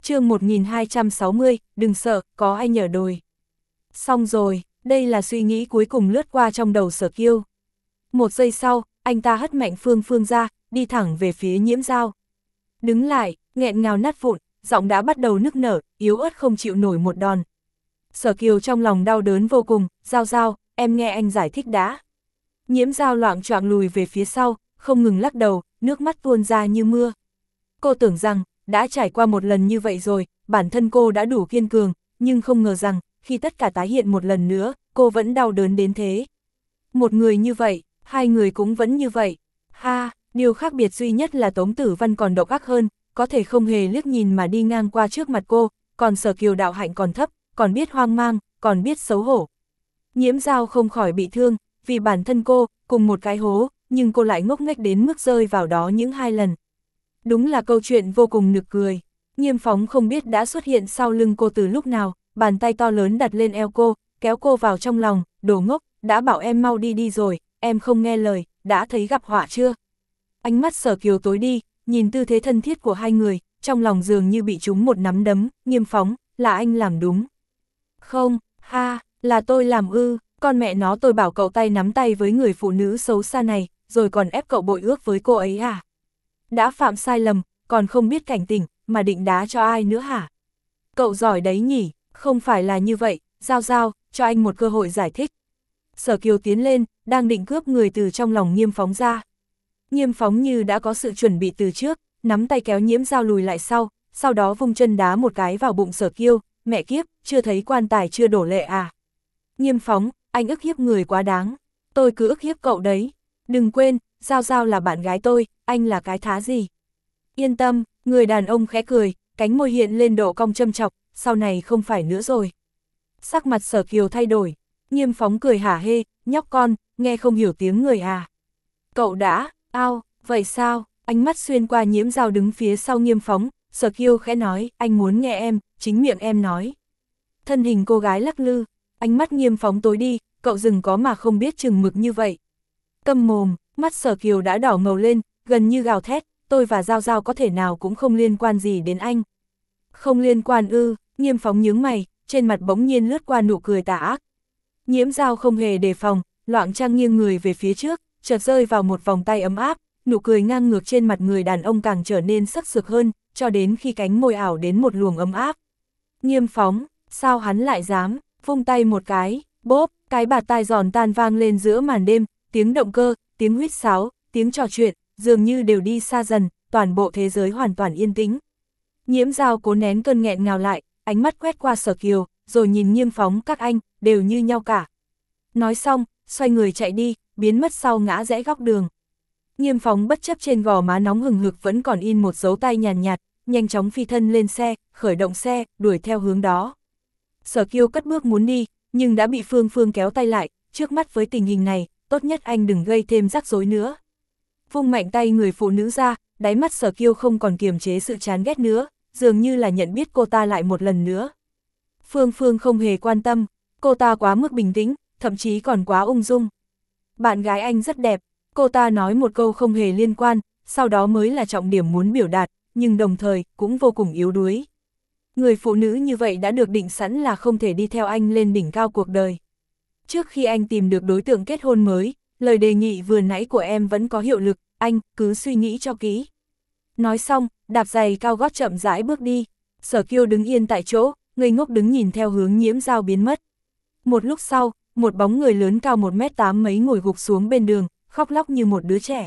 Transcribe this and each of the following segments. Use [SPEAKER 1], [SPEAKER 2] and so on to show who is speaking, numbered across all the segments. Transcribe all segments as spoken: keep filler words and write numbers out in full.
[SPEAKER 1] chương một nghìn hai trăm sáu mươi, đừng sợ, có anh ở đồi. Xong rồi, đây là suy nghĩ cuối cùng lướt qua trong đầu Sở Kiêu. Một giây sau, anh ta hất mạnh Phương Phương ra, đi thẳng về phía Nhiễm Dao. Đứng lại, nghẹn ngào nát vụn, giọng đã bắt đầu nức nở, yếu ớt không chịu nổi một đòn. Sở Kiều trong lòng đau đớn vô cùng, Dao Dao, em nghe anh giải thích đã. Nhiễm Dao loạng choạng lùi về phía sau, không ngừng lắc đầu, nước mắt tuôn ra như mưa. Cô tưởng rằng, đã trải qua một lần như vậy rồi, bản thân cô đã đủ kiên cường, nhưng không ngờ rằng, khi tất cả tái hiện một lần nữa, cô vẫn đau đớn đến thế. Một người như vậy, hai người cũng vẫn như vậy. Ha, điều khác biệt duy nhất là Tống Tử Văn còn độc ác hơn, có thể không hề liếc nhìn mà đi ngang qua trước mặt cô, còn Sở Kiều đạo hạnh còn thấp, còn biết hoang mang, còn biết xấu hổ. Nhiễm Dao không khỏi bị thương, vì bản thân cô, cùng một cái hố, nhưng cô lại ngốc nghếch đến mức rơi vào đó những hai lần. Đúng là câu chuyện vô cùng nực cười. Nghiêm Phóng không biết đã xuất hiện sau lưng cô từ lúc nào, bàn tay to lớn đặt lên eo cô, kéo cô vào trong lòng, đồ ngốc, đã bảo em mau đi đi rồi, em không nghe lời, đã thấy gặp họa chưa? Ánh mắt Sở Kiều tối đi, nhìn tư thế thân thiết của hai người, trong lòng dường như bị trúng một nắm đấm. Nghiêm Phóng, là anh làm đúng. Không, ha, là tôi làm ư, con mẹ nó, tôi bảo cậu tay nắm tay với người phụ nữ xấu xa này, rồi còn ép cậu bội ước với cô ấy à? Đã phạm sai lầm, còn không biết cảnh tỉnh, mà định đá cho ai nữa hả? Cậu giỏi đấy nhỉ, không phải là như vậy, Dao Dao, cho anh một cơ hội giải thích. Sở Kiều tiến lên, đang định cướp người từ trong lòng Nghiêm Phóng ra. Nghiêm Phóng như đã có sự chuẩn bị từ trước, nắm tay kéo Nhiễm Dao lùi lại sau, sau đó vung chân đá một cái vào bụng Sở Kiêu. Mẹ kiếp, chưa thấy quan tài chưa đổ lệ à? Nghiêm Phóng, anh ức hiếp người quá đáng. Tôi cứ ức hiếp cậu đấy. Đừng quên, Dao Dao là bạn gái tôi, anh là cái thá gì? Yên tâm, người đàn ông khẽ cười, cánh môi hiện lên độ cong châm chọc, sau này không phải nữa rồi. Sắc mặt Sở Kiều thay đổi, Nghiêm Phóng cười hả hê, nhóc con, nghe không hiểu tiếng người à? Cậu đã, ao, vậy sao? Ánh mắt xuyên qua Nhiễm Dao đứng phía sau Nghiêm Phóng, Sở Kiêu khẽ nói, anh muốn nghe em, chính miệng em nói. Thân hình cô gái lắc lư, ánh mắt Nghiêm Phóng tối đi, cậu dừng có mà không biết chừng mực như vậy. Câm mồm, mắt Sở Kiều đã đỏ ngầu lên, gần như gào thét, tôi và Dao Dao có thể nào cũng không liên quan gì đến anh. Không liên quan ư? Nghiêm Phóng nhướng mày, trên mặt bỗng nhiên lướt qua nụ cười tà ác. Nhiễm Dao không hề đề phòng, loạng choạng nghiêng người về phía trước, chợt rơi vào một vòng tay ấm áp, nụ cười ngang ngược trên mặt người đàn ông càng trở nên sắc sược hơn, cho đến khi cánh môi ảo đến một luồng ấm áp. Nghiêm Phóng, sao hắn lại dám? Vung tay một cái, bốp, cái bạt tai giòn tan vang lên giữa màn đêm, tiếng động cơ, tiếng huýt sáo, tiếng trò chuyện, dường như đều đi xa dần, toàn bộ thế giới hoàn toàn yên tĩnh. Nhiễm Dao cố nén cơn nghẹn ngào lại, ánh mắt quét qua Sở Kiều, rồi nhìn Nghiêm Phóng, các anh, đều như nhau cả. Nói xong, xoay người chạy đi, biến mất sau ngã rẽ góc đường. Nghiêm Phóng bất chấp trên gò má nóng hừng hực vẫn còn in một dấu tay nhàn nhạt, nhạt, nhanh chóng phi thân lên xe, khởi động xe, đuổi theo hướng đó. Sở Kiêu cất bước muốn đi, nhưng đã bị Phương Phương kéo tay lại, trước mắt với tình hình này, tốt nhất anh đừng gây thêm rắc rối nữa. Vung mạnh tay người phụ nữ ra, đáy mắt Sở Kiêu không còn kiềm chế sự chán ghét nữa, dường như là nhận biết cô ta lại một lần nữa. Phương Phương không hề quan tâm, cô ta quá mức bình tĩnh, thậm chí còn quá ung dung. Bạn gái anh rất đẹp, cô ta nói một câu không hề liên quan, sau đó mới là trọng điểm muốn biểu đạt, nhưng đồng thời cũng vô cùng yếu đuối. Người phụ nữ như vậy đã được định sẵn là không thể đi theo anh lên đỉnh cao cuộc đời. Trước khi anh tìm được đối tượng kết hôn mới, lời đề nghị vừa nãy của em vẫn có hiệu lực, anh cứ suy nghĩ cho kỹ. Nói xong, đạp giày cao gót chậm rãi bước đi. Sở Kiêu đứng yên tại chỗ, ngây ngốc đứng nhìn theo hướng Nhiễm Dao biến mất. Một lúc sau, một bóng người lớn cao một mét tám mấy ngồi gục xuống bên đường, khóc lóc như một đứa trẻ.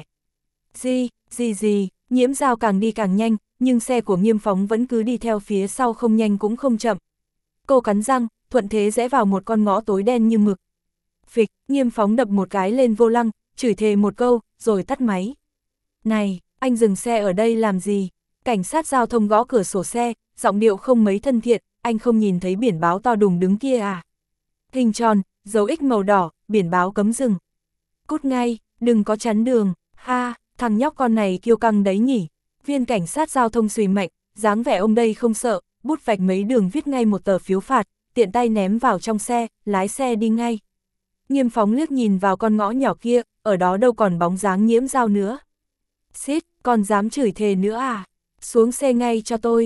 [SPEAKER 1] Gì, gì gì, Nhiễm Dao càng đi càng nhanh, nhưng xe của Nghiêm Phóng vẫn cứ đi theo phía sau không nhanh cũng không chậm. Cô cắn răng, thuận thế rẽ vào một con ngõ tối đen như mực. Phịch, Nghiêm Phóng đập một cái lên vô lăng, chửi thề một câu, rồi tắt máy. Này, anh dừng xe ở đây làm gì? Cảnh sát giao thông gõ cửa sổ xe, giọng điệu không mấy thân thiện, anh không nhìn thấy biển báo to đùng đứng kia à? Hình tròn, dấu X màu đỏ, biển báo cấm dừng. Cút ngay, đừng có chắn đường, ha, thằng nhóc con này kiêu căng đấy nhỉ. Viên cảnh sát giao thông xùy mạnh, dáng vẻ ông đây không sợ, bút vạch mấy đường viết ngay một tờ phiếu phạt, tiện tay ném vào trong xe, lái xe đi ngay. Nghiêm Phóng liếc nhìn vào con ngõ nhỏ kia, ở đó đâu còn bóng dáng Nhiễm Dao nữa. Xít, còn dám chửi thề nữa à? Xuống xe ngay cho tôi.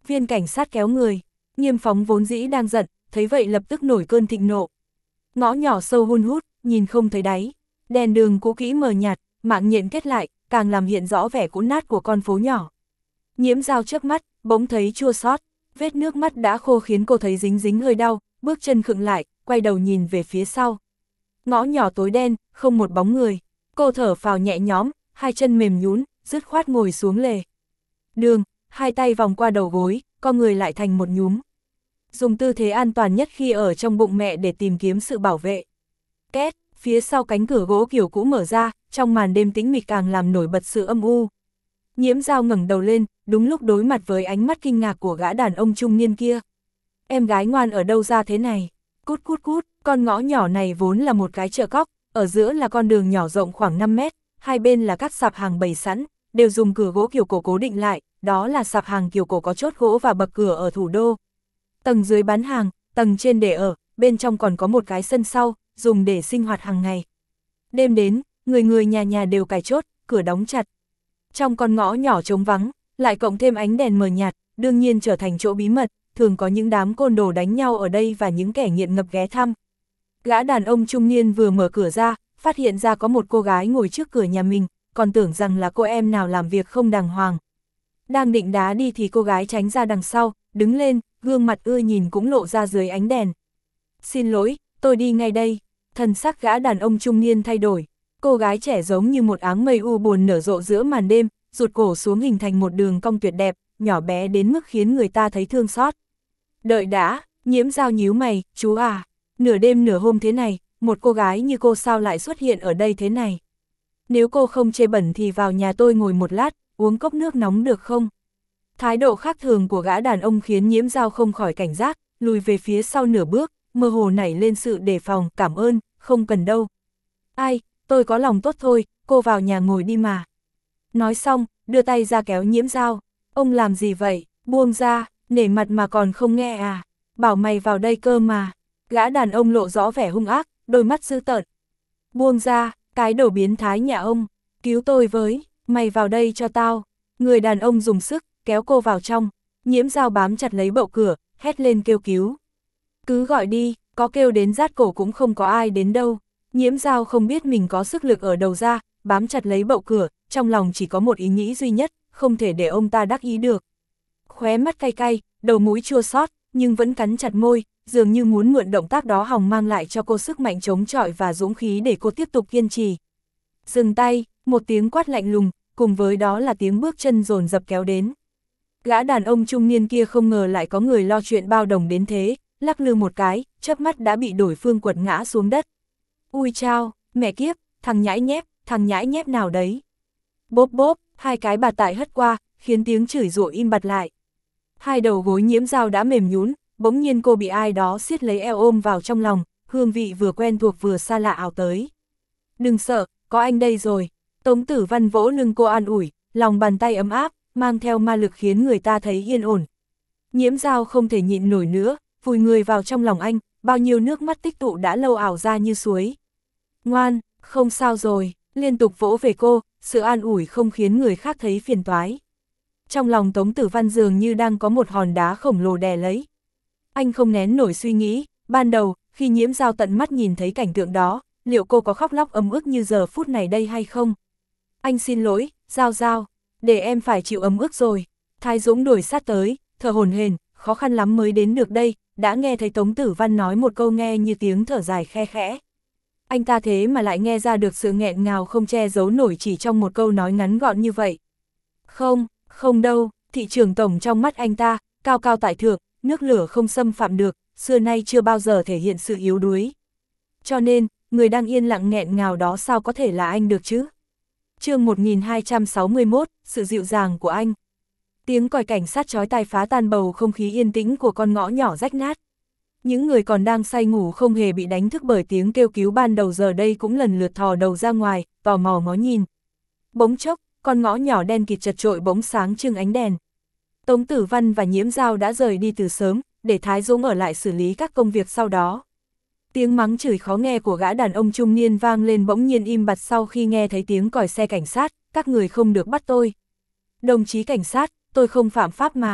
[SPEAKER 1] Viên cảnh sát kéo người, Nghiêm Phóng vốn dĩ đang giận, thấy vậy lập tức nổi cơn thịnh nộ. Ngõ nhỏ sâu hun hút, nhìn không thấy đáy, đèn đường cũ kỹ mờ nhạt, mạng nhện kết lại, càng làm hiện rõ vẻ cũ nát của con phố nhỏ. Nhiễm Dao chớp mắt, bỗng thấy chua xót, vết nước mắt đã khô khiến cô thấy dính dính hơi đau, bước chân khựng lại, quay đầu nhìn về phía sau. Ngõ nhỏ tối đen, không một bóng người, cô thở phào nhẹ nhõm, hai chân mềm nhũn, dứt khoát ngồi xuống lề đường, hai tay vòng qua đầu gối, con người lại thành một nhúm. Dùng tư thế an toàn nhất khi ở trong bụng mẹ để tìm kiếm sự bảo vệ. Két, phía sau cánh cửa gỗ kiểu cũ mở ra, trong màn đêm tĩnh mịch càng làm nổi bật sự âm u. Nhiễm Dao ngẩng đầu lên, đúng lúc đối mặt với ánh mắt kinh ngạc của gã đàn ông trung niên kia. Em gái ngoan ở đâu ra thế này? Cút cút cút, con ngõ nhỏ này vốn là một cái chợ cóc, ở giữa là con đường nhỏ rộng khoảng năm mét, hai bên là các sạp hàng bày sẵn, đều dùng cửa gỗ kiểu cổ cố định lại, đó là sạp hàng kiểu cổ có chốt gỗ và bậc cửa ở thủ đô. Tầng dưới bán hàng, tầng trên để ở, bên trong còn có một cái sân sau, dùng để sinh hoạt hàng ngày. Đêm đến, người người nhà nhà đều cài chốt, cửa đóng chặt. Trong con ngõ nhỏ trống vắng, lại cộng thêm ánh đèn mờ nhạt, đương nhiên trở thành chỗ bí mật, thường có những đám côn đồ đánh nhau ở đây và những kẻ nghiện ngập ghé thăm. Gã đàn ông trung niên vừa mở cửa ra, phát hiện ra có một cô gái ngồi trước cửa nhà mình, còn tưởng rằng là cô em nào làm việc không đàng hoàng. Đang định đá đi thì cô gái tránh ra đằng sau, đứng lên, gương mặt ưa nhìn cũng lộ ra dưới ánh đèn. Xin lỗi, tôi đi ngay đây. Thần sắc gã đàn ông trung niên thay đổi. Cô gái trẻ giống như một áng mây u buồn nở rộ giữa màn đêm, rụt cổ xuống hình thành một đường cong tuyệt đẹp, nhỏ bé đến mức khiến người ta thấy thương xót. Đợi đã, Nhiễm Dao nhíu mày, chú à, nửa đêm nửa hôm thế này, một cô gái như cô sao lại xuất hiện ở đây thế này? Nếu cô không chê bẩn thì vào nhà tôi ngồi một lát, uống cốc nước nóng được không? Thái độ khác thường của gã đàn ông khiến Nhiễm Dao không khỏi cảnh giác, lùi về phía sau nửa bước, mơ hồ nảy lên sự đề phòng, cảm ơn, không cần đâu. Ai, tôi có lòng tốt thôi, cô vào nhà ngồi đi mà. Nói xong, đưa tay ra kéo Nhiễm Dao. Ông làm gì vậy, buông ra, nể mặt mà còn không nghe à, bảo mày vào đây cơ mà. Gã đàn ông lộ rõ vẻ hung ác, đôi mắt dữ tợn. Buông ra, cái đồ biến thái nhà ông, cứu tôi với, mày vào đây cho tao. Người đàn ông dùng sức, kéo cô vào trong. Nhiễm Dao bám chặt lấy bậu cửa, hét lên kêu cứu. Cứ gọi đi, có kêu đến rát cổ cũng không có ai đến đâu. Nhiễm Dao không biết mình có sức lực ở đầu ra, bám chặt lấy bậu cửa, trong lòng chỉ có một ý nghĩ duy nhất, không thể để ông ta đắc ý được. Khóe mắt cay cay, đầu mũi chua xót, nhưng vẫn cắn chặt môi, dường như muốn mượn động tác đó hòng mang lại cho cô sức mạnh chống chọi và dũng khí để cô tiếp tục kiên trì. Dừng tay, một tiếng quát lạnh lùng, cùng với đó là tiếng bước chân dồn dập kéo đến. Gã đàn ông trung niên kia không ngờ lại có người lo chuyện bao đồng đến thế, lắc lư một cái, chớp mắt đã bị đối phương quật ngã xuống đất. Ui chao, mẹ kiếp, thằng nhãi nhép, thằng nhãi nhép nào đấy. Bốp bốp, hai cái bạt tại hất qua, khiến tiếng chửi rủa im bặt lại. Hai đầu gối Nhiễm Dao đã mềm nhũn, bỗng nhiên cô bị ai đó siết lấy eo ôm vào trong lòng, hương vị vừa quen thuộc vừa xa lạ ảo tới. Đừng sợ, có anh đây rồi. Tống Tử Văn vỗ lưng cô an ủi, lòng bàn tay ấm áp, mang theo ma lực khiến người ta thấy yên ổn. Nhiễm Dao không thể nhịn nổi nữa, vùi người vào trong lòng anh, bao nhiêu nước mắt tích tụ đã lâu ảo ra như suối. Ngoan, không sao rồi, liên tục vỗ về cô, sự an ủi không khiến người khác thấy phiền toái. Trong lòng Tống Tử Văn dường như đang có một hòn đá khổng lồ đè lấy. Anh không nén nổi suy nghĩ, ban đầu, khi Nhiễm Dao tận mắt nhìn thấy cảnh tượng đó, liệu cô có khóc lóc ấm ức như giờ phút này đây hay không? Anh xin lỗi, Dao Dao, để em phải chịu ấm ức rồi. Thái Dũng đuổi sát tới, thở hổn hển, khó khăn lắm mới đến được đây, đã nghe thấy Tống Tử Văn nói một câu nghe như tiếng thở dài khe khẽ. Anh ta thế mà lại nghe ra được sự nghẹn ngào không che giấu nổi chỉ trong một câu nói ngắn gọn như vậy. Không, không đâu, thị trưởng tổng trong mắt anh ta, cao cao tại thượng, nước lửa không xâm phạm được, xưa nay chưa bao giờ thể hiện sự yếu đuối. Cho nên, người đang yên lặng nghẹn ngào đó sao có thể là anh được chứ? Chương một nghìn hai trăm sáu mươi mốt, sự dịu dàng của anh. Tiếng còi cảnh sát chói tai phá tan bầu không khí yên tĩnh của con ngõ nhỏ rách nát. Những người còn đang say ngủ không hề bị đánh thức bởi tiếng kêu cứu ban đầu giờ đây cũng lần lượt thò đầu ra ngoài, tò mò ngó nhìn. Bỗng chốc, con ngõ nhỏ đen kịt chật chội bỗng sáng trưng ánh đèn. Tống Tử Văn và Nhiễm Dao đã rời đi từ sớm, để Thái Dũng ở lại xử lý các công việc sau đó. Tiếng mắng chửi khó nghe của gã đàn ông trung niên vang lên bỗng nhiên im bặt sau khi nghe thấy tiếng còi xe cảnh sát, các người không được bắt tôi. Đồng chí cảnh sát, tôi không phạm pháp mà.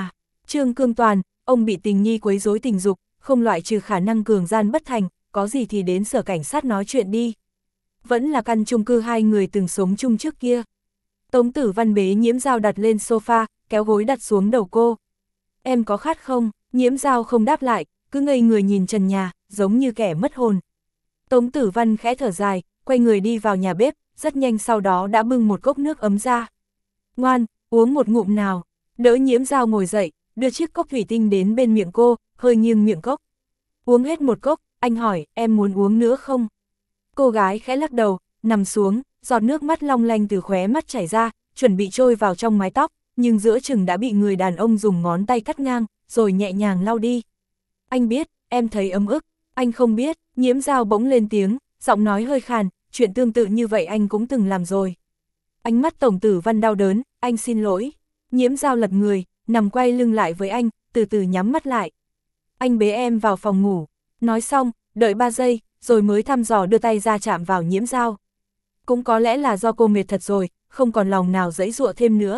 [SPEAKER 1] Trương Cương Toàn, ông bị tình nhi quấy rối tình dục, không loại trừ khả năng cường gian bất thành, có gì thì đến sở cảnh sát nói chuyện đi. Vẫn là căn chung cư hai người từng sống chung trước kia. Tống Tử Văn bế Nhiễm Dao đặt lên sofa, kéo gối đặt xuống đầu cô. Em có khát không? Nhiễm Dao không đáp lại, cứ ngây người nhìn trần nhà, giống như kẻ mất hồn. Tống Tử Văn khẽ thở dài, quay người đi vào nhà bếp, rất nhanh sau đó đã bưng một cốc nước ấm ra. Ngoan, uống một ngụm nào. Đỡ Nhiễm Dao ngồi dậy, đưa chiếc cốc thủy tinh đến bên miệng cô, hơi nghiêng miệng cốc. Uống hết một cốc, anh hỏi, em muốn uống nữa không? Cô gái khẽ lắc đầu, nằm xuống, giọt nước mắt long lanh từ khóe mắt chảy ra, chuẩn bị trôi vào trong mái tóc, nhưng giữa chừng đã bị người đàn ông dùng ngón tay cắt ngang, rồi nhẹ nhàng lau đi. Anh biết, em thấy ấm ức. Anh không biết. Nhiễm Dao bỗng lên tiếng, giọng nói hơi khàn, chuyện tương tự như vậy anh cũng từng làm rồi. Ánh mắt Tổng Tử Văn đau đớn, anh xin lỗi. Nhiễm Dao lật người, nằm quay lưng lại với anh, từ từ nhắm mắt lại. Anh bế em vào phòng ngủ. Nói xong, đợi ba giây, rồi mới thăm dò đưa tay ra chạm vào Nhiễm Dao. Cũng có lẽ là do cô mệt thật rồi, không còn lòng nào giãy giụa thêm nữa.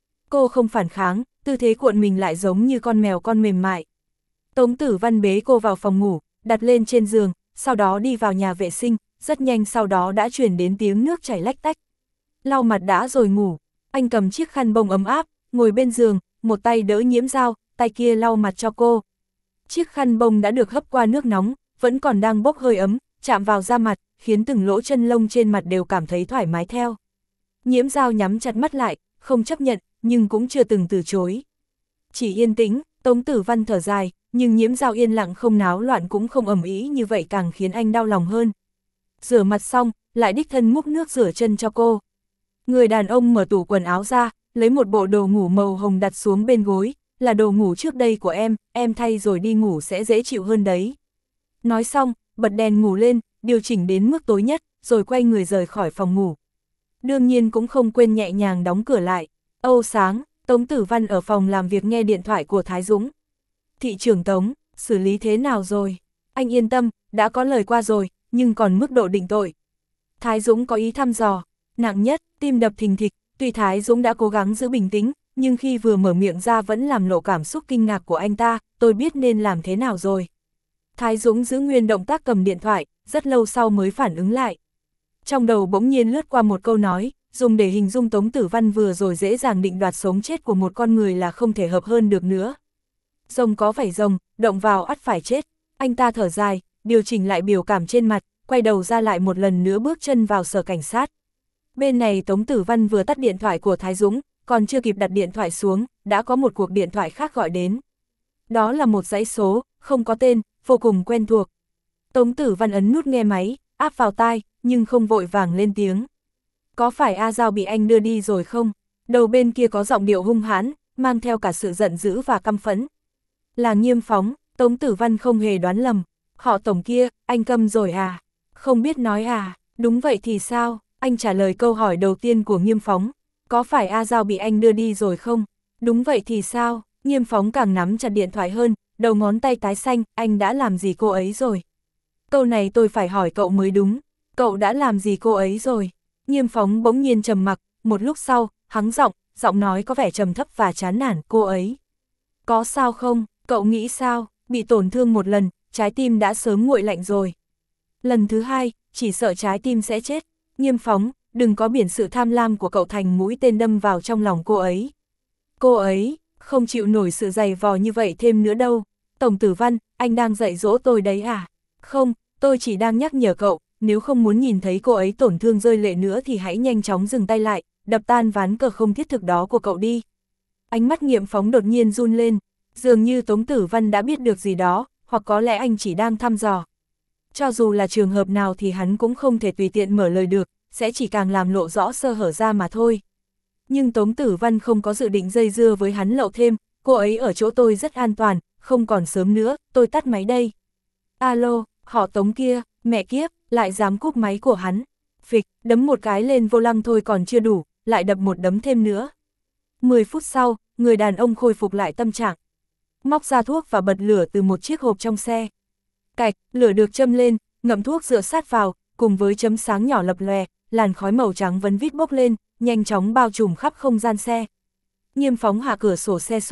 [SPEAKER 1] Cô không phản kháng, tư thế cuộn mình lại giống như con mèo con mềm mại. Tống Tử Văn bế cô vào phòng ngủ, đặt lên trên giường, sau đó đi vào nhà vệ sinh, rất nhanh sau đó đã truyền đến tiếng nước chảy lách tách. Lau mặt đã rồi ngủ, anh cầm chiếc khăn bông ấm áp, ngồi bên giường, một tay đỡ Nhiễm Dao, tay kia lau mặt cho cô. Chiếc khăn bông đã được hấp qua nước nóng, vẫn còn đang bốc hơi ấm, chạm vào da mặt, khiến từng lỗ chân lông trên mặt đều cảm thấy thoải mái theo. Nhiễm Dao nhắm chặt mắt lại, không chấp nhận, nhưng cũng chưa từng từ chối. Chỉ yên tĩnh, Tống Tử Văn thở dài, nhưng Nhiễm Dao yên lặng không náo loạn cũng không ầm ĩ như vậy càng khiến anh đau lòng hơn. Rửa mặt xong, lại đích thân múc nước rửa chân cho cô. Người đàn ông mở tủ quần áo ra, lấy một bộ đồ ngủ màu hồng đặt xuống bên gối, là đồ ngủ trước đây của em, em thay rồi đi ngủ sẽ dễ chịu hơn đấy. Nói xong, bật đèn ngủ lên, điều chỉnh đến mức tối nhất, rồi quay người rời khỏi phòng ngủ. Đương nhiên cũng không quên nhẹ nhàng đóng cửa lại. Âu sáng, Tống Tử Văn ở phòng làm việc nghe điện thoại của Thái Dũng. Thị trưởng Tống, xử lý thế nào rồi? Anh yên tâm, đã có lời qua rồi, nhưng còn mức độ định tội. Thái Dũng có ý thăm dò, nặng nhất, tim đập thình thịch, tuy Thái Dũng đã cố gắng giữ bình tĩnh, nhưng khi vừa mở miệng ra vẫn làm lộ cảm xúc kinh ngạc của anh ta, tôi biết nên làm thế nào rồi. Thái Dũng giữ nguyên động tác cầm điện thoại, rất lâu sau mới phản ứng lại. Trong đầu bỗng nhiên lướt qua một câu nói, dùng để hình dung Tống Tử Văn vừa rồi dễ dàng định đoạt sống chết của một con người là không thể hợp hơn được nữa. Rồng có vảy rồng, động vào ắt phải chết. Anh ta thở dài, điều chỉnh lại biểu cảm trên mặt, quay đầu ra lại một lần nữa bước chân vào sở cảnh sát. Bên này Tống Tử Văn vừa tắt điện thoại của Thái Dũng, còn chưa kịp đặt điện thoại xuống, đã có một cuộc điện thoại khác gọi đến. Đó là một dãy số, không có tên, vô cùng quen thuộc. Tống Tử Văn ấn nút nghe máy, áp vào tai, nhưng không vội vàng lên tiếng. Có phải A Giao bị anh đưa đi rồi không? Đầu bên kia có giọng điệu hung hãn, mang theo cả sự giận dữ và căm phẫn. Là Nghiêm Phóng, Tống Tử Văn không hề đoán lầm. Họ Tổng kia, anh câm rồi à? Không biết nói à? Đúng vậy thì sao? Anh trả lời câu hỏi đầu tiên của Nghiêm Phóng. Có phải A Giao bị anh đưa đi rồi không? Đúng vậy thì sao? Nghiêm Phóng càng nắm chặt điện thoại hơn, đầu ngón tay tái xanh, anh đã làm gì cô ấy rồi? Câu này tôi phải hỏi cậu mới đúng. Cậu đã làm gì cô ấy rồi? Nghiêm Phóng bỗng nhiên trầm mặc, một lúc sau, hắng giọng, giọng nói có vẻ trầm thấp và chán nản, cô ấy. Có sao không? Cậu nghĩ sao? Bị tổn thương một lần, trái tim đã sớm nguội lạnh rồi. Lần thứ hai, chỉ sợ trái tim sẽ chết. Nghiêm Phóng, đừng có biển sự tham lam của cậu thành mũi tên đâm vào trong lòng cô ấy. Cô ấy, không chịu nổi sự dày vò như vậy thêm nữa đâu. Tổng Tử Văn, anh đang dạy dỗ tôi đấy à? Không, tôi chỉ đang nhắc nhở cậu, nếu không muốn nhìn thấy cô ấy tổn thương rơi lệ nữa thì hãy nhanh chóng dừng tay lại, đập tan ván cờ không thiết thực đó của cậu đi. Ánh mắt Nghiêm Phóng đột nhiên run lên, dường như Tống Tử Văn đã biết được gì đó, hoặc có lẽ anh chỉ đang thăm dò. Cho dù là trường hợp nào thì hắn cũng không thể tùy tiện mở lời được, sẽ chỉ càng làm lộ rõ sơ hở ra mà thôi. Nhưng Tống Tử Văn không có dự định dây dưa với hắn lậu thêm, cô ấy ở chỗ tôi rất an toàn, không còn sớm nữa, tôi tắt máy đây. Alo, họ Tống kia, mẹ kiếp, lại dám cúp máy của hắn. Phịch, đấm một cái lên vô lăng thôi còn chưa đủ, lại đập một đấm thêm nữa. Mười phút sau, người đàn ông khôi phục lại tâm trạng. Móc ra thuốc và bật lửa từ một chiếc hộp trong xe. Cạch, lửa được châm lên, ngậm thuốc dựa sát vào, cùng với chấm sáng nhỏ lập lòe, làn khói màu trắng vấn vít bốc lên, nhanh chóng bao trùm khắp không gian xe. Nghiêm Phóng hạ cửa sổ xe xuống,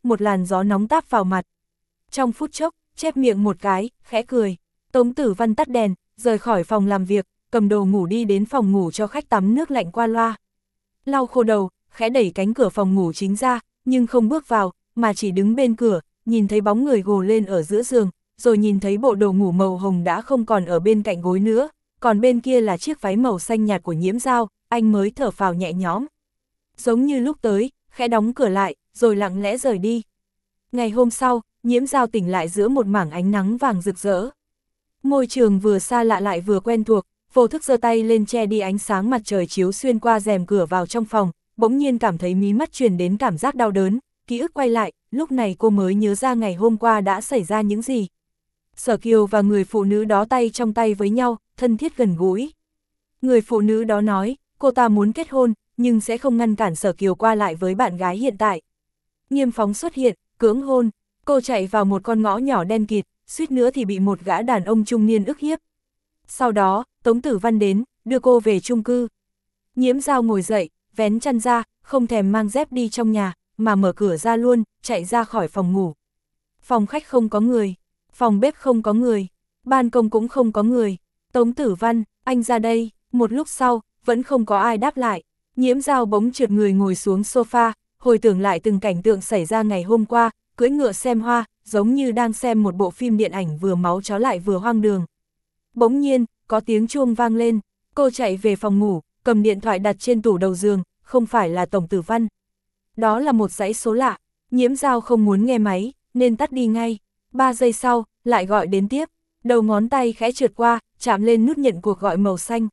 [SPEAKER 1] một làn gió nóng táp vào mặt. Trong phút chốc, chép miệng một cái, khẽ cười. Tống Tử Văn tắt đèn, rời khỏi phòng làm việc, cầm đồ ngủ đi đến phòng ngủ cho khách tắm nước lạnh qua loa. Lau khô đầu, khẽ đẩy cánh cửa phòng ngủ chính ra, nhưng không bước vào, mà chỉ đứng bên cửa, nhìn thấy bóng người gồ lên ở giữa giường, rồi nhìn thấy bộ đồ ngủ màu hồng đã không còn ở bên cạnh gối nữa, còn bên kia là chiếc váy màu xanh nhạt của Nhiễm Dao, anh mới thở phào nhẹ nhõm. Giống như lúc tới, khẽ đóng cửa lại, rồi lặng lẽ rời đi. Ngày hôm sau, Nhiễm Dao tỉnh lại giữa một mảng ánh nắng vàng rực rỡ. Môi trường vừa xa lạ lại vừa quen thuộc, vô thức giơ tay lên che đi ánh sáng mặt trời chiếu xuyên qua rèm cửa vào trong phòng, bỗng nhiên cảm thấy mí mắt truyền đến cảm giác đau đớn, ký ức quay lại, lúc này cô mới nhớ ra ngày hôm qua đã xảy ra những gì. Sở Kiều và người phụ nữ đó tay trong tay với nhau, thân thiết gần gũi. Người phụ nữ đó nói, cô ta muốn kết hôn, nhưng sẽ không ngăn cản Sở Kiều qua lại với bạn gái hiện tại. Nghiêm Phóng xuất hiện, cưỡng hôn, cô chạy vào một con ngõ nhỏ đen kịt, suýt nữa thì bị một gã đàn ông trung niên ức hiếp. Sau đó, Tống Tử Văn đến, đưa cô về chung cư. Nhiễm Dao ngồi dậy, vén chăn ra, không thèm mang dép đi trong nhà, mà mở cửa ra luôn, chạy ra khỏi phòng ngủ. Phòng khách không có người, phòng bếp không có người, ban công cũng không có người. Tống Tử Văn, anh ra đây. Một lúc sau, vẫn không có ai đáp lại. Nhiễm Dao bỗng trượt người ngồi xuống sofa, hồi tưởng lại từng cảnh tượng xảy ra ngày hôm qua, cưỡi ngựa xem hoa, giống như đang xem một bộ phim điện ảnh vừa máu chó lại vừa hoang đường. Bỗng nhiên, có tiếng chuông vang lên, cô chạy về phòng ngủ, cầm điện thoại đặt trên tủ đầu giường, không phải là Tống Tử Văn. Đó là một dãy số lạ, Nhiễm Dao không muốn nghe máy, nên tắt đi ngay. Ba giây sau, lại gọi đến tiếp, đầu ngón tay khẽ trượt qua, chạm lên nút nhận cuộc gọi màu xanh.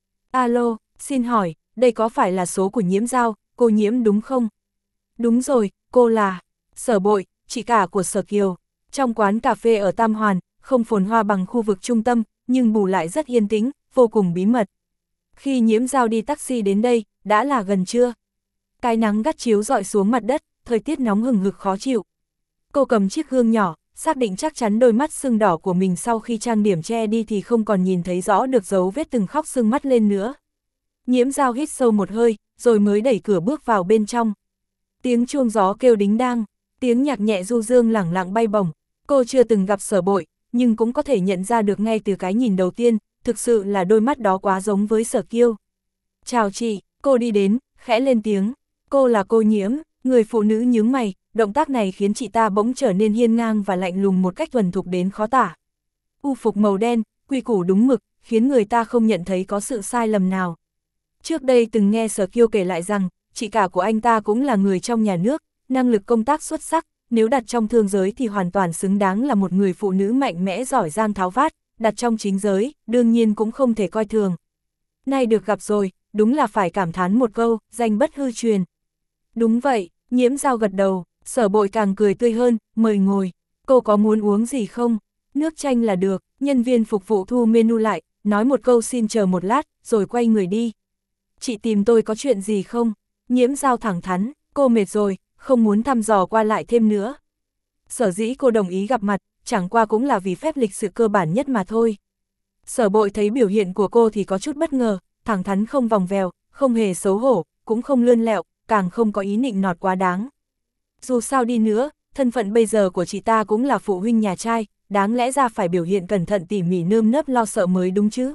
[SPEAKER 1] Alo, xin hỏi, đây có phải là số của Nhiễm Dao, cô Nhiễm đúng không? Đúng rồi, cô là Sở Bội, chị cả của Sở Kiều. Trong quán cà phê ở Tam Hoàn, không phồn hoa bằng khu vực trung tâm, nhưng bù lại rất yên tĩnh, vô cùng bí mật. Khi Nhiễm Dao đi taxi đến đây, đã là gần trưa. Cái nắng gắt chiếu rọi xuống mặt đất, thời tiết nóng hừng hực khó chịu. Cô cầm chiếc gương nhỏ, xác định chắc chắn đôi mắt sưng đỏ của mình sau khi trang điểm che đi thì không còn nhìn thấy rõ được dấu vết từng khóc sưng mắt lên nữa. Nhiễm Dao hít sâu một hơi, rồi mới đẩy cửa bước vào bên trong. Tiếng chuông gió kêu đính đang, tiếng nhạc nhẹ du dương lẳng lặng bay bổng. Cô chưa từng gặp Sở Bội, nhưng cũng có thể nhận ra được ngay từ cái nhìn đầu tiên, thực sự là đôi mắt đó quá giống với Sở Kiêu. Chào chị, cô đi đến, khẽ lên tiếng. Cô là cô Nhiễm. Người phụ nữ nhướng mày, động tác này khiến chị ta bỗng trở nên hiên ngang và lạnh lùng một cách thuần thục đến khó tả. U phục màu đen, quy củ đúng mực, khiến người ta không nhận thấy có sự sai lầm nào. Trước đây từng nghe Sở Kiêu kể lại rằng, chị cả của anh ta cũng là người trong nhà nước, năng lực công tác xuất sắc, nếu đặt trong thương giới thì hoàn toàn xứng đáng là một người phụ nữ mạnh mẽ giỏi giang tháo vát, đặt trong chính giới, đương nhiên cũng không thể coi thường. Nay được gặp rồi, đúng là phải cảm thán một câu, danh bất hư truyền. Đúng vậy, Nhiễm Dao gật đầu, Sở Bội càng cười tươi hơn, mời ngồi. Cô có muốn uống gì không? Nước chanh là được. Nhân viên phục vụ thu menu lại, nói một câu xin chờ một lát, rồi quay người đi. Chị tìm tôi có chuyện gì không? Nhiễm Dao thẳng thắn, cô mệt rồi, không muốn thăm dò qua lại thêm nữa. Sở dĩ cô đồng ý gặp mặt, chẳng qua cũng là vì phép lịch sự cơ bản nhất mà thôi. Sở Bội thấy biểu hiện của cô thì có chút bất ngờ, thẳng thắn không vòng vèo, không hề xấu hổ, cũng không lươn lẹo, càng không có ý nịnh nọt quá đáng. Dù sao đi nữa, thân phận bây giờ của chị ta cũng là phụ huynh nhà trai, đáng lẽ ra phải biểu hiện cẩn thận tỉ mỉ nơm nớp lo sợ mới đúng chứ.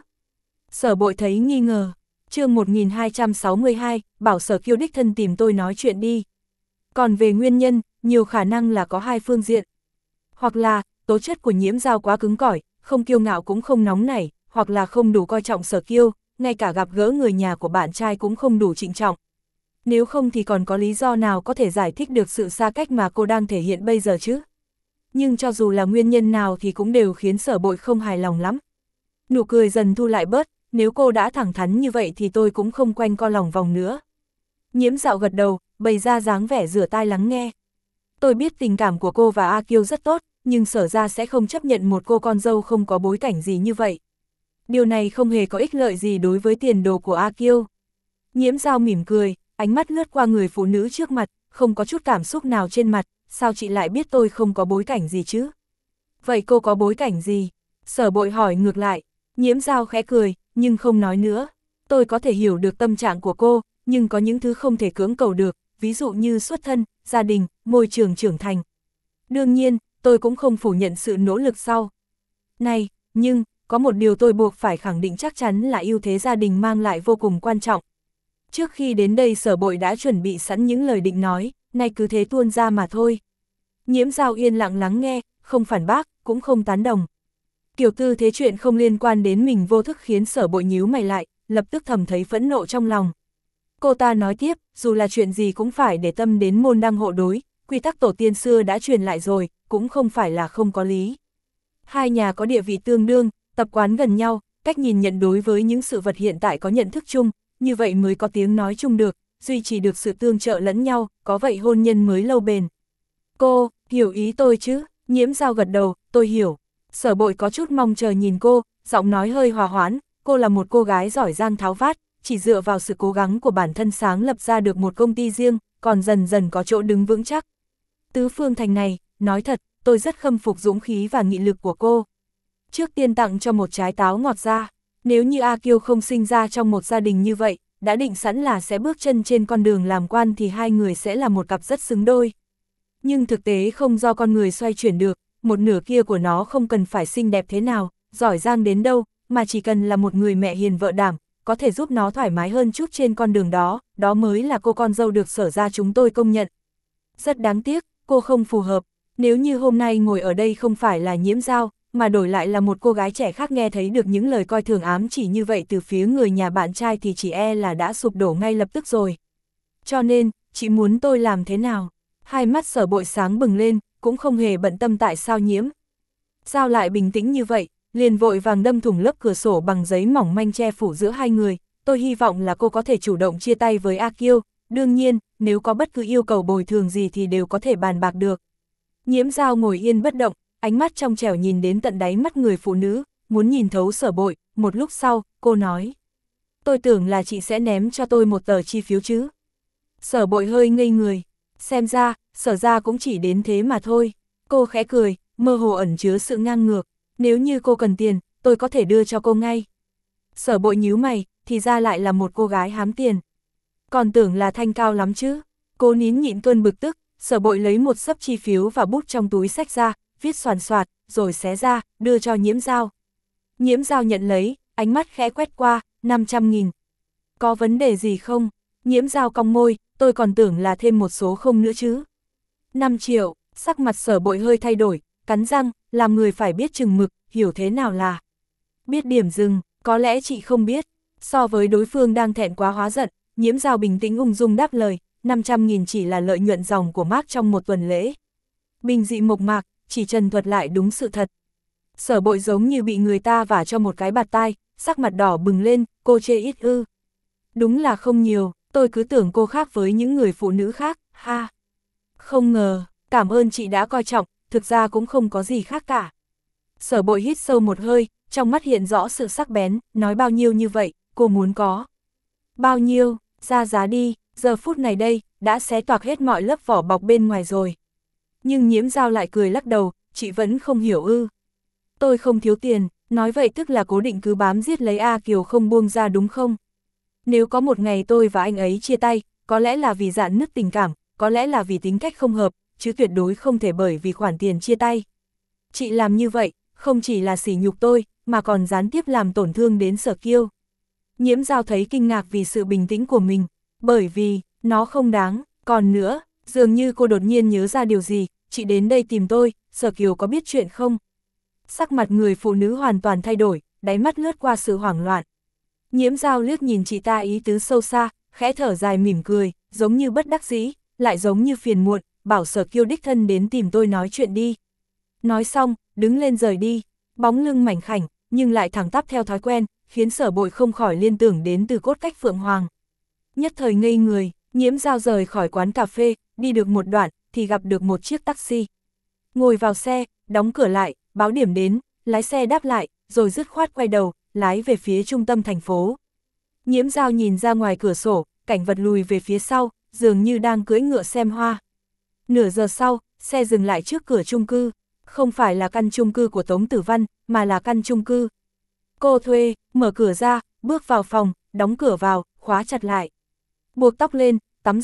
[SPEAKER 1] Sở Bội thấy nghi ngờ. Chương một nghìn hai trăm sáu mươi hai, bảo Sở Kiêu đích thân tìm tôi nói chuyện đi. Còn về nguyên nhân, nhiều khả năng là có hai phương diện. Hoặc là, tố chất của Nhiễm Dao quá cứng cỏi, không kiêu ngạo cũng không nóng nảy, hoặc là không đủ coi trọng Sở Kiêu, ngay cả gặp gỡ người nhà của bạn trai cũng không đủ trịnh trọng. Nếu không thì còn có lý do nào có thể giải thích được sự xa cách mà cô đang thể hiện bây giờ chứ? Nhưng cho dù là nguyên nhân nào thì cũng đều khiến Sở Bội không hài lòng lắm. Nụ cười dần thu lại bớt, nếu cô đã thẳng thắn như vậy thì tôi cũng không quanh co lòng vòng nữa. Nhiễm Dạo gật đầu, bày ra dáng vẻ rửa tai lắng nghe. Tôi biết tình cảm của cô và A Kiêu rất tốt, nhưng Sở ra sẽ không chấp nhận một cô con dâu không có bối cảnh gì như vậy. Điều này không hề có ích lợi gì đối với tiền đồ của A Kiêu. Nhiễm Dao mỉm cười, ánh mắt lướt qua người phụ nữ trước mặt, không có chút cảm xúc nào trên mặt, sao chị lại biết tôi không có bối cảnh gì chứ? Vậy cô có bối cảnh gì? Sở Bội hỏi ngược lại. Nhiễm Dao khẽ cười, nhưng không nói nữa. Tôi có thể hiểu được tâm trạng của cô, nhưng có những thứ không thể cưỡng cầu được, ví dụ như xuất thân, gia đình, môi trường trưởng thành. Đương nhiên, tôi cũng không phủ nhận sự nỗ lực sau này, nhưng, có một điều tôi buộc phải khẳng định chắc chắn là ưu thế gia đình mang lại vô cùng quan trọng. Trước khi đến đây Sở Bội đã chuẩn bị sẵn những lời định nói, nay cứ thế tuôn ra mà thôi. Nhiễm Giao yên lặng lắng nghe, không phản bác, cũng không tán đồng. Kiểu tư thế chuyện không liên quan đến mình vô thức khiến Sở Bội nhíu mày lại, lập tức thầm thấy phẫn nộ trong lòng. Cô ta nói tiếp, dù là chuyện gì cũng phải để tâm đến môn đăng hộ đối, quy tắc tổ tiên xưa đã truyền lại rồi, cũng không phải là không có lý. Hai nhà có địa vị tương đương, tập quán gần nhau, cách nhìn nhận đối với những sự vật hiện tại có nhận thức chung, như vậy mới có tiếng nói chung được, duy trì được sự tương trợ lẫn nhau, có vậy hôn nhân mới lâu bền. Cô, hiểu ý tôi chứ? Nhiễm Giao gật đầu, tôi hiểu. Sở Bội có chút mong chờ nhìn cô, giọng nói hơi hòa hoãn, cô là một cô gái giỏi giang tháo vát, chỉ dựa vào sự cố gắng của bản thân sáng lập ra được một công ty riêng, còn dần dần có chỗ đứng vững chắc. Tứ phương thành này, nói thật, tôi rất khâm phục dũng khí và nghị lực của cô. Trước tiên tặng cho một trái táo ngọt ra, nếu như A Kiêu không sinh ra trong một gia đình như vậy, đã định sẵn là sẽ bước chân trên con đường làm quan thì hai người sẽ là một cặp rất xứng đôi. Nhưng thực tế không do con người xoay chuyển được, một nửa kia của nó không cần phải xinh đẹp thế nào, giỏi giang đến đâu, mà chỉ cần là một người mẹ hiền vợ đảm, có thể giúp nó thoải mái hơn chút trên con đường đó, đó mới là cô con dâu được Sở gia chúng tôi công nhận. Rất đáng tiếc, cô không phù hợp, nếu như hôm nay ngồi ở đây không phải là Nhiễm Giao, mà đổi lại là một cô gái trẻ khác nghe thấy được những lời coi thường ám chỉ như vậy từ phía người nhà bạn trai thì chỉ e là đã sụp đổ ngay lập tức rồi. Cho nên, chị muốn tôi làm thế nào? Hai mắt Sở Bội sáng bừng lên, cũng không hề bận tâm tại sao Nhiễm Giao lại bình tĩnh như vậy, liền vội vàng đâm thủng lớp cửa sổ bằng giấy mỏng manh che phủ giữa hai người. Tôi hy vọng là cô có thể chủ động chia tay với A Kiêu, đương nhiên, nếu có bất cứ yêu cầu bồi thường gì thì đều có thể bàn bạc được. Nhiễm Giao ngồi yên bất động, ánh mắt trong trẻo nhìn đến tận đáy mắt người phụ nữ, muốn nhìn thấu Sở Bội. Một lúc sau, cô nói: tôi tưởng là chị sẽ ném cho tôi một tờ chi phiếu chứ. Sở Bội hơi ngây người, xem ra, Sở ra cũng chỉ đến thế mà thôi. Cô khẽ cười, mơ hồ ẩn chứa sự ngang ngược, nếu như cô cần tiền, tôi có thể đưa cho cô ngay. Sở Bội nhíu mày, thì ra lại là một cô gái hám tiền. Còn tưởng là thanh cao lắm chứ. Cô nín nhịn cơn bực tức, Sở Bội lấy một xấp chi phiếu và bút trong túi xách ra, viết xoàn xoạt, rồi xé ra, đưa cho Nhiễm Giao. Nhiễm Giao nhận lấy, ánh mắt khẽ quét qua, năm trăm nghìn. Có vấn đề gì không? Nhiễm Giao cong môi, tôi còn tưởng là thêm một số không nữa chứ. năm triệu, sắc mặt Sở Bội hơi thay đổi, cắn răng, làm người phải biết chừng mực, hiểu thế nào là biết điểm dừng, có lẽ chị không biết. So với đối phương đang thẹn quá hóa giận, Nhiễm Giao bình tĩnh ung dung đáp lời, năm trăm nghìn chỉ là lợi nhuận dòng của Mark trong một tuần lễ. Bình dị mộc mạc, chỉ trần thuật lại đúng sự thật. Sở Bội giống như bị người ta vả cho một cái bạt tai, sắc mặt đỏ bừng lên, cô chê ít ư. Đúng là không nhiều, tôi cứ tưởng cô khác với những người phụ nữ khác, ha. Không ngờ, cảm ơn chị đã coi trọng, thực ra cũng không có gì khác cả. Sở Bội hít sâu một hơi, trong mắt hiện rõ sự sắc bén, nói bao nhiêu như vậy, cô muốn có. Bao nhiêu, ra giá đi, giờ phút này đây, đã xé toạc hết mọi lớp vỏ bọc bên ngoài rồi. Nhưng Nhiễm Giao lại cười lắc đầu, chị vẫn không hiểu ư. Tôi không thiếu tiền, nói vậy tức là cố định cứ bám giết lấy A Kiều không buông ra đúng không? Nếu có một ngày tôi và anh ấy chia tay, có lẽ là vì rạn nứt tình cảm, có lẽ là vì tính cách không hợp, chứ tuyệt đối không thể bởi vì khoản tiền chia tay. Chị làm như vậy, không chỉ là sỉ nhục tôi, mà còn gián tiếp làm tổn thương đến Sở Kiêu. Nhiễm Giao thấy kinh ngạc vì sự bình tĩnh của mình, bởi vì, nó không đáng. Còn nữa, dường như cô đột nhiên nhớ ra điều gì, chị đến đây tìm tôi, Sở Kiều có biết chuyện không? Sắc mặt người phụ nữ hoàn toàn thay đổi, đáy mắt lướt qua sự hoảng loạn. Nhiễm Giao liếc nhìn chị ta ý tứ sâu xa, khẽ thở dài mỉm cười, giống như bất đắc dĩ, lại giống như phiền muộn, bảo Sở Kiêu đích thân đến tìm tôi nói chuyện đi. Nói xong, đứng lên rời đi, bóng lưng mảnh khảnh, nhưng lại thẳng tắp theo thói quen, khiến Sở Bội không khỏi liên tưởng đến từ cốt cách Phượng Hoàng. Nhất thời ngây người, Nhiễm Giao rời khỏi quán cà phê, đi được một đoạn, thì gặp được một chiếc taxi. Ngồi vào xe, đóng cửa lại, báo điểm đến, lái xe đáp lại, rồi dứt khoát quay đầu, lái về phía trung tâm thành phố. Nhiễm Giao nhìn ra ngoài cửa sổ, cảnh vật lùi về phía sau, dường như đang cưỡi ngựa xem hoa. Nửa giờ sau, xe dừng lại trước cửa chung cư. Không phải là căn chung cư của Tống Tử Văn, mà là căn chung cư cô thuê, mở cửa ra, bước vào phòng, đóng cửa vào, khóa chặt lại. Buộc tóc lên, tắm rửa,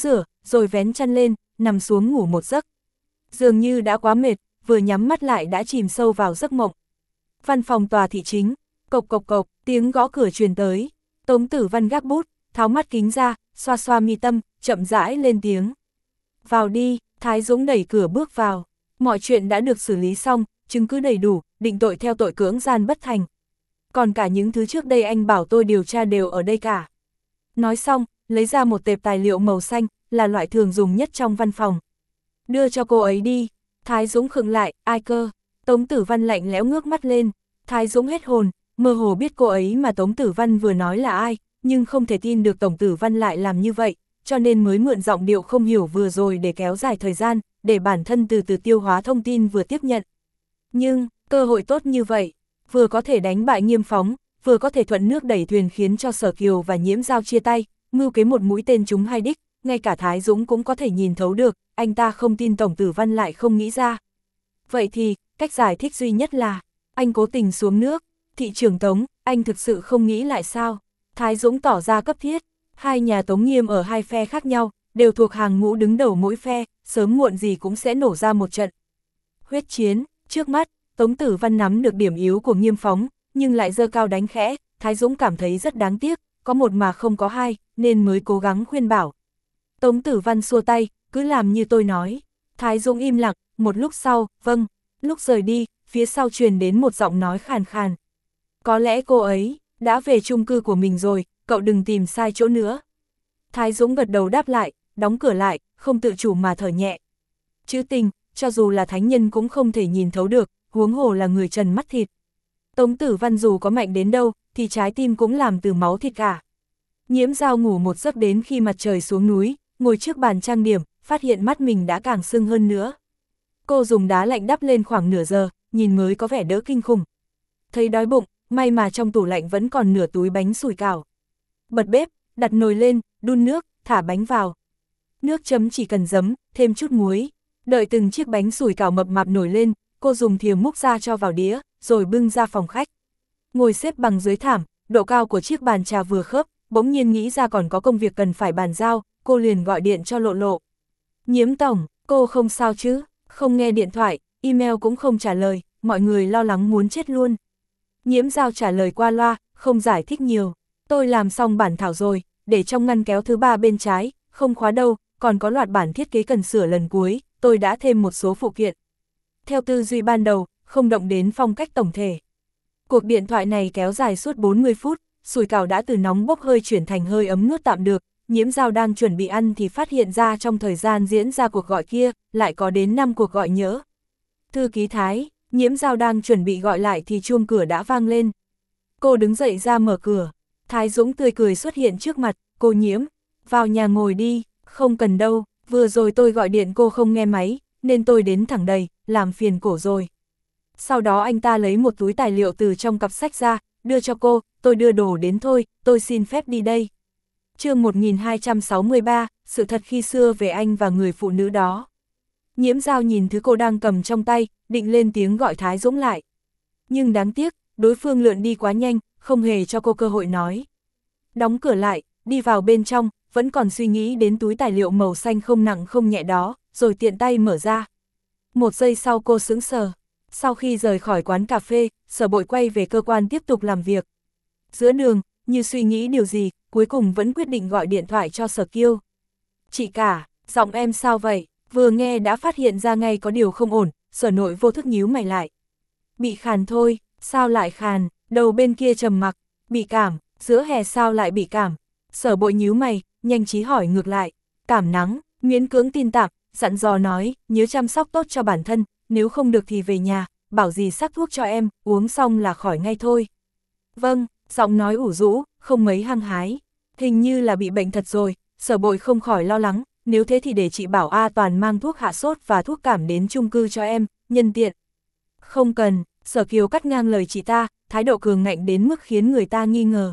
[SPEAKER 1] rồi vén chăn lên, nằm xuống ngủ một giấc. Dường như đã quá mệt, vừa nhắm mắt lại đã chìm sâu vào giấc mộng. Văn phòng tòa thị chính, cộc cộc cộc, tiếng gõ cửa truyền tới. Tống Tử Văn gác bút, tháo mắt kính ra, xoa xoa mi tâm, chậm rãi lên tiếng. Vào đi, Thái Dũng đẩy cửa bước vào. Mọi chuyện đã được xử lý xong, chứng cứ đầy đủ, định tội theo tội cưỡng gian bất thành. Còn cả những thứ trước đây anh bảo tôi điều tra đều ở đây cả. Nói xong, lấy ra một tệp tài liệu màu xanh, là loại thường dùng nhất trong văn phòng. Đưa cho cô ấy đi. Thái Dũng khựng lại, ai cơ? Tống Tử Văn lạnh lẽo ngước mắt lên. Thái Dũng hết hồn, mơ hồ biết cô ấy mà Tống Tử Văn vừa nói là ai, nhưng không thể tin được Tống Tử Văn lại làm như vậy, cho nên mới mượn giọng điệu không hiểu vừa rồi để kéo dài thời gian, để bản thân từ từ tiêu hóa thông tin vừa tiếp nhận. Nhưng, cơ hội tốt như vậy, vừa có thể đánh bại Nghiêm Phóng, vừa có thể thuận nước đẩy thuyền khiến cho Sở Kiều và Nhiễm Giao chia tay, mưu kế một mũi tên trúng hai đích, ngay cả Thái Dũng cũng có thể nhìn thấu được, anh ta không tin Tống Tử Văn lại không nghĩ ra. Vậy thì, cách giải thích duy nhất là, anh cố tình xuống nước. Thị trưởng Tống, anh thực sự không nghĩ lại sao? Thái Dũng tỏ ra cấp thiết. Hai nhà Tống Nghiêm ở hai phe khác nhau, đều thuộc hàng ngũ đứng đầu mỗi phe, sớm muộn gì cũng sẽ nổ ra một trận huyết chiến. Trước mắt, Tống Tử Văn nắm được điểm yếu của Nghiêm Phóng, nhưng lại giơ cao đánh khẽ. Thái Dũng cảm thấy rất đáng tiếc, có một mà không có hai, nên mới cố gắng khuyên bảo. Tống Tử Văn xua tay, cứ làm như tôi nói. Thái Dũng im lặng, một lúc sau, vâng. Lúc rời đi, phía sau truyền đến một giọng nói khàn khàn. Có lẽ cô ấy đã về chung cư của mình rồi, cậu đừng tìm sai chỗ nữa. Thái Dũng gật đầu đáp lại, đóng cửa lại, không tự chủ mà thở nhẹ. Chữ tình, cho dù là thánh nhân cũng không thể nhìn thấu được, huống hồ là người trần mắt thịt. Tống Tử Văn dù có mạnh đến đâu, thì trái tim cũng làm từ máu thịt cả. Nhiễm Giao ngủ một giấc đến khi mặt trời xuống núi, ngồi trước bàn trang điểm, phát hiện mắt mình đã càng sưng hơn nữa. Cô dùng đá lạnh đắp lên khoảng nửa giờ, nhìn mới có vẻ đỡ kinh khủng. Thấy đói bụng, may mà trong tủ lạnh vẫn còn nửa túi bánh sủi cảo. Bật bếp, đặt nồi lên, đun nước, thả bánh vào. Nước chấm chỉ cần giấm, thêm chút muối. Đợi từng chiếc bánh sủi cảo mập mạp nổi lên, cô dùng thìa múc ra cho vào đĩa, rồi bưng ra phòng khách. Ngồi xếp bằng dưới thảm, độ cao của chiếc bàn trà vừa khớp, bỗng nhiên nghĩ ra còn có công việc cần phải bàn giao, cô liền gọi điện cho Lộ Lộ. Nhiễm tổng, cô không sao chứ? Không nghe điện thoại, email cũng không trả lời, mọi người lo lắng muốn chết luôn. Nhiễm Giao trả lời qua loa, không giải thích nhiều. Tôi làm xong bản thảo rồi, để trong ngăn kéo thứ ba bên trái, không khóa đâu, còn có loạt bản thiết kế cần sửa lần cuối, tôi đã thêm một số phụ kiện. Theo tư duy ban đầu, không động đến phong cách tổng thể. Cuộc điện thoại này kéo dài suốt bốn mươi phút, sủi cảo đã từ nóng bốc hơi chuyển thành hơi ấm nuốt tạm được. Nhiễm Giao đang chuẩn bị ăn thì phát hiện ra trong thời gian diễn ra cuộc gọi kia, lại có đến năm cuộc gọi nhỡ. Thư ký Thái, Nhiễm Giao đang chuẩn bị gọi lại thì chuông cửa đã vang lên. Cô đứng dậy ra mở cửa. Thái Dũng tươi cười xuất hiện trước mặt, cô Nhiễm, vào nhà ngồi đi, không cần đâu, vừa rồi tôi gọi điện cô không nghe máy, nên tôi đến thẳng đây, làm phiền cổ rồi. Sau đó anh ta lấy một túi tài liệu từ trong cặp sách ra, đưa cho cô, tôi đưa đồ đến thôi, tôi xin phép đi đây. Chương một nghìn hai trăm sáu mươi ba, sự thật khi xưa về anh và người phụ nữ đó. Nhiễm Giao nhìn thứ cô đang cầm trong tay, định lên tiếng gọi Thái Dũng lại. Nhưng đáng tiếc, đối phương lượn đi quá nhanh, không hề cho cô cơ hội nói. Đóng cửa lại, đi vào bên trong, vẫn còn suy nghĩ đến túi tài liệu màu xanh không nặng không nhẹ đó, rồi tiện tay mở ra. Một giây sau cô sững sờ. Sau khi rời khỏi quán cà phê, Sở Bội quay về cơ quan tiếp tục làm việc. Giữa đường, như suy nghĩ điều gì, cuối cùng vẫn quyết định gọi điện thoại cho Sở Kiêu. Chị cả, giọng em sao vậy? Vừa nghe đã phát hiện ra ngay có điều không ổn, Sở Nội vô thức nhíu mày lại. Bị khàn thôi, sao lại khàn? Đầu bên kia trầm mặc. Bị cảm, giữa hè sao lại bị cảm? Sở Bội nhíu mày, nhanh trí hỏi ngược lại. Cảm nắng, miễn cưỡng tin tạm, dặn dò nói, nhớ chăm sóc tốt cho bản thân, nếu không được thì về nhà, bảo gì sắc thuốc cho em, uống xong là khỏi ngay thôi. Vâng, giọng nói ủ rũ, không mấy hăng hái. Hình như là bị bệnh thật rồi, Sở Bội không khỏi lo lắng, nếu thế thì để chị bảo A Toàn mang thuốc hạ sốt và thuốc cảm đến chung cư cho em, nhân tiện. Không cần, Sở Kiều cắt ngang lời chị ta, thái độ cường ngạnh đến mức khiến người ta nghi ngờ.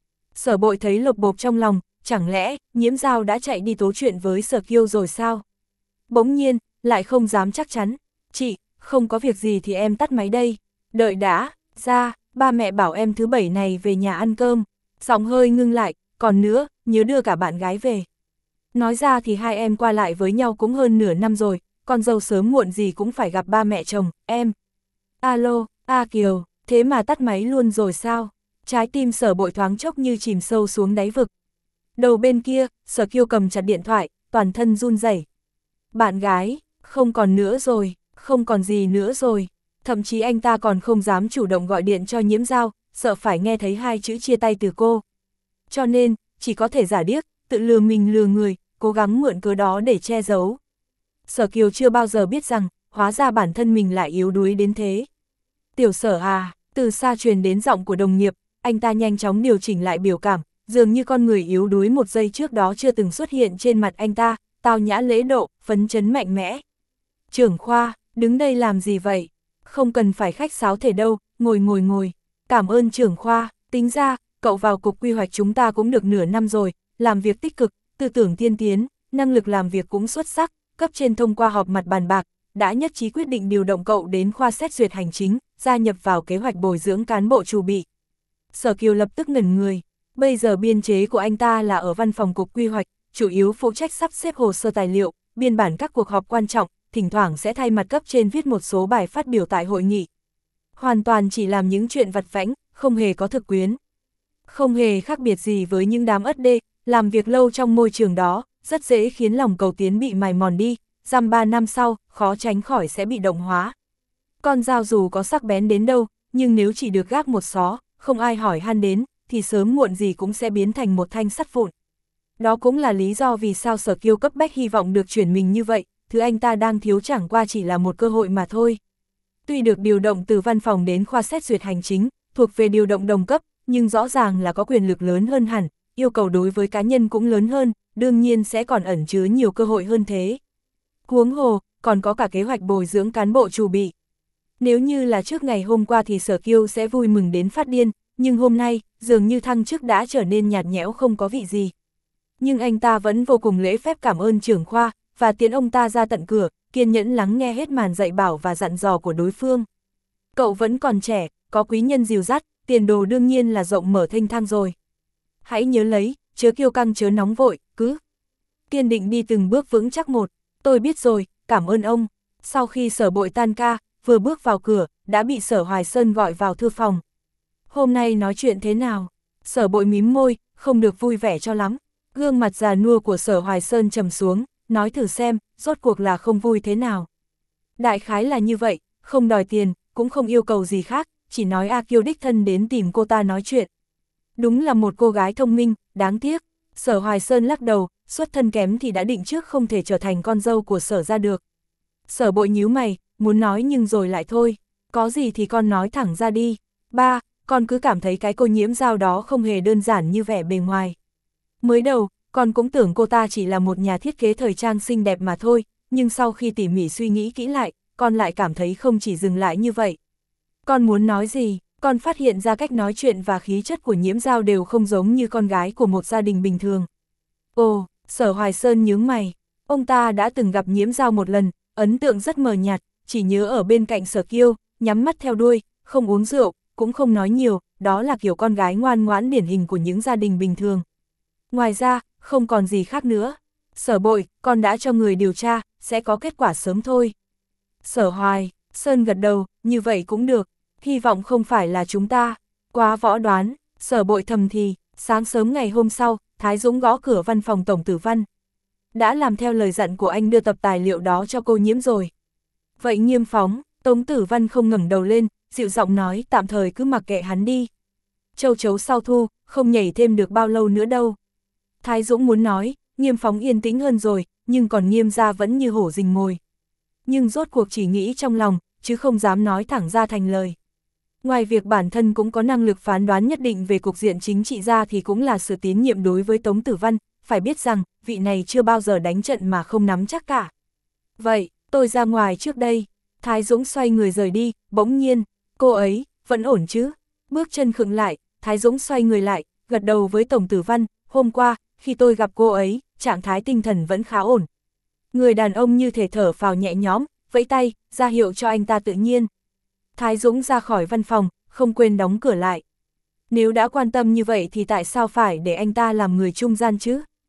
[SPEAKER 1] Sở Bội thấy lột bột trong lòng, chẳng lẽ Nhiễm Giao đã chạy đi tố chuyện với Sở Kiêu rồi sao? Bỗng nhiên, lại không dám chắc chắn. Chị, không có việc gì thì em tắt máy đây. Đợi đã, ra, ba mẹ bảo em thứ bảy này về nhà ăn cơm. Giọng hơi ngưng lại, còn nữa, nhớ đưa cả bạn gái về. Nói ra thì hai em qua lại với nhau cũng hơn nửa năm rồi, con dâu sớm muộn gì cũng phải gặp ba mẹ chồng, em. Alo, A Kiều, thế mà tắt máy luôn rồi sao? Trái tim Sở Bội thoáng chốc như chìm sâu xuống đáy vực. Đầu bên kia, Sở Kiều cầm chặt điện thoại, toàn thân run rẩy. Bạn gái, không còn nữa rồi, không còn gì nữa rồi. Thậm chí anh ta còn không dám chủ động gọi điện cho Nhiễm Giao, sợ phải nghe thấy hai chữ chia tay từ cô. Cho nên, chỉ có thể giả điếc, tự lừa mình lừa người, cố gắng mượn cớ đó để che giấu. Sở Kiều chưa bao giờ biết rằng, hóa ra bản thân mình lại yếu đuối đến thế. Tiểu Sở à, từ xa truyền đến giọng của đồng nghiệp, anh ta nhanh chóng điều chỉnh lại biểu cảm, dường như con người yếu đuối một giây trước đó chưa từng xuất hiện trên mặt anh ta, tao nhã lễ độ, phấn chấn mạnh mẽ. Trưởng khoa, đứng đây làm gì vậy? Không cần phải khách sáo thể đâu, ngồi ngồi ngồi. Cảm ơn trưởng khoa, tính ra, cậu vào cục quy hoạch chúng ta cũng được nửa năm rồi, làm việc tích cực, tư tưởng tiên tiến, năng lực làm việc cũng xuất sắc, cấp trên thông qua họp mặt bàn bạc, đã nhất trí quyết định điều động cậu đến khoa xét duyệt hành chính, gia nhập vào kế hoạch bồi dưỡng cán bộ chủ bị. Sở Kiều lập tức ngẩn người, bây giờ biên chế của anh ta là ở văn phòng cục quy hoạch, chủ yếu phụ trách sắp xếp hồ sơ tài liệu, biên bản các cuộc họp quan trọng, thỉnh thoảng sẽ thay mặt cấp trên viết một số bài phát biểu tại hội nghị. Hoàn toàn chỉ làm những chuyện vặt vãnh, không hề có thực quyến. Không hề khác biệt gì với những đám ất đê, làm việc lâu trong môi trường đó, rất dễ khiến lòng cầu tiến bị mài mòn đi, dăm ba năm sau, khó tránh khỏi sẽ bị động hóa. Con dao dù có sắc bén đến đâu, nhưng nếu chỉ được gác một xó, không ai hỏi han đến, thì sớm muộn gì cũng sẽ biến thành một thanh sắt vụn. Đó cũng là lý do vì sao Sở Kiều cấp bách hy vọng được chuyển mình như vậy, thứ anh ta đang thiếu chẳng qua chỉ là một cơ hội mà thôi. Tuy được điều động từ văn phòng đến khoa xét duyệt hành chính, thuộc về điều động đồng cấp, nhưng rõ ràng là có quyền lực lớn hơn hẳn, yêu cầu đối với cá nhân cũng lớn hơn, đương nhiên sẽ còn ẩn chứa nhiều cơ hội hơn thế. Huống hồ, còn có cả kế hoạch bồi dưỡng cán bộ chủ bị. Nếu như là trước ngày hôm qua thì Sở Kiều sẽ vui mừng đến phát điên, nhưng hôm nay, dường như thăng chức đã trở nên nhạt nhẽo không có vị gì. Nhưng anh ta vẫn vô cùng lễ phép cảm ơn trưởng khoa, và tiễn ông ta ra tận cửa, kiên nhẫn lắng nghe hết màn dạy bảo và dặn dò của đối phương. Cậu vẫn còn trẻ, có quý nhân dìu dắt, tiền đồ đương nhiên là rộng mở thênh thang rồi. Hãy nhớ lấy, chớ kiêu căng chớ nóng vội, cứ kiên định đi từng bước vững chắc một. Tôi biết rồi, cảm ơn ông. Sau khi Sở Bội tan ca, vừa bước vào cửa, đã bị Sở Hoài Sơn gọi vào thư phòng. Hôm nay nói chuyện thế nào? Sở Bội mím môi, không được vui vẻ cho lắm. Gương mặt già nua của Sở Hoài Sơn trầm xuống, nói thử xem, rốt cuộc là không vui thế nào. Đại khái là như vậy, không đòi tiền, cũng không yêu cầu gì khác, chỉ nói A Kiều đích thân đến tìm cô ta nói chuyện. Đúng là một cô gái thông minh, đáng tiếc. Sở Hoài Sơn lắc đầu, xuất thân kém thì đã định trước không thể trở thành con dâu của Sở ra được. Sở Bội nhíu mày, muốn nói nhưng rồi lại thôi, có gì thì con nói thẳng ra đi. Ba, con cứ cảm thấy cái cô Nhiễm Giao đó không hề đơn giản như vẻ bề ngoài. Mới đầu, con cũng tưởng cô ta chỉ là một nhà thiết kế thời trang xinh đẹp mà thôi, nhưng sau khi tỉ mỉ suy nghĩ kỹ lại, con lại cảm thấy không chỉ dừng lại như vậy. Con muốn nói gì? Con phát hiện ra cách nói chuyện và khí chất của Nhiễm Giao đều không giống như con gái của một gia đình bình thường. Ồ, Sở Hoài Sơn nhướng mày. Ông ta đã từng gặp Nhiễm Giao một lần, ấn tượng rất mờ nhạt, chỉ nhớ ở bên cạnh Sở Kiêu, nhắm mắt theo đuôi, không uống rượu, cũng không nói nhiều, đó là kiểu con gái ngoan ngoãn điển hình của những gia đình bình thường. Ngoài ra, không còn gì khác nữa. Sở Bội, con đã cho người điều tra, sẽ có kết quả sớm thôi. Sở Hoài Sơn gật đầu, như vậy cũng được, hy vọng không phải là chúng ta quá võ đoán. Sở Bội thầm thì, sáng sớm ngày hôm sau, Thái Dũng gõ cửa văn phòng Tổng Tử Văn. Đã làm theo lời dặn của anh đưa tập tài liệu đó cho cô Nhiễm rồi. Vậy Nghiêm phóng, Tống Tử Văn không ngẩng đầu lên, dịu giọng nói tạm thời cứ mặc kệ hắn đi. Châu chấu sau thu, không nhảy thêm được bao lâu nữa đâu. Thái Dũng muốn nói, Nghiêm phóng yên tĩnh hơn rồi, nhưng còn Nghiêm gia vẫn như hổ rình mồi. Nhưng rốt cuộc chỉ nghĩ trong lòng, chứ không dám nói thẳng ra thành lời. Ngoài việc bản thân cũng có năng lực phán đoán nhất định về cục diện chính trị ra thì cũng là sự tín nhiệm đối với Tống Tử Văn, phải biết rằng, vị này chưa bao giờ đánh trận mà không nắm chắc cả. Vậy, tôi ra ngoài trước đây. Thái Dũng xoay người rời đi, bỗng nhiên, cô ấy, vẫn ổn chứ? Bước chân khựng lại, Thái Dũng xoay người lại, gật đầu với Tổng Tử Văn, hôm qua, khi tôi gặp cô ấy, trạng thái tinh thần vẫn khá ổn. Người đàn ông như thể thở phào nhẹ nhõm, vẫy tay, ra hiệu cho anh ta tự nhiên. Thái Dũng ra khỏi văn phòng, không quên đóng cửa lại. Nếu đã quan tâm như vậy thì tại sao phải để anh ta làm người trung gian chứ?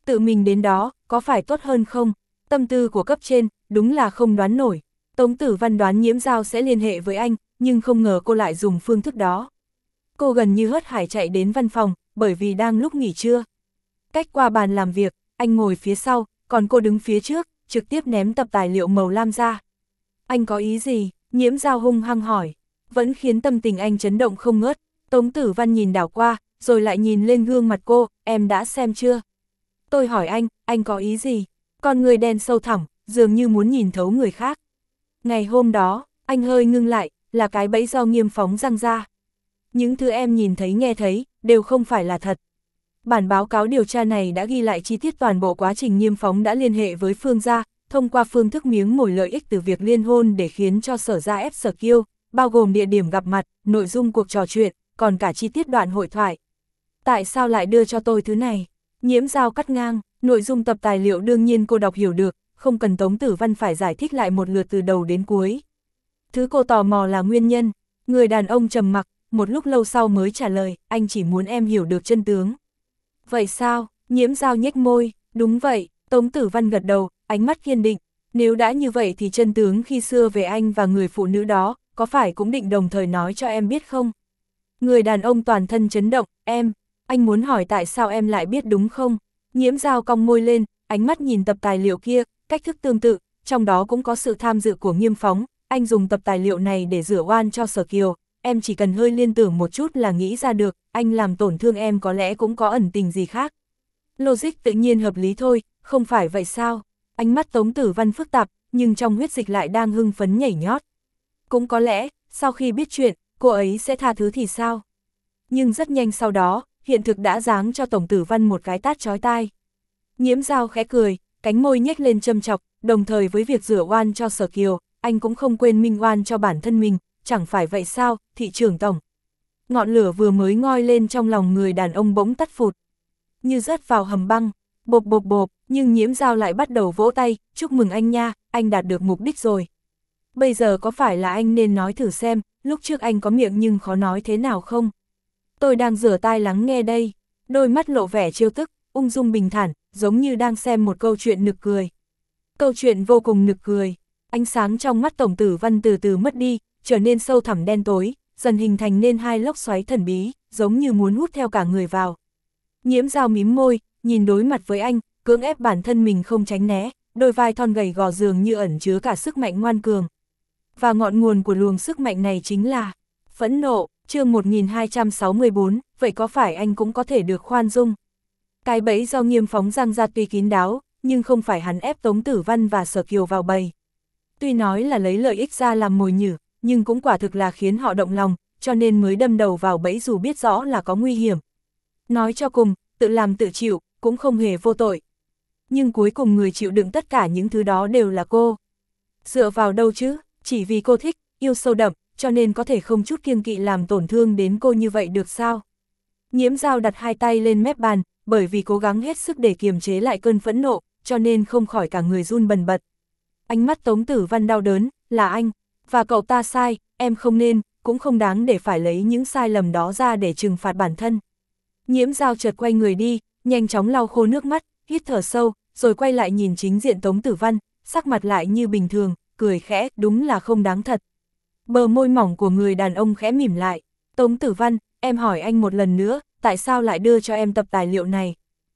[SPEAKER 1] Tự mình đến đó, có phải tốt hơn không? Tâm tư của cấp trên, đúng là không đoán nổi. Tống Tử Văn đoán Nhiễm Giao sẽ liên hệ với anh, nhưng không ngờ cô lại dùng phương thức đó. Cô gần như hớt hải chạy đến văn phòng, bởi vì đang lúc nghỉ trưa. Cách qua bàn làm việc, anh ngồi phía sau, còn cô đứng phía trước, trực tiếp ném tập tài liệu màu lam ra. Anh có ý gì? Nhiễm Giao hung hăng hỏi. Vẫn khiến tâm tình anh chấn động không ngớt. Tống Tử Văn nhìn đảo qua, rồi lại nhìn lên gương mặt cô, em đã xem chưa? Tôi hỏi anh, anh có ý gì? Con người đen sâu thẳm, dường như muốn nhìn thấu người khác. Ngày hôm đó, anh hơi ngưng lại, là cái bẫy do Nghiêm phóng răng ra. Những thứ em nhìn thấy nghe thấy, đều không phải là thật. Bản báo cáo điều tra này đã ghi lại chi tiết toàn bộ quá trình Nghiêm phóng đã liên hệ với Phương gia, thông qua phương thức miếng mồi lợi ích từ việc liên hôn để khiến cho Sở gia ép Sở Kiêu, bao gồm địa điểm gặp mặt, nội dung cuộc trò chuyện, còn cả chi tiết đoạn hội thoại. Tại sao lại đưa cho tôi thứ này? Nhiễm Giao cắt ngang, nội dung tập tài liệu đương nhiên cô đọc hiểu được, không cần Tống Tử Văn phải giải thích lại một lượt từ đầu đến cuối. Thứ cô tò mò là nguyên nhân. Người đàn ông trầm mặc, một lúc lâu sau mới trả lời, anh chỉ muốn em hiểu được chân tướng. Vậy sao? Nhiễm Giao nhếch môi, đúng vậy. Tống Tử Văn gật đầu, ánh mắt kiên định. Nếu đã như vậy thì chân tướng khi xưa về anh và người phụ nữ đó, có phải cũng định đồng thời nói cho em biết không? Người đàn ông toàn thân chấn động, em, anh muốn hỏi tại sao em lại biết đúng không? Nhiễm Giao cong môi lên, ánh mắt nhìn tập tài liệu kia, cách thức tương tự, trong đó cũng có sự tham dự của Nghiêm phóng, anh dùng tập tài liệu này để rửa oan cho Sở Kiều, em chỉ cần hơi liên tưởng một chút là nghĩ ra được, anh làm tổn thương em có lẽ cũng có ẩn tình gì khác. Logic tự nhiên hợp lý thôi, không phải vậy sao? Ánh mắt Tống Tử Văn phức tạp, nhưng trong huyết dịch lại đang hưng phấn nhảy nhót. Cũng có lẽ, sau khi biết chuyện, cô ấy sẽ tha thứ thì sao? Nhưng rất nhanh sau đó, hiện thực đã giáng cho Tống Tử Văn một cái tát chói tai. Nhiễm Giao khẽ cười, cánh môi nhếch lên châm chọc, đồng thời với việc rửa oan cho Sở Kiều, anh cũng không quên minh oan cho bản thân mình, chẳng phải vậy sao, thị trưởng tổng. Ngọn lửa vừa mới ngoi lên trong lòng người đàn ông bỗng tắt phụt. Như rớt vào hầm băng, bộp bộp bộp, nhưng Nhiễm Giao lại bắt đầu vỗ tay, chúc mừng anh nha, anh đạt được mục đích rồi. Bây giờ có phải là anh nên nói thử xem, lúc trước anh có miệng nhưng khó nói thế nào không? Tôi đang rửa tai lắng nghe đây, đôi mắt lộ vẻ trêu tức, ung dung bình thản, giống như đang xem một câu chuyện nực cười. Câu chuyện vô cùng nực cười, ánh sáng trong mắt Tổng Tử Văn từ từ mất đi, trở nên sâu thẳm đen tối, dần hình thành nên hai lốc xoáy thần bí, giống như muốn hút theo cả người vào. Nhiễm Giao mím môi, nhìn đối mặt với anh, cưỡng ép bản thân mình không tránh né, đôi vai thon gầy gò dường như ẩn chứa cả sức mạnh ngoan cường. Và ngọn nguồn của luồng sức mạnh này chính là phẫn nộ. Chương một nghìn hai trăm sáu mươi bốn, vậy có phải anh cũng có thể được khoan dung? Cái bẫy do Nghiêm phóng răng ra tuy kín đáo, nhưng không phải hắn ép Tống Tử Văn và Sở Kiều vào bầy. Tuy nói là lấy lợi ích ra làm mồi nhử, nhưng cũng quả thực là khiến họ động lòng, cho nên mới đâm đầu vào bẫy dù biết rõ là có nguy hiểm. Nói cho cùng, tự làm tự chịu, cũng không hề vô tội. Nhưng cuối cùng người chịu đựng tất cả những thứ đó đều là cô. Dựa vào đâu chứ, chỉ vì cô thích, yêu sâu đậm, cho nên có thể không chút kiêng kỵ làm tổn thương đến cô như vậy được sao? Nhiễm Giao đặt hai tay lên mép bàn, bởi vì cố gắng hết sức để kiềm chế lại cơn phẫn nộ, cho nên không khỏi cả người run bần bật. Ánh mắt Tống Tử Văn đau đớn, là anh, và cậu ta sai, em không nên, cũng không đáng để phải lấy những sai lầm đó ra để trừng phạt bản thân. Nhiễm Giao chợt quay người đi, nhanh chóng lau khô nước mắt, hít thở sâu, rồi quay lại nhìn chính diện Tống Tử Văn, sắc mặt lại như bình thường, cười khẽ, đúng là không đáng thật. Bờ môi mỏng của người đàn ông khẽ mỉm lại. Tống Tử Văn, em hỏi anh một lần nữa, tại sao lại đưa cho em tập tài liệu này?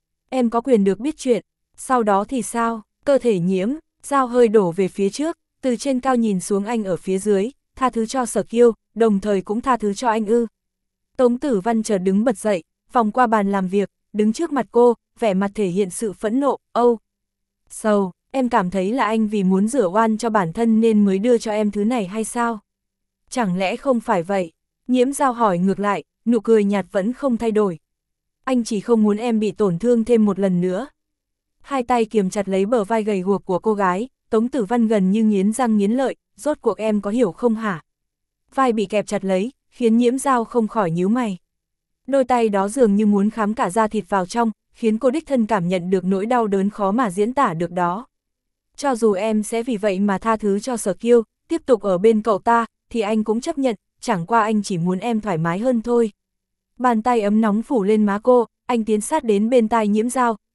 [SPEAKER 1] Em có quyền được biết chuyện, sau đó thì sao? Cơ thể Nhiễm Giao hơi đổ về phía trước, từ trên cao nhìn xuống anh ở phía dưới, tha thứ cho Sở Kiêu, đồng thời cũng tha thứ cho anh ư. Tống Tử Văn chợt đứng bật dậy, vòng qua bàn làm việc, đứng trước mặt cô, vẻ mặt thể hiện sự phẫn nộ, âu. Sầu, em cảm thấy là anh vì muốn rửa oan cho bản thân nên mới đưa cho em thứ này hay sao? Chẳng lẽ không phải vậy? Nhiễm Giao hỏi ngược lại, nụ cười nhạt vẫn không thay đổi. Anh chỉ không muốn em bị tổn thương thêm một lần nữa. Hai tay kiềm chặt lấy bờ vai gầy guộc của cô gái, Tống Tử Văn gần như nghiến răng nghiến lợi, rốt cuộc em có hiểu không hả? Vai bị kẹp chặt lấy, khiến Nhiễm Giao không khỏi nhíu mày. Đôi tay đó dường như muốn khám cả da thịt vào trong, khiến cô đích thân cảm nhận được nỗi đau đớn khó mà diễn tả được đó. Cho dù em sẽ vì vậy mà tha thứ cho Sở Kiêu, tiếp tục ở bên cậu ta, thì anh cũng chấp nhận, chẳng qua anh chỉ muốn em thoải mái hơn thôi. Bàn tay ấm nóng phủ lên má cô, anh tiến sát đến bên tai Nhiễm Giao,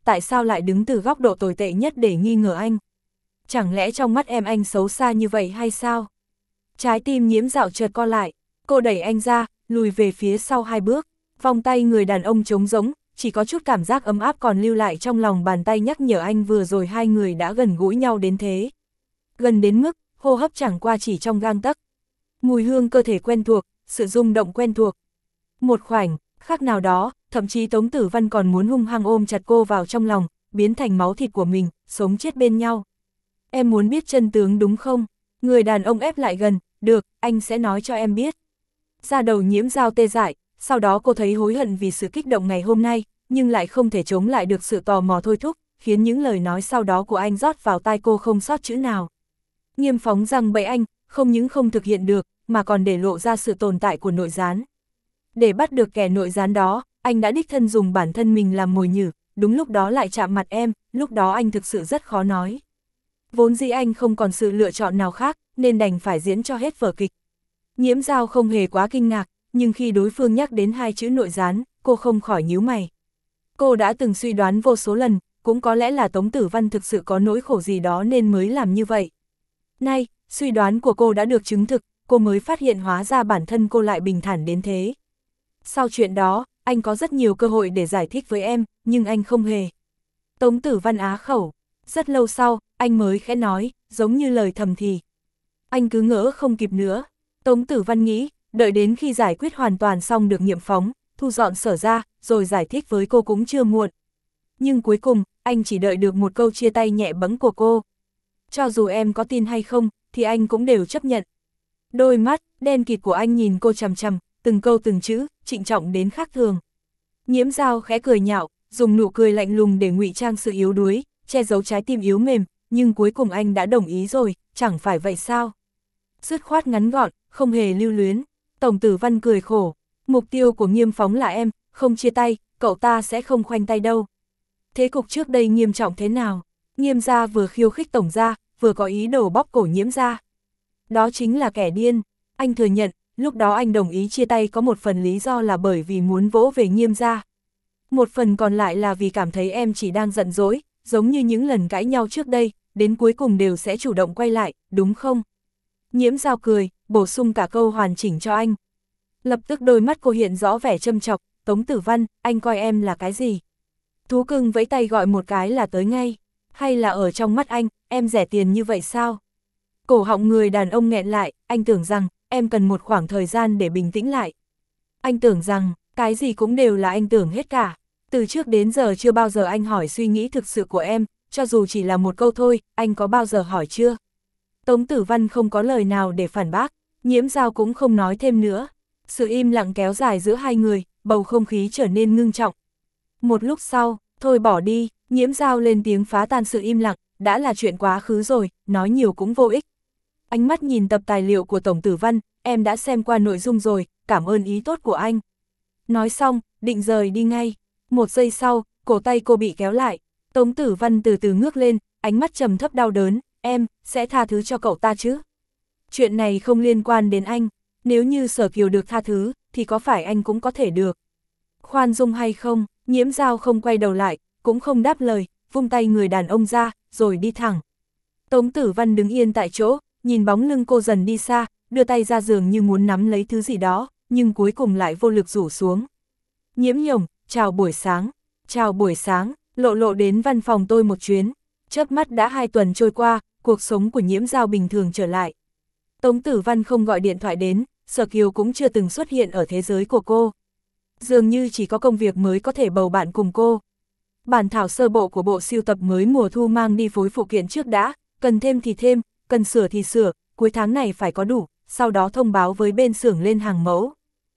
[SPEAKER 1] tại sao lại đứng từ góc độ tồi tệ nhất để nghi ngờ anh? Chẳng lẽ trong mắt em anh xấu xa như vậy hay sao? Trái tim Nhiễm Dạo chợt co lại, cô đẩy anh ra, lùi về phía sau hai bước, vòng tay người đàn ông trống rỗng, chỉ có chút cảm giác ấm áp còn lưu lại trong lòng bàn tay nhắc nhở anh vừa rồi hai người đã gần gũi nhau đến thế. Gần đến mức, hô hấp chẳng qua chỉ trong gang tấc. Mùi hương cơ thể quen thuộc, sự rung động quen thuộc. Một khoảnh khắc nào đó, thậm chí Tống Tử Văn còn muốn hung hăng ôm chặt cô vào trong lòng, biến thành máu thịt của mình, sống chết bên nhau. Em muốn biết chân tướng đúng không? Người đàn ông ép lại gần, được, anh sẽ nói cho em biết. Da đầu Nhiễm Dao tê dại, sau đó cô thấy hối hận vì sự kích động ngày hôm nay, nhưng lại không thể chống lại được sự tò mò thôi thúc, khiến những lời nói sau đó của anh rót vào tai cô không sót chữ nào. Nghiêm phóng rằng bẫy anh, không những không thực hiện được, mà còn để lộ ra sự tồn tại của nội gián. Để bắt được kẻ nội gián đó, anh đã đích thân dùng bản thân mình làm mồi nhử, đúng lúc đó lại chạm mặt em, lúc đó anh thực sự rất khó nói. Vốn dĩ anh không còn sự lựa chọn nào khác, nên đành phải diễn cho hết vở kịch. Nhiễm Dao không hề quá kinh ngạc, nhưng khi đối phương nhắc đến hai chữ nội gián, cô không khỏi nhíu mày. Cô đã từng suy đoán vô số lần, cũng có lẽ là Tống Tử Văn thực sự có nỗi khổ gì đó nên mới làm như vậy. Nay, suy đoán của cô đã được chứng thực, cô mới phát hiện hóa ra bản thân cô lại bình thản đến thế. Sau chuyện đó, anh có rất nhiều cơ hội để giải thích với em, nhưng anh không hề. Tống Tử Văn á khẩu, rất lâu sau, anh mới khẽ nói, giống như lời thầm thì. Anh cứ ngỡ không kịp nữa. Tống Tử Văn nghĩ, đợi đến khi giải quyết hoàn toàn xong được nghiệm phóng, thu dọn Sở ra, rồi giải thích với cô cũng chưa muộn. Nhưng cuối cùng, anh chỉ đợi được một câu chia tay nhẹ bẫng của cô. Cho dù em có tin hay không, thì anh cũng đều chấp nhận. Đôi mắt đen kịt của anh nhìn cô chằm chằm, từng câu từng chữ, trịnh trọng đến khác thường. Nhiễm Dao khẽ cười nhạo, dùng nụ cười lạnh lùng để ngụy trang sự yếu đuối, che giấu trái tim yếu mềm, nhưng cuối cùng anh đã đồng ý rồi, chẳng phải vậy sao? Dứt khoát ngắn gọn, không hề lưu luyến. Tổng Tử Văn cười khổ, mục tiêu của Nghiêm phóng là em, không chia tay, cậu ta sẽ không khoanh tay đâu. Thế cục trước đây nghiêm trọng thế nào? Nghiêm gia vừa khiêu khích Tổng gia, vừa có ý đồ bóp cổ Nhiễm gia. Đó chính là kẻ điên. Anh thừa nhận, lúc đó anh đồng ý chia tay có một phần lý do là bởi vì muốn vỗ về Nghiêm gia. Một phần còn lại là vì cảm thấy em chỉ đang giận dỗi, giống như những lần cãi nhau trước đây, đến cuối cùng đều sẽ chủ động quay lại, đúng không? Nhiễm Dao cười, bổ sung cả câu hoàn chỉnh cho anh. Lập tức đôi mắt cô hiện rõ vẻ châm chọc, Tống Tử Văn, anh coi em là cái gì? Thú cưng vẫy tay gọi một cái là tới ngay, hay là ở trong mắt anh, em rẻ tiền như vậy sao? Cổ họng người đàn ông nghẹn lại, anh tưởng rằng, em cần một khoảng thời gian để bình tĩnh lại. Anh tưởng rằng, cái gì cũng đều là anh tưởng hết cả. Từ trước đến giờ chưa bao giờ anh hỏi suy nghĩ thực sự của em, cho dù chỉ là một câu thôi, anh có bao giờ hỏi chưa? Tống Tử Văn không có lời nào để phản bác, Nhiễm Dao cũng không nói thêm nữa. Sự im lặng kéo dài giữa hai người, bầu không khí trở nên ngưng trọng. Một lúc sau, thôi bỏ đi, Nhiễm Dao lên tiếng phá tan sự im lặng, đã là chuyện quá khứ rồi, nói nhiều cũng vô ích. Ánh mắt nhìn tập tài liệu của Tổng Tử Văn, em đã xem qua nội dung rồi, cảm ơn ý tốt của anh. Nói xong, định rời đi ngay. Một giây sau, cổ tay cô bị kéo lại. Tống Tử Văn từ từ ngước lên, ánh mắt trầm thấp đau đớn, em, sẽ tha thứ cho cậu ta chứ? Chuyện này không liên quan đến anh, nếu như Sở Kiều được tha thứ, thì có phải anh cũng có thể được? Khoan dung hay không? Nhiễm Dao không quay đầu lại, cũng không đáp lời, vung tay người đàn ông ra, rồi đi thẳng. Tống Tử Văn đứng yên tại chỗ, nhìn bóng lưng cô dần đi xa, đưa tay ra giường như muốn nắm lấy thứ gì đó, nhưng cuối cùng lại vô lực rủ xuống. Nhiễm Nhồng, chào buổi sáng, chào buổi sáng, Lộ Lộ đến văn phòng tôi một chuyến. Chớp mắt đã hai tuần trôi qua, cuộc sống của Nhiễm Dao bình thường trở lại. Tống Tử Văn không gọi điện thoại đến, Sở Kiều cũng chưa từng xuất hiện ở thế giới của cô. Dường như chỉ có công việc mới có thể bầu bạn cùng cô. Bản thảo sơ bộ của bộ sưu tập mới mùa thu mang đi phối phụ kiện trước đã, cần thêm thì thêm, cần sửa thì sửa, cuối tháng này phải có đủ, sau đó thông báo với bên xưởng lên hàng mẫu.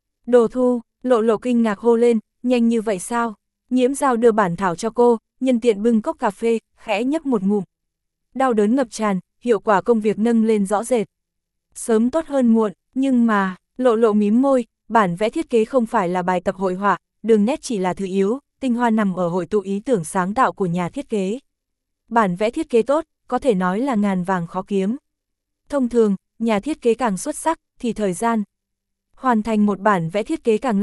[SPEAKER 1] Đồ thu, Lộ Lộ kinh ngạc hô lên, nhanh như vậy sao? Nhiễm Dao đưa bản thảo cho cô, nhân tiện bưng cốc cà phê, khẽ nhấp một ngụm. Đau đớn ngập tràn, hiệu quả công việc nâng lên rõ rệt. Sớm tốt hơn muộn, nhưng mà, Lộ Lộ mím môi, bản vẽ thiết kế không phải là bài tập hội họa, đường nét chỉ là thứ yếu, tinh hoa nằm ở hội tụ ý tưởng sáng tạo của nhà thiết kế. Bản vẽ thiết kế tốt, có thể nói là ngàn vàng khó kiếm. Thông thường, nhà thiết kế càng xuất sắc, thì thời gian hoàn thành một bản vẽ thiết kế càng lâu,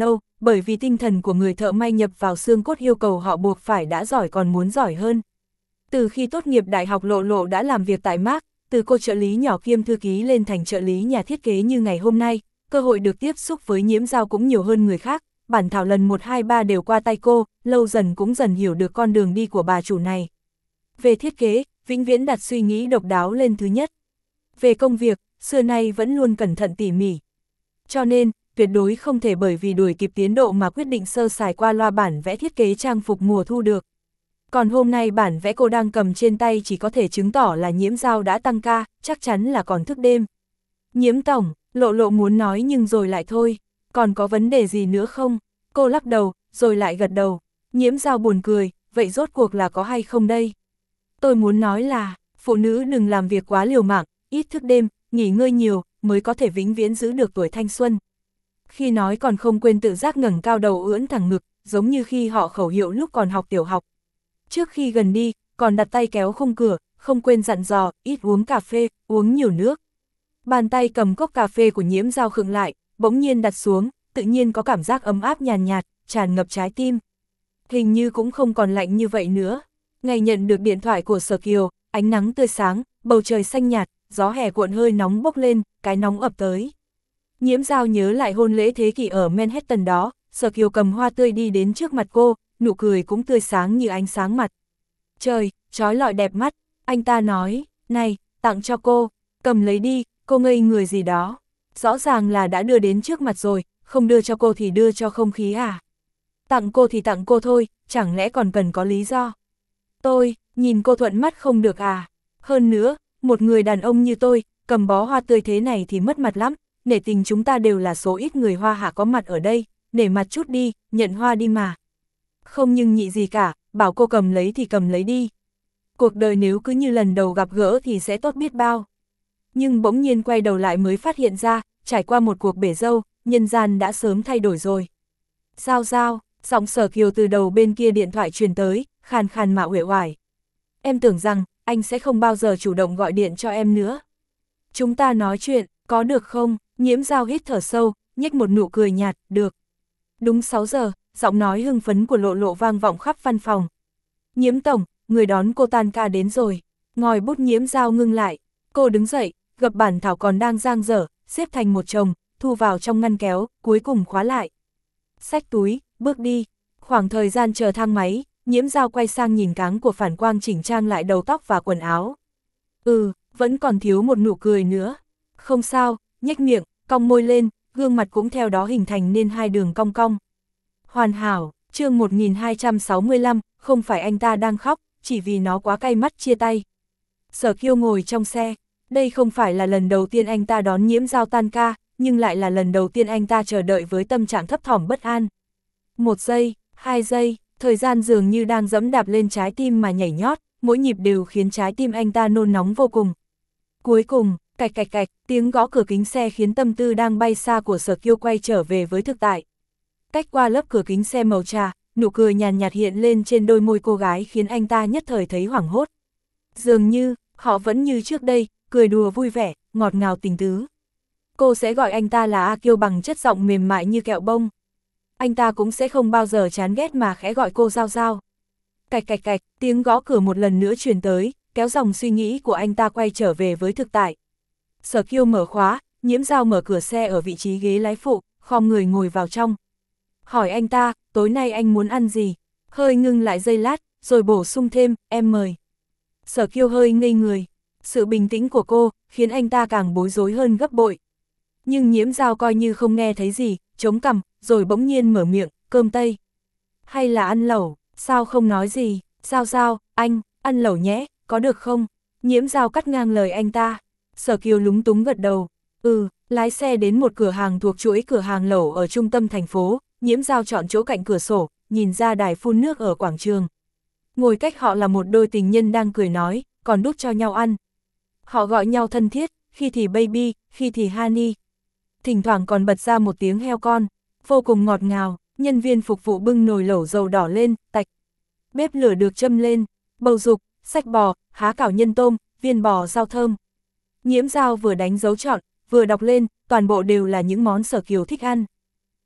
[SPEAKER 1] bởi vì tinh thần của người thợ may nhập vào xương cốt yêu cầu họ buộc phải đã giỏi còn muốn giỏi hơn. Từ khi tốt nghiệp đại học Lộ Lộ đã làm việc tại Mark, từ cô trợ lý nhỏ kiêm thư ký lên thành trợ lý nhà thiết kế như ngày hôm nay, cơ hội được tiếp xúc với Nhiễm Dao cũng nhiều hơn người khác, bản thảo lần một hai ba đều qua tay cô, lâu dần cũng dần hiểu được con đường đi của bà chủ này. Về thiết kế, vĩnh viễn đặt suy nghĩ độc đáo lên thứ nhất. Về công việc, xưa nay vẫn luôn cẩn thận tỉ mỉ. Cho nên, tuyệt đối không thể bởi vì đuổi kịp tiến độ mà quyết định sơ sài qua loa bản vẽ thiết kế trang phục mùa thu được. Còn hôm nay bản vẽ cô đang cầm trên tay chỉ có thể chứng tỏ là Nhiễm Dao đã tăng ca, chắc chắn là còn thức đêm. Nhiễm tổng, Lộ Lộ muốn nói nhưng rồi lại thôi, còn có vấn đề gì nữa không? Cô lắc đầu, rồi lại gật đầu. Nhiễm Dao buồn cười, vậy rốt cuộc là có hay không đây? Tôi muốn nói là, phụ nữ đừng làm việc quá liều mạng, ít thức đêm, nghỉ ngơi nhiều, mới có thể vĩnh viễn giữ được tuổi thanh xuân. Khi nói còn không quên tự giác ngẩng cao đầu ưỡn thẳng ngực, giống như khi họ khẩu hiệu lúc còn học tiểu học. Trước khi gần đi, còn đặt tay kéo khung cửa, không quên dặn dò, ít uống cà phê, uống nhiều nước. Bàn tay cầm cốc cà phê của Nhiễm Dao khựng lại, bỗng nhiên đặt xuống, tự nhiên có cảm giác ấm áp nhàn nhạt, nhạt, tràn ngập trái tim. Hình như cũng không còn lạnh như vậy nữa. Ngày nhận được điện thoại của Sở Kiều, ánh nắng tươi sáng, bầu trời xanh nhạt, gió hè cuộn hơi nóng bốc lên, cái nóng ập tới. Nhiễm Dao nhớ lại hôn lễ thế kỷ ở Manhattan đó, Sở Kiều cầm hoa tươi đi đến trước mặt cô, nụ cười cũng tươi sáng như ánh sáng mặt. Trời, trói lọi đẹp mắt, anh ta nói, này, tặng cho cô, cầm lấy đi, cô ngây người gì đó. Rõ ràng là đã đưa đến trước mặt rồi, không đưa cho cô thì đưa cho không khí à? Tặng cô thì tặng cô thôi, chẳng lẽ còn cần có lý do? Tôi, nhìn cô thuận mắt không được à? Hơn nữa, một người đàn ông như tôi, cầm bó hoa tươi thế này thì mất mặt lắm, nể tình chúng ta đều là số ít người Hoa Hạ có mặt ở đây, nể mặt chút đi, nhận hoa đi mà. Không nhưng nhị gì cả, bảo cô cầm lấy thì cầm lấy đi. Cuộc đời nếu cứ như lần đầu gặp gỡ thì sẽ tốt biết bao. Nhưng bỗng nhiên quay đầu lại mới phát hiện ra, trải qua một cuộc bể dâu, nhân gian đã sớm thay đổi rồi. Giao giao, giọng Sở Kiều từ đầu bên kia điện thoại truyền tới, khàn khàn mà uể oải. Em tưởng rằng, anh sẽ không bao giờ chủ động gọi điện cho em nữa. Chúng ta nói chuyện, có được không? Nhiễm Dao hít thở sâu, nhếch một nụ cười nhạt, được. Đúng sáu giờ, giọng nói hưng phấn của Lộ Lộ vang vọng khắp văn phòng. Nhiễm tổng, người đón cô tan ca đến rồi. Ngòi bút Nhiễm Dao ngưng lại, cô đứng dậy, gập bản thảo còn đang dang dở, xếp thành một chồng, thu vào trong ngăn kéo, cuối cùng khóa lại. Xách túi, bước đi. Khoảng thời gian chờ thang máy, Nhiễm Dao quay sang nhìn cáng của phản quang chỉnh trang lại đầu tóc và quần áo. Ừ, vẫn còn thiếu một nụ cười nữa. Không sao, nhếch miệng, cong môi lên, gương mặt cũng theo đó hình thành nên hai đường cong cong. Hoàn hảo, chương một nghìn hai trăm sáu mươi lăm, không phải anh ta đang khóc, chỉ vì nó quá cay mắt chia tay. Sở Kiêu ngồi trong xe, đây không phải là lần đầu tiên anh ta đón Nhiễm Dao tan ca, nhưng lại là lần đầu tiên anh ta chờ đợi với tâm trạng thấp thỏm bất an. Một giây, hai giây, thời gian dường như đang dẫm đạp lên trái tim mà nhảy nhót, mỗi nhịp đều khiến trái tim anh ta nôn nóng vô cùng. Cuối cùng, cạch cạch cạch, tiếng gõ cửa kính xe khiến tâm tư đang bay xa của Sở Kiêu quay trở về với thực tại. Cách qua lớp cửa kính xe màu trà, nụ cười nhàn nhạt hiện lên trên đôi môi cô gái khiến anh ta nhất thời thấy hoảng hốt. Dường như, họ vẫn như trước đây, cười đùa vui vẻ, ngọt ngào tình tứ. Cô sẽ gọi anh ta là A Kiêu bằng chất giọng mềm mại như kẹo bông. Anh ta cũng sẽ không bao giờ chán ghét mà khẽ gọi cô Giao Giao. Cạch cạch cạch, tiếng gõ cửa một lần nữa truyền tới, kéo dòng suy nghĩ của anh ta quay trở về với thực tại. Sở Kiêu mở khóa, Nhiễm Dao mở cửa xe ở vị trí ghế lái phụ, khom người ngồi vào trong. Hỏi anh ta, tối nay anh muốn ăn gì? Hơi ngưng lại giây lát, rồi bổ sung thêm, em mời. Sở Kiêu hơi ngây người. Sự bình tĩnh của cô, khiến anh ta càng bối rối hơn gấp bội. Nhưng Nhiễm Dao coi như không nghe thấy gì, chống cằm, rồi bỗng nhiên mở miệng, cơm tây. Hay là ăn lẩu, sao không nói gì? Sao sao, anh, ăn lẩu nhé, có được không? Nhiễm Dao cắt ngang lời anh ta. Sở Kiều lúng túng gật đầu. Ừ, lái xe đến một cửa hàng thuộc chuỗi cửa hàng lẩu ở trung tâm thành phố. Nhiễm Dao chọn chỗ cạnh cửa sổ, nhìn ra đài phun nước ở quảng trường. Ngồi cách họ là một đôi tình nhân đang cười nói, còn đút cho nhau ăn. Họ gọi nhau thân thiết, khi thì baby, khi thì honey. Thỉnh thoảng còn bật ra một tiếng heo con, vô cùng ngọt ngào. Nhân viên phục vụ bưng nồi lẩu dầu đỏ lên, tạch. Bếp lửa được châm lên, bầu dục, sách bò, há cảo nhân tôm, viên bò rau thơm. Nhiễm Dao vừa đánh dấu chọn, vừa đọc lên, toàn bộ đều là những món Sở Kiều thích ăn.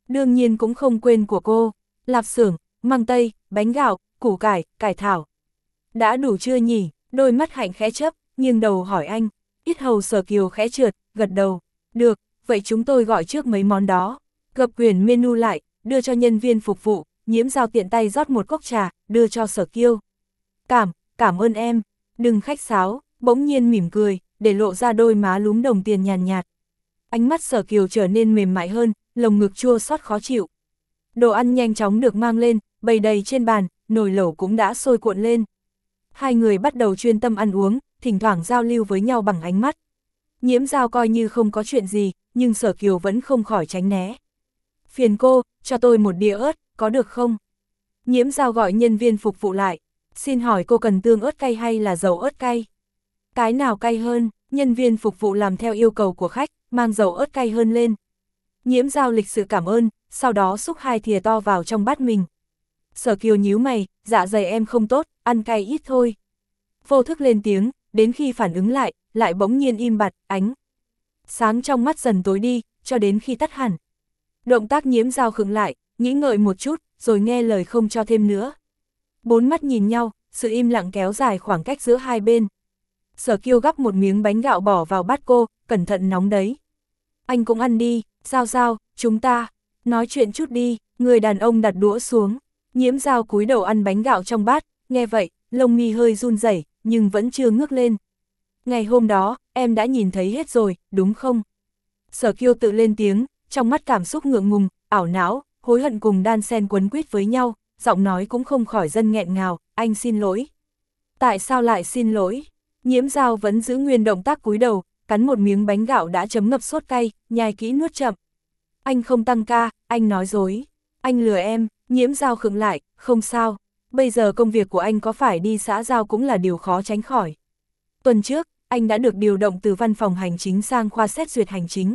[SPEAKER 1] Đương nhiên cũng không quên của cô, lạp xưởng, măng tây, bánh gạo, củ cải, cải thảo. Đã đủ chưa nhỉ? Đôi mắt Hạnh khẽ chớp, nghiêng đầu hỏi anh. Yết hầu Sở Kiều khẽ trượt, gật đầu. Được, vậy chúng tôi gọi trước mấy món đó. Gập quyển menu lại, đưa cho nhân viên phục vụ, Nhiễm Dao tiện tay rót một cốc trà, đưa cho Sở Kiều. Cảm, cảm ơn em, đừng khách sáo, bỗng nhiên mỉm cười, để lộ ra đôi má lúm đồng tiền nhàn nhạt, nhạt. Ánh mắt Sở Kiều trở nên mềm mại hơn, lồng ngực chua xót khó chịu. Đồ ăn nhanh chóng được mang lên, bày đầy trên bàn, nồi lẩu cũng đã sôi cuộn lên. Hai người bắt đầu chuyên tâm ăn uống, thỉnh thoảng giao lưu với nhau bằng ánh mắt. Nhiễm Dao coi như không có chuyện gì, nhưng Sở Kiều vẫn không khỏi tránh né. Phiền cô, cho tôi một đĩa ớt, có được không? Nhiễm Dao gọi nhân viên phục vụ lại. Xin hỏi cô cần tương ớt cay hay là dầu ớt cay? Cái nào cay hơn? Nhân viên phục vụ làm theo yêu cầu của khách, mang dầu ớt cay hơn lên. Nhiễm Dao lịch sự cảm ơn, sau đó xúc hai thìa to vào trong bát mình. Sở Kiều nhíu mày, dạ dày em không tốt, ăn cay ít thôi. Vô thức lên tiếng, đến khi phản ứng lại, lại bỗng nhiên im bặt, ánh sáng trong mắt dần tối đi, cho đến khi tắt hẳn. Động tác Nhiễm Dao khựng lại, nghĩ ngợi một chút, rồi nghe lời không cho thêm nữa. Bốn mắt nhìn nhau, sự im lặng kéo dài khoảng cách giữa hai bên. Sở Kiều gắp một miếng bánh gạo bỏ vào bát cô, cẩn thận nóng đấy. Anh cũng ăn đi, Dao Dao, chúng ta, nói chuyện chút đi, người đàn ông đặt đũa xuống. Nhiễm Dao cúi đầu ăn bánh gạo trong bát, nghe vậy, lông mi hơi run rẩy, nhưng vẫn chưa ngước lên. Ngày hôm đó, em đã nhìn thấy hết rồi, đúng không? Sở Kiều tự lên tiếng, trong mắt cảm xúc ngượng ngùng, ảo não, hối hận cùng đan xen quấn quýt với nhau, giọng nói cũng không khỏi dân nghẹn ngào, anh xin lỗi. Tại sao lại xin lỗi? Nhiễm Dao vẫn giữ nguyên động tác cúi đầu, cắn một miếng bánh gạo đã chấm ngập sốt cay, nhai kỹ nuốt chậm. Anh không tăng ca, anh nói dối. Anh lừa em. Nhiễm Dao khựng lại, không sao. Bây giờ công việc của anh có phải đi xã giao cũng là điều khó tránh khỏi. Tuần trước, anh đã được điều động từ văn phòng hành chính sang khoa xét duyệt hành chính.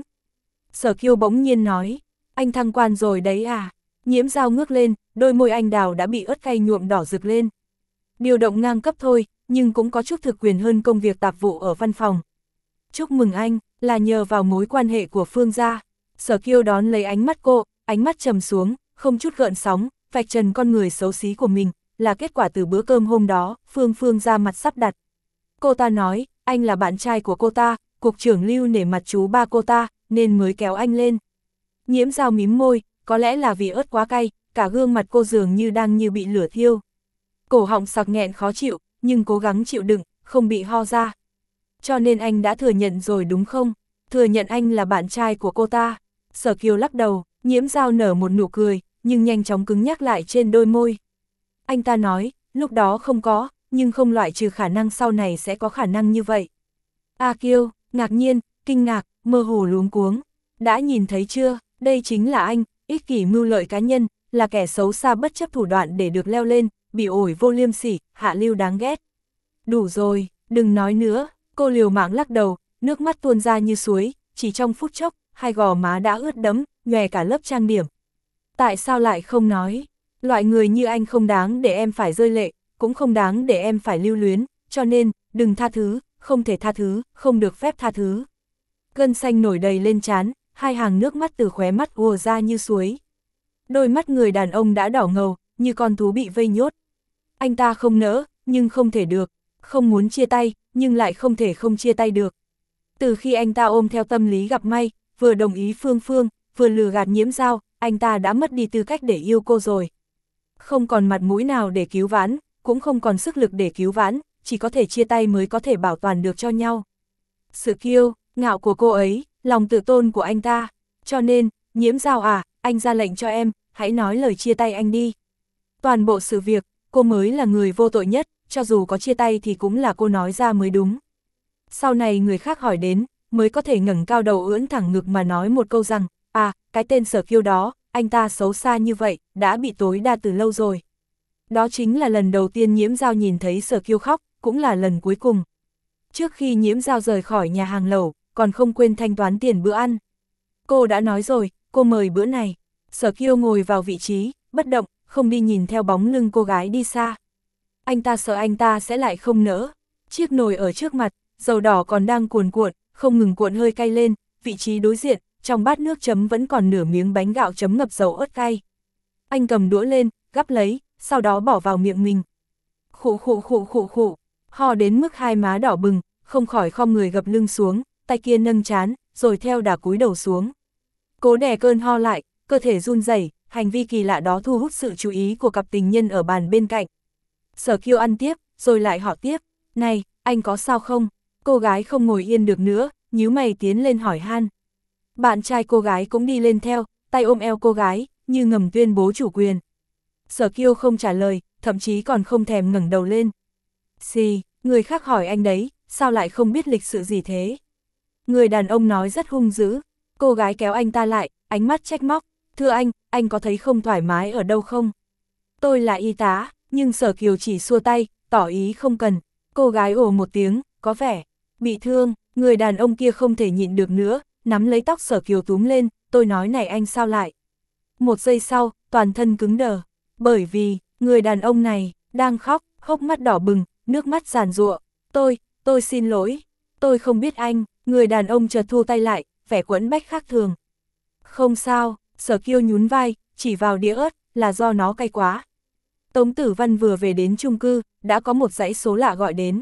[SPEAKER 1] Sở Kiều bỗng nhiên nói, anh thăng quan rồi đấy à? Nhiễm Dao ngước lên, đôi môi anh đào đã bị ớt cay nhuộm đỏ rực lên. Điều động ngang cấp thôi, nhưng cũng có chút thực quyền hơn công việc tạp vụ ở văn phòng. Chúc mừng anh, là nhờ vào mối quan hệ của Phương gia. Sở Kiều đón lấy ánh mắt cô, ánh mắt trầm xuống, không chút gợn sóng, vạch trần con người xấu xí của mình, là kết quả từ bữa cơm hôm đó, Phương Phương ra mặt sắp đặt. Cô ta nói, anh là bạn trai của cô ta, cục trưởng Lưu nể mặt chú ba cô ta, nên mới kéo anh lên. Nhiễm Dao mím môi, có lẽ là vì ớt quá cay, cả gương mặt cô dường như đang như bị lửa thiêu. Cổ họng sặc nghẹn khó chịu, nhưng cố gắng chịu đựng, không bị ho ra. Cho nên anh đã thừa nhận rồi đúng không? Thừa nhận anh là bạn trai của cô ta. Sở Kiều lắc đầu, Nhiễm Dao nở một nụ cười, nhưng nhanh chóng cứng nhắc lại trên đôi môi. Anh ta nói, lúc đó không có, nhưng không loại trừ khả năng sau này sẽ có khả năng như vậy. A Kiều, ngạc nhiên, kinh ngạc, mơ hồ luống cuống. Đã nhìn thấy chưa, đây chính là anh, ích kỷ mưu lợi cá nhân, là kẻ xấu xa bất chấp thủ đoạn để được leo lên, bị ổi vô liêm sỉ, hạ lưu đáng ghét. Đủ rồi, đừng nói nữa, cô liều mạng lắc đầu, nước mắt tuôn ra như suối, chỉ trong phút chốc, hai gò má đã ướt đẫm, nhòe cả lớp trang điểm. Tại sao lại không nói? Loại người như anh không đáng để em phải rơi lệ, cũng không đáng để em phải lưu luyến, cho nên, đừng tha thứ, không thể tha thứ, không được phép tha thứ. Gân xanh nổi đầy lên trán, hai hàng nước mắt từ khóe mắt ùa ra như suối. Đôi mắt người đàn ông đã đỏ ngầu, như con thú bị vây nhốt. Anh ta không nỡ, nhưng không thể được, không muốn chia tay, nhưng lại không thể không chia tay được. Từ khi anh ta ôm theo tâm lý gặp may, vừa đồng ý Phương Phương, vừa lừa gạt Nhiễm Dao, anh ta đã mất đi tư cách để yêu cô rồi. Không còn mặt mũi nào để cứu vãn, cũng không còn sức lực để cứu vãn, chỉ có thể chia tay mới có thể bảo toàn được cho nhau. Sự kiêu, ngạo của cô ấy, lòng tự tôn của anh ta, cho nên, Nhiễm Dao à, anh ra lệnh cho em, hãy nói lời chia tay anh đi. Toàn bộ sự việc, cô mới là người vô tội nhất, cho dù có chia tay thì cũng là cô nói ra mới đúng. Sau này người khác hỏi đến, mới có thể ngẩng cao đầu ưỡn thẳng ngực mà nói một câu rằng, à, cái tên Sở Kiêu đó, anh ta xấu xa như vậy, đã bị tối đa từ lâu rồi. Đó chính là lần đầu tiên Nhiễm Dao nhìn thấy Sở Kiêu khóc, cũng là lần cuối cùng. Trước khi Nhiễm Dao rời khỏi nhà hàng lẩu, còn không quên thanh toán tiền bữa ăn. Cô đã nói rồi, cô mời bữa này. Sở Kiêu ngồi vào vị trí, bất động, không đi nhìn theo bóng lưng cô gái đi xa. Anh ta sợ anh ta sẽ lại không nỡ. Chiếc nồi ở trước mặt, dầu đỏ còn đang cuồn cuộn, không ngừng cuộn hơi cay lên, vị trí đối diện, trong bát nước chấm vẫn còn nửa miếng bánh gạo chấm ngập dầu ớt cay. Anh cầm đũa lên, gắp lấy, sau đó bỏ vào miệng mình. Khụ khụ khụ khụ khụ, ho đến mức hai má đỏ bừng, không khỏi khom người gập lưng xuống, tay kia nâng trán, rồi theo đà cúi đầu xuống. Cố đè cơn ho lại, cơ thể run rẩy, hành vi kỳ lạ đó thu hút sự chú ý của cặp tình nhân ở bàn bên cạnh. Sở Kiêu ăn tiếp, rồi lại hỏi tiếp, này, anh có sao không? Cô gái không ngồi yên được nữa, nhíu mày tiến lên hỏi han. Bạn trai cô gái cũng đi lên theo, tay ôm eo cô gái, như ngầm tuyên bố chủ quyền. Sở Kiêu không trả lời, thậm chí còn không thèm ngẩng đầu lên. Xì, người khác hỏi anh đấy, sao lại không biết lịch sự gì thế? Người đàn ông nói rất hung dữ, cô gái kéo anh ta lại, ánh mắt trách móc, thưa anh, anh có thấy không thoải mái ở đâu không? Tôi là y tá, nhưng Sở Kiều chỉ xua tay, tỏ ý không cần. Cô gái ồ một tiếng, có vẻ bị thương, người đàn ông kia không thể nhịn được nữa, nắm lấy tóc Sở Kiều túm lên, tôi nói này anh sao lại? Một giây sau, toàn thân cứng đờ, bởi vì, người đàn ông này, đang khóc, hốc mắt đỏ bừng, nước mắt giàn giụa, tôi, tôi xin lỗi, tôi không biết anh, người đàn ông chợt thu tay lại, vẻ quẫn bách khác thường. Không sao, Sở Kiêu nhún vai, chỉ vào đĩa ớt, là do nó cay quá. Tống Tử Văn vừa về đến chung cư, đã có một dãy số lạ gọi đến.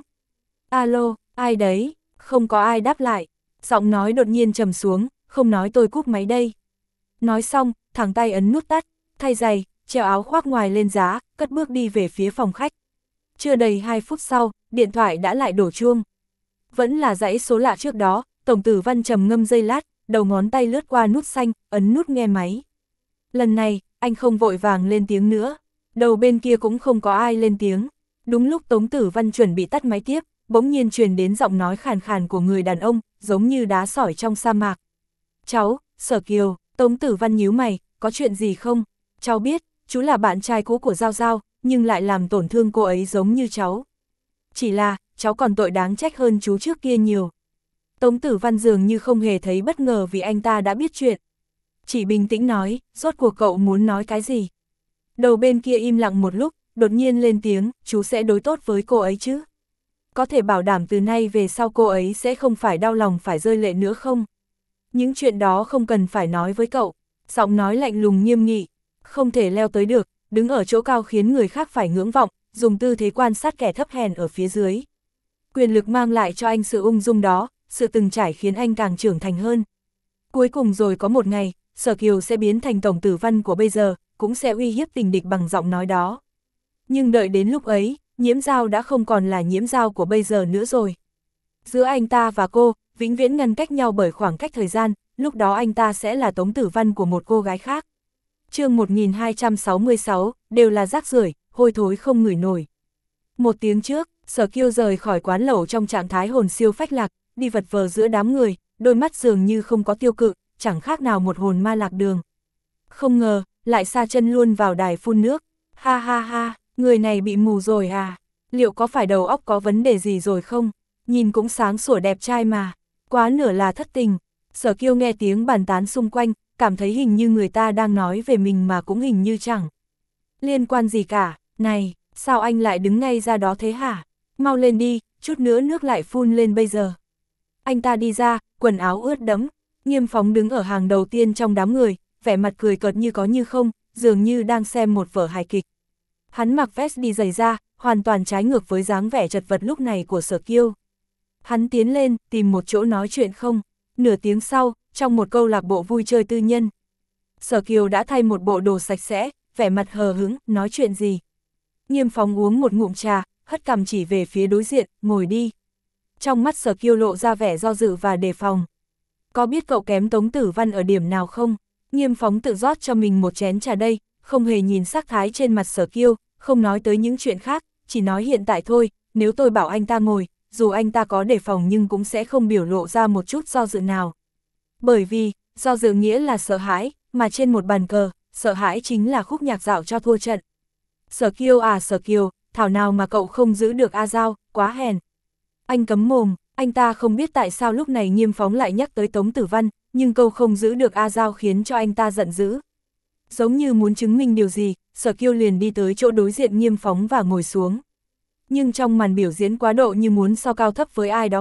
[SPEAKER 1] Alo, ai đấy? Không có ai đáp lại. Giọng nói đột nhiên trầm xuống, không nói tôi cúp máy đây. Nói xong, thẳng tay ấn nút tắt, thay giày, treo áo khoác ngoài lên giá, cất bước đi về phía phòng khách. Chưa đầy hai phút sau, điện thoại đã lại đổ chuông. Vẫn là dãy số lạ trước đó, Tổng Tử Văn trầm ngâm giây lát, đầu ngón tay lướt qua nút xanh, ấn nút nghe máy. Lần này, anh không vội vàng lên tiếng nữa. Đầu bên kia cũng không có ai lên tiếng. Đúng lúc Tống Tử Văn chuẩn bị tắt máy tiếp, bỗng nhiên truyền đến giọng nói khàn khàn của người đàn ông, giống như đá sỏi trong sa mạc. Cháu, Sở Kiều, Tống Tử Văn nhíu mày, có chuyện gì không? Cháu biết, chú là bạn trai cũ của Giao Giao, nhưng lại làm tổn thương cô ấy giống như cháu. Chỉ là, cháu còn tội đáng trách hơn chú trước kia nhiều. Tống Tử Văn dường như không hề thấy bất ngờ vì anh ta đã biết chuyện. Chỉ bình tĩnh nói, rốt cuộc cậu muốn nói cái gì? Đầu bên kia im lặng một lúc, đột nhiên lên tiếng, chú sẽ đối tốt với cô ấy chứ? Có thể bảo đảm từ nay về sau cô ấy sẽ không phải đau lòng phải rơi lệ nữa không? Những chuyện đó không cần phải nói với cậu. Giọng nói lạnh lùng nghiêm nghị, không thể leo tới được, đứng ở chỗ cao khiến người khác phải ngưỡng vọng, dùng tư thế quan sát kẻ thấp hèn ở phía dưới. Quyền lực mang lại cho anh sự ung dung đó, sự từng trải khiến anh càng trưởng thành hơn. Cuối cùng rồi có một ngày, Sở Kiều sẽ biến thành Tổng Tử Văn của bây giờ, cũng sẽ uy hiếp tình địch bằng giọng nói đó. Nhưng đợi đến lúc ấy, Nhiễm Giao đã không còn là Nhiễm Giao của bây giờ nữa rồi. Giữa anh ta và cô, vĩnh viễn ngăn cách nhau bởi khoảng cách thời gian, lúc đó anh ta sẽ là Tống Tử Văn của một cô gái khác. Chương một nghìn hai trăm sáu mươi sáu, đều là rác rưởi, hôi thối không ngửi nổi. Một tiếng trước, Sở Kiêu rời khỏi quán lẩu trong trạng thái hồn siêu phách lạc, đi vật vờ giữa đám người, đôi mắt dường như không có tiêu cự, chẳng khác nào một hồn ma lạc đường. Không ngờ, lại sa chân luôn vào đài phun nước. Ha ha ha, người này bị mù rồi à? Liệu có phải đầu óc có vấn đề gì rồi không? Nhìn cũng sáng sủa đẹp trai mà. Quá nửa là thất tình. Sở Kiêu nghe tiếng bàn tán xung quanh, cảm thấy hình như người ta đang nói về mình mà cũng hình như chẳng liên quan gì cả. Này, sao anh lại đứng ngay ra đó thế hả? Mau lên đi, chút nữa nước lại phun lên bây giờ. Anh ta đi ra, quần áo ướt đẫm, Nghiêm Phóng đứng ở hàng đầu tiên trong đám người, vẻ mặt cười cợt như có như không, dường như đang xem một vở hài kịch. Hắn mặc vest đi giày da, hoàn toàn trái ngược với dáng vẻ chật vật lúc này của Sở Kiêu. Hắn tiến lên, tìm một chỗ nói chuyện không. Nửa tiếng sau, trong một câu lạc bộ vui chơi tư nhân, Sở Kiều đã thay một bộ đồ sạch sẽ, vẻ mặt hờ hững, nói chuyện gì. Nghiêm Phóng uống một ngụm trà, hất cằm chỉ về phía đối diện, ngồi đi. Trong mắt Sở Kiêu lộ ra vẻ do dự và đề phòng. Có biết cậu kém Tống Tử Văn ở điểm nào không? Nghiêm Phóng tự rót cho mình một chén trà đây, không hề nhìn sắc thái trên mặt Sở Kiêu, không nói tới những chuyện khác, chỉ nói hiện tại thôi, nếu tôi bảo anh ta ngồi, dù anh ta có đề phòng nhưng cũng sẽ không biểu lộ ra một chút do dự nào. Bởi vì, do dự nghĩa là sợ hãi, mà trên một bàn cờ, sợ hãi chính là khúc nhạc dạo cho thua trận. Sở Kiêu à Sở Kiều, thảo nào mà cậu không giữ được A Giao, quá hèn. Anh cấm mồm, anh ta không biết tại sao lúc này Nghiêm Phóng lại nhắc tới Tống Tử Văn, nhưng câu không giữ được A Giao khiến cho anh ta giận dữ. Giống như muốn chứng minh điều gì, Sở Kiêu liền đi tới chỗ đối diện Nghiêm Phóng và ngồi xuống. Nhưng trong màn biểu diễn quá độ như muốn so cao thấp với ai đó kia,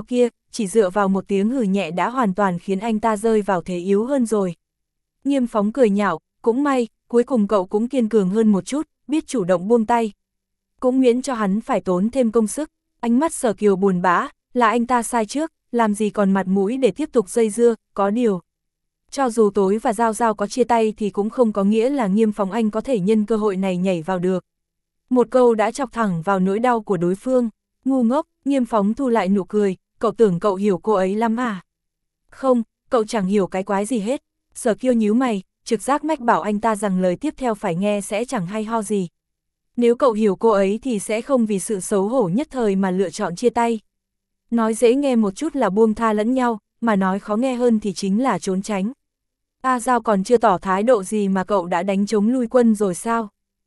[SPEAKER 1] chỉ dựa vào một tiếng hừ nhẹ đã hoàn toàn khiến anh ta rơi vào thế yếu hơn rồi. Nghiêm Phóng cười nhạo, cũng may, cuối cùng cậu cũng kiên cường hơn một chút, biết chủ động buông tay. Cũng miễn cho hắn phải tốn thêm công sức. Ánh mắt Sở Kiều buồn bã, là anh ta sai trước, làm gì còn mặt mũi để tiếp tục dây dưa, có điều. Cho dù Tối và Giao Giao có chia tay thì cũng không có nghĩa là Nghiêm Phóng anh có thể nhân cơ hội này nhảy vào được. Một câu đã chọc thẳng vào nỗi đau của đối phương. Ngu ngốc, Nghiêm Phóng thu lại nụ cười, cậu tưởng cậu hiểu cô ấy lắm à? Không, cậu chẳng hiểu cái quái gì hết. Sở Kiều nhíu mày, trực giác mách bảo anh ta rằng lời tiếp theo phải nghe sẽ chẳng hay ho gì. Nếu cậu hiểu cô ấy thì sẽ không vì sự xấu hổ nhất thời mà lựa chọn chia tay. Nói dễ nghe một chút là buông tha lẫn nhau, mà nói khó nghe hơn thì chính là trốn tránh. A Giao còn chưa tỏ thái độ gì mà cậu đã đánh chống lui quân rồi sao?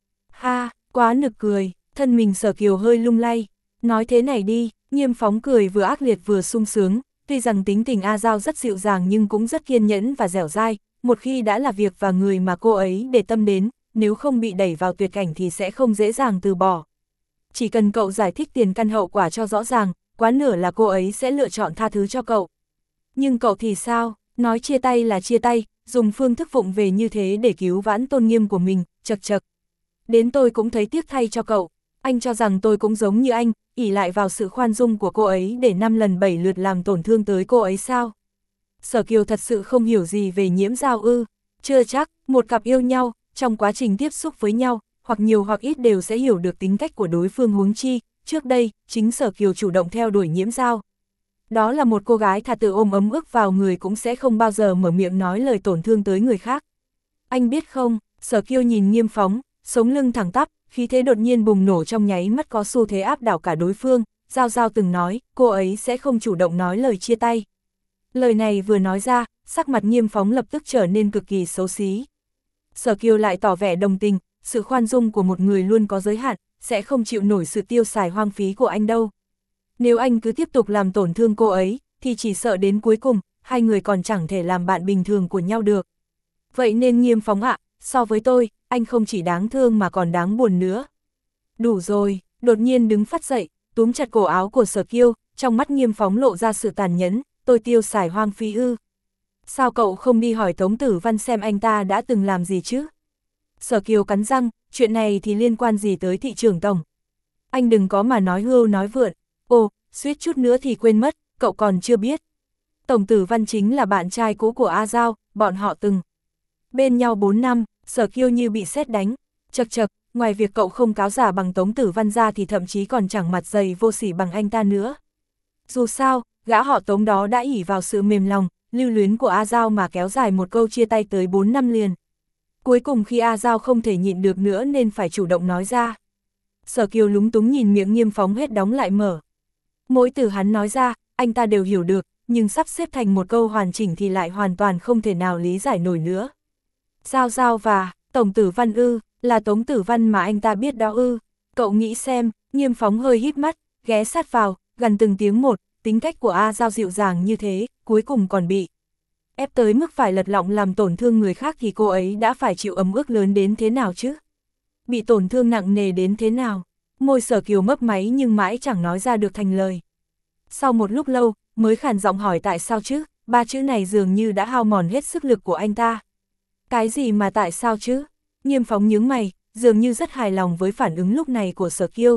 [SPEAKER 1] Ha, quá nực cười, thân mình Sở Kiều hơi lung lay. Nói thế này đi, Nghiêm Phóng cười vừa ác liệt vừa sung sướng, tuy rằng tính tình A Giao rất dịu dàng nhưng cũng rất kiên nhẫn và dẻo dai, một khi đã là việc và người mà cô ấy để tâm đến, nếu không bị đẩy vào tuyệt cảnh thì sẽ không dễ dàng từ bỏ. Chỉ cần cậu giải thích tiền căn hậu quả cho rõ ràng, quá nửa là cô ấy sẽ lựa chọn tha thứ cho cậu. Nhưng cậu thì sao, nói chia tay là chia tay, dùng phương thức vụng về như thế để cứu vãn tôn nghiêm của mình, chật chật. Đến tôi cũng thấy tiếc thay cho cậu, anh cho rằng tôi cũng giống như anh, ỷ lại vào sự khoan dung của cô ấy để năm lần bảy lượt làm tổn thương tới cô ấy sao? Sở Kiều thật sự không hiểu gì về Nhiễm Giao ư, chưa chắc, một cặp yêu nhau, trong quá trình tiếp xúc với nhau, hoặc nhiều hoặc ít đều sẽ hiểu được tính cách của đối phương, huống chi, trước đây, chính Sở Kiều chủ động theo đuổi Nhiễm Giao. Đó là một cô gái thà tự ôm ấm ức vào người cũng sẽ không bao giờ mở miệng nói lời tổn thương tới người khác. Anh biết không, Sở Kiều nhìn Nghiêm Phóng, sống lưng thẳng tắp, khí thế đột nhiên bùng nổ trong nháy mắt có xu thế áp đảo cả đối phương. Giao Giao từng nói, cô ấy sẽ không chủ động nói lời chia tay. Lời này vừa nói ra, sắc mặt Nghiêm Phóng lập tức trở nên cực kỳ xấu xí. Sở Kiều lại tỏ vẻ đồng tình, sự khoan dung của một người luôn có giới hạn, sẽ không chịu nổi sự tiêu xài hoang phí của anh đâu. Nếu anh cứ tiếp tục làm tổn thương cô ấy, thì chỉ sợ đến cuối cùng, hai người còn chẳng thể làm bạn bình thường của nhau được. Vậy nên Nghiêm Phóng ạ, so với tôi, anh không chỉ đáng thương mà còn đáng buồn nữa. Đủ rồi, đột nhiên đứng phát dậy, túm chặt cổ áo của Sở Kiều, trong mắt Nghiêm Phóng lộ ra sự tàn nhẫn, tôi tiêu xài hoang phí ư? Sao cậu không đi hỏi Tống Tử Văn xem anh ta đã từng làm gì chứ? Sở Kiều cắn răng, chuyện này thì liên quan gì tới thị trưởng tổng? Anh đừng có mà nói hưu nói vượn. Ồ, suýt chút nữa thì quên mất, cậu còn chưa biết. Tổng Tử Văn chính là bạn trai cũ của A Giao, bọn họ từng bên nhau bốn năm, Sở Kiều như bị sét đánh. Chật chật, ngoài việc cậu không cáo giả bằng Tống Tử Văn ra thì thậm chí còn chẳng mặt dày vô sỉ bằng anh ta nữa. Dù sao, gã họ Tống đó đã ỷ vào sự mềm lòng, lưu luyến của A Giao mà kéo dài một câu chia tay tới bốn năm liền. Cuối cùng khi A Giao không thể nhịn được nữa nên phải chủ động nói ra. Sở Kiều lúng túng nhìn miệng Nghiêm Phóng hết đóng lại mở. Mỗi từ hắn nói ra, anh ta đều hiểu được, nhưng sắp xếp thành một câu hoàn chỉnh thì lại hoàn toàn không thể nào lý giải nổi nữa. Giao Giao và Tổng Tử Văn ư, là Tống Tử Văn mà anh ta biết đó ư. Cậu nghĩ xem, Nghiêm Phóng hơi híp mắt, ghé sát vào, gần từng tiếng một, tính cách của A Giao dịu dàng như thế, cuối cùng còn bị ép tới mức phải lật lọng làm tổn thương người khác thì cô ấy đã phải chịu ấm ức lớn đến thế nào chứ? Bị tổn thương nặng nề đến thế nào? Môi Sở Kiều mấp máy nhưng mãi chẳng nói ra được thành lời. Sau một lúc lâu, mới khàn giọng hỏi tại sao chứ, ba chữ này dường như đã hao mòn hết sức lực của anh ta. Cái gì mà tại sao chứ? Nghiêm Phóng nhướng mày, dường như rất hài lòng với phản ứng lúc này của Sở Kiều.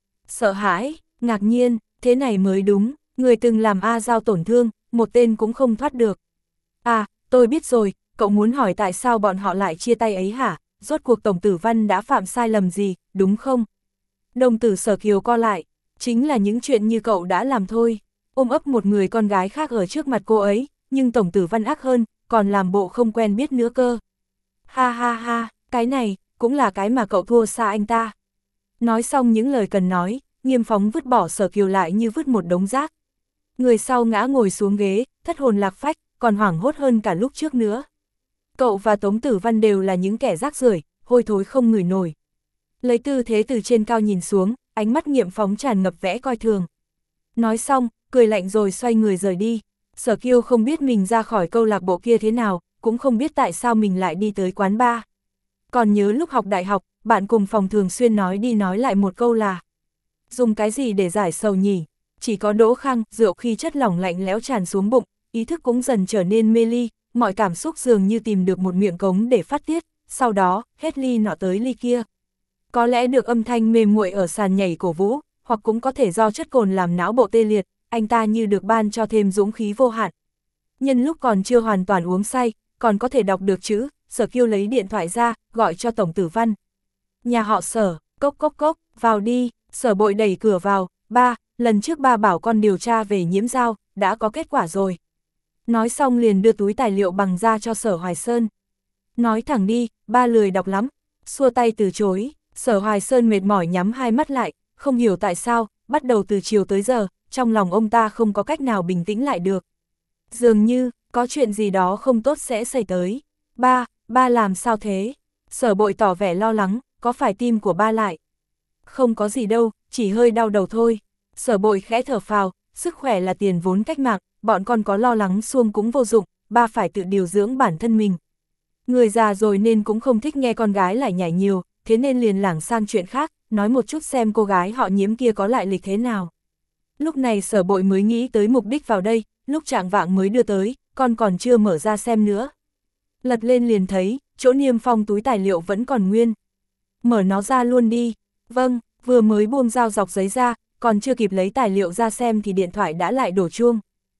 [SPEAKER 1] Sợ hãi, ngạc nhiên, thế này mới đúng, người từng làm A Giao tổn thương, một tên cũng không thoát được. À, tôi biết rồi, cậu muốn hỏi tại sao bọn họ lại chia tay ấy hả? Rốt cuộc Tổng Tử Văn đã phạm sai lầm gì, đúng không? Đồng tử Sở Kiều co lại, chính là những chuyện như cậu đã làm thôi. Ôm ấp một người con gái khác ở trước mặt cô ấy, nhưng Tổng Tử Văn ác hơn, còn làm bộ không quen biết nữa cơ. Ha ha ha, cái này, cũng là cái mà cậu thua xa anh ta. Nói xong những lời cần nói, Nghiêm Phóng vứt bỏ Sở Kiều lại như vứt một đống rác. Người sau ngã ngồi xuống ghế, thất hồn lạc phách, còn hoảng hốt hơn cả lúc trước nữa. Cậu và Tống Tử Văn đều là những kẻ rác rưởi, hôi thối không ngửi nổi. Lấy tư thế từ trên cao nhìn xuống, ánh mắt Nghiêm Phóng tràn ngập vẻ coi thường. Nói xong, cười lạnh rồi xoay người rời đi. Sở Kiều không biết mình ra khỏi câu lạc bộ kia thế nào, cũng không biết tại sao mình lại đi tới quán bar. Còn nhớ lúc học đại học, bạn cùng phòng thường xuyên nói đi nói lại một câu là dùng cái gì để giải sầu nhỉ? chỉ có Đỗ Khang, rượu khi chất lỏng lạnh lẽo tràn xuống bụng, ý thức cũng dần trở nên mê ly, mọi cảm xúc dường như tìm được một miệng cống để phát tiết, sau đó, hết ly nọ tới ly kia. Có lẽ được âm thanh mềm nguội ở sàn nhảy cổ vũ, hoặc cũng có thể do chất cồn làm não bộ tê liệt, anh ta như được ban cho thêm dũng khí vô hạn. Nhân lúc còn chưa hoàn toàn uống say, còn có thể đọc được chữ, Sở Kiêu lấy điện thoại ra, gọi cho Tổng Tử Văn. Nhà họ Sở, cốc cốc cốc, vào đi, Sở Bội đẩy cửa vào, ba, lần trước ba bảo con điều tra về Nhiễm Giao, đã có kết quả rồi. Nói xong liền đưa túi tài liệu bằng ra cho Sở Hoài Sơn. Nói thẳng đi, ba lười đọc lắm, xua tay từ chối, Sở Hoài Sơn mệt mỏi nhắm hai mắt lại, không hiểu tại sao, bắt đầu từ chiều tới giờ, trong lòng ông ta không có cách nào bình tĩnh lại được. Dường như, có chuyện gì đó không tốt sẽ xảy tới. Ba, ba làm sao thế? Sở Bội tỏ vẻ lo lắng, có phải tim của ba lại? Không có gì đâu, chỉ hơi đau đầu thôi. Sở Bội khẽ thở phào, sức khỏe là tiền vốn cách mạng, bọn con có lo lắng suông cũng vô dụng, ba phải tự điều dưỡng bản thân mình. Người già rồi nên cũng không thích nghe con gái lại nhảy nhiều, thế nên liền lảng sang chuyện khác, nói một chút xem cô gái họ Nhiễm kia có lại lịch thế nào. Lúc này Sở Bội mới nghĩ tới mục đích vào đây, lúc trạng vạng mới đưa tới, con còn chưa mở ra xem nữa. Lật lên liền thấy, chỗ niêm phong túi tài liệu vẫn còn nguyên. Mở nó ra luôn đi. Vâng, vừa mới buông dao dọc giấy ra, còn chưa kịp lấy tài liệu ra xem thì điện thoại đã lại đổ chuông.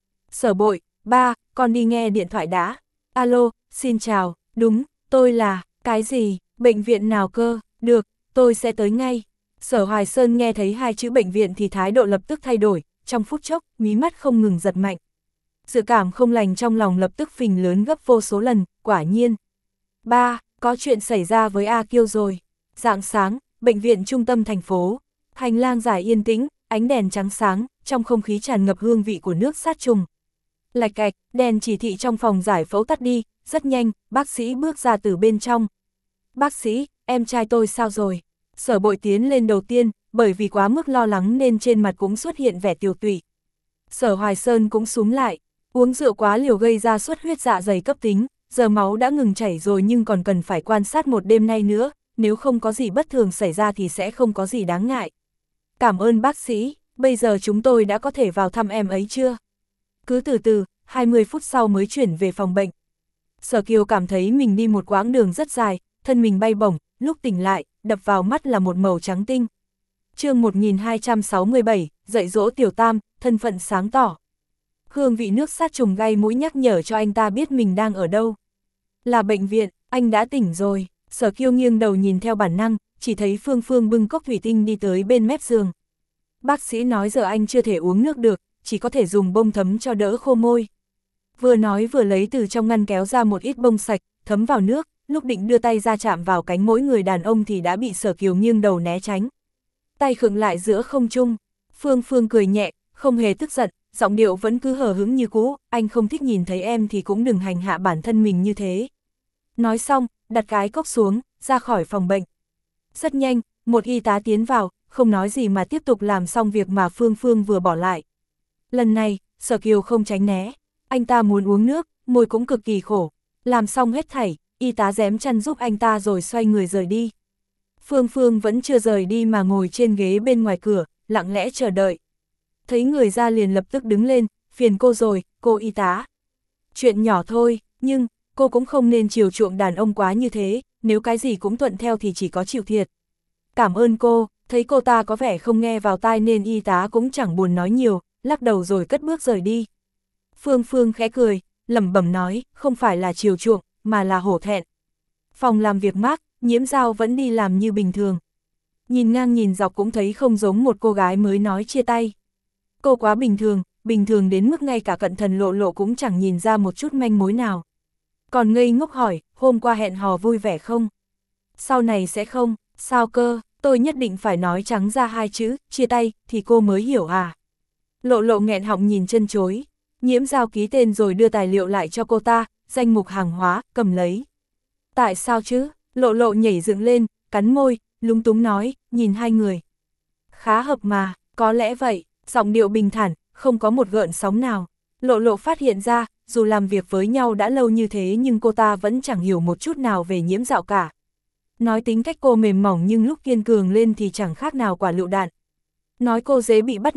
[SPEAKER 1] Sở Bội, ba, con đi nghe điện thoại đã. Alo, xin chào, đúng, tôi là, cái gì, bệnh viện nào cơ, được, tôi sẽ tới ngay. Sở Hoài Sơn nghe thấy hai chữ bệnh viện thì thái độ lập tức thay đổi, trong phút chốc, mí mắt không ngừng giật mạnh. Dự cảm không lành trong lòng lập tức phình lớn gấp vô số lần, quả nhiên. Ba, có chuyện xảy ra với A Kiêu rồi. Rạng sáng, bệnh viện trung tâm thành phố. Hành lang dài yên tĩnh, ánh đèn trắng sáng, trong không khí tràn ngập hương vị của nước sát trùng. Lạch cạch, đèn chỉ thị trong phòng giải phẫu tắt đi, rất nhanh, bác sĩ bước ra từ bên trong. Bác sĩ, em trai tôi sao rồi? Sở Bội tiến lên đầu tiên, bởi vì quá mức lo lắng nên trên mặt cũng xuất hiện vẻ tiều tụy. Sở Hoài Sơn cũng súm lại, uống rượu quá liều gây ra xuất huyết dạ dày cấp tính, giờ máu đã ngừng chảy rồi nhưng còn cần phải quan sát một đêm nay nữa, nếu không có gì bất thường xảy ra thì sẽ không có gì đáng ngại. Cảm ơn bác sĩ, bây giờ chúng tôi đã có thể vào thăm em ấy chưa? Cứ từ từ, hai mươi phút sau mới chuyển về phòng bệnh. Sở Kiều cảm thấy mình đi một quãng đường rất dài, thân mình bay bổng, lúc tỉnh lại, đập vào mắt là một màu trắng tinh. Chương một nghìn hai trăm sáu mươi bảy, dạy dỗ Tiểu Tam, thân phận sáng tỏ. Hương vị nước sát trùng gây mũi nhắc nhở cho anh ta biết mình đang ở đâu. Là bệnh viện, anh đã tỉnh rồi. Sở Kiêu nghiêng đầu nhìn theo bản năng, chỉ thấy Phương Phương bưng cốc thủy tinh đi tới bên mép giường. Bác sĩ nói giờ anh chưa thể uống nước được, chỉ có thể dùng bông thấm cho đỡ khô môi. Vừa nói vừa lấy từ trong ngăn kéo ra một ít bông sạch, thấm vào nước, lúc định đưa tay ra chạm vào cánh mỗi người đàn ông thì đã bị Sở Kiều nghiêng đầu né tránh. Tay khựng lại giữa không trung, Phương Phương cười nhẹ, không hề tức giận, giọng điệu vẫn cứ hờ hững như cũ, anh không thích nhìn thấy em thì cũng đừng hành hạ bản thân mình như thế. Nói xong, đặt cái cốc xuống, ra khỏi phòng bệnh. Rất nhanh, một y tá tiến vào, không nói gì mà tiếp tục làm xong việc mà Phương Phương vừa bỏ lại. Lần này, Sở Kiều không tránh né, anh ta muốn uống nước, môi cũng cực kỳ khổ. Làm xong hết thảy, y tá rém chăn giúp anh ta rồi xoay người rời đi. Phương Phương vẫn chưa rời đi mà ngồi trên ghế bên ngoài cửa, lặng lẽ chờ đợi. Thấy người ra liền lập tức đứng lên, phiền cô rồi, cô y tá. Chuyện nhỏ thôi, nhưng, cô cũng không nên chiều chuộng đàn ông quá như thế, nếu cái gì cũng thuận theo thì chỉ có chịu thiệt. Cảm ơn cô, thấy cô ta có vẻ không nghe vào tai nên y tá cũng chẳng buồn nói nhiều, lắc đầu rồi cất bước rời đi. Phương Phương khẽ cười, lẩm bẩm nói, không phải là chiều chuộng, mà là hổ thẹn. Phòng làm việc mát, Nhiễm Giao vẫn đi làm như bình thường. Nhìn ngang nhìn dọc cũng thấy không giống một cô gái mới nói chia tay. Cô quá bình thường, bình thường đến mức ngay cả cận thần Lộ Lộ cũng chẳng nhìn ra một chút manh mối nào. Còn ngây ngốc hỏi, hôm qua hẹn hò vui vẻ không? Sau này sẽ không, sao cơ, tôi nhất định phải nói trắng ra hai chữ, chia tay, thì cô mới hiểu à? Lộ Lộ nghẹn họng nhìn chân chối, Nhiễm Giao ký tên rồi đưa tài liệu lại cho cô ta, danh mục hàng hóa, cầm lấy. Tại sao chứ? Lộ Lộ nhảy dựng lên, cắn môi, lúng túng nói, nhìn hai người. Khá hợp mà, có lẽ vậy, giọng điệu bình thản, không có một gợn sóng nào. Lộ Lộ phát hiện ra, dù làm việc với nhau đã lâu như thế nhưng cô ta vẫn chẳng hiểu một chút nào về Nhiễm Dạo cả. Nói tính cách cô mềm mỏng nhưng lúc kiên cường lên thì chẳng khác nào quả lựu đạn. Nói cô dễ bị bắt nạt,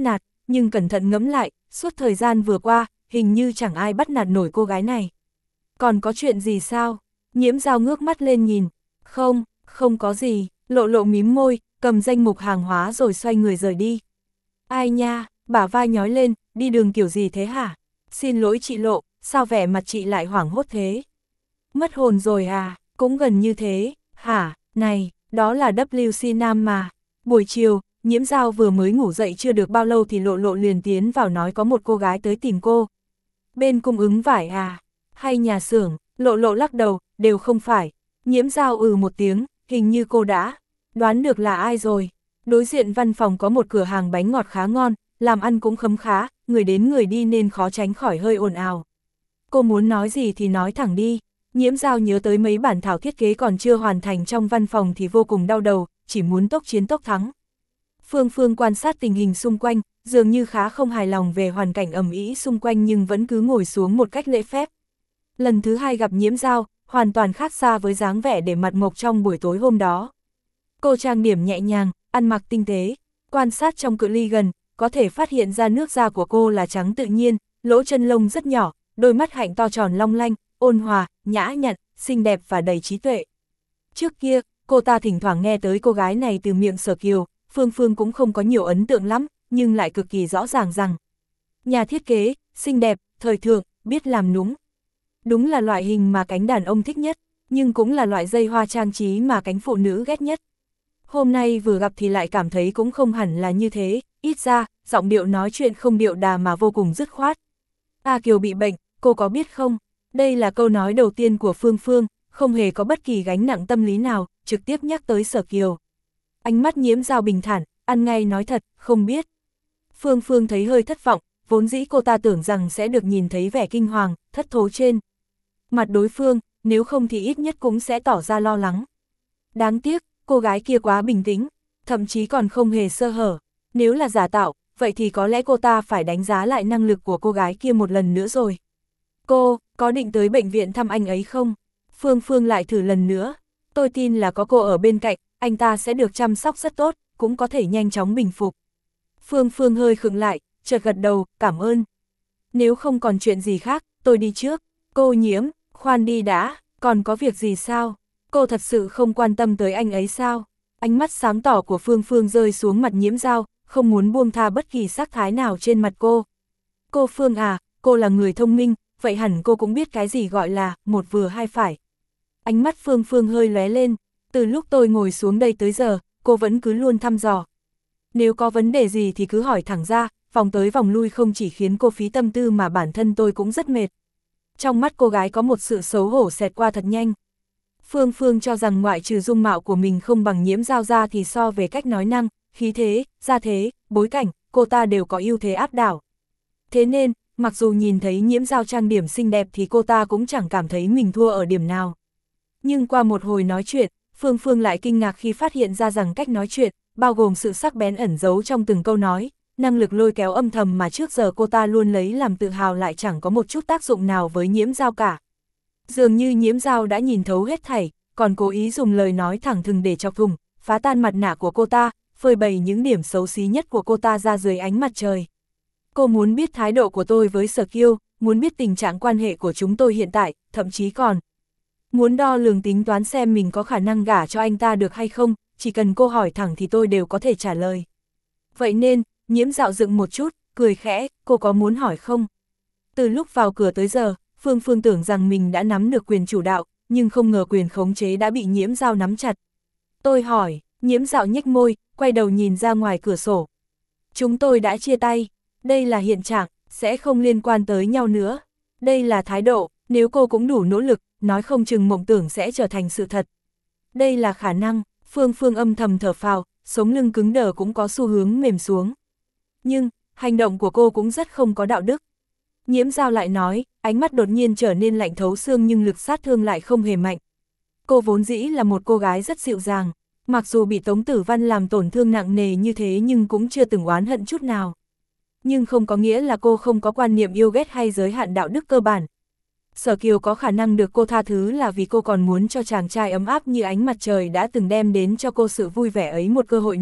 [SPEAKER 1] nhưng cẩn thận ngẫm lại, suốt thời gian vừa qua, hình như chẳng ai bắt nạt nổi cô gái này. Còn có chuyện gì sao? Nhiễm Dao ngước mắt lên nhìn. Không, không có gì, Lộ Lộ mím môi, cầm danh mục hàng hóa rồi xoay người rời đi. Ai nha, bả vai nhói lên, đi đường kiểu gì thế hả? Xin lỗi chị Lộ, sao vẻ mặt chị lại hoảng hốt thế? Mất hồn rồi à, cũng gần như thế, hả, này, đó là W C Nam mà. Buổi chiều, Nhiễm Dao vừa mới ngủ dậy chưa được bao lâu thì Lộ Lộ liền tiến vào nói có một cô gái tới tìm cô. Bên cung ứng vải à, hay nhà xưởng? Lộ Lộ lắc đầu, đều không phải. Nhiễm Dao ừ một tiếng, hình như cô đã đoán được là ai rồi. Đối diện văn phòng có một cửa hàng bánh ngọt khá ngon, làm ăn cũng khấm khá, người đến người đi nên khó tránh khỏi hơi ồn ào. Cô muốn nói gì thì nói thẳng đi. Nhiễm Dao nhớ tới mấy bản thảo thiết kế còn chưa hoàn thành trong văn phòng thì vô cùng đau đầu, chỉ muốn tốc chiến tốc thắng. Phương Phương quan sát tình hình xung quanh, dường như khá không hài lòng về hoàn cảnh ầm ĩ xung quanh nhưng vẫn cứ ngồi xuống một cách lễ phép. Lần thứ hai gặp Nhiễm Dao, hoàn toàn khác xa với dáng vẻ để mặt mộc trong buổi tối hôm đó. Cô trang điểm nhẹ nhàng, ăn mặc tinh tế, quan sát trong cự ly gần, có thể phát hiện ra nước da của cô là trắng tự nhiên, lỗ chân lông rất nhỏ, đôi mắt hạnh to tròn long lanh, ôn hòa, nhã nhặn, xinh đẹp và đầy trí tuệ. Trước kia, cô ta thỉnh thoảng nghe tới cô gái này từ miệng Sở Kiều, Phương Phương cũng không có nhiều ấn tượng lắm, nhưng lại cực kỳ rõ ràng rằng nhà thiết kế, xinh đẹp, thời thượng, biết làm núng. Đúng là loại hình mà cánh đàn ông thích nhất, nhưng cũng là loại dây hoa trang trí mà cánh phụ nữ ghét nhất. Hôm nay vừa gặp thì lại cảm thấy cũng không hẳn là như thế, ít ra, giọng điệu nói chuyện không điệu đà mà vô cùng dứt khoát. A Kiều bị bệnh, cô có biết không? Đây là câu nói đầu tiên của Phương Phương, không hề có bất kỳ gánh nặng tâm lý nào, trực tiếp nhắc tới Sở Kiều. Ánh mắt Nhiễm Dao bình thản, ăn ngay nói thật, không biết. Phương Phương thấy hơi thất vọng, vốn dĩ cô ta tưởng rằng sẽ được nhìn thấy vẻ kinh hoàng, thất thố trên mặt đối phương, nếu không thì ít nhất cũng sẽ tỏ ra lo lắng. Đáng tiếc, cô gái kia quá bình tĩnh, thậm chí còn không hề sơ hở. Nếu là giả tạo, vậy thì có lẽ cô ta phải đánh giá lại năng lực của cô gái kia một lần nữa rồi. Cô, có định tới bệnh viện thăm anh ấy không? Phương Phương lại thử lần nữa. Tôi tin là có cô ở bên cạnh, anh ta sẽ được chăm sóc rất tốt, cũng có thể nhanh chóng bình phục. Phương Phương hơi khựng lại, chợt gật đầu, cảm ơn. Nếu không còn chuyện gì khác, tôi đi trước. Cô Nhiễm, khoan đi đã, còn có việc gì sao? Cô thật sự không quan tâm tới anh ấy sao? Ánh mắt sáng tỏ của Phương Phương rơi xuống mặt Nhiễm Dao, không muốn buông tha bất kỳ sắc thái nào trên mặt cô. Cô Phương à, cô là người thông minh, vậy hẳn cô cũng biết cái gì gọi là một vừa hai phải. Ánh mắt Phương Phương hơi lóe lên, từ lúc tôi ngồi xuống đây tới giờ, cô vẫn cứ luôn thăm dò. Nếu có vấn đề gì thì cứ hỏi thẳng ra, vòng tới vòng lui không chỉ khiến cô phí tâm tư mà bản thân tôi cũng rất mệt. Trong mắt cô gái có một sự xấu hổ xẹt qua thật nhanh. Phương Phương cho rằng ngoại trừ dung mạo của mình không bằng Nhiễm Dao ra thì so về cách nói năng, khí thế, gia thế, bối cảnh, cô ta đều có ưu thế áp đảo. Thế nên, mặc dù nhìn thấy Nhiễm Dao trang điểm xinh đẹp thì cô ta cũng chẳng cảm thấy mình thua ở điểm nào. Nhưng qua một hồi nói chuyện, Phương Phương lại kinh ngạc khi phát hiện ra rằng cách nói chuyện, bao gồm sự sắc bén ẩn giấu trong từng câu nói, năng lực lôi kéo âm thầm mà trước giờ cô ta luôn lấy làm tự hào lại chẳng có một chút tác dụng nào với Nhiễm Dao cả. Dường như Nhiễm Dao đã nhìn thấu hết thảy, còn cố ý dùng lời nói thẳng thừng để chọc thủng, phá tan mặt nạ của cô ta, phơi bày những điểm xấu xí nhất của cô ta ra dưới ánh mặt trời. Cô muốn biết thái độ của tôi với Sở Kiêu, muốn biết tình trạng quan hệ của chúng tôi hiện tại, thậm chí còn muốn đo lường tính toán xem mình có khả năng gả cho anh ta được hay không, chỉ cần cô hỏi thẳng thì tôi đều có thể trả lời. Vậy nên, Nhiễm Dạo dựng một chút, cười khẽ, cô có muốn hỏi không? Từ lúc vào cửa tới giờ, Phương Phương tưởng rằng mình đã nắm được quyền chủ đạo, nhưng không ngờ quyền khống chế đã bị Nhiễm Dao nắm chặt. Tôi hỏi, Nhiễm Dạo nhếch môi, quay đầu nhìn ra ngoài cửa sổ. Chúng tôi đã chia tay, đây là hiện trạng, sẽ không liên quan tới nhau nữa. Đây là thái độ, nếu cô cũng đủ nỗ lực, nói không chừng mộng tưởng sẽ trở thành sự thật. Đây là khả năng, Phương Phương âm thầm thở phào, sống lưng cứng đờ cũng có xu hướng mềm xuống. Nhưng, hành động của cô cũng rất không có đạo đức. Nhiễm Dao lại nói, ánh mắt đột nhiên trở nên lạnh thấu xương nhưng lực sát thương lại không hề mạnh. Cô vốn dĩ là một cô gái rất dịu dàng, mặc dù bị Tống Tử Văn làm tổn thương nặng nề như thế nhưng cũng chưa từng oán hận chút nào. Nhưng không có nghĩa là cô không có quan niệm yêu ghét hay giới hạn đạo đức cơ bản. Sở Kiều có khả năng được cô tha thứ là vì cô còn muốn cho chàng trai ấm áp như ánh mặt trời đã từng đem đến cho cô sự vui vẻ ấy một cơ hội nữa,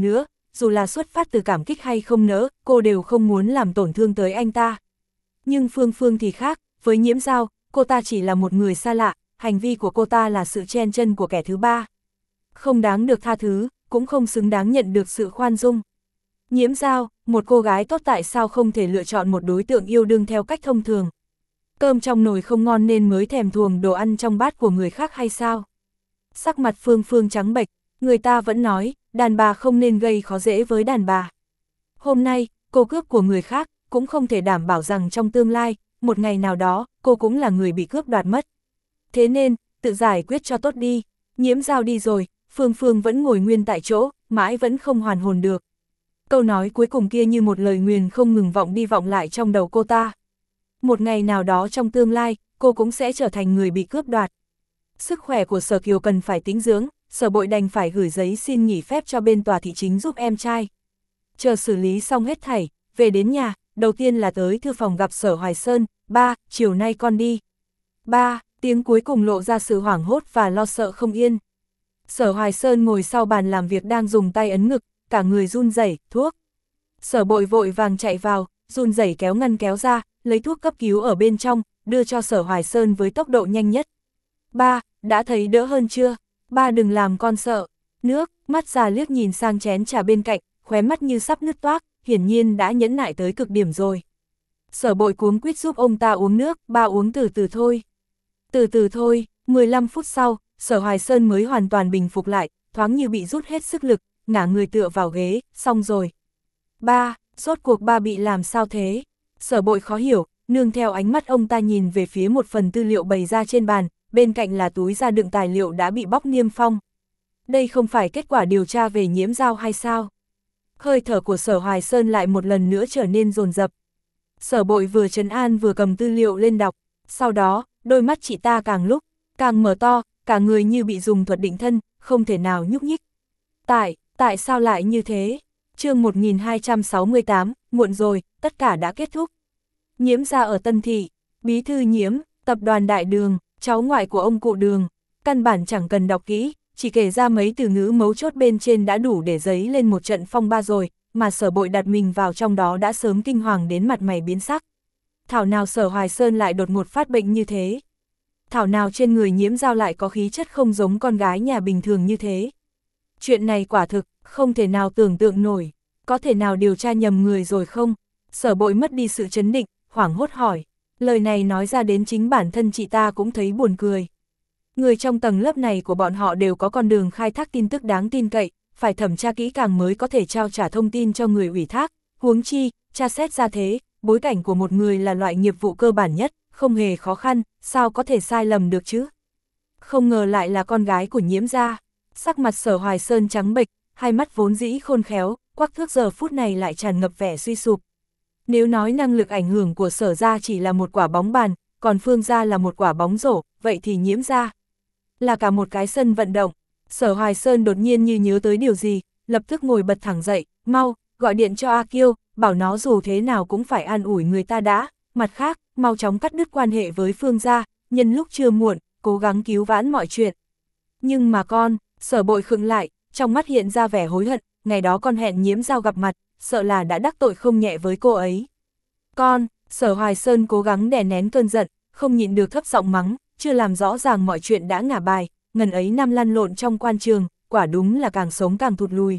[SPEAKER 1] dù là xuất phát từ cảm kích hay không nỡ, cô đều không muốn làm tổn thương tới anh ta. Nhưng Phương Phương thì khác, với Nhiễm Giao, cô ta chỉ là một người xa lạ, hành vi của cô ta là sự chen chân của kẻ thứ ba. Không đáng được tha thứ, cũng không xứng đáng nhận được sự khoan dung. Nhiễm Giao, một cô gái tốt tại sao không thể lựa chọn một đối tượng yêu đương theo cách thông thường? Cơm trong nồi không ngon nên mới thèm thuồng đồ ăn trong bát của người khác hay sao? Sắc mặt Phương Phương trắng bệch, người ta vẫn nói, đàn bà không nên gây khó dễ với đàn bà. Hôm nay, cô cướp của người khác, cũng không thể đảm bảo rằng trong tương lai, một ngày nào đó, cô cũng là người bị cướp đoạt mất. Thế nên, tự giải quyết cho tốt đi. Nhiễm Giao đi rồi, Phương Phương vẫn ngồi nguyên tại chỗ, mãi vẫn không hoàn hồn được. Câu nói cuối cùng kia như một lời nguyền không ngừng vọng đi vọng lại trong đầu cô ta. Một ngày nào đó trong tương lai, cô cũng sẽ trở thành người bị cướp đoạt. Sức khỏe của Sở Kiều cần phải tĩnh dưỡng, Sở Bội đành phải gửi giấy xin nghỉ phép cho bên tòa thị chính giúp em trai. Chờ xử lý xong hết thảy, về đến nhà, đầu tiên là tới thư phòng gặp Sở Hoài Sơn. Ba, chiều nay con đi. Ba, tiếng cuối cùng lộ ra sự hoảng hốt và lo sợ không yên. Sở Hoài Sơn ngồi sau bàn làm việc đang dùng tay ấn ngực, cả người run rẩy, thuốc. Sở Bội vội vàng chạy vào, run rẩy kéo ngăn kéo ra, lấy thuốc cấp cứu ở bên trong, đưa cho Sở Hoài Sơn với tốc độ nhanh nhất. Ba, đã thấy đỡ hơn chưa? Ba đừng làm con sợ. Nước, mắt già liếc nhìn sang chén trà bên cạnh, khóe mắt như sắp nứt toác, hiển nhiên đã nhẫn nại tới cực điểm rồi. Sở Bội cuống quýt giúp ông ta uống nước, ba uống từ từ thôi. Từ từ thôi, mười lăm phút sau, Sở Hoài Sơn mới hoàn toàn bình phục lại, thoáng như bị rút hết sức lực, ngả người tựa vào ghế, xong rồi. Ba, rốt cuộc ba bị làm sao thế? Sở Bội khó hiểu, nương theo ánh mắt ông ta nhìn về phía một phần tư liệu bày ra trên bàn, bên cạnh là túi da đựng tài liệu đã bị bóc niêm phong. Đây không phải kết quả điều tra về Nhiễm Giao hay sao? Hơi thở của Sở Hoài Sơn lại một lần nữa trở nên dồn dập. Sở Bội vừa trấn an vừa cầm tư liệu lên đọc, sau đó, đôi mắt chị ta càng lúc, càng mở to, cả người như bị dùng thuật định thân, không thể nào nhúc nhích. Tại, tại sao lại như thế? Chương một nghìn hai trăm sáu mươi tám, muộn rồi, tất cả đã kết thúc. Nhiễm Gia ở Tân Thị, bí thư Nhiễm, tập đoàn Đại Đường, cháu ngoại của ông cụ Đường, căn bản chẳng cần đọc kỹ, chỉ kể ra mấy từ ngữ mấu chốt bên trên đã đủ để dấy lên một trận phong ba rồi, mà Sở Bội đặt mình vào trong đó đã sớm kinh hoàng đến mặt mày biến sắc. Thảo nào Sở Hoài Sơn lại đột ngột phát bệnh như thế? Thảo nào trên người Nhiễm Giao lại có khí chất không giống con gái nhà bình thường như thế? Chuyện này quả thực, không thể nào tưởng tượng nổi, có thể nào điều tra nhầm người rồi không? Sở Bội mất đi sự chấn định, hoảng hốt hỏi. Lời này nói ra đến chính bản thân chị ta cũng thấy buồn cười. Người trong tầng lớp này của bọn họ đều có con đường khai thác tin tức đáng tin cậy, phải thẩm tra kỹ càng mới có thể trao trả thông tin cho người ủy thác, huống chi, tra xét ra thế, bối cảnh của một người là loại nghiệp vụ cơ bản nhất, không hề khó khăn, sao có thể sai lầm được chứ? Không ngờ lại là con gái của Nhiễm Gia. Sắc mặt Sở Hoài Sơn trắng bệch, hai mắt vốn dĩ khôn khéo, quắc thước giờ phút này lại tràn ngập vẻ suy sụp. Nếu nói năng lực ảnh hưởng của Sở Gia chỉ là một quả bóng bàn, còn Phương Gia là một quả bóng rổ, vậy thì Nhiễm Gia là cả một cái sân vận động. Sở Hoài Sơn đột nhiên như nhớ tới điều gì, lập tức ngồi bật thẳng dậy, mau, gọi điện cho A Kiêu, bảo nó dù thế nào cũng phải an ủi người ta đã, mặt khác, mau chóng cắt đứt quan hệ với Phương Gia, nhân lúc chưa muộn, cố gắng cứu vãn mọi chuyện. Nhưng mà con, Sở Bội khựng lại, trong mắt hiện ra vẻ hối hận, ngày đó con hẹn Nhiễm Giao gặp mặt, sợ là đã đắc tội không nhẹ với cô ấy. Con, Sở Hoài Sơn cố gắng đè nén cơn giận, không nhịn được thấp giọng mắng, chưa làm rõ ràng mọi chuyện đã ngả bài, ngần ấy năm lăn lộn trong quan trường, quả đúng là càng sống càng thụt lùi.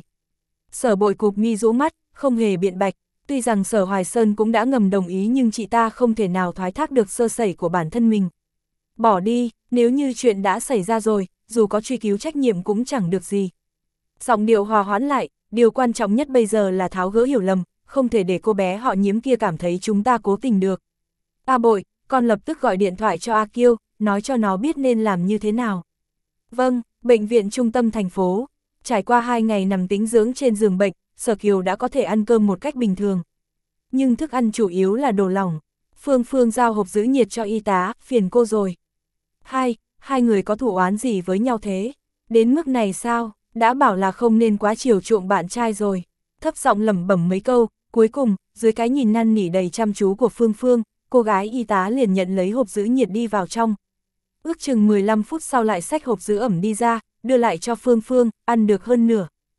[SPEAKER 1] Sở Bội cụp mi rũ mắt, không hề biện bạch, tuy rằng Sở Hoài Sơn cũng đã ngầm đồng ý nhưng chị ta không thể nào thoái thác được sơ sẩy của bản thân mình. Bỏ đi, nếu như chuyện đã xảy ra rồi, dù có truy cứu trách nhiệm cũng chẳng được gì. Giọng điệu hòa hoãn lại, điều quan trọng nhất bây giờ là tháo gỡ hiểu lầm, không thể để cô bé họ Nhiễm kia cảm thấy chúng ta cố tình được. A Bội, con lập tức gọi điện thoại cho A Kiêu, nói cho nó biết nên làm như thế nào. Vâng, bệnh viện trung tâm thành phố. Trải qua hai ngày nằm tĩnh dưỡng trên giường bệnh, Sở Kiều đã có thể ăn cơm một cách bình thường. Nhưng thức ăn chủ yếu là đồ lỏng. Phương Phương giao hộp giữ nhiệt cho y tá, phiền cô rồi. Hai, hai người có thủ oán gì với nhau thế? Đến mức này sao? Đã bảo là không nên quá chiều chuộng bạn trai rồi. Thấp giọng lẩm bẩm mấy câu, cuối cùng, dưới cái nhìn năn nỉ đầy chăm chú của Phương Phương, cô gái y tá liền nhận lấy hộp giữ nhiệt đi vào trong. Ước chừng mười lăm phút sau lại xách hộp giữ ẩm đi ra, đưa lại cho Phương Phương, ăn được hơn nửa.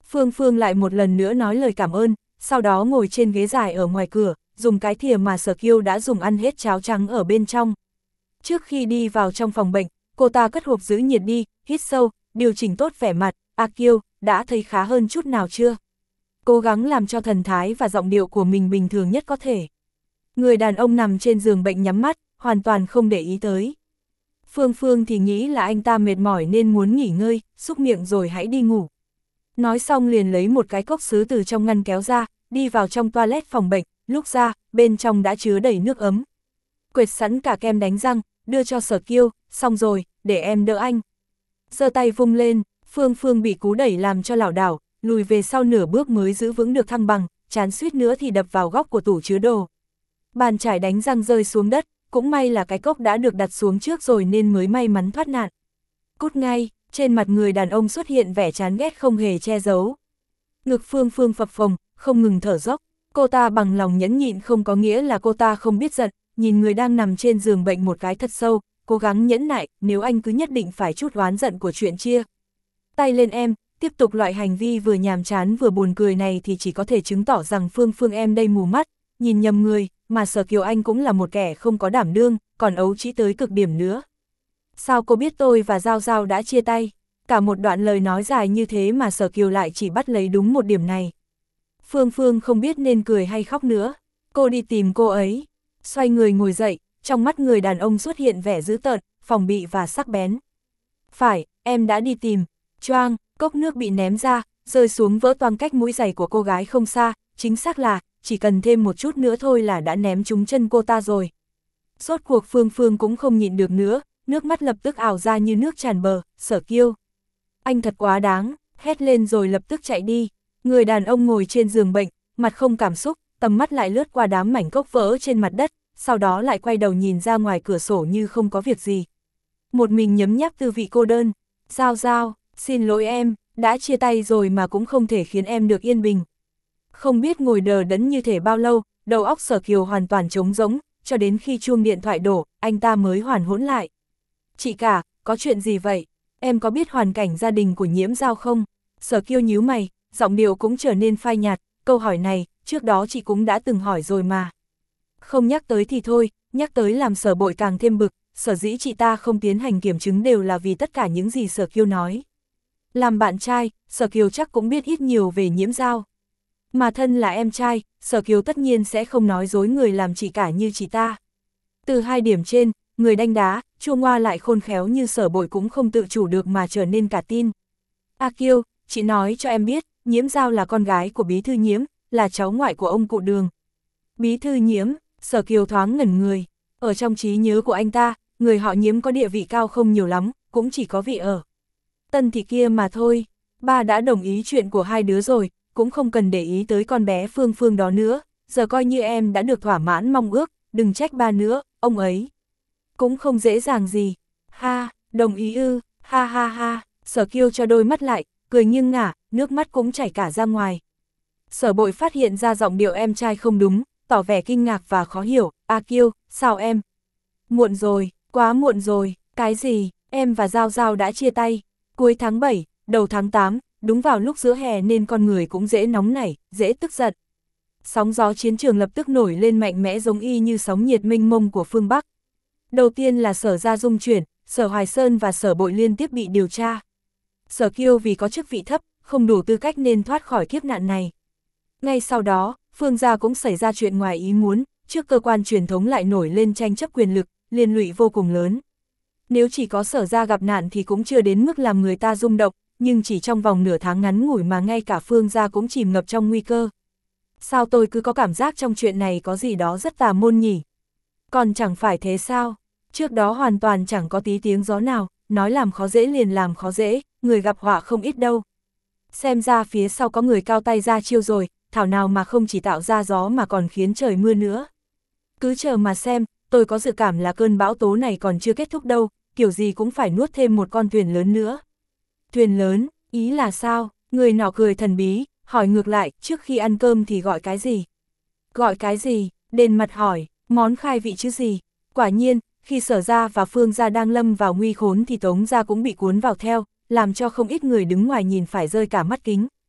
[SPEAKER 1] Phương Phương lại một lần nữa nói lời cảm ơn, sau đó ngồi trên ghế dài ở ngoài cửa, dùng cái thìa mà Sở Kiêu đã dùng ăn hết cháo trắng ở bên trong. Trước khi đi vào trong phòng bệnh, cô ta cất hộp giữ nhiệt đi, hít sâu, điều chỉnh tốt vẻ mặt. A Kiêu, đã thấy khá hơn chút nào chưa? Cố gắng làm cho thần thái và giọng điệu của mình bình thường nhất có thể. Người đàn ông nằm trên giường bệnh nhắm mắt, hoàn toàn không để ý tới. Phương Phương thì nghĩ là anh ta mệt mỏi nên muốn nghỉ ngơi, xúc miệng rồi hãy đi ngủ. Nói xong liền lấy một cái cốc sứ từ trong ngăn kéo ra, đi vào trong toilet phòng bệnh, lúc ra, bên trong đã chứa đầy nước ấm. Quệt sẵn cả kem đánh răng, đưa cho Sở Kiêu, xong rồi, để em đỡ anh. Giơ tay vung lên, Phương Phương bị cú đẩy làm cho lảo đảo, lùi về sau nửa bước mới giữ vững được thăng bằng, chán suýt nữa thì đập vào góc của tủ chứa đồ. Bàn chải đánh răng rơi xuống đất, cũng may là cái cốc đã được đặt xuống trước rồi nên mới may mắn thoát nạn. Cút ngay, trên mặt người đàn ông xuất hiện vẻ chán ghét không hề che giấu. Ngực Phương Phương phập phồng, không ngừng thở dốc, cô ta bằng lòng nhẫn nhịn không có nghĩa là cô ta không biết giận, nhìn người đang nằm trên giường bệnh một cái thật sâu, cố gắng nhẫn nại, nếu anh cứ nhất định phải chút oán giận của chuyện chia tay lên em, tiếp tục loại hành vi vừa nhàm chán vừa buồn cười này thì chỉ có thể chứng tỏ rằng Phương Phương em đây mù mắt, nhìn nhầm người, mà Sở Kiều Anh cũng là một kẻ không có đảm đương, còn ấu trĩ tới cực điểm nữa. Sao cô biết tôi và Giao Giao đã chia tay? Cả một đoạn lời nói dài như thế mà Sở Kiều lại chỉ bắt lấy đúng một điểm này. Phương Phương không biết nên cười hay khóc nữa. Cô đi tìm cô ấy. Xoay người ngồi dậy, trong mắt người đàn ông xuất hiện vẻ dữ tợn, phòng bị và sắc bén. Phải, em đã đi tìm. Choang, cốc nước bị ném ra, rơi xuống vỡ toang cách mũi giày của cô gái không xa, chính xác là, chỉ cần thêm một chút nữa thôi là đã ném trúng chân cô ta rồi. Rốt cuộc Phương Phương cũng không nhịn được nữa, nước mắt lập tức ào ra như nước tràn bờ. Sở Kiêu, anh thật quá đáng, hét lên rồi lập tức chạy đi. Người đàn ông ngồi trên giường bệnh, mặt không cảm xúc, tầm mắt lại lướt qua đám mảnh cốc vỡ trên mặt đất, sau đó lại quay đầu nhìn ra ngoài cửa sổ như không có việc gì. Một mình nhấm nháp tư vị cô đơn. Giao Giao, xin lỗi em, đã chia tay rồi mà cũng không thể khiến em được yên bình. Không biết ngồi đờ đẫn như thể bao lâu, đầu óc Sở Kiều hoàn toàn trống rỗng, cho đến khi chuông điện thoại đổ, anh ta mới hoàn hỗn lại. Chị cả, có chuyện gì vậy? Em có biết hoàn cảnh gia đình của Nhiễm Giao không? Sở Kiêu nhíu mày, giọng điệu cũng trở nên phai nhạt, câu hỏi này, trước đó chị cũng đã từng hỏi rồi mà. Không nhắc tới thì thôi, nhắc tới làm Sở Bội càng thêm bực, sở dĩ chị ta không tiến hành kiểm chứng đều là vì tất cả những gì Sở Kiêu nói. Làm bạn trai, Sở Kiều chắc cũng biết ít nhiều về Nhiễm Giao. Mà thân là em trai, Sở Kiều tất nhiên sẽ không nói dối người làm chị cả như chị ta. Từ hai điểm trên, người đanh đá, chua ngoa lại khôn khéo như Sở Bội cũng không tự chủ được mà trở nên cả tin. A Kiêu, chị nói cho em biết, Nhiễm Giao là con gái của Bí Thư Nhiễm, là cháu ngoại của ông cụ Đường. Bí Thư Nhiễm, Sở Kiều thoáng ngẩn người, ở trong trí nhớ của anh ta, người họ Nhiễm có địa vị cao không nhiều lắm, cũng chỉ có vị ở Tân Thị kia mà thôi. Ba đã đồng ý chuyện của hai đứa rồi, cũng không cần để ý tới con bé Phương Phương đó nữa, giờ coi như em đã được thỏa mãn mong ước, đừng trách ba nữa, ông ấy cũng không dễ dàng gì. Ha, đồng ý ư, ha ha ha. Sở Kiêu cho đôi mắt lại, cười nghiêng ngả, nước mắt cũng chảy cả ra ngoài. Sở Bội phát hiện ra giọng điệu em trai không đúng, tỏ vẻ kinh ngạc và khó hiểu. A Kiêu, sao em? Muộn rồi, quá muộn rồi. Cái gì? Em và Giao Giao đã chia tay. Cuối tháng bảy, đầu tháng tám, đúng vào lúc giữa hè nên con người cũng dễ nóng nảy, dễ tức giận. Sóng gió chiến trường lập tức nổi lên mạnh mẽ giống y như sóng nhiệt mênh mông của phương Bắc. Đầu tiên là Sở Gia dung chuyển, Sở Hoài Sơn và Sở Bội liên tiếp bị điều tra. Sở Kiêu vì có chức vị thấp, không đủ tư cách nên thoát khỏi kiếp nạn này. Ngay sau đó, Phương Gia cũng xảy ra chuyện ngoài ý muốn, trước cơ quan truyền thống lại nổi lên tranh chấp quyền lực, liên lụy vô cùng lớn. Nếu chỉ có Sở Gia gặp nạn thì cũng chưa đến mức làm người ta rung động, nhưng chỉ trong vòng nửa tháng ngắn ngủi mà ngay cả Phương Gia cũng chìm ngập trong nguy cơ. Sao tôi cứ có cảm giác trong chuyện này có gì đó rất tà môn nhỉ? Còn chẳng phải thế sao? Trước đó hoàn toàn chẳng có tí tiếng gió nào, nói làm khó dễ liền làm khó dễ, người gặp họa không ít đâu. Xem ra phía sau có người cao tay ra chiêu rồi, thảo nào mà không chỉ tạo ra gió mà còn khiến trời mưa nữa. Cứ chờ mà xem, tôi có dự cảm là cơn bão tố này còn chưa kết thúc đâu, kiểu gì cũng phải nuốt thêm một con thuyền lớn nữa. Thuyền lớn, ý là sao? Người nọ cười thần bí, hỏi ngược lại, trước khi ăn cơm thì gọi cái gì? Gọi cái gì? Đền mặt hỏi, món khai vị chứ gì? Quả nhiên, khi Sở Gia và Phương Gia đang lâm vào nguy khốn thì Tống Gia cũng bị cuốn vào theo, làm cho không ít người đứng ngoài nhìn phải rơi cả mắt kính.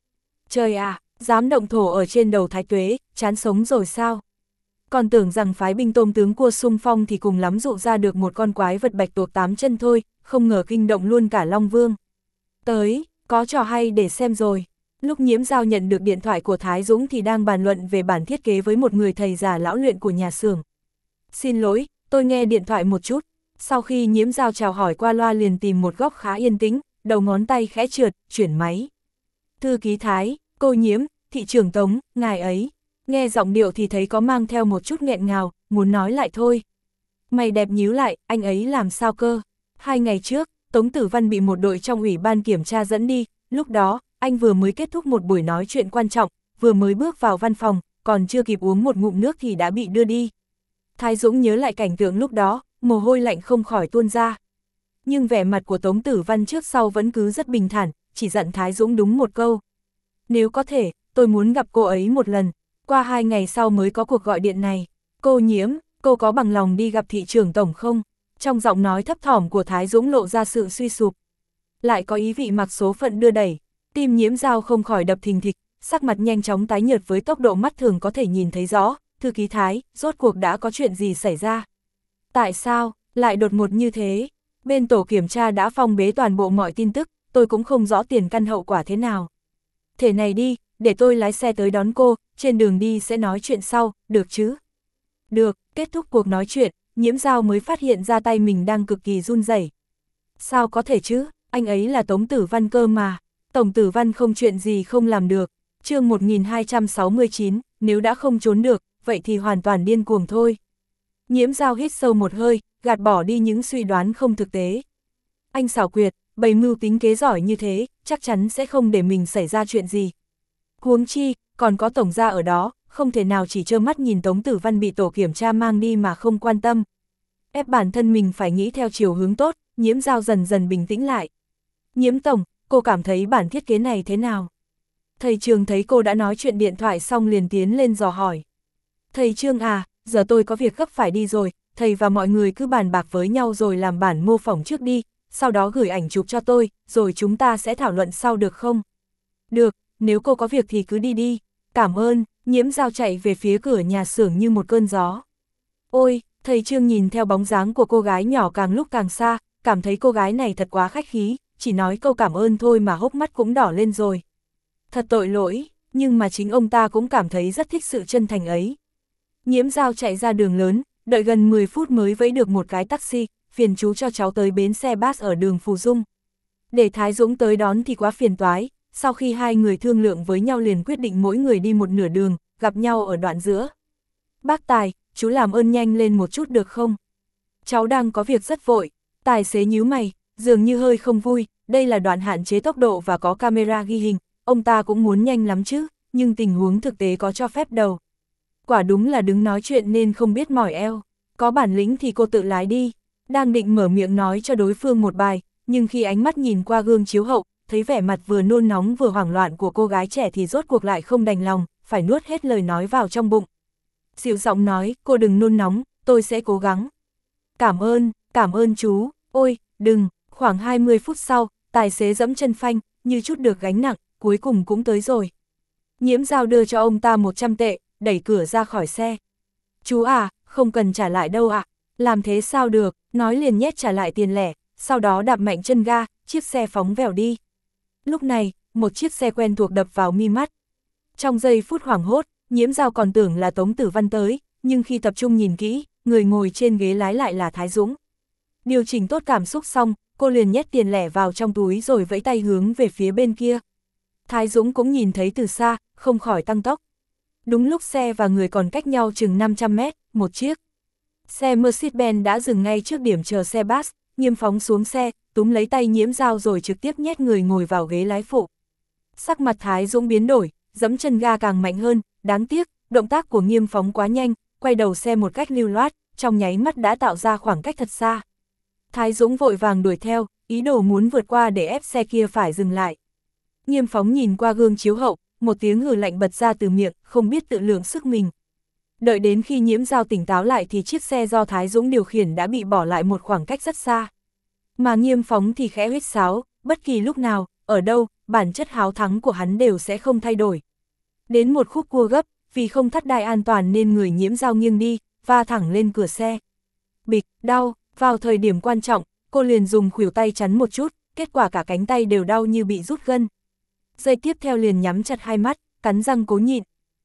[SPEAKER 1] Trời à, dám động thổ ở trên đầu Thái Tuế, chán sống rồi sao? Còn tưởng rằng phái binh tôm tướng cua xung phong thì cùng lắm dụ ra được một con quái vật bạch tuộc tám chân thôi, không ngờ kinh động luôn cả Long Vương. Tới, có trò hay để xem rồi. Lúc Nhiễm Giao nhận được điện thoại của Thái Dũng thì đang bàn luận về bản thiết kế với một người thầy già lão luyện của nhà xưởng. Xin lỗi, tôi nghe điện thoại một chút. Sau khi Nhiễm Giao chào hỏi qua loa liền tìm một góc khá yên tĩnh, đầu ngón tay khẽ trượt, chuyển máy. Thư ký Thái, cô Nhiễm, thị trưởng Tống, ngài ấy. Nghe giọng điệu thì thấy có mang theo một chút nghẹn ngào, muốn nói lại thôi. Mày đẹp nhíu lại, anh ấy làm sao cơ? Hai ngày trước, Tống Tử Văn bị một đội trong ủy ban kiểm tra dẫn đi, lúc đó, anh vừa mới kết thúc một buổi nói chuyện quan trọng, vừa mới bước vào văn phòng, còn chưa kịp uống một ngụm nước thì đã bị đưa đi. Thái Dũng nhớ lại cảnh tượng lúc đó, mồ hôi lạnh không khỏi tuôn ra. Nhưng vẻ mặt của Tống Tử Văn trước sau vẫn cứ rất bình thản, chỉ dặn Thái Dũng đúng một câu. Nếu có thể, tôi muốn gặp cô ấy một lần. Qua hai ngày sau mới có cuộc gọi điện này. Cô Nhiễm, cô có bằng lòng đi gặp thị trưởng tổng không? Trong giọng nói thấp thỏm của Thái Dũng lộ ra sự suy sụp. Lại có ý vị mặc số phận đưa đẩy. Tim Nhiễm Giao không khỏi đập thình thịch, sắc mặt nhanh chóng tái nhợt với tốc độ mắt thường có thể nhìn thấy rõ. Thư ký Thái, rốt cuộc đã có chuyện gì xảy ra? Tại sao, lại đột ngột như thế? Bên tổ kiểm tra đã phong bế toàn bộ mọi tin tức, tôi cũng không rõ tiền căn hậu quả thế nào. Thế này đi, để tôi lái xe tới đón cô, trên đường đi sẽ nói chuyện sau, được chứ? Được, kết thúc cuộc nói chuyện, Nhiễm Giao mới phát hiện ra tay mình đang cực kỳ run rẩy. Sao có thể chứ, anh ấy là Tống Tử Văn cơ mà. Tổng Tử Văn không chuyện gì không làm được. Chương một nghìn hai trăm sáu mươi chín, nếu đã không trốn được, vậy thì hoàn toàn điên cuồng thôi. Nhiễm Giao hít sâu một hơi, gạt bỏ đi những suy đoán không thực tế. Anh xảo quyệt, bày mưu tính kế giỏi như thế, chắc chắn sẽ không để mình xảy ra chuyện gì. Huống chi, còn có tổng gia ở đó, không thể nào chỉ trơ mắt nhìn Tống Tử Văn bị tổ kiểm tra mang đi mà không quan tâm. Ép bản thân mình phải nghĩ theo chiều hướng tốt, Nhiễm Giao dần dần bình tĩnh lại. Nhiễm tổng, cô cảm thấy bản thiết kế này thế nào? Thầy Trương thấy cô đã nói chuyện điện thoại xong liền tiến lên dò hỏi. Thầy Trương à, giờ tôi có việc gấp phải đi rồi, thầy và mọi người cứ bàn bạc với nhau rồi làm bản mô phỏng trước đi, sau đó gửi ảnh chụp cho tôi, rồi chúng ta sẽ thảo luận sau được không? Được, nếu cô có việc thì cứ đi đi. Cảm ơn. Nhiễm Giao chạy về phía cửa nhà xưởng như một cơn gió. Ôi, thầy Trương nhìn theo bóng dáng của cô gái nhỏ càng lúc càng xa, cảm thấy cô gái này thật quá khách khí, chỉ nói câu cảm ơn thôi mà hốc mắt cũng đỏ lên rồi. Thật tội lỗi, nhưng mà chính ông ta cũng cảm thấy rất thích sự chân thành ấy. Nhiễm Giao chạy ra đường lớn, đợi gần mười phút mới vẫy được một cái taxi, phiền chú cho cháu tới bến xe bus ở đường Phù Dung. Để Thái Dũng tới đón thì quá phiền toái, sau khi hai người thương lượng với nhau liền quyết định mỗi người đi một nửa đường, gặp nhau ở đoạn giữa. Bác Tài, chú làm ơn nhanh lên một chút được không? Cháu đang có việc rất vội. Tài xế nhíu mày, dường như hơi không vui, đây là đoạn hạn chế tốc độ và có camera ghi hình, ông ta cũng muốn nhanh lắm chứ, nhưng tình huống thực tế có cho phép đâu. Quả đúng là đứng nói chuyện nên không biết mỏi eo, có bản lĩnh thì cô tự lái đi. Đang định mở miệng nói cho đối phương một bài, nhưng khi ánh mắt nhìn qua gương chiếu hậu, thấy vẻ mặt vừa nôn nóng vừa hoảng loạn của cô gái trẻ thì rốt cuộc lại không đành lòng, phải nuốt hết lời nói vào trong bụng. Dịu giọng nói, cô đừng nôn nóng, tôi sẽ cố gắng. Cảm ơn, cảm ơn chú, ôi, đừng. Khoảng hai mươi phút sau, tài xế dẫm chân phanh, như chút được gánh nặng, cuối cùng cũng tới rồi. Nhiễm Giao đưa cho ông ta một trăm tệ, đẩy cửa ra khỏi xe. Chú à, không cần trả lại đâu ạ. À. Làm thế sao được, nói liền nhét trả lại tiền lẻ, sau đó đạp mạnh chân ga, chiếc xe phóng vèo đi. Lúc này, một chiếc xe quen thuộc đập vào mi mắt. Trong giây phút hoảng hốt, Nhiễm Giao còn tưởng là Tống Tử Văn tới, nhưng khi tập trung nhìn kỹ, người ngồi trên ghế lái lại là Thái Dũng. Điều chỉnh tốt cảm xúc xong, cô liền nhét tiền lẻ vào trong túi rồi vẫy tay hướng về phía bên kia. Thái Dũng cũng nhìn thấy từ xa, không khỏi tăng tốc. Đúng lúc xe và người còn cách nhau chừng năm trăm mét, một chiếc xe Mercedes-Benz đã dừng ngay trước điểm chờ xe bus, Nghiêm phóng xuống xe, túm lấy tay Nhiễm Giao rồi trực tiếp nhét người ngồi vào ghế lái phụ. Sắc mặt Thái Dũng biến đổi, giẫm chân ga càng mạnh hơn, đáng tiếc, động tác của Nghiêm phóng quá nhanh, quay đầu xe một cách lưu loát, trong nháy mắt đã tạo ra khoảng cách thật xa. Thái Dũng vội vàng đuổi theo, ý đồ muốn vượt qua để ép xe kia phải dừng lại. Nghiêm phóng nhìn qua gương chiếu hậu, một tiếng hừ lạnh bật ra từ miệng, không biết tự lượng sức mình. Đợi đến khi Nhiễm Giao tỉnh táo lại thì chiếc xe do Thái Dũng điều khiển đã bị bỏ lại một khoảng cách rất xa. Mà Nghiêm phóng thì khẽ huýt sáo, bất kỳ lúc nào, ở đâu, bản chất háo thắng của hắn đều sẽ không thay đổi. Đến một khúc cua gấp, vì không thắt đai an toàn nên người Nhiễm Dao nghiêng đi, va thẳng lên cửa xe. Bịch, đau, vào thời điểm quan trọng, cô liền dùng khuỷu tay chắn một chút, kết quả cả cánh tay đều đau như bị rút gân. Giây tiếp theo liền nhắm chặt hai mắt, cắn răng cố nhịn.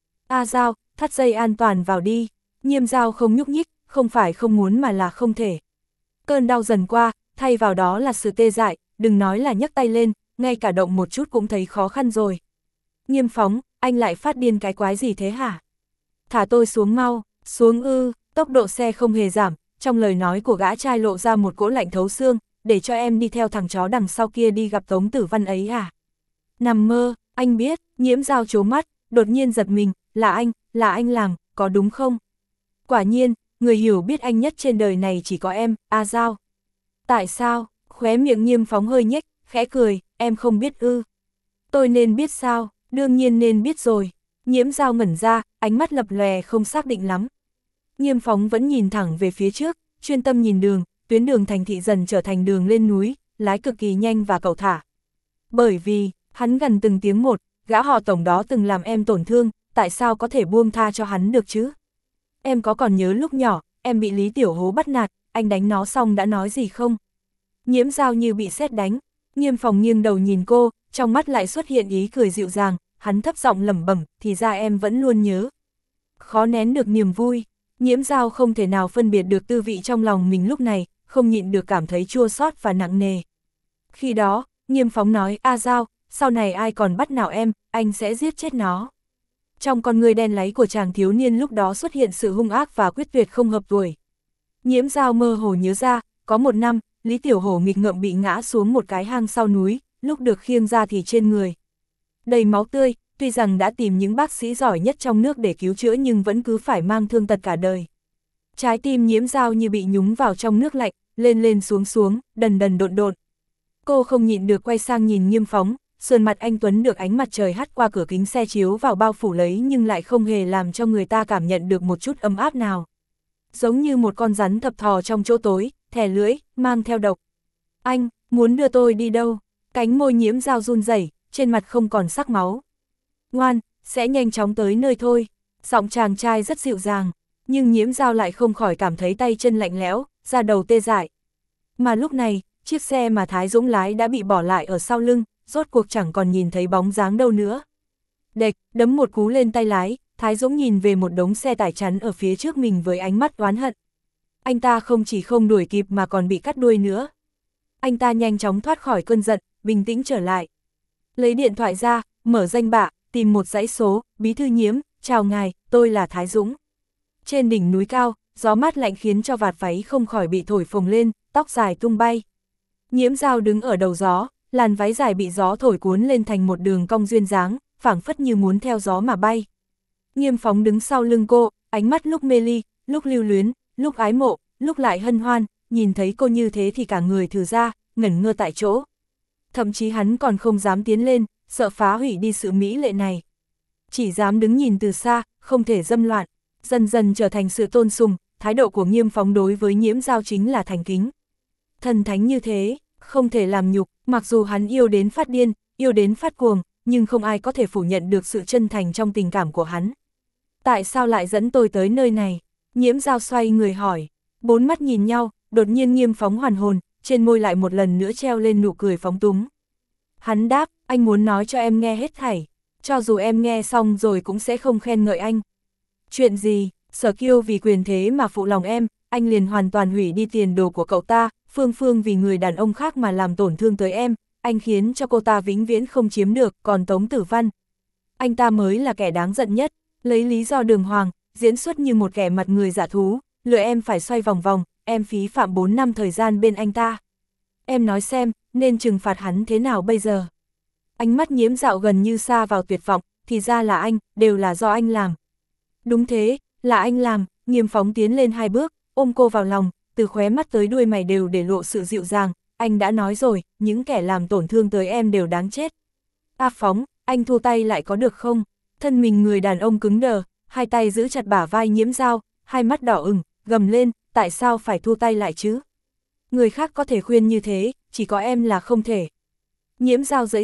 [SPEAKER 1] A Dao, thắt dây an toàn vào đi. Nhiễm Dao không nhúc nhích, không phải không muốn mà là không thể. Cơn đau dần qua, thay vào đó là sự tê dại, đừng nói là nhấc tay lên, ngay cả động một chút cũng thấy khó khăn rồi. Nghiêm Phóng, anh lại phát điên cái quái gì thế hả? Thả tôi xuống mau, xuống ư, tốc độ xe không hề giảm, trong lời nói của gã trai lộ ra một cỗ lạnh thấu xương, để cho em đi theo thằng chó đằng sau kia đi gặp Tống Tử Văn ấy à? Nằm mơ, anh biết, Nhiễm Dao trố mắt, đột nhiên giật mình, là anh, là anh làm, có đúng không? Quả nhiên, người hiểu biết anh nhất trên đời này chỉ có em, A Dao. Tại sao? Khóe miệng Nghiêm Phóng hơi nhếch, khẽ cười, em không biết ư? Tôi nên biết sao? Đương nhiên nên biết rồi. Nhiễm Dao ngẩn ra, ánh mắt lập lòe không xác định lắm. Nghiêm Phóng vẫn nhìn thẳng về phía trước, chuyên tâm nhìn đường, tuyến đường thành thị dần trở thành đường lên núi, lái cực kỳ nhanh và cẩu thả. Bởi vì, hắn gần từng tiếng một, gã họ Tổng đó từng làm em tổn thương, tại sao có thể buông tha cho hắn được chứ? Em có còn nhớ lúc nhỏ, em bị Lý Tiểu Hố bắt nạt, anh đánh nó xong đã nói gì không? Nhiễm Dao như bị sét đánh, Nghiêm Phòng nghiêng đầu nhìn cô, trong mắt lại xuất hiện ý cười dịu dàng, hắn thấp giọng lẩm bẩm, thì ra em vẫn luôn nhớ. Khó nén được niềm vui, Nhiễm Dao không thể nào phân biệt được tư vị trong lòng mình lúc này, không nhịn được cảm thấy chua xót và nặng nề. Khi đó, Nghiêm Phóng nói, A Dao, sau này ai còn bắt nào em, anh sẽ giết chết nó. Trong con người đen láy của chàng thiếu niên lúc đó xuất hiện sự hung ác và quyết tuyệt không hợp tuổi. Nhiễm Dao mơ hồ nhớ ra, có một năm, Lý Tiểu Hổ nghịch ngợm bị ngã xuống một cái hang sau núi, lúc được khiêng ra thì trên người đầy máu tươi, tuy rằng đã tìm những bác sĩ giỏi nhất trong nước để cứu chữa nhưng vẫn cứ phải mang thương tật cả đời. Trái tim Nhiễm Dao như bị nhúng vào trong nước lạnh, lên lên xuống xuống, đần đần độn độn. Cô không nhịn được quay sang nhìn Nghiêm Phóng, sườn mặt anh tuấn được ánh mặt trời hắt qua cửa kính xe chiếu vào bao phủ lấy nhưng lại không hề làm cho người ta cảm nhận được một chút ấm áp nào. Giống như một con rắn thập thò trong chỗ tối, thè lưỡi, mang theo độc. Anh, muốn đưa tôi đi đâu? Cánh môi Nhiễm Dao run rẩy, trên mặt không còn sắc máu. Ngoan, sẽ nhanh chóng tới nơi thôi. Giọng chàng trai rất dịu dàng, nhưng Nhiễm Dao lại không khỏi cảm thấy tay chân lạnh lẽo, da đầu tê dại. Mà lúc này, chiếc xe mà Thái Dũng lái đã bị bỏ lại ở sau lưng, rốt cuộc chẳng còn nhìn thấy bóng dáng đâu nữa. Đệch, đấm một cú lên tay lái, Thái Dũng nhìn về một đống xe tải chắn ở phía trước mình với ánh mắt oán hận. Anh ta không chỉ không đuổi kịp mà còn bị cắt đuôi nữa. Anh ta nhanh chóng thoát khỏi cơn giận, bình tĩnh trở lại. Lấy điện thoại ra, mở danh bạ, tìm một dãy số, bí thư Nhiễm, chào ngài, tôi là Thái Dũng. Trên đỉnh núi cao, gió mát lạnh khiến cho vạt váy không khỏi bị thổi phồng lên, tóc dài tung bay. Nhiễm Dao đứng ở đầu gió, làn váy dài bị gió thổi cuốn lên thành một đường cong duyên dáng, phảng phất như muốn theo gió mà bay. Nghiêm Phóng đứng sau lưng cô, ánh mắt lúc mê ly, lúc lưu luyến, lúc ái mộ, lúc lại hân hoan, nhìn thấy cô như thế thì cả người thử ra, ngẩn ngơ tại chỗ. Thậm chí hắn còn không dám tiến lên, sợ phá hủy đi sự mỹ lệ này. Chỉ dám đứng nhìn từ xa, không thể dâm loạn, dần dần trở thành sự tôn sùng, thái độ của Nghiêm Phóng đối với Nhiễm Dao chính là thành kính. Thần thánh như thế, không thể làm nhục, mặc dù hắn yêu đến phát điên, yêu đến phát cuồng, nhưng không ai có thể phủ nhận được sự chân thành trong tình cảm của hắn. Tại sao lại dẫn tôi tới nơi này? Nhiễm Dao xoay người hỏi, bốn mắt nhìn nhau, đột nhiên Nghiêm Phóng hoàn hồn, trên môi lại một lần nữa treo lên nụ cười phóng túng. Hắn đáp, anh muốn nói cho em nghe hết thảy, cho dù em nghe xong rồi cũng sẽ không khen ngợi anh. Chuyện gì? Sở Kiêu vì quyền thế mà phụ lòng em, anh liền hoàn toàn hủy đi tiền đồ của cậu ta, Phương Phương vì người đàn ông khác mà làm tổn thương tới em, anh khiến cho cô ta vĩnh viễn không chiếm được, còn Tống Tử Văn. Anh ta mới là kẻ đáng giận nhất, lấy lý do đường hoàng, diễn xuất như một kẻ mặt người giả thú, lừa em phải xoay vòng vòng, em phí phạm bốn năm thời gian bên anh ta. Em nói xem, nên trừng phạt hắn thế nào bây giờ? Ánh mắt Nhiễm Dao gần như xa vào tuyệt vọng, thì ra là anh, đều là do anh làm. Đúng thế, là anh làm. Nghiêm Phóng tiến lên hai bước, ôm cô vào lòng, từ khóe mắt tới đuôi mày đều để lộ sự dịu dàng, anh đã nói rồi, những kẻ làm tổn thương tới em đều đáng chết. A Phóng, anh thu tay lại có được không? Thân mình người đàn ông cứng đờ, hai tay giữ chặt bả vai Nhiễm Dao, hai mắt đỏ ửng, gầm lên, tại sao phải thu tay lại chứ? Người khác có thể khuyên như thế, chỉ có em là không thể. Nhiễm Dao giãy giụa,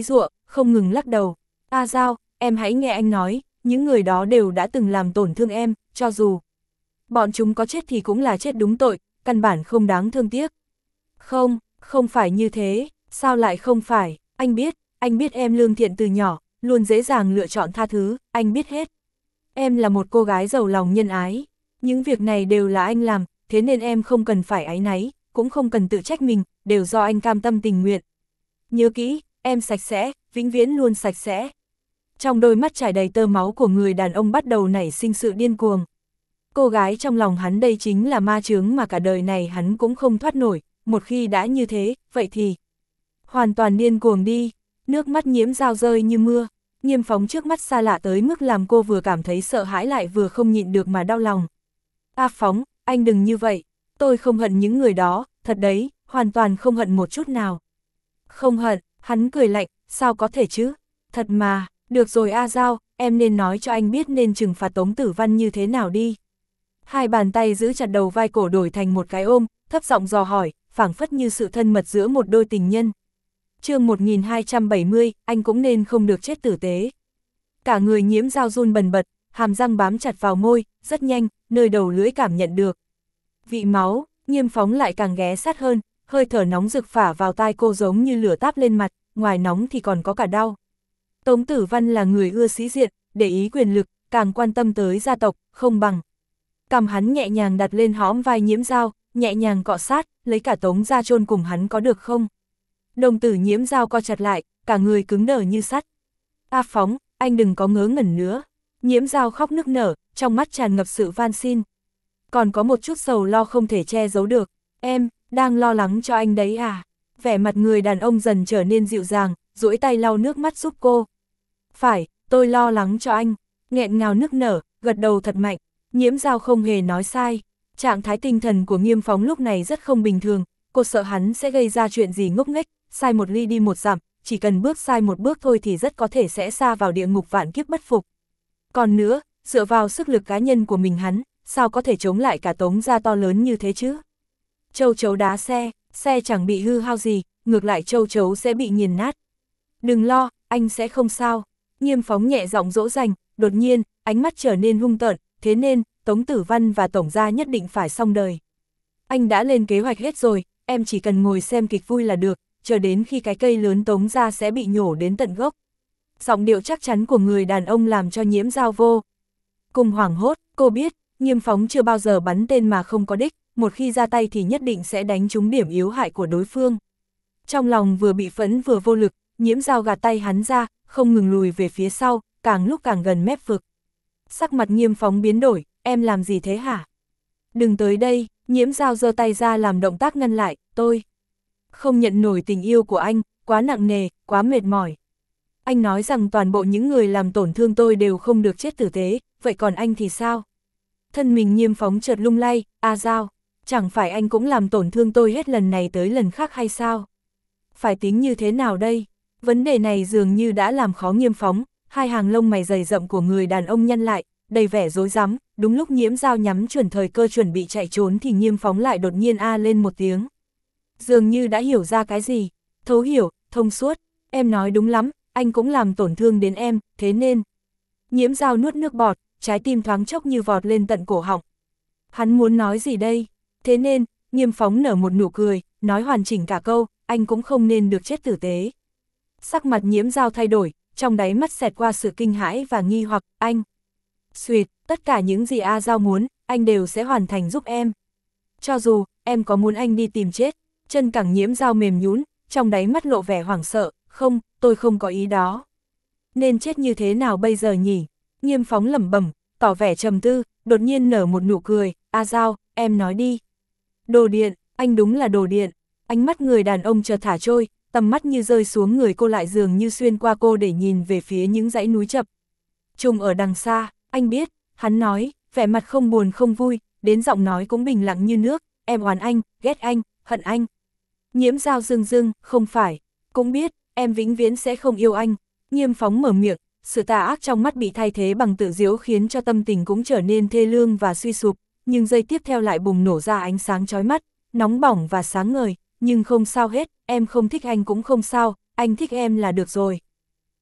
[SPEAKER 1] không ngừng lắc đầu. A Giao, em hãy nghe anh nói, những người đó đều đã từng làm tổn thương em, cho dù bọn chúng có chết thì cũng là chết đúng tội, căn bản không đáng thương tiếc. Không, không phải như thế, sao lại không phải, anh biết, anh biết em lương thiện từ nhỏ, luôn dễ dàng lựa chọn tha thứ, anh biết hết. Em là một cô gái giàu lòng nhân ái, những việc này đều là anh làm, thế nên em không cần phải áy náy, cũng không cần tự trách mình, đều do anh cam tâm tình nguyện. Nhớ kỹ, em sạch sẽ, vĩnh viễn luôn sạch sẽ. Trong đôi mắt trải đầy tơ máu của người đàn ông bắt đầu nảy sinh sự điên cuồng. Cô gái trong lòng hắn đây chính là ma chướng mà cả đời này hắn cũng không thoát nổi, một khi đã như thế, vậy thì hoàn toàn điên cuồng đi. Nước mắt Nhiễm Dao rơi như mưa, Nghiêm Phóng trước mắt xa lạ tới mức làm cô vừa cảm thấy sợ hãi lại vừa không nhịn được mà đau lòng. A Phóng, anh đừng như vậy, tôi không hận những người đó, thật đấy, hoàn toàn không hận một chút nào. Không hận, hắn cười lạnh, sao có thể chứ, thật mà, được rồi A Giao, em nên nói cho anh biết nên trừng phạt Tống Tử Văn như thế nào đi. Hai bàn tay giữ chặt đầu vai cổ đổi thành một cái ôm, thấp giọng dò hỏi, phảng phất như sự thân mật giữa một đôi tình nhân. Chương một nghìn hai trăm bảy mươi, anh cũng nên không được chết tử tế. Cả người Nhiễm Dao run bần bật, hàm răng bám chặt vào môi, rất nhanh, nơi đầu lưỡi cảm nhận được vị máu. Nghiêm Phóng lại càng ghé sát hơn, hơi thở nóng rực phả vào tai cô giống như lửa táp lên mặt, ngoài nóng thì còn có cả đau. Tống Tử Văn là người ưa sĩ diện, để ý quyền lực, càng quan tâm tới gia tộc, không bằng. Cằm hắn nhẹ nhàng đặt lên hõm vai Nhiễm Dao, nhẹ nhàng cọ sát, lấy cả Tống ra chôn cùng hắn có được không? Đồng tử Nhiễm Dao co chặt lại, cả người cứng đờ như sắt. A Phóng, anh đừng có ngớ ngẩn nữa. Nhiễm Dao khóc nức nở, trong mắt tràn ngập sự van xin. Còn có một chút sầu lo không thể che giấu được. Em, đang lo lắng cho anh đấy à? Vẻ mặt người đàn ông dần trở nên dịu dàng, duỗi tay lau nước mắt giúp cô. Phải, tôi lo lắng cho anh. Nghẹn ngào nức nở, gật đầu thật mạnh. Nhiễm Dao không hề nói sai. Trạng thái tinh thần của Nghiêm Phóng lúc này rất không bình thường. Cô sợ hắn sẽ gây ra chuyện gì ngốc nghếch, sai một ly đi một dặm, chỉ cần bước sai một bước thôi thì rất có thể sẽ sa vào địa ngục vạn kiếp bất phục. Còn nữa, dựa vào sức lực cá nhân của mình hắn, sao có thể chống lại cả Tống gia to lớn như thế chứ? Châu chấu đá xe, xe chẳng bị hư hao gì, ngược lại châu chấu sẽ bị nghiền nát. Đừng lo, anh sẽ không sao. Nghiêm Phóng nhẹ giọng dỗ dành, đột nhiên, ánh mắt trở nên hung tợn, thế nên, Tống Tử Văn và Tổng gia nhất định phải xong đời. Anh đã lên kế hoạch hết rồi, em chỉ cần ngồi xem kịch vui là được, chờ đến khi cái cây lớn Tống gia sẽ bị nhổ đến tận gốc. Giọng điệu chắc chắn của người đàn ông làm cho Nhiễm Dao vô cùng hoảng hốt, cô biết, Nghiêm Phóng chưa bao giờ bắn tên mà không có đích, một khi ra tay thì nhất định sẽ đánh trúng điểm yếu hại của đối phương. Trong lòng vừa bị phẫn vừa vô lực, Nhiễm Dao gạt tay hắn ra, không ngừng lùi về phía sau, càng lúc càng gần mép vực. Sắc mặt Nghiêm Phóng biến đổi, em làm gì thế hả? Đừng tới đây, Nhiễm Dao giơ tay ra làm động tác ngăn lại, tôi không nhận nổi tình yêu của anh, quá nặng nề, quá mệt mỏi. Anh nói rằng toàn bộ những người làm tổn thương tôi đều không được chết tử tế, vậy còn anh thì sao? Thân mình Nghiêm Phóng chợt lung lay, A Giao, chẳng phải anh cũng làm tổn thương tôi hết lần này tới lần khác hay sao? Phải tính như thế nào đây? Vấn đề này dường như đã làm khó Nghiêm Phóng, hai hàng lông mày dày rậm của người đàn ông nhăn lại, đầy vẻ rối rắm. Đúng lúc Nhiễm Dao nhắm chuẩn thời cơ chuẩn bị chạy trốn thì Nghiêm Phóng lại đột nhiên a lên một tiếng. Dường như đã hiểu ra cái gì, thấu hiểu, thông suốt, em nói đúng lắm, anh cũng làm tổn thương đến em, thế nên. Nhiễm Dao nuốt nước bọt, trái tim thoáng chốc như vọt lên tận cổ họng. Hắn muốn nói gì đây? Thế nên, Nghiêm Phóng nở một nụ cười, nói hoàn chỉnh cả câu, anh cũng không nên được chết tử tế. Sắc mặt Nhiễm Dao thay đổi, trong đáy mắt xẹt qua sự kinh hãi và nghi hoặc, anh. Xuyệt, tất cả những gì A Giao muốn, anh đều sẽ hoàn thành giúp em. Cho dù, em có muốn anh đi tìm chết, chân cẳng Nhiễm Dao mềm nhũn, trong đáy mắt lộ vẻ hoảng sợ, không, tôi không có ý đó. Nên chết như thế nào bây giờ nhỉ? Nghiêm Phóng lẩm bẩm, tỏ vẻ trầm tư, đột nhiên nở một nụ cười, A Giao, em nói đi. Đồ điện, anh đúng là đồ điện. Ánh mắt người đàn ông chợt thả trôi, tầm mắt như rơi xuống người cô lại dường như xuyên qua cô để nhìn về phía những dãy núi chập trùng ở đằng xa. Anh biết, hắn nói, vẻ mặt không buồn không vui, đến giọng nói cũng bình lặng như nước, em oán anh, ghét anh, hận anh. Nhiễm Dao rưng rưng, không phải, cũng biết, em vĩnh viễn sẽ không yêu anh. Nghiêm Phóng mở miệng, sự tà ác trong mắt bị thay thế bằng tự diễu khiến cho tâm tình cũng trở nên thê lương và suy sụp, nhưng giây tiếp theo lại bùng nổ ra ánh sáng chói mắt, nóng bỏng và sáng ngời, nhưng không sao hết, em không thích anh cũng không sao, anh thích em là được rồi.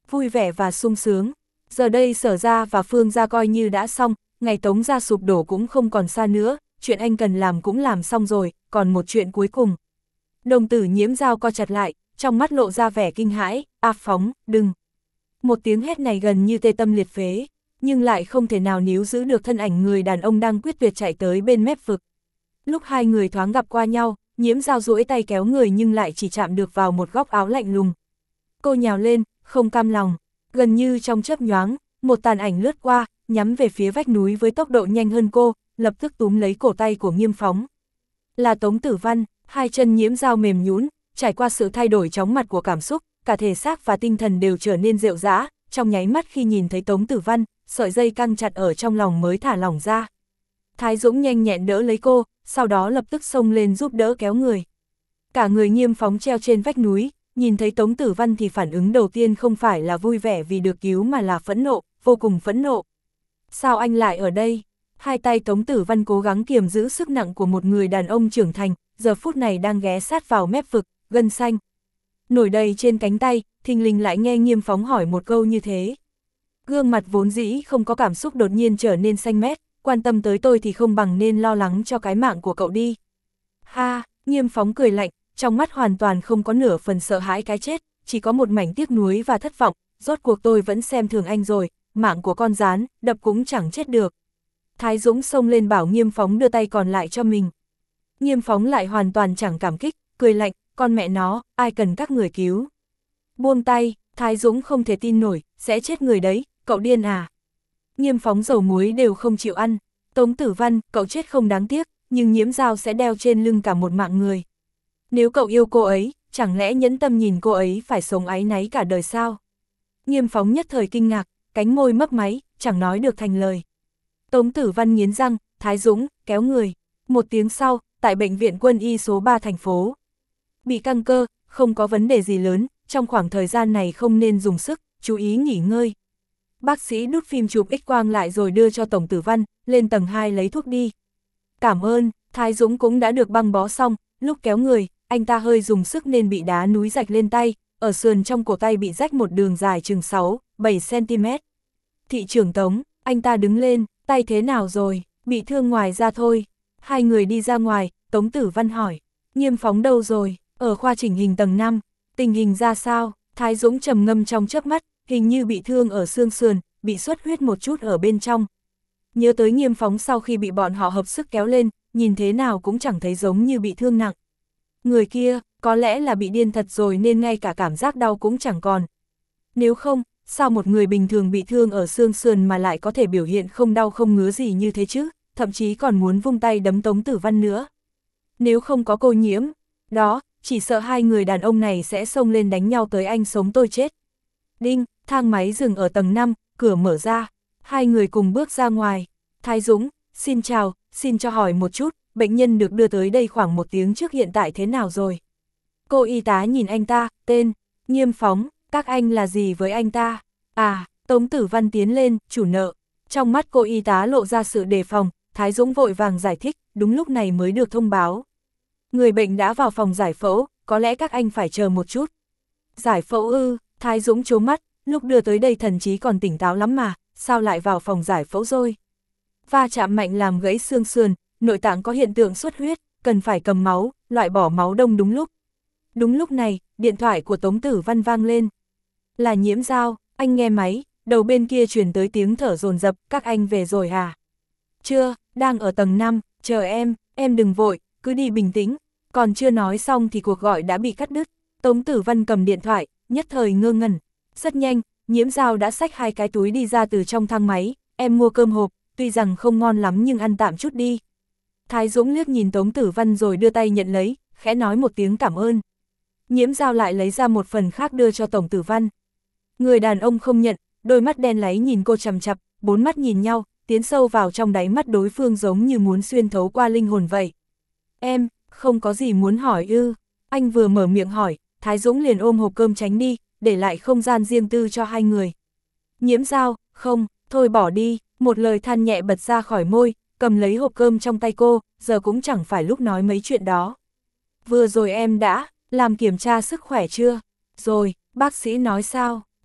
[SPEAKER 1] vui vẻ và sung sướng. Giờ đây Sở gia và Phương gia coi như đã xong, ngày Tống gia sụp đổ cũng không còn xa nữa, chuyện anh cần làm cũng làm xong rồi, còn một chuyện cuối cùng. Đồng tử Nhiễm Dao co chặt lại, trong mắt lộ ra vẻ kinh hãi, "A Phóng, đừng." Một tiếng hét này gần như tê tâm liệt phế, nhưng lại không thể nào níu giữ được thân ảnh người đàn ông đang quyết tuyệt chạy tới bên mép vực. Lúc hai người thoáng gặp qua nhau, Nhiễm Dao duỗi tay kéo người nhưng lại chỉ chạm được vào một góc áo lạnh lùng. Cô nhào lên, không cam lòng, gần như trong chớp nhoáng, một tàn ảnh lướt qua, nhắm về phía vách núi với tốc độ nhanh hơn cô, lập tức túm lấy cổ tay của Nghiêm Phóng. Là Tống Tử Văn, hai chân Nhiễm Dao mềm nhũn, trải qua sự thay đổi chóng mặt của cảm xúc, cả thể xác và tinh thần đều trở nên rệu rã, trong nháy mắt khi nhìn thấy Tống Tử Văn, sợi dây căng chặt ở trong lòng mới thả lỏng ra. Thái Dũng nhanh nhẹn đỡ lấy cô, sau đó lập tức xông lên giúp đỡ kéo người. Cả người Nghiêm Phóng treo trên vách núi, nhìn thấy Tống Tử Văn thì phản ứng đầu tiên không phải là vui vẻ vì được cứu mà là phẫn nộ, vô cùng phẫn nộ. Sao anh lại ở đây? Hai tay Tống Tử Văn cố gắng kiềm giữ sức nặng của một người đàn ông trưởng thành, giờ phút này đang ghé sát vào mép vực, gân xanh nổi đầy trên cánh tay, thình lình lại nghe Nghiêm Phóng hỏi một câu như thế. Gương mặt vốn dĩ không có cảm xúc đột nhiên trở nên xanh mét, quan tâm tới tôi thì không bằng nên lo lắng cho cái mạng của cậu đi. Ha, Nghiêm Phóng cười lạnh, trong mắt hoàn toàn không có nửa phần sợ hãi cái chết, chỉ có một mảnh tiếc nuối và thất vọng, rốt cuộc tôi vẫn xem thường anh rồi, mạng của con gián, đập cũng chẳng chết được. Thái Dũng xông lên bảo Nghiêm Phóng đưa tay còn lại cho mình. Nghiêm Phóng lại hoàn toàn chẳng cảm kích, cười lạnh, con mẹ nó, ai cần các người cứu. Buông tay, Thái Dũng không thể tin nổi, sẽ chết người đấy, cậu điên à. Nghiêm Phóng dầu muối đều không chịu ăn. Tống Tử Văn, cậu chết không đáng tiếc, nhưng Nhiễm Dao sẽ đeo trên lưng cả một mạng người. Nếu cậu yêu cô ấy, chẳng lẽ nhẫn tâm nhìn cô ấy phải sống áy náy cả đời sao? Nghiêm Phóng nhất thời kinh ngạc, cánh môi mấp máy, chẳng nói được thành lời. Tống Tử Văn nghiến răng, Thái Dũng, kéo người. Một tiếng sau, tại bệnh viện quân y số ba thành phố. Bị căng cơ, không có vấn đề gì lớn, trong khoảng thời gian này không nên dùng sức, chú ý nghỉ ngơi. Bác sĩ đút phim chụp X-quang lại rồi đưa cho Tổng Tử Văn, lên tầng hai lấy thuốc đi. Cảm ơn, Thái Dũng cũng đã được băng bó xong, lúc kéo người, anh ta hơi dùng sức nên bị đá núi rạch lên tay, ở sườn trong cổ tay bị rách một đường dài chừng sáu, bảy xăng-ti-mét. Thị trưởng Tống, anh ta đứng lên, tay thế nào rồi, bị thương ngoài ra thôi. Hai người đi ra ngoài, Tống Tử Văn hỏi, Nghiêm Phóng đâu rồi, ở khoa chỉnh hình tầng năm, tình hình ra sao? Thái Dũng trầm ngâm trong chớp mắt, hình như bị thương ở xương sườn, bị xuất huyết một chút ở bên trong. Nhớ tới Nghiêm Phóng sau khi bị bọn họ hợp sức kéo lên, nhìn thế nào cũng chẳng thấy giống như bị thương nặng. Người kia, có lẽ là bị điên thật rồi nên ngay cả cảm giác đau cũng chẳng còn. Nếu không, sao một người bình thường bị thương ở xương sườn mà lại có thể biểu hiện không đau không ngứa gì như thế chứ, thậm chí còn muốn vung tay đấm Tống Tử Văn nữa. Nếu không có cô Nhiễm, đó, chỉ sợ hai người đàn ông này sẽ xông lên đánh nhau tới anh sống tôi chết. Đinh, thang máy dừng ở tầng năm, cửa mở ra, hai người cùng bước ra ngoài. Thái Dũng, xin chào, xin cho hỏi một chút, bệnh nhân được đưa tới đây khoảng một tiếng trước hiện tại thế nào rồi? Cô y tá nhìn anh ta, tên, Nghiêm Phóng, các anh là gì với anh ta? À, Tống Tử Văn tiến lên, chủ nợ. Trong mắt cô y tá lộ ra sự đề phòng, Thái Dũng vội vàng giải thích, đúng lúc này mới được thông báo. Người bệnh đã vào phòng giải phẫu, có lẽ các anh phải chờ một chút. Giải phẫu ư, Thái Dũng trố mắt, lúc đưa tới đây thần trí còn tỉnh táo lắm mà, sao lại vào phòng giải phẫu rồi? Va chạm mạnh làm gãy xương sườn, nội tạng có hiện tượng xuất huyết, cần phải cầm máu, loại bỏ máu đông đúng lúc. Đúng lúc này, điện thoại của Tống Tử Văn vang lên. Là Nhiễm Dao, anh nghe máy, đầu bên kia truyền tới tiếng thở dồn dập, các anh về rồi hả? Chưa, đang ở tầng năm, chờ em, em đừng vội, cứ đi bình tĩnh. Còn chưa nói xong thì cuộc gọi đã bị cắt đứt. Tống Tử Văn cầm điện thoại, nhất thời ngơ ngẩn. Rất nhanh, Nhiễm Dao đã xách hai cái túi đi ra từ trong thang máy, em mua cơm hộp, tuy rằng không ngon lắm nhưng ăn tạm chút đi. Thái Dũng liếc nhìn Tống Tử Văn rồi đưa tay nhận lấy, khẽ nói một tiếng cảm ơn. Nhiễm Dao lại lấy ra một phần khác đưa cho Tổng Tử Văn. Người đàn ông không nhận, đôi mắt đen láy nhìn cô chằm chằm, bốn mắt nhìn nhau, tiến sâu vào trong đáy mắt đối phương giống như muốn xuyên thấu qua linh hồn vậy. Em, không có gì muốn hỏi ư? Anh vừa mở miệng hỏi, Thái Dũng liền ôm hộp cơm tránh đi, để lại không gian riêng tư cho hai người. Nhiễm Dao, không, thôi bỏ đi, một lời than nhẹ bật ra khỏi môi, cầm lấy hộp cơm trong tay cô, giờ cũng chẳng phải lúc nói mấy chuyện đó. Vừa rồi em đã làm kiểm tra sức khỏe chưa? Rồi, bác sĩ nói sao?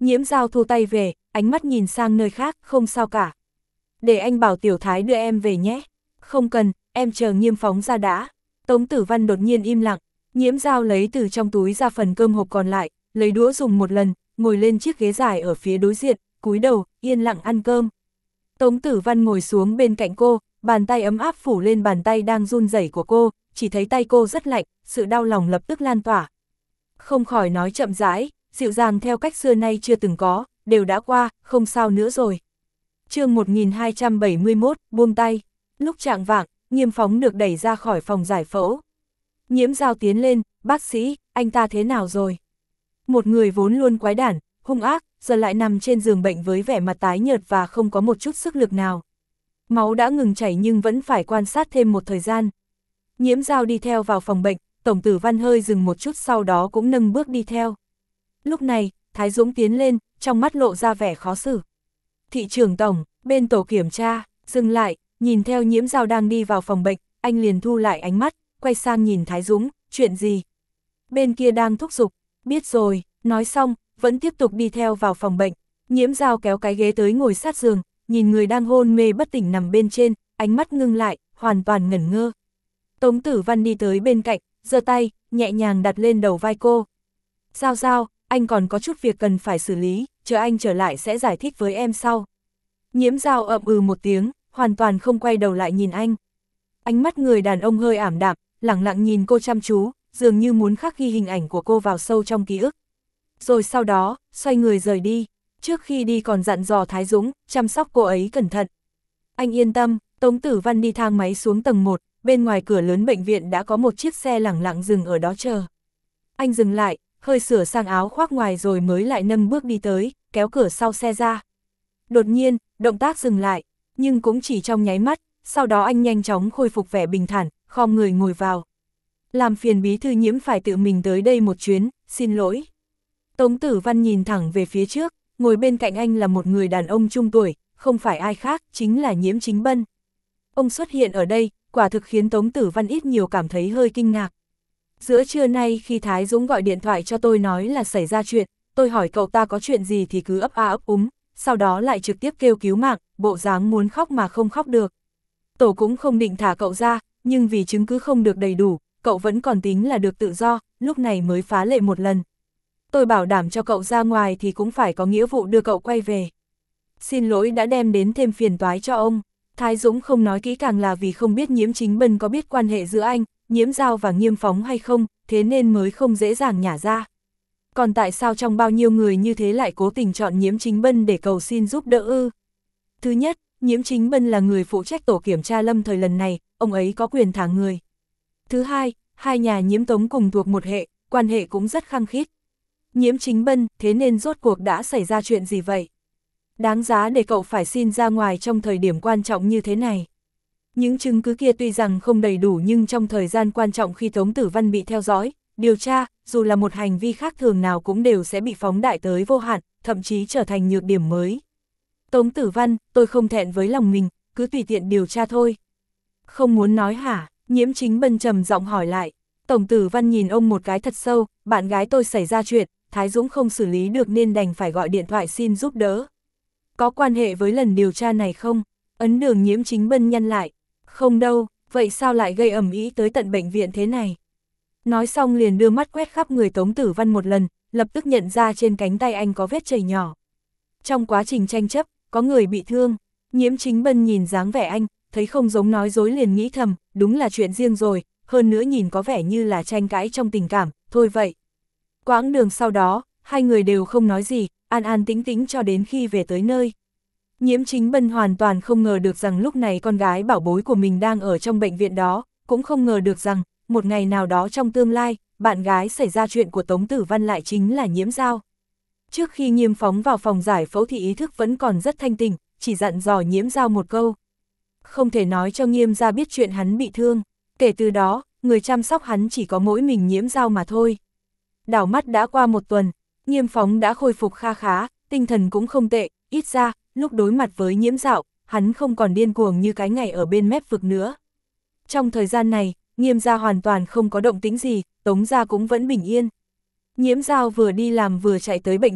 [SPEAKER 1] Nhiễm Giao thu tay về, ánh mắt nhìn sang nơi khác, không sao cả. Để anh bảo Tiểu Thái đưa em về nhé. Không cần, em chờ Nghiêm Phóng ra đã. Tống Tử Văn đột nhiên im lặng, Nhiễm Giao lấy từ trong túi ra phần cơm hộp còn lại, lấy đũa dùng một lần, ngồi lên chiếc ghế dài ở phía đối diện, cúi đầu, yên lặng ăn cơm. Tống Tử Văn ngồi xuống bên cạnh cô, bàn tay ấm áp phủ lên bàn tay đang run rẩy của cô, chỉ thấy tay cô rất lạnh, sự đau lòng lập tức lan tỏa. Không khỏi nói chậm rãi, dịu dàng theo cách xưa nay chưa từng có, đều đã qua, không sao nữa rồi. Chương một nghìn hai trăm bảy mươi mốt, buông tay. Lúc chạng vạng, Nghiêm Phóng được đẩy ra khỏi phòng giải phẫu. Nhiễm Giao tiến lên, bác sĩ, anh ta thế nào rồi? Một người vốn luôn quái đản, hung ác, giờ lại nằm trên giường bệnh với vẻ mặt tái nhợt và không có một chút sức lực nào. Máu đã ngừng chảy nhưng vẫn phải quan sát thêm một thời gian. Nhiễm Giao đi theo vào phòng bệnh, Tổng Tử Văn hơi dừng một chút sau đó cũng nâng bước đi theo. Lúc này, Thái Dũng tiến lên, trong mắt lộ ra vẻ khó xử. Thị trưởng tổng, bên tổ kiểm tra, dừng lại, nhìn theo Nhiễm Giao đang đi vào phòng bệnh, anh liền thu lại ánh mắt, quay sang nhìn Thái Dũng, chuyện gì? Bên kia đang thúc giục, biết rồi, nói xong, vẫn tiếp tục đi theo vào phòng bệnh. Nhiễm Giao kéo cái ghế tới ngồi sát giường, nhìn người đang hôn mê bất tỉnh nằm bên trên, ánh mắt ngưng lại, hoàn toàn ngẩn ngơ. Tống Tử Văn đi tới bên cạnh, giơ tay, nhẹ nhàng đặt lên đầu vai cô. Giao Giao, anh còn có chút việc cần phải xử lý, chờ anh trở lại sẽ giải thích với em sau. Nhiễm Giao ậm ừ một tiếng, hoàn toàn không quay đầu lại nhìn anh. Ánh mắt người đàn ông hơi ảm đạm, lẳng lặng nhìn cô chăm chú, dường như muốn khắc ghi hình ảnh của cô vào sâu trong ký ức. Rồi sau đó, xoay người rời đi, trước khi đi còn dặn dò Thái Dũng, chăm sóc cô ấy cẩn thận. Anh yên tâm, Tống Tử Văn đi thang máy xuống tầng một, bên ngoài cửa lớn bệnh viện đã có một chiếc xe lẳng lặng dừng ở đó chờ. Anh dừng lại, hơi sửa sang áo khoác ngoài rồi mới lại nâng bước đi tới, kéo cửa sau xe ra. Đột nhiên, động tác dừng lại, nhưng cũng chỉ trong nháy mắt, sau đó anh nhanh chóng khôi phục vẻ bình thản, khom người ngồi vào. Làm phiền bí thư Nhiễm phải tự mình tới đây một chuyến, xin lỗi. Tống Tử Văn nhìn thẳng về phía trước, ngồi bên cạnh anh là một người đàn ông trung tuổi, không phải ai khác, chính là Nhiễm Chính Bân. Ông xuất hiện ở đây, quả thực khiến Tống Tử Văn ít nhiều cảm thấy hơi kinh ngạc. Giữa trưa nay khi Thái Dũng gọi điện thoại cho tôi nói là xảy ra chuyện, tôi hỏi cậu ta có chuyện gì thì cứ ấp a ấp úng, sau đó lại trực tiếp kêu cứu mạng, bộ dáng muốn khóc mà không khóc được. Tổ cũng không định thả cậu ra, nhưng vì chứng cứ không được đầy đủ, cậu vẫn còn tính là được tự do, lúc này mới phá lệ một lần. Tôi bảo đảm cho cậu ra ngoài thì cũng phải có nghĩa vụ đưa cậu quay về. Xin lỗi đã đem đến thêm phiền toái cho ông. Thái Dũng không nói kỹ càng là vì không biết Nhiễm Chính Bân có biết quan hệ giữa anh, Nhiễm Giao và Nghiêm Phóng hay không, thế nên mới không dễ dàng nhả ra. Còn tại sao trong bao nhiêu người như thế lại cố tình chọn Nhiễm Chính Bân để cầu xin giúp đỡ ư? Thứ nhất, Nhiễm Chính Bân là người phụ trách tổ kiểm tra lâm thời lần này, ông ấy có quyền thả người. Thứ hai, hai nhà Nhiễm Tống cùng thuộc một hệ, quan hệ cũng rất khăng khít. Nhiễm Chính Bân, thế nên rốt cuộc đã xảy ra chuyện gì vậy? Đáng giá để cậu phải xin ra ngoài trong thời điểm quan trọng như thế này. Những chứng cứ kia tuy rằng không đầy đủ nhưng trong thời gian quan trọng khi Tống Tử Văn bị theo dõi, điều tra, dù là một hành vi khác thường nào cũng đều sẽ bị phóng đại tới vô hạn, thậm chí trở thành nhược điểm mới. Tống Tử Văn, tôi không thẹn với lòng mình, cứ tùy tiện điều tra thôi. Không muốn nói hả? Nhiễm Chính Bân trầm giọng hỏi lại. Tổng Tử Văn nhìn ông một cái thật sâu, bạn gái tôi xảy ra chuyện, Thái Dũng không xử lý được nên đành phải gọi điện thoại xin giúp đỡ. Có quan hệ với lần điều tra này không? Ấn Đường Nhiễm Chính Bân nhăn lại. Không đâu, vậy sao lại gây ầm ĩ tới tận bệnh viện thế này? Nói xong liền đưa mắt quét khắp người Tống Tử Văn một lần, lập tức nhận ra trên cánh tay anh có vết chảy nhỏ. Trong quá trình tranh chấp, có người bị thương. Nhiễm Chính Bân nhìn dáng vẻ anh, thấy không giống nói dối liền nghĩ thầm, đúng là chuyện riêng rồi, hơn nữa nhìn có vẻ như là tranh cãi trong tình cảm, thôi vậy. Quãng đường sau đó, hai người đều không nói gì, an an tĩnh tĩnh cho đến khi về tới nơi. Nhiễm Chính Bân hoàn toàn không ngờ được rằng lúc này con gái bảo bối của mình đang ở trong bệnh viện đó, cũng không ngờ được rằng, một ngày nào đó trong tương lai, bạn gái xảy ra chuyện của Tống Tử Văn lại chính là Nhiễm Giao. Trước khi Nghiêm Phóng vào phòng giải phẫu thì ý thức vẫn còn rất thanh tỉnh, chỉ dặn dò Nhiễm Giao một câu. Không thể nói cho Nghiêm gia biết chuyện hắn bị thương, kể từ đó, người chăm sóc hắn chỉ có mỗi mình Nhiễm Giao mà thôi. Đảo mắt đã qua một tuần, Nghiêm Phóng đã khôi phục kha khá, tinh thần cũng không tệ, ít ra, lúc đối mặt với Nhiễm Dạo, hắn không còn điên cuồng như cái ngày ở bên mép vực nữa. Trong thời gian này, Nghiêm gia hoàn toàn không có động tĩnh gì, Tống gia cũng vẫn bình yên. Nhiễm Giao vừa đi làm vừa chạy tới bệnh viện,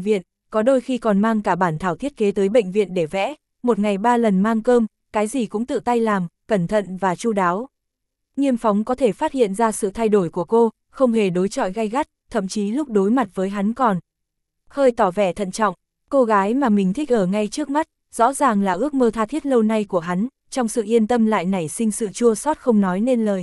[SPEAKER 1] có đôi khi còn mang cả bản thảo thiết kế tới bệnh viện để vẽ, một ngày ba lần mang cơm, cái gì cũng tự tay làm, cẩn thận và chu đáo. Nghiêm Phóng có thể phát hiện ra sự thay đổi của cô, không hề đối chọi gay gắt, thậm chí lúc đối mặt với hắn còn hơi tỏ vẻ thận trọng. Cô gái mà mình thích ở ngay trước mắt, rõ ràng là ước mơ tha thiết lâu nay của hắn, trong sự yên tâm lại nảy sinh sự chua xót không nói nên lời.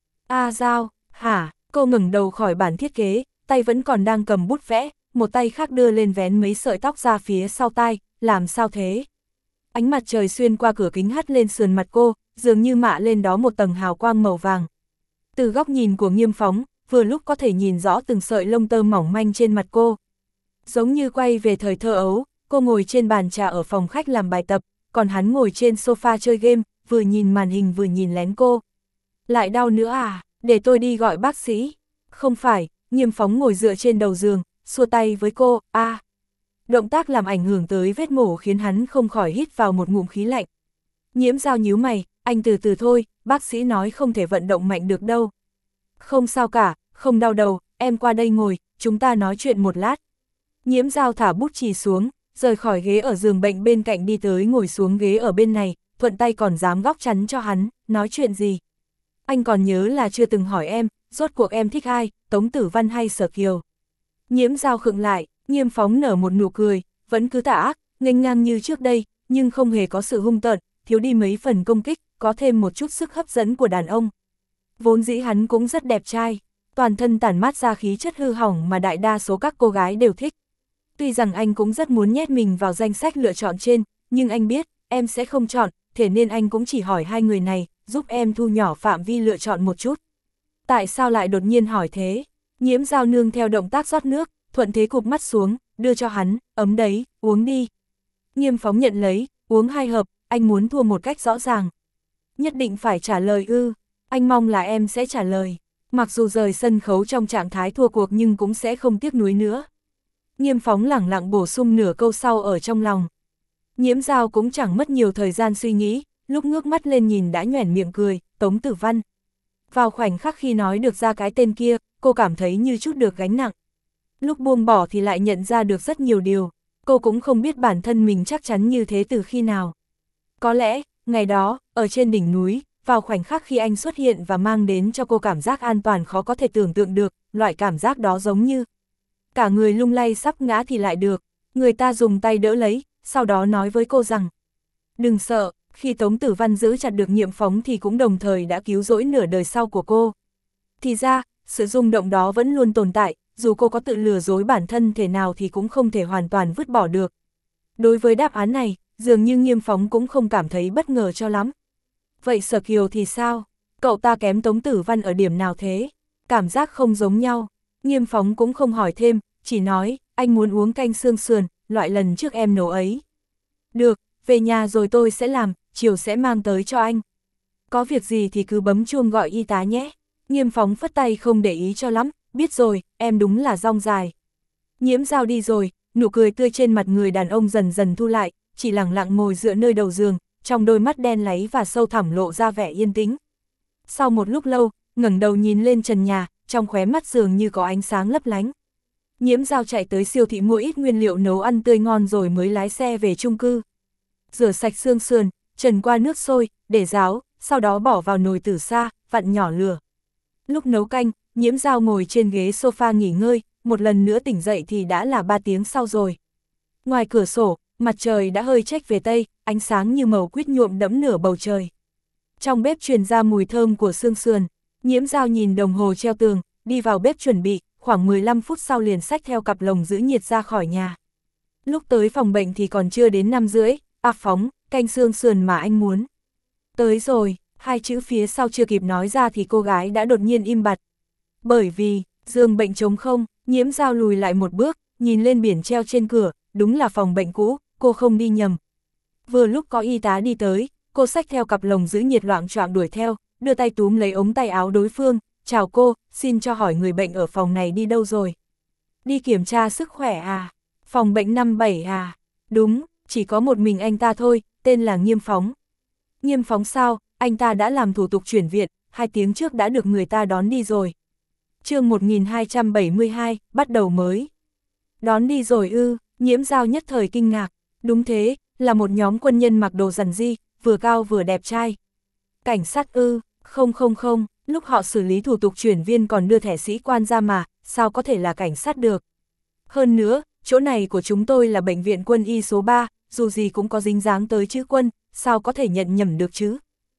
[SPEAKER 1] A Giao, hả? Cô ngẩng đầu khỏi bản thiết kế, tay vẫn còn đang cầm bút vẽ, một tay khác đưa lên vén mấy sợi tóc ra phía sau tai, làm sao thế? Ánh mặt trời xuyên qua cửa kính hắt lên sườn mặt cô, dường như mạ lên đó một tầng hào quang màu vàng. Từ góc nhìn của Nghiêm Phóng, vừa lúc có thể nhìn rõ từng sợi lông tơ mỏng manh trên mặt cô. Giống như quay về thời thơ ấu, cô ngồi trên bàn trà ở phòng khách làm bài tập, còn hắn ngồi trên sofa chơi game, vừa nhìn màn hình vừa nhìn lén cô. Lại đau nữa à, để tôi đi gọi bác sĩ. Không phải, Nghiêm Phóng ngồi dựa trên đầu giường, xua tay với cô, a. À. Động tác làm ảnh hưởng tới vết mổ khiến hắn không khỏi hít vào một ngụm khí lạnh. Nhiễm Giao nhíu mày, anh từ từ thôi, bác sĩ nói không thể vận động mạnh được đâu. Không sao cả, không đau đầu, em qua đây ngồi, chúng ta nói chuyện một lát. Nhiễm Giao thả bút chì xuống, rời khỏi ghế ở giường bệnh bên cạnh đi tới ngồi xuống ghế ở bên này, thuận tay còn dám góc chắn cho hắn, nói chuyện gì. Anh còn nhớ là chưa từng hỏi em, rốt cuộc em thích ai, Tống Tử Văn hay Sở Kiều. Nhiễm Giao khựng lại, Nghiêm Phóng nở một nụ cười, vẫn cứ tà ác, nghênh ngang như trước đây, nhưng không hề có sự hung tợn, thiếu đi mấy phần công kích, có thêm một chút sức hấp dẫn của đàn ông. Vốn dĩ hắn cũng rất đẹp trai, toàn thân tản mát ra khí chất hư hỏng mà đại đa số các cô gái đều thích. Tuy rằng anh cũng rất muốn nhét mình vào danh sách lựa chọn trên, nhưng anh biết, em sẽ không chọn, thế nên anh cũng chỉ hỏi hai người này, giúp em thu nhỏ phạm vi lựa chọn một chút. Tại sao lại đột nhiên hỏi thế? Nhiễm Giao nương theo động tác rót nước, thuận thế cụp mắt xuống, đưa cho hắn, ấm đấy, uống đi. Nghiêm Phóng nhận lấy, uống hai hộp, anh muốn thua một cách rõ ràng. Nhất định phải trả lời ư, anh mong là em sẽ trả lời. Mặc dù rời sân khấu trong trạng thái thua cuộc nhưng cũng sẽ không tiếc nuối nữa. Nghiêm Phóng lẳng lặng bổ sung nửa câu sau ở trong lòng. Nhiễm Giao cũng chẳng mất nhiều thời gian suy nghĩ, lúc ngước mắt lên nhìn đã nhoẻn miệng cười, Tống Tử Văn. Vào khoảnh khắc khi nói được ra cái tên kia, cô cảm thấy như chút được gánh nặng. Lúc buông bỏ thì lại nhận ra được rất nhiều điều, cô cũng không biết bản thân mình chắc chắn như thế từ khi nào. Có lẽ, ngày đó, ở trên đỉnh núi, vào khoảnh khắc khi anh xuất hiện và mang đến cho cô cảm giác an toàn khó có thể tưởng tượng được, loại cảm giác đó giống như cả người lung lay sắp ngã thì lại được, người ta dùng tay đỡ lấy, sau đó nói với cô rằng đừng sợ, khi Tống Tử Văn giữ chặt được Nhiệm Phóng thì cũng đồng thời đã cứu rỗi nửa đời sau của cô. Thì ra, sự rung động đó vẫn luôn tồn tại, dù cô có tự lừa dối bản thân thế nào thì cũng không thể hoàn toàn vứt bỏ được. Đối với đáp án này, dường như Nghiêm Phóng cũng không cảm thấy bất ngờ cho lắm. Vậy Sở Kiều thì sao? Cậu ta kém Tống Tử Văn ở điểm nào thế? Cảm giác không giống nhau. Nghiêm Phóng cũng không hỏi thêm, chỉ nói, anh muốn uống canh xương sườn, loại lần trước em nấu ấy. Được, về nhà rồi tôi sẽ làm, chiều sẽ mang tới cho anh. Có việc gì thì cứ bấm chuông gọi y tá nhé. Nghiêm Phóng phất tay không để ý cho lắm, biết rồi, em đúng là dong dài. Nhiễm Giao đi rồi, nụ cười tươi trên mặt người đàn ông dần dần thu lại, chỉ lặng lặng ngồi dựa nơi đầu giường, trong đôi mắt đen láy và sâu thẳm lộ ra vẻ yên tĩnh. Sau một lúc lâu, ngẩng đầu nhìn lên trần nhà, trong khóe mắt dường như có ánh sáng lấp lánh. Nhiễm Giao chạy tới siêu thị mua ít nguyên liệu nấu ăn tươi ngon rồi mới lái xe về chung cư. Rửa sạch xương sườn, trần qua nước sôi, để ráo, sau đó bỏ vào nồi tử sa, vặn nhỏ lửa. Lúc nấu canh, Nhiễm Giao ngồi trên ghế sofa nghỉ ngơi, một lần nữa tỉnh dậy thì đã là ba tiếng sau rồi. Ngoài cửa sổ, mặt trời đã hơi chếch về tây, ánh sáng như màu quýt nhuộm đẫm nửa bầu trời. Trong bếp truyền ra mùi thơm của xương sườn, Nhiễm Giao nhìn đồng hồ treo tường, đi vào bếp chuẩn bị, khoảng mười lăm phút sau liền xách theo cặp lồng giữ nhiệt ra khỏi nhà. Lúc tới phòng bệnh thì còn chưa đến năm rưỡi, à Phóng, canh xương sườn mà anh muốn. Tới rồi, hai chữ phía sau chưa kịp nói ra thì cô gái đã đột nhiên im bặt. Bởi vì, giường bệnh trống không, Nhiễm Giao lùi lại một bước, nhìn lên biển treo trên cửa, đúng là phòng bệnh cũ, cô không đi nhầm. Vừa lúc có y tá đi tới, cô xách theo cặp lồng giữ nhiệt loạng choạng đuổi theo, đưa tay túm lấy ống tay áo đối phương, chào cô, xin cho hỏi người bệnh ở phòng này đi đâu rồi? Đi kiểm tra sức khỏe à? Phòng bệnh năm bảy à? Đúng, chỉ có một mình anh ta thôi, tên là Nghiêm Phóng. Nghiêm Phóng sao, anh ta đã làm thủ tục chuyển viện, hai tiếng trước đã được người ta đón đi rồi. Chương một nghìn hai trăm bảy mươi hai, bắt đầu mới. Đón đi rồi ư, Nhiễm Dao nhất thời kinh ngạc, đúng thế, là một nhóm quân nhân mặc đồ rằn ri, vừa cao vừa đẹp trai. Cảnh sát ư, không không không, lúc họ xử lý thủ tục chuyển viên còn đưa thẻ sĩ quan ra mà, sao có thể là cảnh sát được. Hơn nữa, chỗ này của chúng tôi là bệnh viện quân y số ba, dù gì cũng có dính dáng tới chữ quân, sao có thể nhận nhầm được chứ.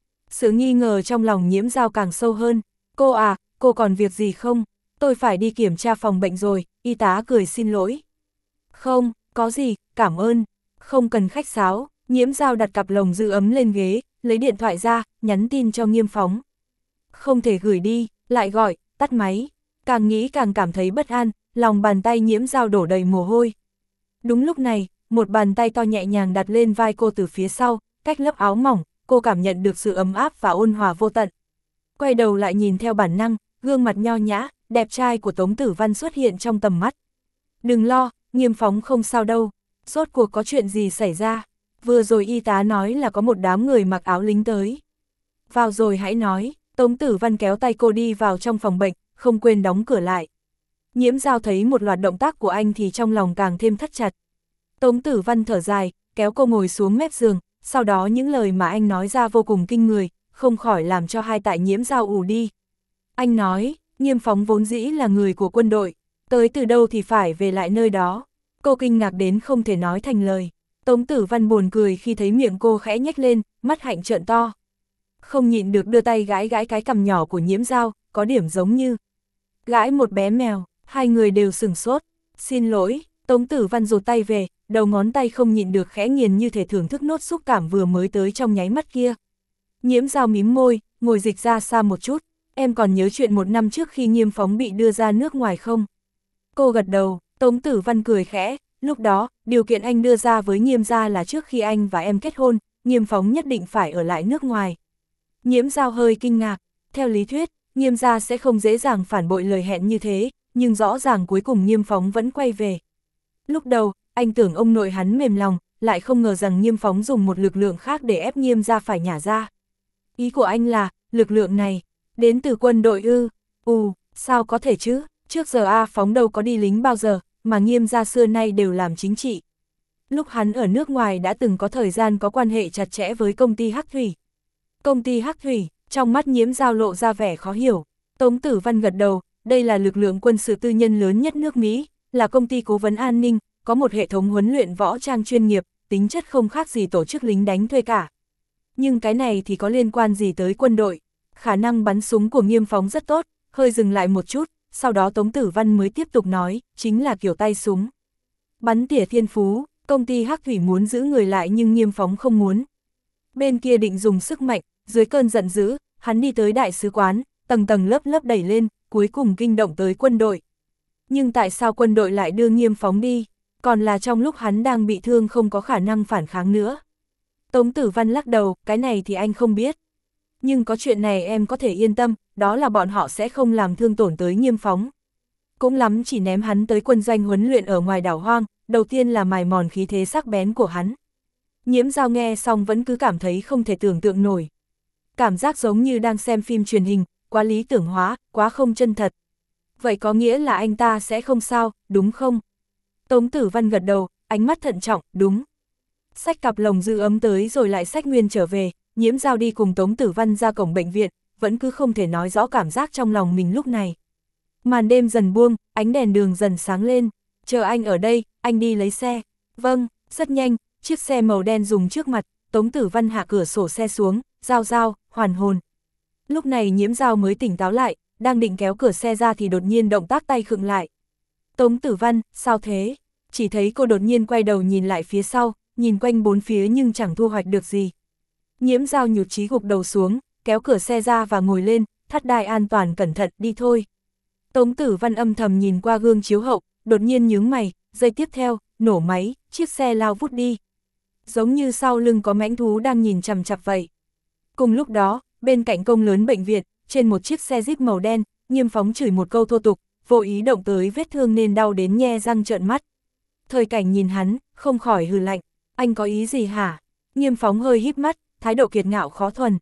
[SPEAKER 1] Sự nghi ngờ trong lòng Nhiễm Dao càng sâu hơn. Cô à, cô còn việc gì không? Tôi phải đi kiểm tra phòng bệnh rồi, y tá cười xin lỗi. Không, có gì, cảm ơn. Không cần khách sáo, Nhiễm Dao đặt cặp lồng giữ ấm lên ghế, lấy điện thoại ra, nhắn tin cho Nghiêm Phóng. Không thể gửi đi, lại gọi, tắt máy. Càng nghĩ càng cảm thấy bất an, lòng bàn tay Nhiễm Dao đổ đầy mồ hôi. Đúng lúc này, một bàn tay to nhẹ nhàng đặt lên vai cô từ phía sau, cách lớp áo mỏng, cô cảm nhận được sự ấm áp và ôn hòa vô tận. Quay đầu lại nhìn theo bản năng, gương mặt nho nhã, đẹp trai của Tống Tử Văn xuất hiện trong tầm mắt. Đừng lo, Nghiêm Phóng không sao đâu, rốt cuộc có chuyện gì xảy ra. Vừa rồi y tá nói là có một đám người mặc áo lính tới. Vào rồi hãy nói, Tống Tử Văn kéo tay cô đi vào trong phòng bệnh, không quên đóng cửa lại. Nhiễm Dao thấy một loạt động tác của anh thì trong lòng càng thêm thắt chặt. Tống Tử Văn thở dài, kéo cô ngồi xuống mép giường, sau đó những lời mà anh nói ra vô cùng kinh người, không khỏi làm cho hai tại Nhiễm Dao ù đi. Anh nói, Nghiêm Phóng vốn dĩ là người của quân đội, tới từ đâu thì phải về lại nơi đó. Cô kinh ngạc đến không thể nói thành lời. Tống Tử Văn buồn cười khi thấy miệng cô khẽ nhếch lên, mắt hạnh trợn to. Không nhịn được đưa tay gãi gãi cái cằm nhỏ của Nhiễm Dao, có điểm giống như gãi một bé mèo, hai người đều sửng sốt. Xin lỗi, Tống Tử Văn rụt tay về, đầu ngón tay không nhịn được khẽ nghiền như thể thưởng thức nốt xúc cảm vừa mới tới trong nháy mắt kia. Nhiễm Dao mím môi, ngồi dịch ra xa một chút. Em còn nhớ chuyện một năm trước khi Nghiêm Phóng bị đưa ra nước ngoài không? Cô gật đầu, Tống Tử Văn cười khẽ, lúc đó, điều kiện anh đưa ra với Nghiêm gia là trước khi anh và em kết hôn, Nghiêm Phóng nhất định phải ở lại nước ngoài. Nhiễm Dao hơi kinh ngạc, theo lý thuyết, Nghiêm gia sẽ không dễ dàng phản bội lời hẹn như thế, nhưng rõ ràng cuối cùng Nghiêm Phóng vẫn quay về. Lúc đầu, anh tưởng ông nội hắn mềm lòng, lại không ngờ rằng Nghiêm Phóng dùng một lực lượng khác để ép Nghiêm gia phải nhả ra. Ý của anh là, lực lượng này, đến từ quân đội ư? Ù, sao có thể chứ, trước giờ A Phóng đâu có đi lính bao giờ, mà Nghiêm gia xưa nay đều làm chính trị. Lúc hắn ở nước ngoài đã từng có thời gian có quan hệ chặt chẽ với công ty Hắc Thủy. Công ty Hắc Thủy, trong mắt Nhiễm Dao lộ ra vẻ khó hiểu. Tống Tử Văn gật đầu, đây là lực lượng quân sự tư nhân lớn nhất nước Mỹ, là công ty cố vấn an ninh, có một hệ thống huấn luyện võ trang chuyên nghiệp, tính chất không khác gì tổ chức lính đánh thuê cả. Nhưng cái này thì có liên quan gì tới quân đội? Khả năng bắn súng của Nghiêm Phóng rất tốt, hơi dừng lại một chút, sau đó Tống Tử Văn mới tiếp tục nói, chính là kiểu tay súng. Bắn tỉa thiên phú, công ty Hắc Thủy muốn giữ người lại nhưng Nghiêm Phóng không muốn. Bên kia định dùng sức mạnh, dưới cơn giận dữ, hắn đi tới đại sứ quán, tầng tầng lớp lớp đẩy lên, cuối cùng kinh động tới quân đội. Nhưng tại sao quân đội lại đưa Nghiêm Phóng đi, còn là trong lúc hắn đang bị thương không có khả năng phản kháng nữa? Tống Tử Văn lắc đầu, cái này thì anh không biết. Nhưng có chuyện này em có thể yên tâm, đó là bọn họ sẽ không làm thương tổn tới Nghiêm Phóng. Cũng lắm chỉ ném hắn tới quân doanh huấn luyện ở ngoài đảo hoang, đầu tiên là mài mòn khí thế sắc bén của hắn. Nhiễm Dao nghe xong vẫn cứ cảm thấy không thể tưởng tượng nổi. Cảm giác giống như đang xem phim truyền hình, quá lý tưởng hóa, quá không chân thật. Vậy có nghĩa là anh ta sẽ không sao, đúng không? Tống Tử Văn gật đầu, ánh mắt thận trọng, đúng. Xách cặp lồng giữ ấm tới rồi lại xách nguyên trở về, Nhiễm Dao đi cùng Tống Tử Văn ra cổng bệnh viện, vẫn cứ không thể nói rõ cảm giác trong lòng mình lúc này. Màn đêm dần buông, ánh đèn đường dần sáng lên, chờ anh ở đây, anh đi lấy xe. Vâng, rất nhanh, chiếc xe màu đen dùng trước mặt, Tống Tử Văn hạ cửa sổ xe xuống, Dao Dao, hoàn hồn. Lúc này Nhiễm Dao mới tỉnh táo lại, đang định kéo cửa xe ra thì đột nhiên động tác tay khựng lại. Tống Tử Văn, sao thế? Chỉ thấy cô đột nhiên quay đầu nhìn lại phía sau, nhìn quanh bốn phía nhưng chẳng thu hoạch được gì. Nhiễm Dao nhụt chí gục đầu xuống, kéo cửa xe ra và ngồi lên, thắt đai an toàn cẩn thận, đi thôi. Tống Tử Văn âm thầm nhìn qua gương chiếu hậu, đột nhiên nhướng mày, giây tiếp theo, nổ máy, chiếc xe lao vút đi. Giống như sau lưng có mãnh thú đang nhìn chằm chằm vậy. Cùng lúc đó, bên cạnh công lớn bệnh viện, trên một chiếc xe Jeep màu đen, Nghiêm Phóng chửi một câu thô tục, vô ý động tới vết thương nên đau đến nhe răng trợn mắt. Thời Cảnh nhìn hắn, không khỏi hừ lạnh, anh có ý gì hả? Nghiêm Phóng hơi híp mắt, thái độ kiệt ngạo khó thuần.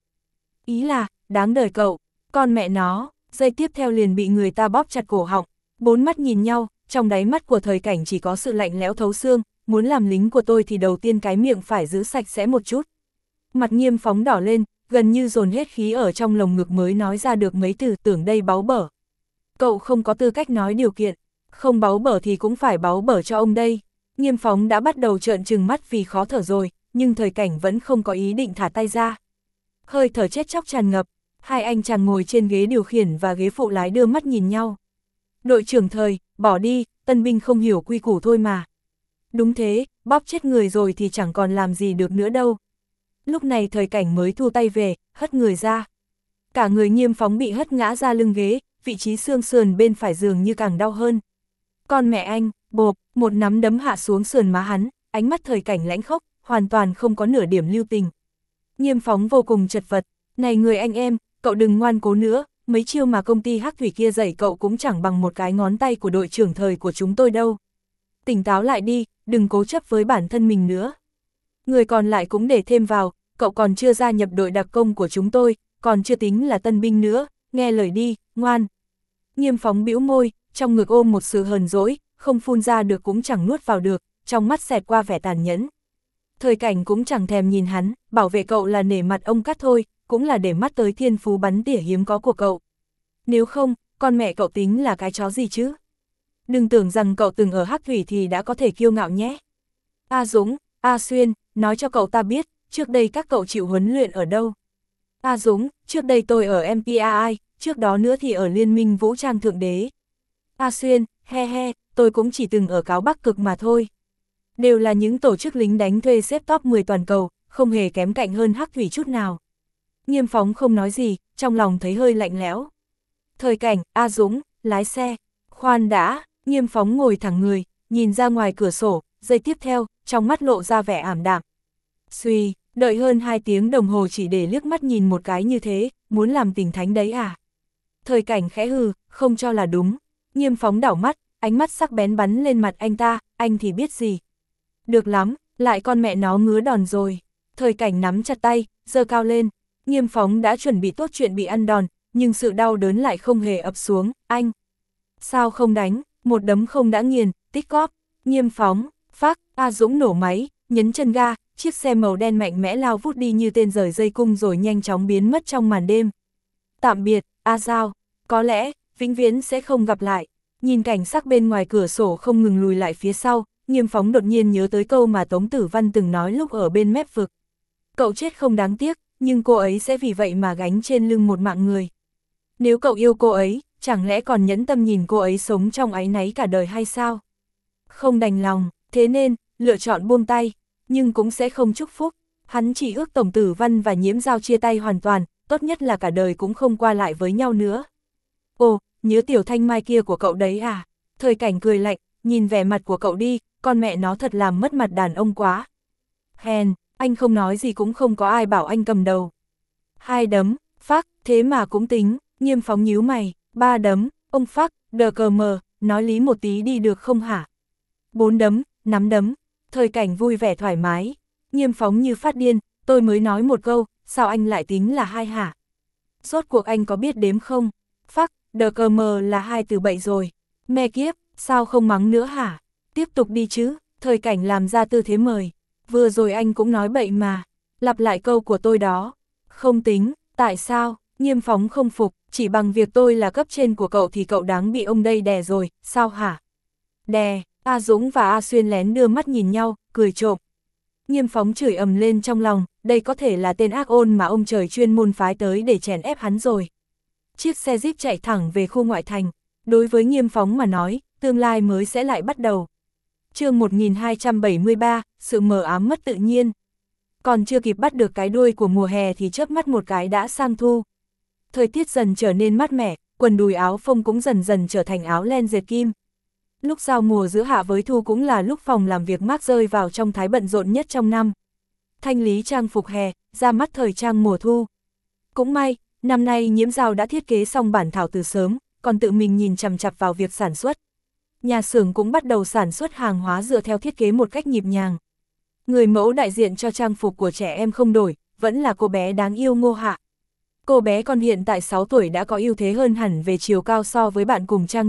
[SPEAKER 1] Ý là, đáng đời cậu, con mẹ nó, giây tiếp theo liền bị người ta bóp chặt cổ họng, bốn mắt nhìn nhau, trong đáy mắt của Thời Cảnh chỉ có sự lạnh lẽo thấu xương, muốn làm lính của tôi thì đầu tiên cái miệng phải giữ sạch sẽ một chút. Mặt Nghiêm Phóng đỏ lên, gần như dồn hết khí ở trong lồng ngực mới nói ra được mấy từ tưởng đây báu bở. Cậu không có tư cách nói điều kiện, không báu bở thì cũng phải báu bở cho ông đây. Nghiêm Phóng đã bắt đầu trợn trừng mắt vì khó thở rồi, nhưng Thời Cảnh vẫn không có ý định thả tay ra. Hơi thở chết chóc tràn ngập, hai anh chàng ngồi trên ghế điều khiển và ghế phụ lái đưa mắt nhìn nhau. Đội trưởng Thời, bỏ đi, tân binh không hiểu quy củ thôi mà. Đúng thế, bóp chết người rồi thì chẳng còn làm gì được nữa đâu. Lúc này Thời Cảnh mới thu tay về, hất người ra. Cả người Nghiêm Phóng bị hất ngã ra lưng ghế, vị trí xương sườn bên phải giường như càng đau hơn. Con mẹ anh, bộp, một nắm đấm hạ xuống sườn má hắn, ánh mắt Thời Cảnh lãnh khốc, hoàn toàn không có nửa điểm lưu tình. Nghiêm Phóng vô cùng chật vật, này người anh em, cậu đừng ngoan cố nữa, mấy chiêu mà công ty Hắc Thủy kia dạy cậu cũng chẳng bằng một cái ngón tay của đội trưởng Thời của chúng tôi đâu. Tỉnh táo lại đi, đừng cố chấp với bản thân mình nữa. Người còn lại cũng để thêm vào, cậu còn chưa gia nhập đội đặc công của chúng tôi, còn chưa tính là tân binh nữa, nghe lời đi, ngoan. Nghiêm Phóng bĩu môi, trong ngực ôm một sự hờn dỗi, không phun ra được cũng chẳng nuốt vào được, trong mắt xẹt qua vẻ tàn nhẫn. Thời Cảnh cũng chẳng thèm nhìn hắn, bảo vệ cậu là nể mặt ông Cát thôi, cũng là để mắt tới thiên phú bắn tỉa hiếm có của cậu. Nếu không, con mẹ cậu tính là cái chó gì chứ? Đừng tưởng rằng cậu từng ở Hắc Thủy thì đã có thể kiêu ngạo nhé. A Dũng, A Xuyên, nói cho cậu ta biết, trước đây các cậu chịu huấn luyện ở đâu? A Dũng, trước đây tôi ở em pê a i, trước đó nữa thì ở Liên minh Vũ trang Thượng Đế. A Xuyên, he he, tôi cũng chỉ từng ở Cáo Bắc Cực mà thôi. Đều là những tổ chức lính đánh thuê xếp top mười toàn cầu, không hề kém cạnh hơn Hắc Thủy chút nào. Nghiêm Phóng không nói gì, trong lòng thấy hơi lạnh lẽo. Thời Cảnh, A Dũng, lái xe. Khoan đã, Nghiêm Phóng ngồi thẳng người, nhìn ra ngoài cửa sổ, giây tiếp theo, trong mắt lộ ra vẻ ảm đạm. Suy, đợi hơn hai tiếng đồng hồ chỉ để liếc mắt nhìn một cái như thế, muốn làm tình thánh đấy à? Thời Cảnh khẽ hừ, không cho là đúng. Nghiêm Phóng đảo mắt, ánh mắt sắc bén bắn lên mặt anh ta, anh thì biết gì. Được lắm, lại con mẹ nó ngứa đòn rồi. Thời Cảnh nắm chặt tay, giơ cao lên. Nghiêm Phóng đã chuẩn bị tốt chuyện bị ăn đòn, nhưng sự đau đớn lại không hề ập xuống, anh. Sao không đánh, một đấm không đã nghiền, tích cóp. Nghiêm Phóng, phác, A Dũng nổ máy, nhấn chân ga, chiếc xe màu đen mạnh mẽ lao vút đi như tên rời dây cung rồi nhanh chóng biến mất trong màn đêm. Tạm biệt, A Giao, có lẽ, vĩnh viễn sẽ không gặp lại. Nhìn cảnh sắc bên ngoài cửa sổ không ngừng lùi lại phía sau, Nghiêm Phóng đột nhiên nhớ tới câu mà Tống Tử Văn từng nói lúc ở bên mép vực. Cậu chết không đáng tiếc, nhưng cô ấy sẽ vì vậy mà gánh trên lưng một mạng người. Nếu cậu yêu cô ấy, chẳng lẽ còn nhẫn tâm nhìn cô ấy sống trong áy náy cả đời hay sao? Không đành lòng, thế nên, lựa chọn buông tay, nhưng cũng sẽ không chúc phúc. Hắn chỉ ước Tống Tử Văn và Nhiễm Giao chia tay hoàn toàn, tốt nhất là cả đời cũng không qua lại với nhau nữa. Ồ, nhớ Tiểu Thanh Mai kia của cậu đấy à? Thời Cảnh cười lạnh, nhìn vẻ mặt của cậu đi, con mẹ nó thật làm mất mặt đàn ông quá. Hèn, anh không nói gì cũng không có ai bảo anh cầm đầu. Hai đấm, phác, thế mà cũng tính, Nghiêm Phóng nhíu mày, ba đấm, ông phác, đờ cờ mờ, nói lý một tí đi được không hả? Bốn đấm, năm đấm, Thời Cảnh vui vẻ thoải mái, Nghiêm Phóng như phát điên, tôi mới nói một câu, sao anh lại tính là hai hả? Rốt cuộc anh có biết đếm không? Phác, đờ cờ mờ là hai từ bậy rồi, mẹ kiếp, sao không mắng nữa hả? Tiếp tục đi chứ, Thời Cảnh làm ra tư thế mời. Vừa rồi anh cũng nói bậy mà, lặp lại câu của tôi đó. Không tính, tại sao? Nghiêm Phóng không phục, chỉ bằng việc tôi là cấp trên của cậu thì cậu đáng bị ông đây đè rồi, sao hả? Đè, A Dũng và A Xuyên lén đưa mắt nhìn nhau, cười trộm. Nghiêm Phóng chửi ầm lên trong lòng, đây có thể là tên ác ôn mà ông trời chuyên môn phái tới để chèn ép hắn rồi. Chiếc xe Jeep chạy thẳng về khu ngoại thành, đối với Nghiêm Phóng mà nói, tương lai mới sẽ lại bắt đầu. Chương một nghìn hai trăm bảy mươi ba, sự mờ ám mất tự nhiên. Còn chưa kịp bắt được cái đuôi của mùa hè thì chớp mắt một cái đã sang thu. Thời tiết dần trở nên mát mẻ, quần đùi áo phông cũng dần dần trở thành áo len dệt kim. Lúc giao mùa giữa hạ với thu cũng là lúc phòng làm việc Mark rơi vào trong thái bận rộn nhất trong năm. Thanh lý trang phục hè, ra mắt thời trang mùa thu. Cũng may, năm nay Nhiễm Giao đã thiết kế xong bản thảo từ sớm, còn tự mình nhìn chằm chằm vào việc sản xuất. Nhà xưởng cũng bắt đầu sản xuất hàng hóa dựa theo thiết kế một cách nhịp nhàng. Người mẫu đại diện cho trang phục của trẻ em không đổi, vẫn là cô bé đáng yêu Ngô Hạ. Cô bé còn hiện tại sáu tuổi đã có ưu thế hơn hẳn về chiều cao so với bạn cùng trang lứa,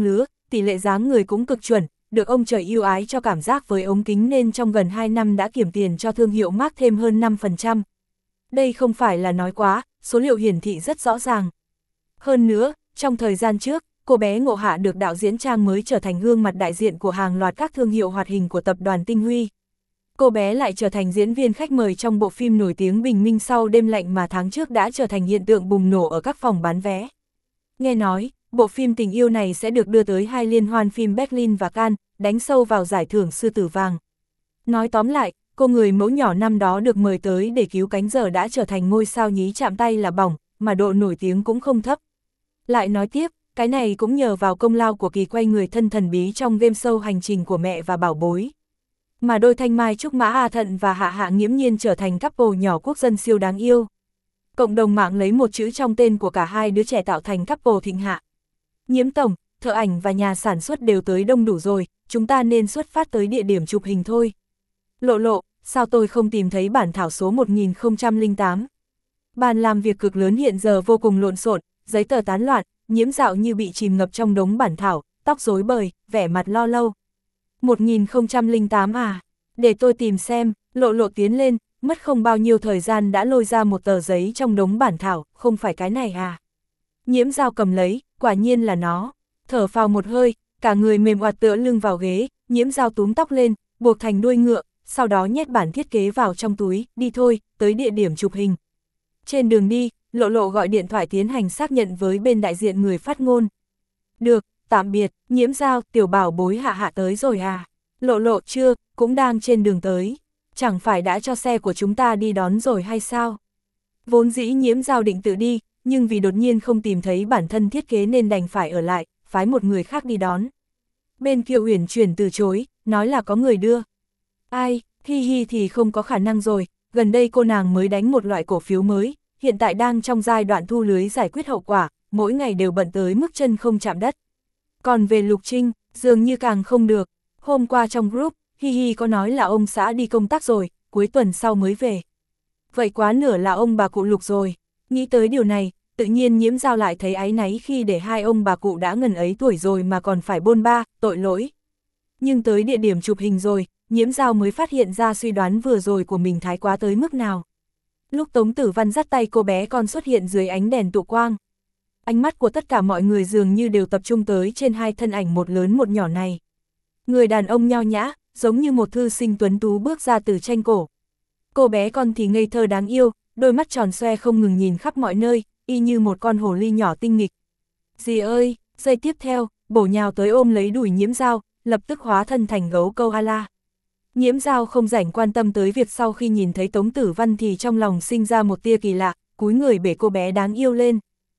[SPEAKER 1] tỷ lệ dáng người cũng cực chuẩn, được ông trời yêu ái cho cảm giác với ống kính nên trong gần hai năm đã kiểm tiền cho thương hiệu Mark thêm hơn năm phần trăm. Đây không phải là nói quá, số liệu hiển thị rất rõ ràng. Hơn nữa, trong thời gian trước, cô bé Ngộ Hạ được đạo diễn Trang mới trở thành gương mặt đại diện của hàng loạt các thương hiệu hoạt hình của tập đoàn Tinh Huy. Cô bé lại trở thành diễn viên khách mời trong bộ phim nổi tiếng Bình Minh Sau Đêm Lạnh mà tháng trước đã trở thành hiện tượng bùng nổ ở các phòng bán vé. Nghe nói, bộ phim tình yêu này sẽ được đưa tới hai liên hoan phim Berlin và Cannes, đánh sâu vào giải thưởng Sư Tử Vàng. Nói tóm lại, cô người mẫu nhỏ năm đó được mời tới để cứu cánh giờ đã trở thành ngôi sao nhí chạm tay là bỏng, mà độ nổi tiếng cũng không thấp. Lại nói tiếp, cái này cũng nhờ vào công lao của kỳ quay người thân thần bí trong game show Hành trình của mẹ và bảo bối. Mà đôi thanh mai trúc mã A Thận và Hạ Hạ nghiễm nhiên trở thành couple nhỏ quốc dân siêu đáng yêu. Cộng đồng mạng lấy một chữ trong tên của cả hai đứa trẻ tạo thành couple thịnh hạ. Nhiễm tổng, thợ ảnh và nhà sản xuất đều tới đông đủ rồi, chúng ta nên xuất phát tới địa điểm chụp hình thôi. Lộ lộ, sao tôi không tìm thấy bản thảo số một nghìn không trăm lẻ tám? Bàn làm việc cực lớn hiện giờ vô cùng lộn xộn, giấy tờ tán loạn, Nhiễm Dạo như bị chìm ngập trong đống bản thảo, tóc rối bời, vẻ mặt lo lâu. một nghìn không trăm lẻ tám à? Để tôi tìm xem. Lộ lộ tiến lên, mất không bao nhiêu thời gian đã lôi ra một tờ giấy trong đống bản thảo, không phải cái này à? Nhiễm Dạo cầm lấy, quả nhiên là nó. Thở phào một hơi, cả người mềm oặt tựa lưng vào ghế, Nhiễm Dạo túm tóc lên, buộc thành đuôi ngựa, sau đó nhét bản thiết kế vào trong túi, đi thôi, tới địa điểm chụp hình. Trên đường đi, Lộ lộ gọi điện thoại tiến hành xác nhận với bên đại diện người phát ngôn. Được, tạm biệt, Nhiễm Dạo, tiểu bảo bối Hạ Hạ tới rồi à? Lộ lộ chưa, cũng đang trên đường tới. Chẳng phải đã cho xe của chúng ta đi đón rồi hay sao? Vốn dĩ Nhiễm Dạo định tự đi, nhưng vì đột nhiên không tìm thấy bản thân thiết kế nên đành phải ở lại, phái một người khác đi đón. Bên kia Uyển Chuyển từ chối, nói là có người đưa. Ai, hi hi thì không có khả năng rồi, gần đây cô nàng mới đánh một loại cổ phiếu mới, hiện tại đang trong giai đoạn thu lưới giải quyết hậu quả, mỗi ngày đều bận tới mức chân không chạm đất. Còn về Lục Trinh, dường như càng không được, hôm qua trong group, hi hi có nói là ông xã đi công tác rồi, cuối tuần sau mới về. Vậy quá nửa là ông bà cụ Lục rồi, nghĩ tới điều này, tự nhiên Nhiễm Dạo lại thấy áy náy khi để hai ông bà cụ đã ngần ấy tuổi rồi mà còn phải bôn ba, tội lỗi. Nhưng tới địa điểm chụp hình rồi, Nhiễm Dạo mới phát hiện ra suy đoán vừa rồi của mình thái quá tới mức nào. Lúc Tống Tử Văn dắt tay cô bé con xuất hiện dưới ánh đèn tụ quang. Ánh mắt của tất cả mọi người dường như đều tập trung tới trên hai thân ảnh một lớn một nhỏ này. Người đàn ông nho nhã, giống như một thư sinh tuấn tú bước ra từ tranh cổ. Cô bé con thì ngây thơ đáng yêu, đôi mắt tròn xoe không ngừng nhìn khắp mọi nơi, y như một con hồ ly nhỏ tinh nghịch. Dì ơi, giây tiếp theo, bổ nhào tới ôm lấy đùi Nhiễm Dạo, lập tức hóa thân thành gấu câu ala. Nhiễm Dạo không rảnh quan tâm tới việc sau khi nhìn thấy Tống Tử Văn thì trong lòng sinh ra một tia kỳ lạ, cúi người bế cô bé đáng yêu lên.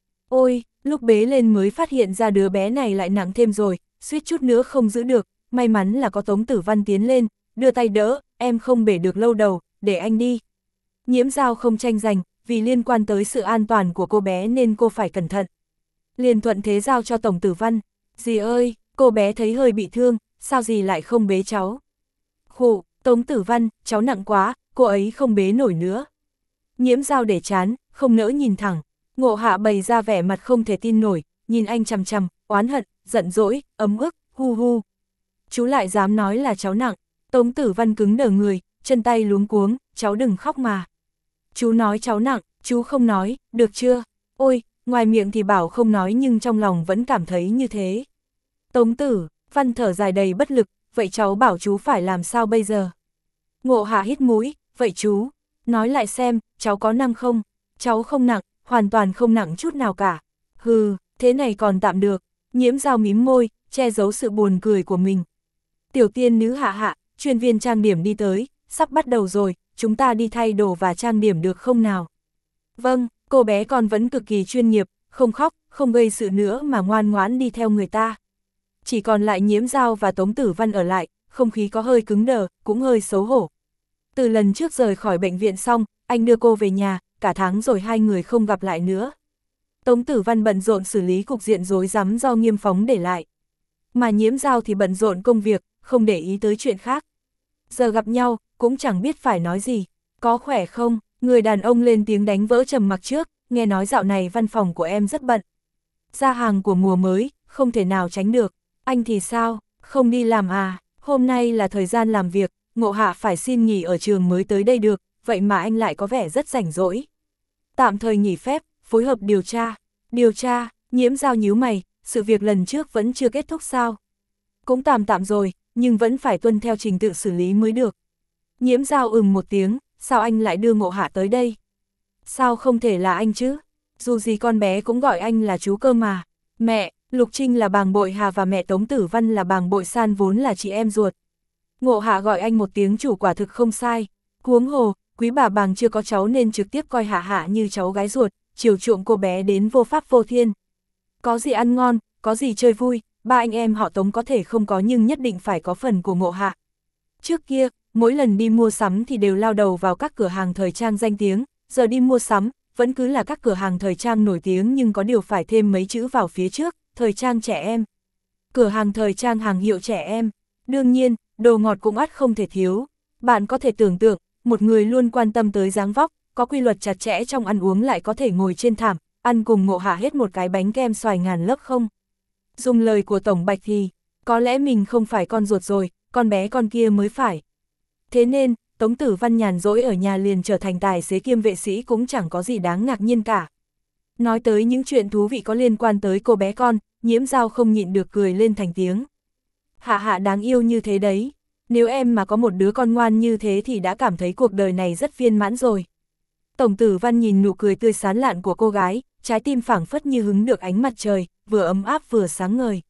[SPEAKER 1] Ôi, lúc bế lên mới phát hiện ra đứa bé này lại nặng thêm rồi, suýt chút nữa không giữ được, may mắn là có Tống Tử Văn tiến lên, đưa tay đỡ, em không bế được lâu đầu, để anh đi. Nhiễm Dạo không tranh giành, vì liên quan tới sự an toàn của cô bé nên cô phải cẩn thận. Liền thuận thế giao cho Tổng Tử Văn. Dì ơi, cô bé thấy hơi bị thương, sao dì lại không bế cháu? Khụ, Tống Tử Văn, cháu nặng quá, cô ấy không bế nổi nữa. Nhiễm Dạo để chán, không nỡ nhìn thẳng. Ngộ Hạ bày ra vẻ mặt không thể tin nổi, nhìn anh chằm chằm, oán hận, giận dỗi, ấm ức, hu hu. Chú lại dám nói là cháu nặng. Tống Tử Văn cứng đờ người, chân tay luống cuống, cháu đừng khóc mà. Chú nói cháu nặng, chú không nói, được chưa? Ôi, ngoài miệng thì bảo không nói nhưng trong lòng vẫn cảm thấy như thế. Tống Tử Văn thở dài đầy bất lực, vậy cháu bảo chú phải làm sao bây giờ? Ngộ Hạ hít mũi, vậy chú, nói lại xem, cháu có nặng không? Cháu không nặng, hoàn toàn không nặng chút nào cả. Hừ, thế này còn tạm được. Nhiễm Dạo mím môi, che giấu sự buồn cười của mình. Tiểu tiên nữ Hạ Hạ, chuyên viên trang điểm đi tới, sắp bắt đầu rồi, chúng ta đi thay đồ và trang điểm được không nào? Vâng, cô bé con vẫn cực kỳ chuyên nghiệp, không khóc, không gây sự nữa mà ngoan ngoãn đi theo người ta. Chỉ còn lại Nhiễm Dạo và Tống Tử Văn ở lại, không khí có hơi cứng đờ, cũng hơi xấu hổ. Từ lần trước rời khỏi bệnh viện xong, anh đưa cô về nhà, cả tháng rồi hai người không gặp lại nữa. Tống Tử Văn bận rộn xử lý cục diện rối rắm do Nghiêm Phóng để lại. Mà Nhiễm Dạo thì bận rộn công việc, không để ý tới chuyện khác. Giờ gặp nhau, cũng chẳng biết phải nói gì. Có khỏe không? Người đàn ông lên tiếng đánh vỡ trầm mặc trước, nghe nói dạo này văn phòng của em rất bận. Ra hàng của mùa mới, không thể nào tránh được. Anh thì sao, không đi làm à, hôm nay là thời gian làm việc, Ngộ Hạ phải xin nghỉ ở trường mới tới đây được, vậy mà anh lại có vẻ rất rảnh rỗi. Tạm thời nghỉ phép, phối hợp điều tra. Điều tra, Nhiễm Giao nhíu mày, sự việc lần trước vẫn chưa kết thúc sao? Cũng tạm tạm rồi, nhưng vẫn phải tuân theo trình tự xử lý mới được. Nhiễm Giao ừm một tiếng, sao anh lại đưa Ngộ Hạ tới đây? Sao không thể là anh chứ? Dù gì con bé cũng gọi anh là chú cơ mà. Mẹ, Lục Trinh là bàng bội Hà và mẹ Tống Tử Văn là bàng bội San vốn là chị em ruột. Ngộ Hạ gọi anh một tiếng chủ quả thực không sai. Huống hồ, quý bà bàng chưa có cháu nên trực tiếp coi Hạ Hạ như cháu gái ruột, chiều chuộng cô bé đến vô pháp vô thiên. Có gì ăn ngon, có gì chơi vui, ba anh em họ Tống có thể không có nhưng nhất định phải có phần của Ngộ Hạ. Trước kia, mỗi lần đi mua sắm thì đều lao đầu vào các cửa hàng thời trang danh tiếng, giờ đi mua sắm, vẫn cứ là các cửa hàng thời trang nổi tiếng nhưng có điều phải thêm mấy chữ vào phía trước, thời trang trẻ em. Cửa hàng thời trang hàng hiệu trẻ em. Đương nhiên, đồ ngọt cũng ắt không thể thiếu. Bạn có thể tưởng tượng, một người luôn quan tâm tới dáng vóc, có quy luật chặt chẽ trong ăn uống lại có thể ngồi trên thảm, ăn cùng Ngộ Hạ hết một cái bánh kem xoài ngàn lớp không? Dùng lời của Tổng Bạch thì, có lẽ mình không phải con ruột rồi, con bé con kia mới phải. Thế nên, Tống Tử Văn nhàn rỗi ở nhà liền trở thành tài xế kiêm vệ sĩ cũng chẳng có gì đáng ngạc nhiên cả. Nói tới những chuyện thú vị có liên quan tới cô bé con, Nhiễm Giao không nhịn được cười lên thành tiếng. Hạ Hạ đáng yêu như thế đấy, nếu em mà có một đứa con ngoan như thế thì đã cảm thấy cuộc đời này rất viên mãn rồi. Tổng Tử Văn nhìn nụ cười tươi sán lạn của cô gái, trái tim phảng phất như hứng được ánh mặt trời, vừa ấm áp vừa sáng ngời.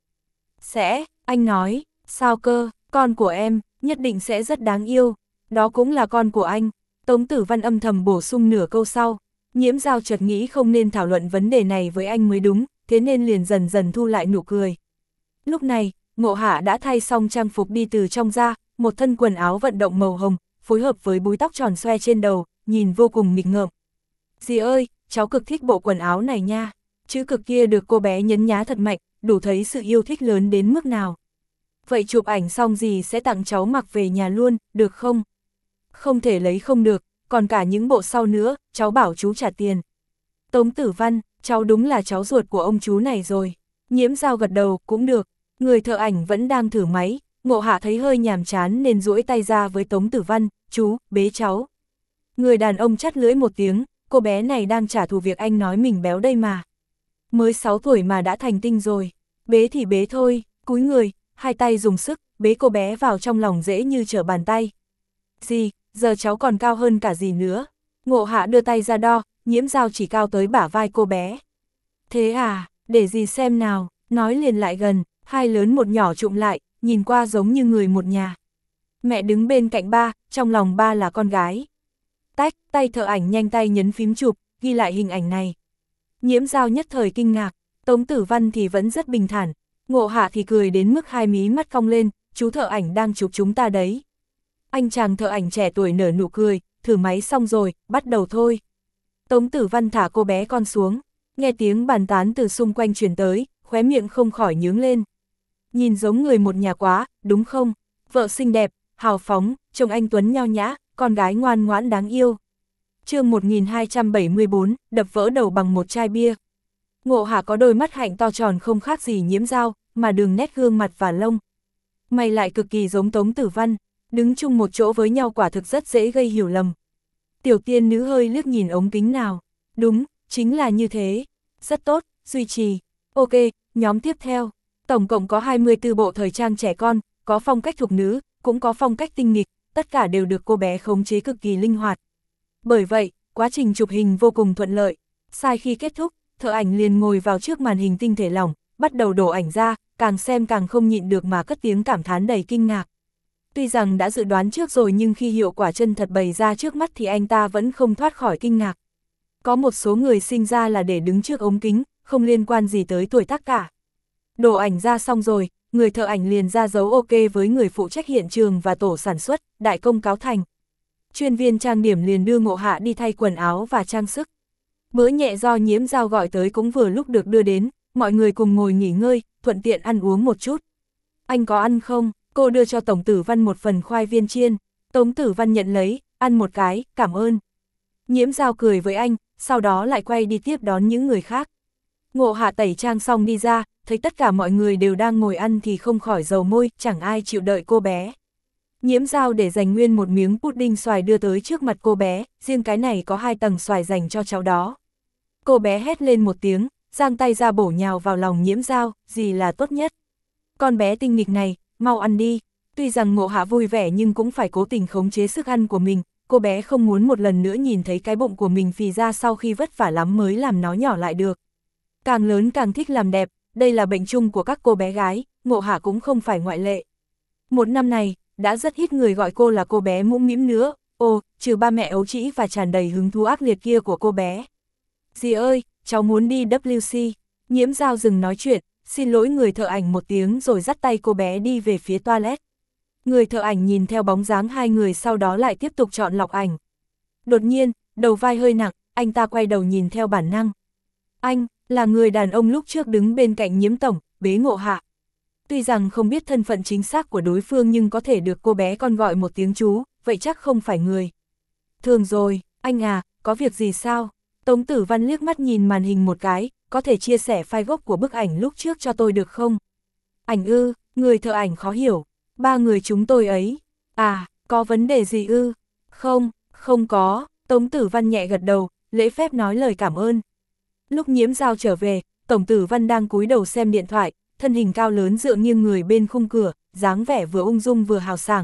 [SPEAKER 1] Sẽ, anh nói, sao cơ, con của em, nhất định sẽ rất đáng yêu, đó cũng là con của anh. Tống Tử Văn âm thầm bổ sung nửa câu sau, Nhiễm Giao chợt nghĩ không nên thảo luận vấn đề này với anh mới đúng, thế nên liền dần dần thu lại nụ cười. Lúc này, Ngộ Hạ đã thay xong trang phục đi từ trong ra, một thân quần áo vận động màu hồng, phối hợp với búi tóc tròn xoe trên đầu, nhìn vô cùng nghịch ngợm. Dì ơi, cháu cực thích bộ quần áo này nha, chữ cực kia được cô bé nhấn nhá thật mạnh, đủ thấy sự yêu thích lớn đến mức nào. Vậy chụp ảnh xong dì sẽ tặng cháu mặc về nhà luôn, được không? Không thể lấy không được, còn cả những bộ sau nữa, cháu bảo chú trả tiền. Tống Tử Văn, cháu đúng là cháu ruột của ông chú này rồi. Nhiễm Giao gật đầu, cũng được. Người thợ ảnh vẫn đang thử máy, Ngộ Hạ thấy hơi nhàm chán nên duỗi tay ra với Tống Tử Văn, chú, bế cháu. Người đàn ông chắt lưỡi một tiếng, cô bé này đang trả thù việc anh nói mình béo đây mà. Mới sáu tuổi mà đã thành tinh rồi, bế thì bế thôi, cúi người, hai tay dùng sức, bế cô bé vào trong lòng dễ như trở bàn tay. Gì, giờ cháu còn cao hơn cả gì nữa. Ngộ Hạ đưa tay ra đo, Nhiễm Giao chỉ cao tới bả vai cô bé. Thế à, để gì xem nào, nói liền lại gần, hai lớn một nhỏ trụm lại, nhìn qua giống như người một nhà. Mẹ đứng bên cạnh ba, trong lòng ba là con gái. Tách, tay thợ ảnh nhanh tay nhấn phím chụp, ghi lại hình ảnh này. Nhiễm Giao nhất thời kinh ngạc, Tống Tử Văn thì vẫn rất bình thản, Ngộ Hạ thì cười đến mức hai mí mắt cong lên, chú thợ ảnh đang chụp chúng ta đấy. Anh chàng thợ ảnh trẻ tuổi nở nụ cười, thử máy xong rồi, bắt đầu thôi. Tống Tử Văn thả cô bé con xuống, nghe tiếng bàn tán từ xung quanh truyền tới, khóe miệng không khỏi nhướng lên. Nhìn giống người một nhà quá, đúng không? Vợ xinh đẹp, hào phóng, chồng anh tuấn nho nhã, con gái ngoan ngoãn đáng yêu. Chương một nghìn hai trăm bảy mươi bốn, đập vỡ đầu bằng một chai bia. Ngộ Hạ có đôi mắt hạnh to tròn không khác gì Nhiễm Giao, mà đường nét gương mặt và lông mày lại cực kỳ giống Tống Tử Văn, đứng chung một chỗ với nhau quả thực rất dễ gây hiểu lầm. Tiểu tiên nữ hơi liếc nhìn ống kính nào. Đúng, chính là như thế. Rất tốt, duy trì. Ok, nhóm tiếp theo. Tổng cộng có hai mươi tư bộ thời trang trẻ con, có phong cách thục nữ, cũng có phong cách tinh nghịch, tất cả đều được cô bé khống chế cực kỳ linh hoạt. Bởi vậy, quá trình chụp hình vô cùng thuận lợi. Sai khi kết thúc, thợ ảnh liền ngồi vào trước màn hình tinh thể lỏng, bắt đầu đổ ảnh ra, càng xem càng không nhịn được mà cất tiếng cảm thán đầy kinh ngạc. Tuy rằng đã dự đoán trước rồi nhưng khi hiệu quả chân thật bày ra trước mắt thì anh ta vẫn không thoát khỏi kinh ngạc. Có một số người sinh ra là để đứng trước ống kính, không liên quan gì tới tuổi tác cả. Đổ ảnh ra xong rồi, người thợ ảnh liền ra dấu ok với người phụ trách hiện trường và tổ sản xuất, đại công cáo thành. Chuyên viên trang điểm liền đưa Ngộ Hạ đi thay quần áo và trang sức. Bữa nhẹ do Nhiễm Giao gọi tới cũng vừa lúc được đưa đến, mọi người cùng ngồi nghỉ ngơi, thuận tiện ăn uống một chút. Anh có ăn không? Cô đưa cho Tổng Tử Văn một phần khoai viên chiên. Tống Tử Văn nhận lấy, ăn một cái, cảm ơn. Nhiễm Giao cười với anh, sau đó lại quay đi tiếp đón những người khác. Ngộ Hạ tẩy trang xong đi ra, thấy tất cả mọi người đều đang ngồi ăn thì không khỏi dầu môi, chẳng ai chịu đợi cô bé. Nhiễm Dao để dành nguyên một miếng pudding xoài đưa tới trước mặt cô bé, riêng cái này có hai tầng xoài dành cho cháu đó. Cô bé hét lên một tiếng, giang tay ra bổ nhào vào lòng Nhiễm Dao, gì là tốt nhất. Con bé tinh nghịch này, mau ăn đi. Tuy rằng Ngộ Hạ vui vẻ nhưng cũng phải cố tình khống chế sức ăn của mình, cô bé không muốn một lần nữa nhìn thấy cái bụng của mình phì ra sau khi vất vả lắm mới làm nó nhỏ lại được. Càng lớn càng thích làm đẹp, đây là bệnh chung của các cô bé gái, Ngộ Hạ cũng không phải ngoại lệ. Một năm này, đã rất ít người gọi cô là cô bé mũm mĩm nữa, ồ, trừ ba mẹ ấu trĩ và tràn đầy hứng thú ác liệt kia của cô bé. Dì ơi, cháu muốn đi W C. Nhiễm Dao dừng nói chuyện, xin lỗi người thợ ảnh một tiếng rồi dắt tay cô bé đi về phía toilet. Người thợ ảnh nhìn theo bóng dáng hai người sau đó lại tiếp tục chọn lọc ảnh. Đột nhiên, đầu vai hơi nặng, anh ta quay đầu nhìn theo bản năng. Anh, là người đàn ông lúc trước đứng bên cạnh Nhiễm tổng, bế Ngộ Hạ. Tuy rằng không biết thân phận chính xác của đối phương nhưng có thể được cô bé con gọi một tiếng chú, vậy chắc không phải người. Thường rồi, anh à, có việc gì sao? Tống Tử Văn liếc mắt nhìn màn hình một cái, có thể chia sẻ file gốc của bức ảnh lúc trước cho tôi được không? Ảnh ư, người thợ ảnh khó hiểu. Ba người chúng tôi ấy. À, có vấn đề gì ư? Không, không có. Tống Tử Văn nhẹ gật đầu, lễ phép nói lời cảm ơn. Lúc Nhiễm Dao trở về, Tổng Tử Văn đang cúi đầu xem điện thoại, thân hình cao lớn dựa nghiêng người bên khung cửa, dáng vẻ vừa ung dung vừa hào sảng.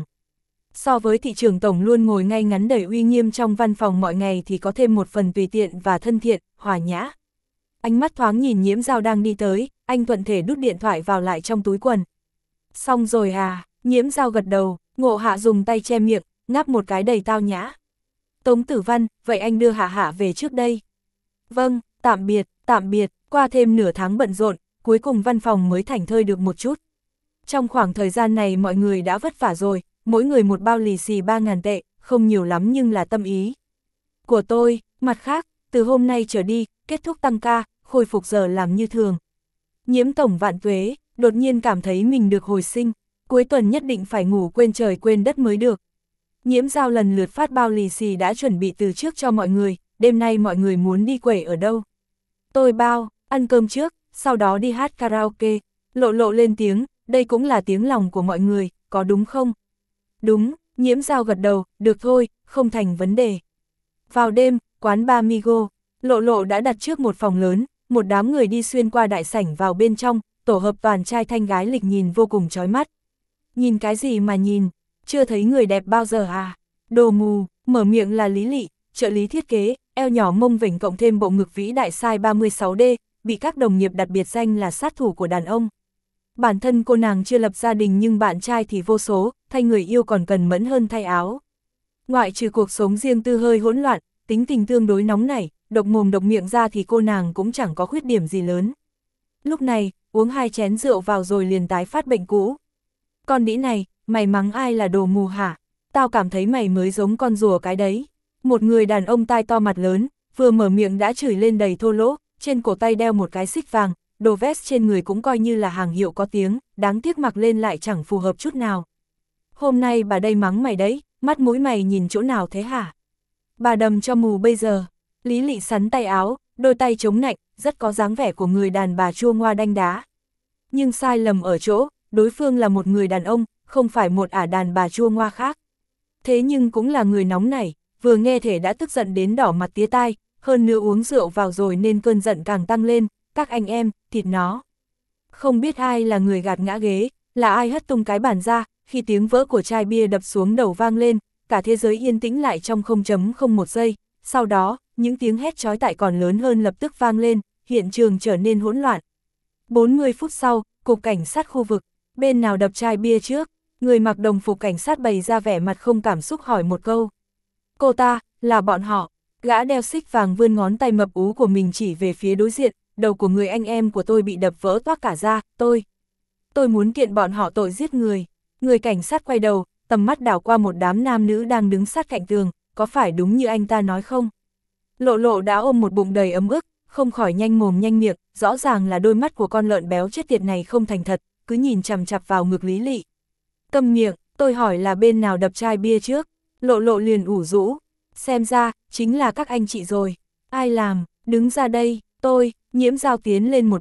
[SPEAKER 1] So với thị trưởng tổng luôn ngồi ngay ngắn đầy uy nghiêm trong văn phòng mọi ngày thì có thêm một phần tùy tiện và thân thiện, hòa nhã. Ánh mắt thoáng nhìn Nhiễm Dao đang đi tới, anh thuận thể đút điện thoại vào lại trong túi quần. Xong rồi à, Nhiễm Dao gật đầu, Ngộ Hạ dùng tay che miệng, ngáp một cái đầy tao nhã. Tống Tử Văn, vậy anh đưa Hạ Hạ về trước đây. Vâng, tạm biệt, tạm biệt, qua thêm nửa tháng bận rộn, cuối cùng văn phòng mới thảnh thơi được một chút. Trong khoảng thời gian này mọi người đã vất vả rồi, mỗi người một bao lì xì ba ngàn tệ, không nhiều lắm nhưng là tâm ý của tôi. Mặt khác, từ hôm nay trở đi, kết thúc tăng ca, khôi phục giờ làm như thường. Nhiễm tổng vạn tuế, đột nhiên cảm thấy mình được hồi sinh, cuối tuần nhất định phải ngủ quên trời quên đất mới được. Nhiễm Dao lần lượt phát bao lì xì đã chuẩn bị từ trước cho mọi người, đêm nay mọi người muốn đi quẩy ở đâu? Tôi bao, ăn cơm trước, sau đó đi hát karaoke. Lộ Lộ lên tiếng, đây cũng là tiếng lòng của mọi người, có đúng không? Đúng, Nhiễm Dao gật đầu, được thôi, không thành vấn đề. Vào đêm, quán bar Migo, Lộ Lộ đã đặt trước một phòng lớn, một đám người đi xuyên qua đại sảnh vào bên trong, tổ hợp toàn trai thanh gái lịch nhìn vô cùng chói mắt. Nhìn cái gì mà nhìn, chưa thấy người đẹp bao giờ à? Đồ mù, mở miệng là Lý Lị, trợ lý thiết kế, eo nhỏ mông vểnh cộng thêm bộ ngực vĩ đại size ba mươi sáu D, bị các đồng nghiệp đặt biệt danh là sát thủ của đàn ông. Bản thân cô nàng chưa lập gia đình nhưng bạn trai thì vô số, thay người yêu còn cần mẫn hơn thay áo. Ngoại trừ cuộc sống riêng tư hơi hỗn loạn, tính tình tương đối nóng nảy, độc mồm độc miệng ra thì cô nàng cũng chẳng có khuyết điểm gì lớn. Lúc này, uống hai chén rượu vào rồi liền tái phát bệnh cũ. Con đĩ này, mày mắng ai là đồ mù hả? Tao cảm thấy mày mới giống con rùa cái đấy. Một người đàn ông tai to mặt lớn, vừa mở miệng đã chửi lên đầy thô lỗ, trên cổ tay đeo một cái xích vàng, đồ vest trên người cũng coi như là hàng hiệu có tiếng, đáng tiếc mặc lên lại chẳng phù hợp chút nào. Hôm nay bà đây mắng mày đấy, mắt mũi mày nhìn chỗ nào thế hả? Bà đầm cho mù bây giờ. Lý Lị sắn tay áo, đôi tay chống nạnh, rất có dáng vẻ của người đàn bà chua ngoa đanh đá. Nhưng sai lầm ở chỗ, đối phương là một người đàn ông, không phải một ả đàn bà chua ngoa khác. Thế nhưng cũng là người nóng nảy, vừa nghe thể đã tức giận đến đỏ mặt tía tai, hơn nữa uống rượu vào rồi nên cơn giận càng tăng lên, các anh em, thịt nó. Không biết ai là người gạt ngã ghế, là ai hất tung cái bàn ra, khi tiếng vỡ của chai bia đập xuống đầu vang lên, cả thế giới yên tĩnh lại trong không chấm không một giây, sau đó, những tiếng hét chói tai còn lớn hơn lập tức vang lên, hiện trường trở nên hỗn loạn. bốn mươi phút sau, cục cảnh sát khu vực, bên nào đập chai bia trước, người mặc đồng phục cảnh sát bày ra vẻ mặt không cảm xúc hỏi một câu. Cô ta, là bọn họ, gã đeo xích vàng vươn ngón tay mập ú của mình chỉ về phía đối diện, đầu của người anh em của tôi bị đập vỡ toác cả ra, tôi. Tôi muốn kiện bọn họ tội giết người. Người cảnh sát quay đầu, tầm mắt đảo qua một đám nam nữ đang đứng sát cạnh tường, có phải đúng như anh ta nói không? Lộ Lộ đã ôm một bụng đầy ấm ức, không khỏi nhanh mồm nhanh miệng, rõ ràng là đôi mắt của con lợn béo chết tiệt này không thành thật, cứ nhìn chằm chằm vào ngực Lý Lị. Câm miệng, tôi hỏi là bên nào đập chai bia trước? Lộ Lộ liền ủ rũ, xem ra, chính là các anh chị rồi. Ai làm, đứng ra đây, tôi. Nhiễm Dao tiến lên một bước,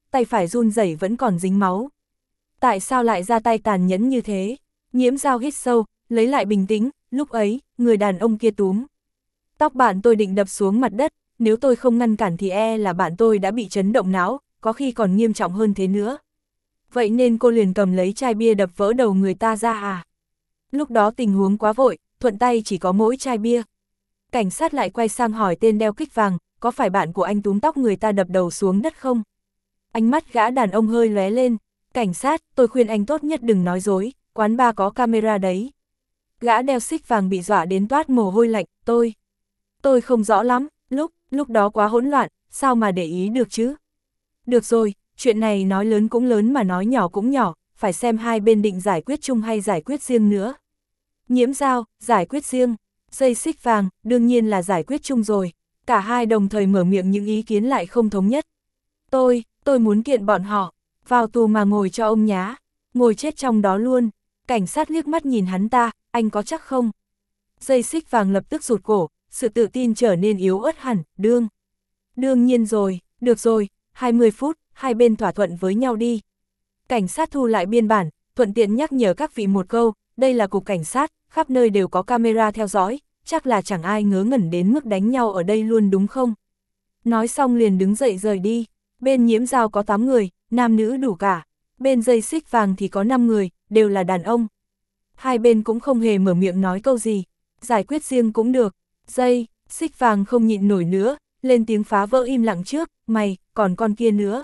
[SPEAKER 1] tay phải run rẩy vẫn còn dính máu. Tại sao lại ra tay tàn nhẫn như thế? Nhiễm Dao hít sâu, lấy lại bình tĩnh, lúc ấy, người đàn ông kia túm tóc bạn tôi định đập xuống mặt đất, nếu tôi không ngăn cản thì e là bạn tôi đã bị chấn động não, có khi còn nghiêm trọng hơn thế nữa. Vậy nên cô liền cầm lấy chai bia đập vỡ đầu người ta ra à? Lúc đó tình huống quá vội, thuận tay chỉ có mỗi chai bia. Cảnh sát lại quay sang hỏi tên đeo kích vàng, có phải bạn của anh túm tóc người ta đập đầu xuống đất không? Ánh mắt gã đàn ông hơi lóe lên. Cảnh sát, tôi khuyên anh tốt nhất đừng nói dối, quán bar có camera đấy. Gã đeo xích vàng bị dọa đến toát mồ hôi lạnh, tôi. Tôi không rõ lắm, lúc, lúc đó quá hỗn loạn, sao mà để ý được chứ? Được rồi, chuyện này nói lớn cũng lớn mà nói nhỏ cũng nhỏ, phải xem hai bên định giải quyết chung hay giải quyết riêng nữa. Nhiễm Dao, giải quyết riêng. Dây xích vàng, đương nhiên là giải quyết chung rồi. Cả hai đồng thời mở miệng những ý kiến lại không thống nhất. Tôi, tôi muốn kiện bọn họ, vào tù mà ngồi cho ông nhá, ngồi chết trong đó luôn. Cảnh sát liếc mắt nhìn hắn ta, anh có chắc không? Dây xích vàng lập tức rụt cổ, sự tự tin trở nên yếu ớt hẳn, đương. Đương nhiên rồi, được rồi, hai mươi phút, hai bên thỏa thuận với nhau đi. Cảnh sát thu lại biên bản, thuận tiện nhắc nhở các vị một câu, đây là cục cảnh sát, khắp nơi đều có camera theo dõi, chắc là chẳng ai ngớ ngẩn đến mức đánh nhau ở đây luôn đúng không? Nói xong liền đứng dậy rời đi, bên Nhiễm Dao có tám người, nam nữ đủ cả, bên dây xích vàng thì có năm người, đều là đàn ông. Hai bên cũng không hề mở miệng nói câu gì, giải quyết riêng cũng được. Dây, xích vàng không nhịn nổi nữa, lên tiếng phá vỡ im lặng trước, mày, còn con kia nữa.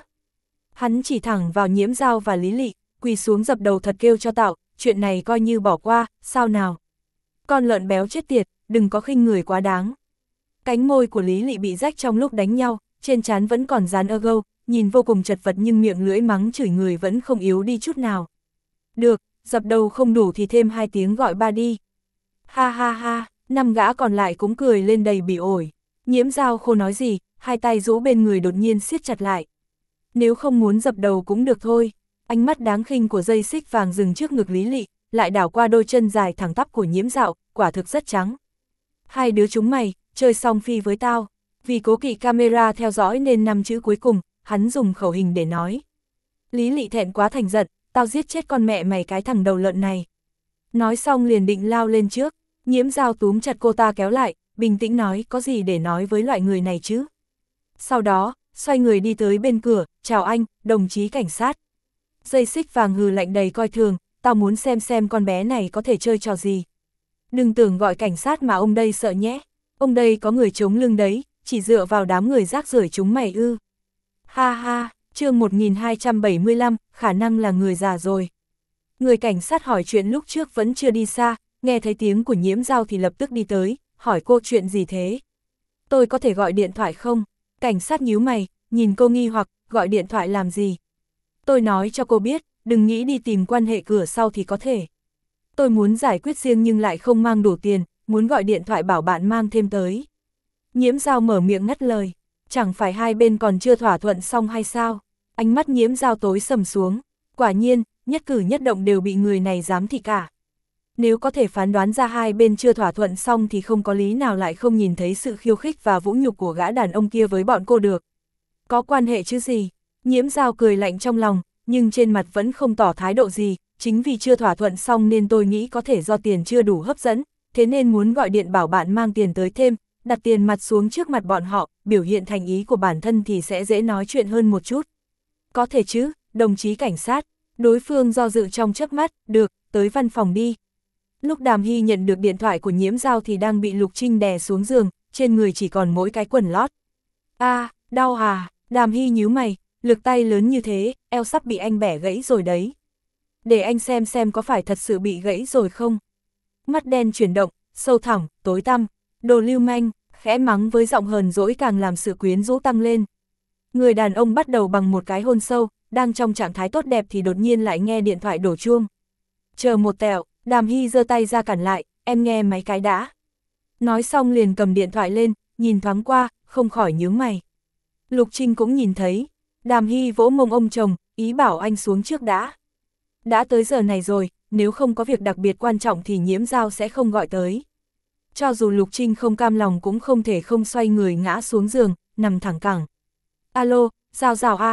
[SPEAKER 1] Hắn chỉ thẳng vào Nhiễm Dao và Lý Lị, quỳ xuống dập đầu thật kêu cho tạo, chuyện này coi như bỏ qua, sao nào? Con lợn béo chết tiệt, đừng có khinh người quá đáng. Cánh môi của Lý Lị bị rách trong lúc đánh nhau, trên trán vẫn còn dán ơ gâu, nhìn vô cùng chật vật nhưng miệng lưỡi mắng chửi người vẫn không yếu đi chút nào. Được, dập đầu không đủ thì thêm hai tiếng gọi ba đi. Ha ha ha, năm gã còn lại cũng cười lên đầy bỉ ổi. Nhiễm Dao không nói gì, hai tay rũ bên người đột nhiên siết chặt lại. Nếu không muốn dập đầu cũng được thôi. Ánh mắt đáng khinh của dây xích vàng dừng trước ngực Lý Lị, lại đảo qua đôi chân dài thẳng tắp của Nhiễm Dao, quả thực rất trắng. Hai đứa chúng mày, chơi xong phi với tao. Vì cố kỵ camera theo dõi nên năm chữ cuối cùng, hắn dùng khẩu hình để nói. Lý Lị thẹn quá thành giận, tao giết chết con mẹ mày cái thằng đầu lợn này. Nói xong liền định lao lên trước, Nhiễm Dao túm chặt cô ta kéo lại, bình tĩnh nói có gì để nói với loại người này chứ. Sau đó, xoay người đi tới bên cửa, chào anh, đồng chí cảnh sát. Dây xích vàng hừ lạnh đầy coi thường, tao muốn xem xem con bé này có thể chơi trò gì. Đừng tưởng gọi cảnh sát mà ông đây sợ nhé, ông đây có người chống lưng đấy, chỉ dựa vào đám người rác rưởi chúng mày ư. Ha ha, chương một nghìn hai trăm bảy mươi lăm, khả năng là người già rồi. Người cảnh sát hỏi chuyện lúc trước vẫn chưa đi xa, nghe thấy tiếng của Nhiễm Dao thì lập tức đi tới, hỏi cô chuyện gì thế? Tôi có thể gọi điện thoại không? Cảnh sát nhíu mày, nhìn cô nghi hoặc, gọi điện thoại làm gì? Tôi nói cho cô biết, đừng nghĩ đi tìm quan hệ cửa sau thì có thể. Tôi muốn giải quyết riêng nhưng lại không mang đủ tiền, muốn gọi điện thoại bảo bạn mang thêm tới. Nhiễm Dao mở miệng ngắt lời, chẳng phải hai bên còn chưa thỏa thuận xong hay sao? Ánh mắt Nhiễm Dao tối sầm xuống, quả nhiên, nhất cử nhất động đều bị người này giám thị cả. Nếu có thể phán đoán ra hai bên chưa thỏa thuận xong thì không có lý nào lại không nhìn thấy sự khiêu khích và vũ nhục của gã đàn ông kia với bọn cô được. Có quan hệ chứ gì? Nhiễm Dao cười lạnh trong lòng, nhưng trên mặt vẫn không tỏ thái độ gì, chính vì chưa thỏa thuận xong nên tôi nghĩ có thể do tiền chưa đủ hấp dẫn, thế nên muốn gọi điện bảo bạn mang tiền tới thêm, đặt tiền mặt xuống trước mặt bọn họ, biểu hiện thành ý của bản thân thì sẽ dễ nói chuyện hơn một chút. Có thể chứ, đồng chí cảnh sát. Đối phương do dự trong chớp mắt, được, tới văn phòng đi. Lúc Đàm Hy nhận được điện thoại của Nhiễm Dao thì đang bị Lục Trinh đè xuống giường, trên người chỉ còn mỗi cái quần lót. A, à, đau à, Đàm Hy nhíu mày, lực tay lớn như thế, eo sắp bị anh bẻ gãy rồi đấy. Để anh xem xem có phải thật sự bị gãy rồi không. Mắt đen chuyển động, sâu thẳm, tối tăm, đồ lưu manh, khẽ mắng với giọng hờn dỗi càng làm sự quyến rũ tăng lên. Người đàn ông bắt đầu bằng một cái hôn sâu, đang trong trạng thái tốt đẹp thì đột nhiên lại nghe điện thoại đổ chuông. Chờ một tẹo, Đàm Hy giơ tay ra cản lại, em nghe mấy cái đã. Nói xong liền cầm điện thoại lên, nhìn thoáng qua, không khỏi nhướng mày. Lục Trinh cũng nhìn thấy, Đàm Hy vỗ mông ông chồng, ý bảo anh xuống trước đã. Đã tới giờ này rồi, nếu không có việc đặc biệt quan trọng thì Nhiễm Dao sẽ không gọi tới. Cho dù Lục Trinh không cam lòng cũng không thể không xoay người ngã xuống giường, nằm thẳng cẳng. Alo, Dao Dao a.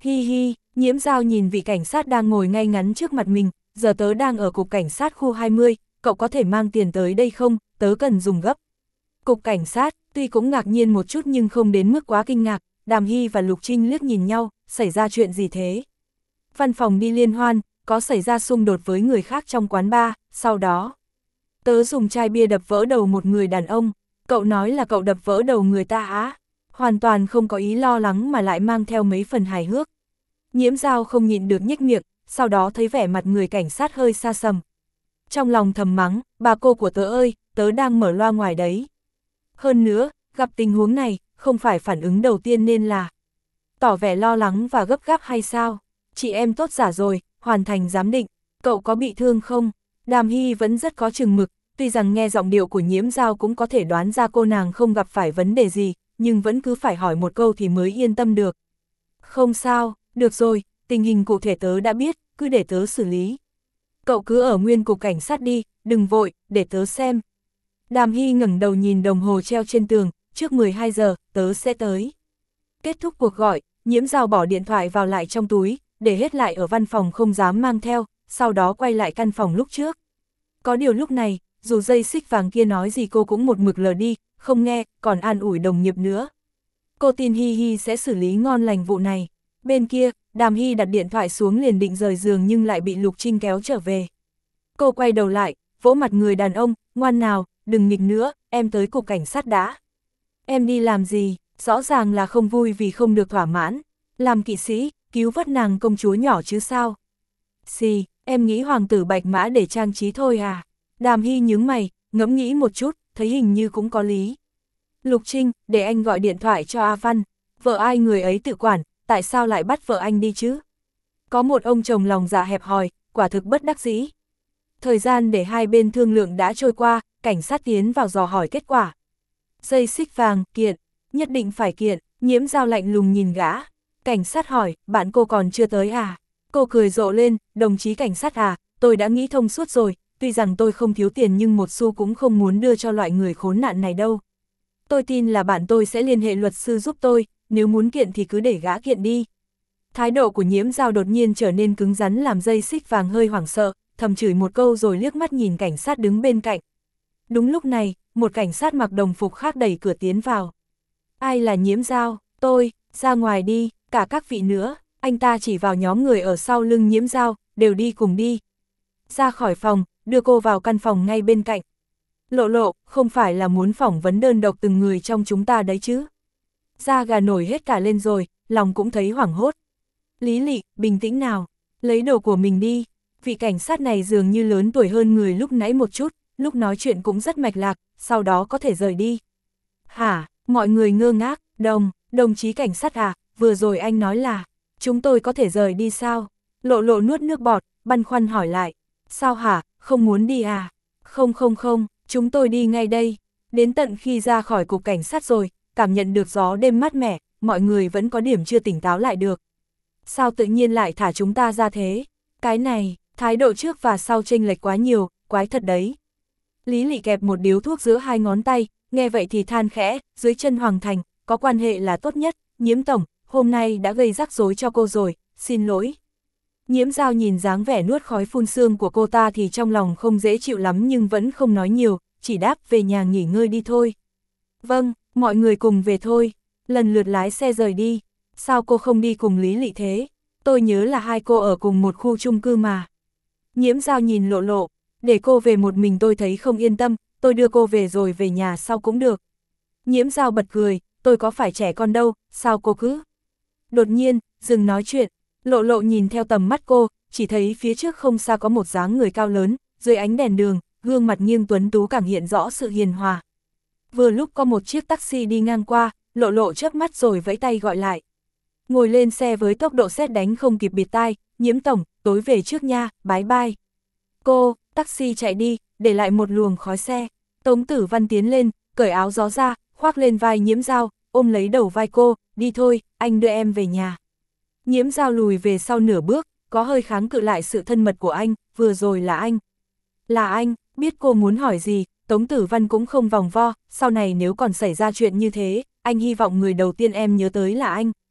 [SPEAKER 1] Hi hi, Nhiễm Giao nhìn vị cảnh sát đang ngồi ngay ngắn trước mặt mình, giờ tớ đang ở cục cảnh sát khu hai mươi, cậu có thể mang tiền tới đây không, tớ cần dùng gấp. Cục cảnh sát, tuy cũng ngạc nhiên một chút nhưng không đến mức quá kinh ngạc, Đàm Hy và Lục Trinh liếc nhìn nhau, xảy ra chuyện gì thế? Văn phòng đi liên hoan, có xảy ra xung đột với người khác trong quán bar, sau đó. Tớ dùng chai bia đập vỡ đầu một người đàn ông, cậu nói là cậu đập vỡ đầu người ta á? Hoàn toàn không có ý lo lắng mà lại mang theo mấy phần hài hước. Nhiễm Giao không nhịn được nhếch miệng, sau đó thấy vẻ mặt người cảnh sát hơi xa sầm. Trong lòng thầm mắng, bà cô của tớ ơi, tớ đang mở loa ngoài đấy. Hơn nữa, gặp tình huống này, không phải phản ứng đầu tiên nên là tỏ vẻ lo lắng và gấp gáp hay sao? Chị em tốt giả rồi, hoàn thành giám định, cậu có bị thương không? Đàm Hy vẫn rất có chừng mực, tuy rằng nghe giọng điệu của Nhiễm Giao cũng có thể đoán ra cô nàng không gặp phải vấn đề gì, nhưng vẫn cứ phải hỏi một câu thì mới yên tâm được. Không sao, được rồi, tình hình cụ thể tớ đã biết, cứ để tớ xử lý. Cậu cứ ở nguyên cục cảnh sát đi, đừng vội, để tớ xem. Đàm Hy ngẩng đầu nhìn đồng hồ treo trên tường, trước mười hai giờ, tớ sẽ tới. Kết thúc cuộc gọi, Nhiễm Giao bỏ điện thoại vào lại trong túi, để hết lại ở văn phòng không dám mang theo, sau đó quay lại căn phòng lúc trước. Có điều lúc này, dù dây xích vàng kia nói gì cô cũng một mực lờ đi, không nghe, còn an ủi đồng nghiệp nữa. Cô tin Hi Hi sẽ xử lý ngon lành vụ này. Bên kia, Đàm Hy đặt điện thoại xuống liền định rời giường nhưng lại bị Lục Trinh kéo trở về. Cô quay đầu lại, vỗ mặt người đàn ông, ngoan nào, đừng nghịch nữa, em tới cục cảnh sát đã. Em đi làm gì, rõ ràng là không vui vì không được thỏa mãn. Làm kỵ sĩ, cứu vớt nàng công chúa nhỏ chứ sao. Xì, em nghĩ hoàng tử bạch mã để trang trí thôi à. Đàm Hy nhướng mày, ngẫm nghĩ một chút, thấy hình như cũng có lý. Lục Trinh, để anh gọi điện thoại cho A Văn. Vợ ai người ấy tự quản, tại sao lại bắt vợ anh đi chứ? Có một ông chồng lòng dạ hẹp hòi, quả thực bất đắc dĩ. Thời gian để hai bên thương lượng đã trôi qua, cảnh sát tiến vào dò hỏi kết quả. Dây xích vàng, kiện, nhất định phải kiện, Nhiễm Giao lạnh lùng nhìn gã. Cảnh sát hỏi, bạn cô còn chưa tới à? Cô cười rộ lên, đồng chí cảnh sát à, tôi đã nghĩ thông suốt rồi, tuy rằng tôi không thiếu tiền nhưng một xu cũng không muốn đưa cho loại người khốn nạn này đâu. Tôi tin là bạn tôi sẽ liên hệ luật sư giúp tôi, nếu muốn kiện thì cứ để gã kiện đi. Thái độ của Nhiễm Giao đột nhiên trở nên cứng rắn làm dây xích vàng hơi hoảng sợ, thầm chửi một câu rồi liếc mắt nhìn cảnh sát đứng bên cạnh. Đúng lúc này, một cảnh sát mặc đồng phục khác đẩy cửa tiến vào. Ai là Nhiễm Giao? Tôi, ra ngoài đi, cả các vị nữa. Anh ta chỉ vào nhóm người ở sau lưng Nhiễm Giao, đều đi cùng đi. Ra khỏi phòng, đưa cô vào căn phòng ngay bên cạnh. Lộ Lộ, không phải là muốn phỏng vấn đơn độc từng người trong chúng ta đấy chứ? Da gà nổi hết cả lên rồi, lòng cũng thấy hoảng hốt. Lý Lị, bình tĩnh nào, lấy đồ của mình đi. Vị cảnh sát này dường như lớn tuổi hơn người lúc nãy một chút, lúc nói chuyện cũng rất mạch lạc, sau đó có thể rời đi. Hả, mọi người ngơ ngác, đồng, đồng chí cảnh sát à, vừa rồi anh nói là, chúng tôi có thể rời đi sao? Lộ Lộ nuốt nước bọt, băn khoăn hỏi lại, sao hả, không muốn đi à? Không không không, chúng tôi đi ngay đây. Đến tận khi ra khỏi cục cảnh sát rồi, cảm nhận được gió đêm mát mẻ, mọi người vẫn có điểm chưa tỉnh táo lại được. Sao tự nhiên lại thả chúng ta ra thế? Cái này, thái độ trước và sau chênh lệch quá nhiều, quái thật đấy. Lý Lị kẹp một điếu thuốc giữa hai ngón tay, nghe vậy thì than khẽ, dưới chân Hoàng Thành, có quan hệ là tốt nhất, Nhiễm tổng, hôm nay đã gây rắc rối cho cô rồi, xin lỗi. Nhiễm Giao nhìn dáng vẻ nuốt khói phun sương của cô ta thì trong lòng không dễ chịu lắm nhưng vẫn không nói nhiều, chỉ đáp về nhà nghỉ ngơi đi thôi. Vâng, mọi người cùng về thôi, lần lượt lái xe rời đi. Sao cô không đi cùng Lý Lị thế? Tôi nhớ là hai cô ở cùng một khu chung cư mà. Nhiễm Giao nhìn Lộ Lộ, để cô về một mình tôi thấy không yên tâm, tôi đưa cô về rồi về nhà sau cũng được. Nhiễm Giao bật cười, tôi có phải trẻ con đâu, sao cô cứ? Đột nhiên, dừng nói chuyện, Lộ Lộ nhìn theo tầm mắt cô, chỉ thấy phía trước không xa có một dáng người cao lớn, dưới ánh đèn đường, gương mặt nghiêng tuấn tú càng hiện rõ sự hiền hòa. Vừa lúc có một chiếc taxi đi ngang qua, Lộ Lộ chớp mắt rồi vẫy tay gọi lại. Ngồi lên xe với tốc độ sét đánh không kịp bịt tai, Nhiễm tổng, tối về trước nha, bái bai. Cô, taxi chạy đi, để lại một luồng khói xe. Tống Tử Văn tiến lên, cởi áo gió ra, khoác lên vai Nhiễm Giao, ôm lấy đầu vai cô, đi thôi, anh đưa em về nhà. Nhiễm Giao lùi về sau nửa bước, có hơi kháng cự lại sự thân mật của anh, vừa rồi là anh. Là anh, biết cô muốn hỏi gì, Tống Tử Văn cũng không vòng vo, sau này nếu còn xảy ra chuyện như thế, anh hy vọng người đầu tiên em nhớ tới là anh.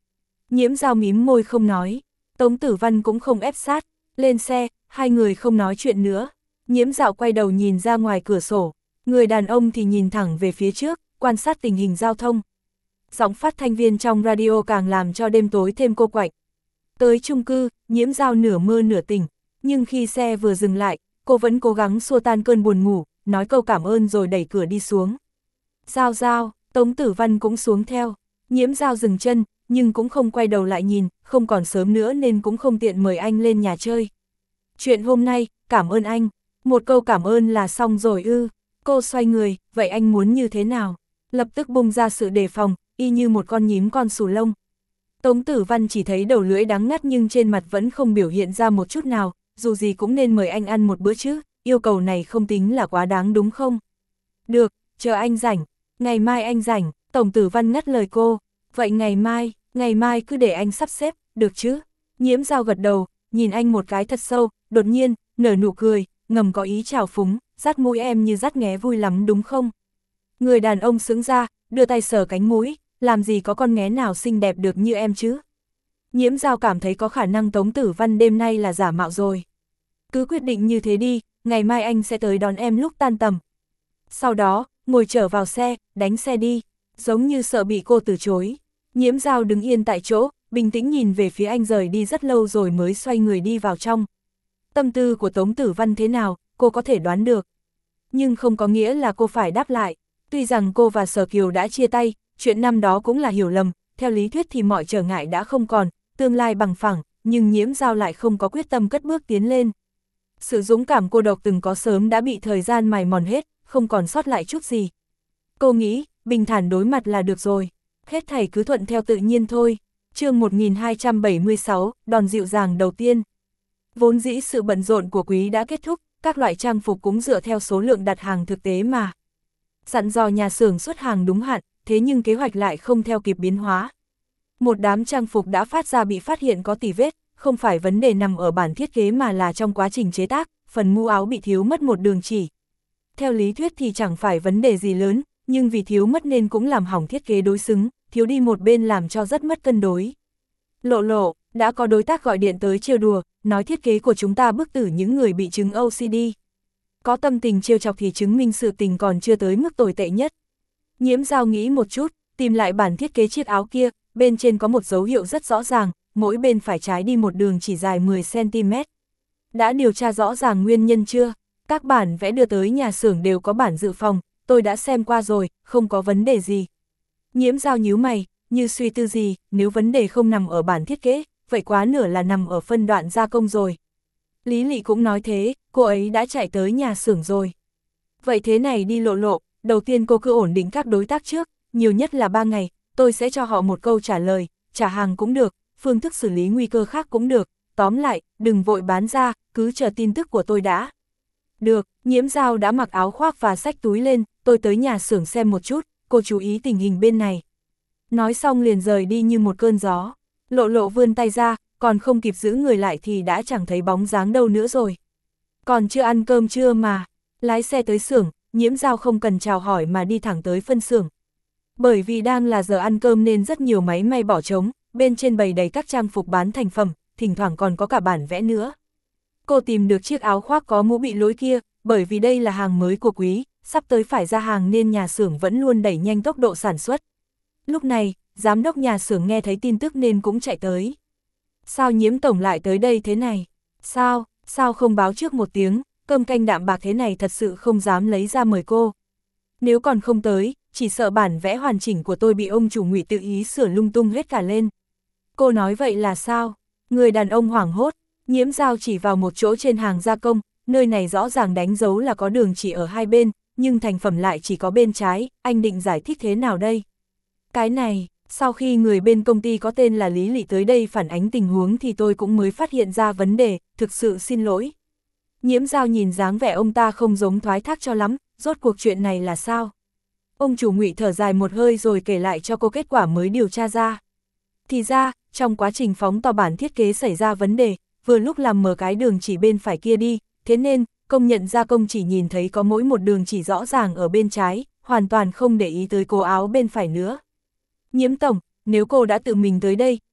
[SPEAKER 1] Nhiễm Dao mím môi không nói, Tống Tử Văn cũng không ép sát, lên xe, hai người không nói chuyện nữa. Nhiễm Dao quay đầu nhìn ra ngoài cửa sổ, người đàn ông thì nhìn thẳng về phía trước, quan sát tình hình giao thông. Giọng phát thanh viên trong radio càng làm cho đêm tối thêm cô quạnh. Tới chung cư, Nhiễm Dao nửa mơ nửa tỉnh, nhưng khi xe vừa dừng lại, cô vẫn cố gắng xua tan cơn buồn ngủ, nói câu cảm ơn rồi đẩy cửa đi xuống. Dao Dao, Tống Tử Văn cũng xuống theo. Nhiễm Dao dừng chân, nhưng cũng không quay đầu lại nhìn, không còn sớm nữa nên cũng không tiện mời anh lên nhà chơi. Chuyện hôm nay, cảm ơn anh. Một câu cảm ơn là xong rồi ư. Cô xoay người, vậy anh muốn như thế nào? Lập tức bung ra sự đề phòng, y như một con nhím con sù lông. Tống Tử Văn chỉ thấy đầu lưỡi đắng ngắt nhưng trên mặt vẫn không biểu hiện ra một chút nào, dù gì cũng nên mời anh ăn một bữa chứ, yêu cầu này không tính là quá đáng đúng không? Được, chờ anh rảnh, ngày mai anh rảnh, Tống Tử Văn ngắt lời cô, vậy ngày mai, ngày mai cứ để anh sắp xếp, được chứ? Nhiễm Dao gật đầu, nhìn anh một cái thật sâu, đột nhiên, nở nụ cười, ngầm có ý trào phúng, dắt mũi em như dắt nghé vui lắm đúng không? Người đàn ông sững ra, đưa tay sờ cánh mũi, làm gì có con nghé nào xinh đẹp được như em chứ? Nhiễm Dao cảm thấy có khả năng Tống Tử Văn đêm nay là giả mạo rồi. Cứ quyết định như thế đi, ngày mai anh sẽ tới đón em lúc tan tầm. Sau đó, ngồi trở vào xe, đánh xe đi, giống như sợ bị cô từ chối. Nhiễm Dao đứng yên tại chỗ, bình tĩnh nhìn về phía anh rời đi rất lâu rồi mới xoay người đi vào trong. Tâm tư của Tống Tử Văn thế nào, cô có thể đoán được. Nhưng không có nghĩa là cô phải đáp lại. Tuy rằng cô và Sở Kiều đã chia tay, chuyện năm đó cũng là hiểu lầm, theo lý thuyết thì mọi trở ngại đã không còn, tương lai bằng phẳng, nhưng Nhiễm Dao lại không có quyết tâm cất bước tiến lên. Sự dũng cảm cô độc từng có sớm đã bị thời gian mài mòn hết, không còn sót lại chút gì. Cô nghĩ, bình thản đối mặt là được rồi, hết thảy cứ thuận theo tự nhiên thôi. Chương một nghìn hai trăm bảy mươi sáu, đòn dịu dàng đầu tiên. Vốn dĩ sự bận rộn của quý đã kết thúc, các loại trang phục cũng dựa theo số lượng đặt hàng thực tế mà. Dặn dò nhà xưởng xuất hàng đúng hạn, thế nhưng kế hoạch lại không theo kịp biến hóa. Một đám trang phục đã phát ra bị phát hiện có tỉ vết, không phải vấn đề nằm ở bản thiết kế mà là trong quá trình chế tác, phần mũ áo bị thiếu mất một đường chỉ. Theo lý thuyết thì chẳng phải vấn đề gì lớn, nhưng vì thiếu mất nên cũng làm hỏng thiết kế đối xứng, thiếu đi một bên làm cho rất mất cân đối. Lộ lộ, đã có đối tác gọi điện tới trêu đùa, nói thiết kế của chúng ta bức tử những người bị chứng ô xê đê. Có tâm tình trêu chọc thì chứng minh sự tình còn chưa tới mức tồi tệ nhất. Nhiễm Dao nghĩ một chút, tìm lại bản thiết kế chiếc áo kia, bên trên có một dấu hiệu rất rõ ràng, mỗi bên phải trái đi một đường chỉ dài mười xăng ti mét. Đã điều tra rõ ràng nguyên nhân chưa? Các bản vẽ đưa tới nhà xưởng đều có bản dự phòng, tôi đã xem qua rồi, không có vấn đề gì. Nhiễm Dao nhíu mày, như suy tư gì, nếu vấn đề không nằm ở bản thiết kế, vậy quá nửa là nằm ở phân đoạn gia công rồi. Lý Lị cũng nói thế, cô ấy đã chạy tới nhà xưởng rồi. Vậy thế này đi Lộ lộ, đầu tiên cô cứ ổn định các đối tác trước, nhiều nhất là ba ngày, tôi sẽ cho họ một câu trả lời, trả hàng cũng được, phương thức xử lý nguy cơ khác cũng được, tóm lại, đừng vội bán ra, cứ chờ tin tức của tôi đã. Được, Nhiễm Dao đã mặc áo khoác và xách túi lên, tôi tới nhà xưởng xem một chút, cô chú ý tình hình bên này. Nói xong liền rời đi như một cơn gió, Lộ lộ vươn tay ra, còn không kịp giữ người lại thì đã chẳng thấy bóng dáng đâu nữa rồi. Còn chưa ăn cơm trưa mà, lái xe tới xưởng, Nhiễm Dao không cần chào hỏi mà đi thẳng tới phân xưởng. Bởi vì đang là giờ ăn cơm nên rất nhiều máy may bỏ trống, bên trên bày đầy các trang phục bán thành phẩm, thỉnh thoảng còn có cả bản vẽ nữa. Cô tìm được chiếc áo khoác có mũ bị lỗi kia, bởi vì đây là hàng mới của quý, sắp tới phải ra hàng nên nhà xưởng vẫn luôn đẩy nhanh tốc độ sản xuất. Lúc này, giám đốc nhà xưởng nghe thấy tin tức nên cũng chạy tới. Sao Nhiễm tổng lại tới đây thế này? Sao, sao không báo trước một tiếng, cơm canh đạm bạc thế này thật sự không dám lấy ra mời cô. Nếu còn không tới, chỉ sợ bản vẽ hoàn chỉnh của tôi bị ông chủ Ngụy tự ý sửa lung tung hết cả lên. Cô nói vậy là sao? Người đàn ông hoảng hốt, Nhiễm Dao chỉ vào một chỗ trên hàng gia công, nơi này rõ ràng đánh dấu là có đường chỉ ở hai bên, nhưng thành phẩm lại chỉ có bên trái, anh định giải thích thế nào đây? Cái này, sau khi người bên công ty có tên là Lý Lị tới đây phản ánh tình huống thì tôi cũng mới phát hiện ra vấn đề, thực sự xin lỗi. Nhiễm Dao nhìn dáng vẻ ông ta không giống thoái thác cho lắm, rốt cuộc chuyện này là sao? Ông chủ Ngụy thở dài một hơi rồi kể lại cho cô kết quả mới điều tra ra. Thì ra, trong quá trình phóng to bản thiết kế xảy ra vấn đề, vừa lúc làm mở cái đường chỉ bên phải kia đi, thế nên, công nhận gia công chỉ nhìn thấy có mỗi một đường chỉ rõ ràng ở bên trái, hoàn toàn không để ý tới cô áo bên phải nữa. Nhiễm tổng, nếu cô đã tự mình tới đây,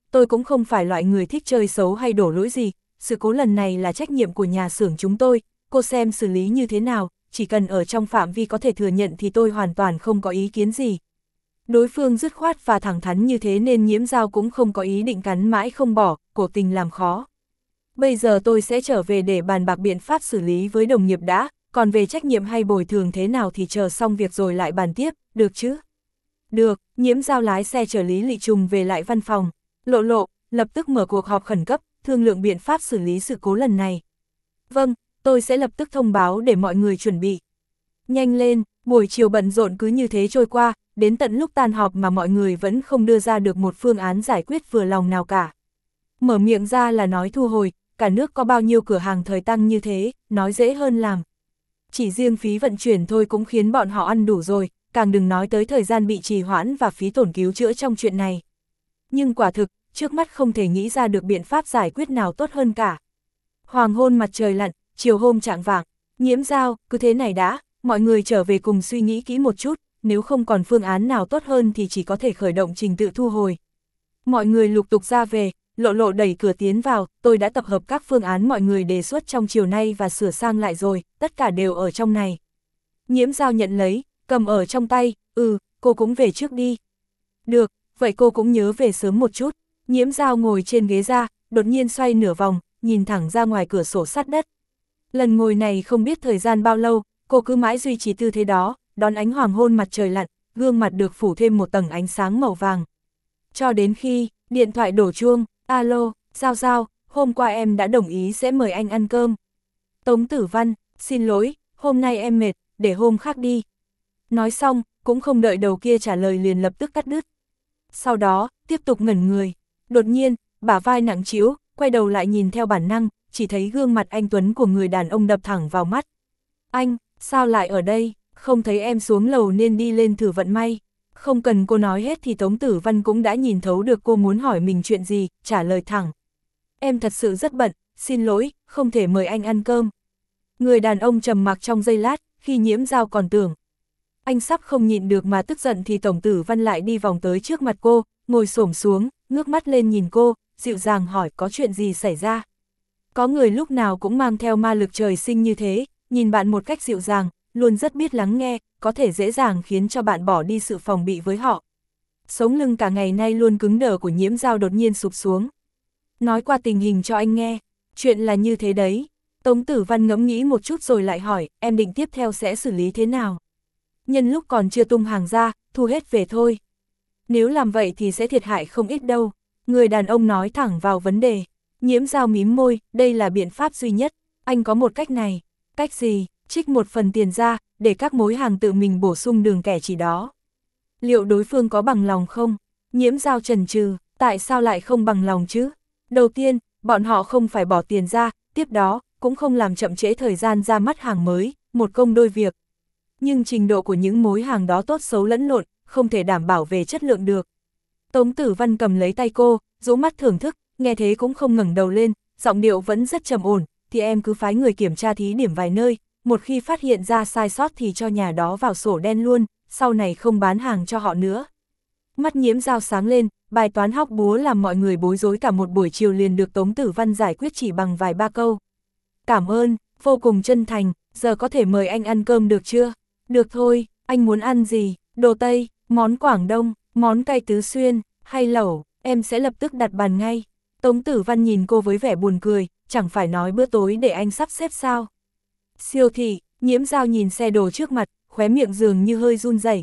[SPEAKER 1] tôi cũng không phải loại người thích chơi xấu hay đổ lỗi gì, sự cố lần này là trách nhiệm của nhà xưởng chúng tôi, cô xem xử lý như thế nào, chỉ cần ở trong phạm vi có thể thừa nhận thì tôi hoàn toàn không có ý kiến gì. Đối phương dứt khoát và thẳng thắn như thế nên Nhiễm Dao cũng không có ý định cắn mãi không bỏ, cố tình làm khó. Bây giờ tôi sẽ trở về để bàn bạc biện pháp xử lý với đồng nghiệp đã, còn về trách nhiệm hay bồi thường thế nào thì chờ xong việc rồi lại bàn tiếp, được chứ? Được, Nhiễm Dao lái xe chở Lý Lị Trùng về lại văn phòng. Lộ Lộ, lập tức mở cuộc họp khẩn cấp, thương lượng biện pháp xử lý sự cố lần này. Vâng, tôi sẽ lập tức thông báo để mọi người chuẩn bị. Nhanh lên, buổi chiều bận rộn cứ như thế trôi qua, đến tận lúc tan họp mà mọi người vẫn không đưa ra được một phương án giải quyết vừa lòng nào cả. Mở miệng ra là nói thu hồi, cả nước có bao nhiêu cửa hàng thời tăng như thế, nói dễ hơn làm. Chỉ riêng phí vận chuyển thôi cũng khiến bọn họ ăn đủ rồi, càng đừng nói tới thời gian bị trì hoãn và phí tổn cứu chữa trong chuyện này. Nhưng quả thực, trước mắt không thể nghĩ ra được biện pháp giải quyết nào tốt hơn cả. Hoàng hôn mặt trời lặn, chiều hôm chạng vạng, Nhiễm Dao, cứ thế này đã, mọi người trở về cùng suy nghĩ kỹ một chút, nếu không còn phương án nào tốt hơn thì chỉ có thể khởi động trình tự thu hồi. Mọi người lục tục ra về, Lộ Lộ đẩy cửa tiến vào, tôi đã tập hợp các phương án mọi người đề xuất trong chiều nay và sửa sang lại rồi, tất cả đều ở trong này. Nhiễm Dao nhận lấy, cầm ở trong tay, ừ, cô cũng về trước đi. Được, vậy cô cũng nhớ về sớm một chút. Nhiễm Dao ngồi trên ghế ra, đột nhiên xoay nửa vòng, nhìn thẳng ra ngoài cửa sổ sát đất. Lần ngồi này không biết thời gian bao lâu, cô cứ mãi duy trì tư thế đó, đón ánh hoàng hôn mặt trời lặn, gương mặt được phủ thêm một tầng ánh sáng màu vàng. Cho đến khi, điện thoại đổ chuông, alo, Dao Dao, hôm qua em đã đồng ý sẽ mời anh ăn cơm. Tống Tử Văn, xin lỗi, hôm nay em mệt, để hôm khác đi. Nói xong, cũng không đợi đầu kia trả lời liền lập tức cắt đứt. Sau đó, tiếp tục ngẩn người. Đột nhiên, bả vai nặng trĩu, quay đầu lại nhìn theo bản năng, chỉ thấy gương mặt anh tuấn của người đàn ông đập thẳng vào mắt. Anh, sao lại ở đây? Không thấy em xuống lầu nên đi lên thử vận may. Không cần cô nói hết thì Tống Tử Văn cũng đã nhìn thấu được cô muốn hỏi mình chuyện gì, trả lời thẳng. Em thật sự rất bận, xin lỗi, không thể mời anh ăn cơm. Người đàn ông trầm mặc trong giây lát, khi Nhiễm Dao còn tưởng anh sắp không nhịn được mà tức giận thì Tống Tử Văn lại đi vòng tới trước mặt cô, ngồi xổm xuống, ngước mắt lên nhìn cô, dịu dàng hỏi có chuyện gì xảy ra. Có người lúc nào cũng mang theo ma lực trời sinh như thế, nhìn bạn một cách dịu dàng, luôn rất biết lắng nghe, có thể dễ dàng khiến cho bạn bỏ đi sự phòng bị với họ. Sống lưng cả ngày nay luôn cứng đờ của Nhiễm Dao đột nhiên sụp xuống. Nói qua tình hình cho anh nghe, chuyện là như thế đấy. Tống Tử Văn ngẫm nghĩ một chút rồi lại hỏi, em định tiếp theo sẽ xử lý thế nào? Nhân lúc còn chưa tung hàng ra, thu hết về thôi. Nếu làm vậy thì sẽ thiệt hại không ít đâu. Người đàn ông nói thẳng vào vấn đề. Nhiễm Dao mím môi, đây là biện pháp duy nhất. Anh có một cách này. Cách gì? Trích một phần tiền ra, để các mối hàng tự mình bổ sung đường kẻ chỉ đó. Liệu đối phương có bằng lòng không? Nhiễm Dao chần chừ, tại sao lại không bằng lòng chứ? Đầu tiên, bọn họ không phải bỏ tiền ra, tiếp đó, cũng không làm chậm trễ thời gian ra mắt hàng mới, một công đôi việc. Nhưng trình độ của những mối hàng đó tốt xấu lẫn lộn, không thể đảm bảo về chất lượng được. Tống Tử Văn cầm lấy tay cô, rũ mắt thưởng thức, nghe thế cũng không ngẩng đầu lên, giọng điệu vẫn rất trầm ổn, thì em cứ phái người kiểm tra thí điểm vài nơi, một khi phát hiện ra sai sót thì cho nhà đó vào sổ đen luôn, sau này không bán hàng cho họ nữa. Mắt Nhiễm Dao sáng lên, bài toán hóc búa làm mọi người bối rối cả một buổi chiều liền được Tống Tử Văn giải quyết chỉ bằng vài ba câu. Cảm ơn, vô cùng chân thành, giờ có thể mời anh ăn cơm được chưa? Được thôi, anh muốn ăn gì? Đồ Tây, món Quảng Đông, món cay Tứ Xuyên, hay lẩu, em sẽ lập tức đặt bàn ngay. Tống Tử Văn nhìn cô với vẻ buồn cười, chẳng phải nói bữa tối để anh sắp xếp sao? Siêu thị, Nhiễm Dao nhìn xe đồ trước mặt, khóe miệng dường như hơi run rẩy.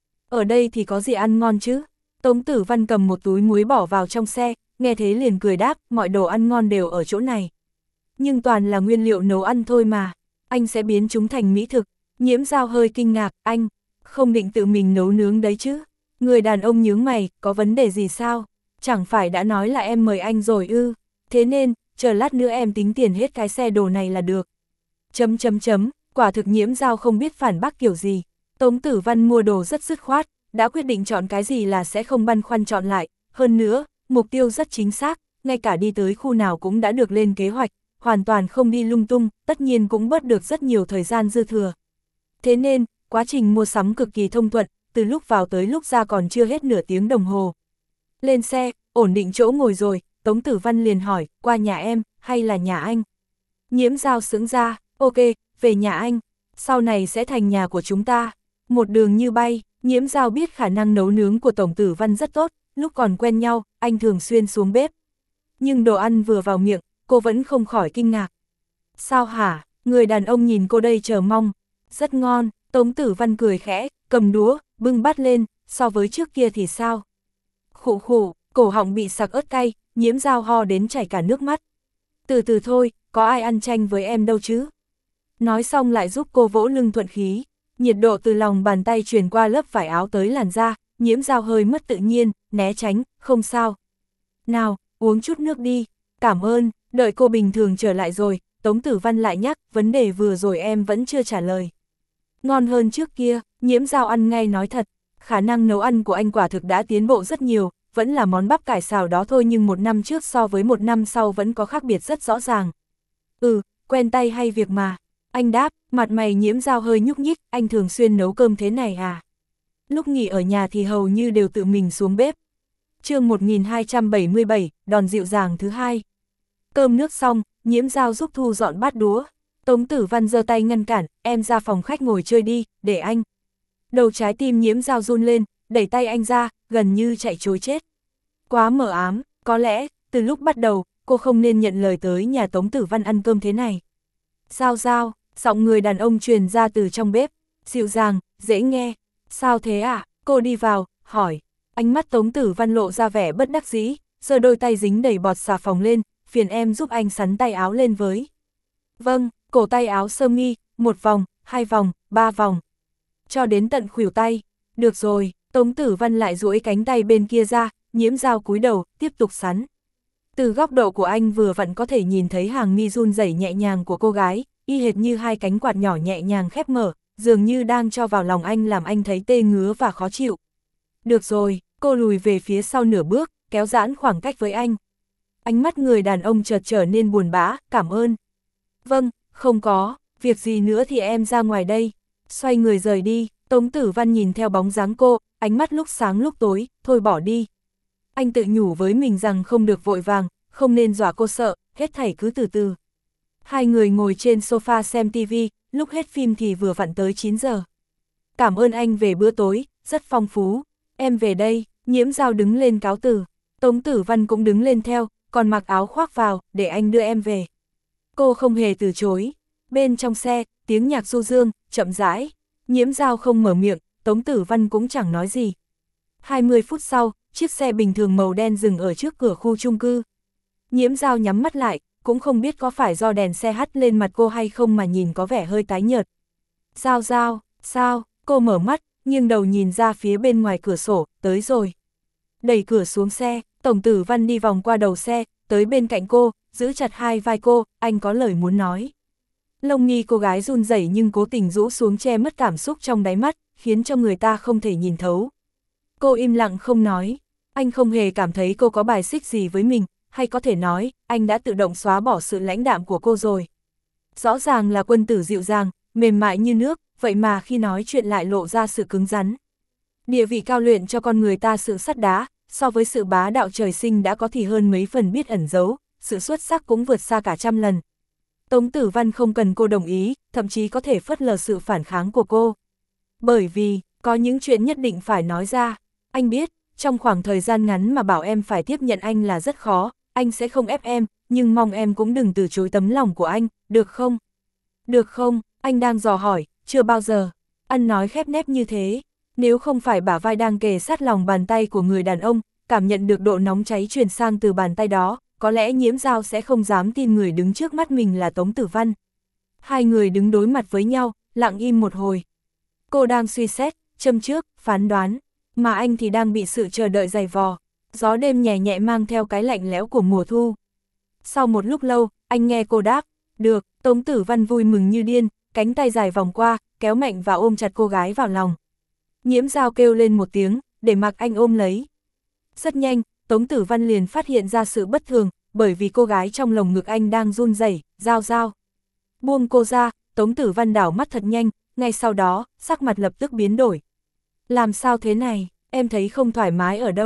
[SPEAKER 1] Ở đây thì có gì ăn ngon chứ? Tống Tử Văn cầm một túi muối bỏ vào trong xe, nghe thế liền cười đáp, mọi đồ ăn ngon đều ở chỗ này. Nhưng toàn là nguyên liệu nấu ăn thôi mà, anh sẽ biến chúng thành mỹ thực. Nhiễm Dao hơi kinh ngạc, anh, không định tự mình nấu nướng đấy chứ? Người đàn ông nhướng mày, có vấn đề gì sao? Chẳng phải đã nói là em mời anh rồi ư? Thế nên, chờ lát nữa em tính tiền hết cái xe đồ này là được. Chấm chấm chấm, quả thực Nhiễm Dao không biết phản bác kiểu gì. Tống Tử Văn mua đồ rất dứt khoát, đã quyết định chọn cái gì là sẽ không băn khoăn chọn lại. Hơn nữa, mục tiêu rất chính xác, ngay cả đi tới khu nào cũng đã được lên kế hoạch, hoàn toàn không đi lung tung, tất nhiên cũng bớt được rất nhiều thời gian dư thừa. Thế nên, quá trình mua sắm cực kỳ thông thuận, từ lúc vào tới lúc ra còn chưa hết nửa tiếng đồng hồ. Lên xe, ổn định chỗ ngồi rồi, Tống Tử Văn liền hỏi, qua nhà em, hay là nhà anh? Nhiễm Dao sững ra, ok, về nhà anh, sau này sẽ thành nhà của chúng ta. Một đường như bay, Nhiễm Dao biết khả năng nấu nướng của Tống Tử Văn rất tốt, lúc còn quen nhau, anh thường xuyên xuống bếp. Nhưng đồ ăn vừa vào miệng, cô vẫn không khỏi kinh ngạc. Sao hả? Người đàn ông nhìn cô đây chờ mong. Rất ngon, Tống Tử Văn cười khẽ, cầm đũa, bưng bát lên, so với trước kia thì sao? Khụ khụ, cổ họng bị sặc ớt cay, Nhiễm Dao ho đến chảy cả nước mắt. Từ từ thôi, có ai ăn chanh với em đâu chứ? Nói xong lại giúp cô vỗ lưng thuận khí. Nhiệt độ từ lòng bàn tay truyền qua lớp vải áo tới làn da, Nhiễm Dao hơi mất tự nhiên, né tránh, không sao. Nào, uống chút nước đi, cảm ơn, đợi cô bình thường trở lại rồi, Tống Tử Văn lại nhắc, vấn đề vừa rồi em vẫn chưa trả lời. Ngon hơn trước kia, Nhiễm Dao ăn ngay nói thật, khả năng nấu ăn của anh quả thực đã tiến bộ rất nhiều, vẫn là món bắp cải xào đó thôi nhưng một năm trước so với một năm sau vẫn có khác biệt rất rõ ràng. Ừ, quen tay hay việc mà. Anh đáp, mặt mày Nhiễm Dao hơi nhúc nhích, anh thường xuyên nấu cơm thế này à? Lúc nghỉ ở nhà thì hầu như đều tự mình xuống bếp. Chương một nghìn hai trăm bảy mươi bảy, đòn dịu dàng thứ hai. Cơm nước xong, Nhiễm Dao giúp Thu dọn bát đũa. Tống Tử Văn giơ tay ngăn cản, em ra phòng khách ngồi chơi đi, để anh. Đầu trái tim Nhiễm Dao run lên, đẩy tay anh ra, gần như chạy trối chết. Quá mờ ám, có lẽ, từ lúc bắt đầu, cô không nên nhận lời tới nhà Tống Tử Văn ăn cơm thế này. Dao Dao, giọng người đàn ông truyền ra từ trong bếp, dịu dàng, dễ nghe. Sao thế ạ? Cô đi vào, hỏi. Ánh mắt Tống Tử Văn lộ ra vẻ bất đắc dĩ, giơ đôi tay dính đầy bọt xà phòng lên, phiền em giúp anh sắn tay áo lên với. Vâng, cổ tay áo sơ mi, một vòng, hai vòng, ba vòng. Cho đến tận khuỷu tay. Được rồi, Tống Tử Văn lại duỗi cánh tay bên kia ra, Nhiễm Dao cúi đầu, tiếp tục sắn. Từ góc độ của anh vừa vặn có thể nhìn thấy hàng mi run rẩy nhẹ nhàng của cô gái, y hệt như hai cánh quạt nhỏ nhẹ nhàng khép mở, dường như đang cho vào lòng anh làm anh thấy tê ngứa và khó chịu. Được rồi, cô lùi về phía sau nửa bước, kéo giãn khoảng cách với anh. Ánh mắt người đàn ông chợt trở nên buồn bã, cảm ơn. Vâng, không có, việc gì nữa thì em ra ngoài đây. Xoay người rời đi, Tống Tử Văn nhìn theo bóng dáng cô, ánh mắt lúc sáng lúc tối, thôi bỏ đi. Anh tự nhủ với mình rằng không được vội vàng, không nên dọa cô sợ, hết thảy cứ từ từ. Hai người ngồi trên sofa xem tivi, lúc hết phim thì vừa vặn tới chín giờ. Cảm ơn anh về bữa tối, rất phong phú. Em về đây, Nhiễm Dao đứng lên cáo từ. Tống Tử Văn cũng đứng lên theo, còn mặc áo khoác vào, để anh đưa em về. Cô không hề từ chối. Bên trong xe, tiếng nhạc du dương, chậm rãi. Nhiễm Dao không mở miệng, Tống Tử Văn cũng chẳng nói gì. hai mươi phút sau, chiếc xe bình thường màu đen dừng ở trước cửa khu chung cư. Nhiễm Dao nhắm mắt lại, cũng không biết có phải do đèn xe hắt lên mặt cô hay không mà nhìn có vẻ hơi tái nhợt. Dao Dao, sao? Cô mở mắt, nghiêng đầu nhìn ra phía bên ngoài cửa sổ, tới rồi. Đẩy cửa xuống xe, Tống Tử Văn đi vòng qua đầu xe, tới bên cạnh cô, giữ chặt hai vai cô, anh có lời muốn nói. Lông mi cô gái run rẩy nhưng cố tình rũ xuống che mất cảm xúc trong đáy mắt, khiến cho người ta không thể nhìn thấu. Cô im lặng không nói, anh không hề cảm thấy cô có bài xích gì với mình, hay có thể nói, anh đã tự động xóa bỏ sự lãnh đạm của cô rồi. Rõ ràng là quân tử dịu dàng, mềm mại như nước, vậy mà khi nói chuyện lại lộ ra sự cứng rắn. Địa vị cao luyện cho con người ta sự sắt đá, so với sự bá đạo trời sinh đã có thì hơn mấy phần biết ẩn giấu, sự xuất sắc cũng vượt xa cả trăm lần. Tống Tử Văn không cần cô đồng ý, thậm chí có thể phớt lờ sự phản kháng của cô. Bởi vì, có những chuyện nhất định phải nói ra. Anh biết, trong khoảng thời gian ngắn mà bảo em phải tiếp nhận anh là rất khó, anh sẽ không ép em, nhưng mong em cũng đừng từ chối tấm lòng của anh, được không? Được không? Anh đang dò hỏi, chưa bao giờ. Anh nói khép nép như thế, nếu không phải bả vai đang kề sát lòng bàn tay của người đàn ông, cảm nhận được độ nóng cháy truyền sang từ bàn tay đó, có lẽ Nhiễm Dao sẽ không dám tin người đứng trước mắt mình là Tống Tử Văn. Hai người đứng đối mặt với nhau, lặng im một hồi. Cô đang suy xét, châm trước, phán đoán, mà anh thì đang bị sự chờ đợi dày vò. Gió đêm nhẹ nhẹ mang theo cái lạnh lẽo của mùa thu. Sau một lúc lâu, anh nghe cô đáp, được, Tống Tử Văn vui mừng như điên, cánh tay dài vòng qua, kéo mạnh và ôm chặt cô gái vào lòng. Nhiễm Dao kêu lên một tiếng, để mặc anh ôm lấy. Rất nhanh, Tống Tử Văn liền phát hiện ra sự bất thường, bởi vì cô gái trong lồng ngực anh đang run rẩy. Dao Dao. Buông cô ra, Tống Tử Văn đảo mắt thật nhanh, ngay sau đó, sắc mặt lập tức biến đổi. Làm sao thế này, em thấy không thoải mái ở đâu.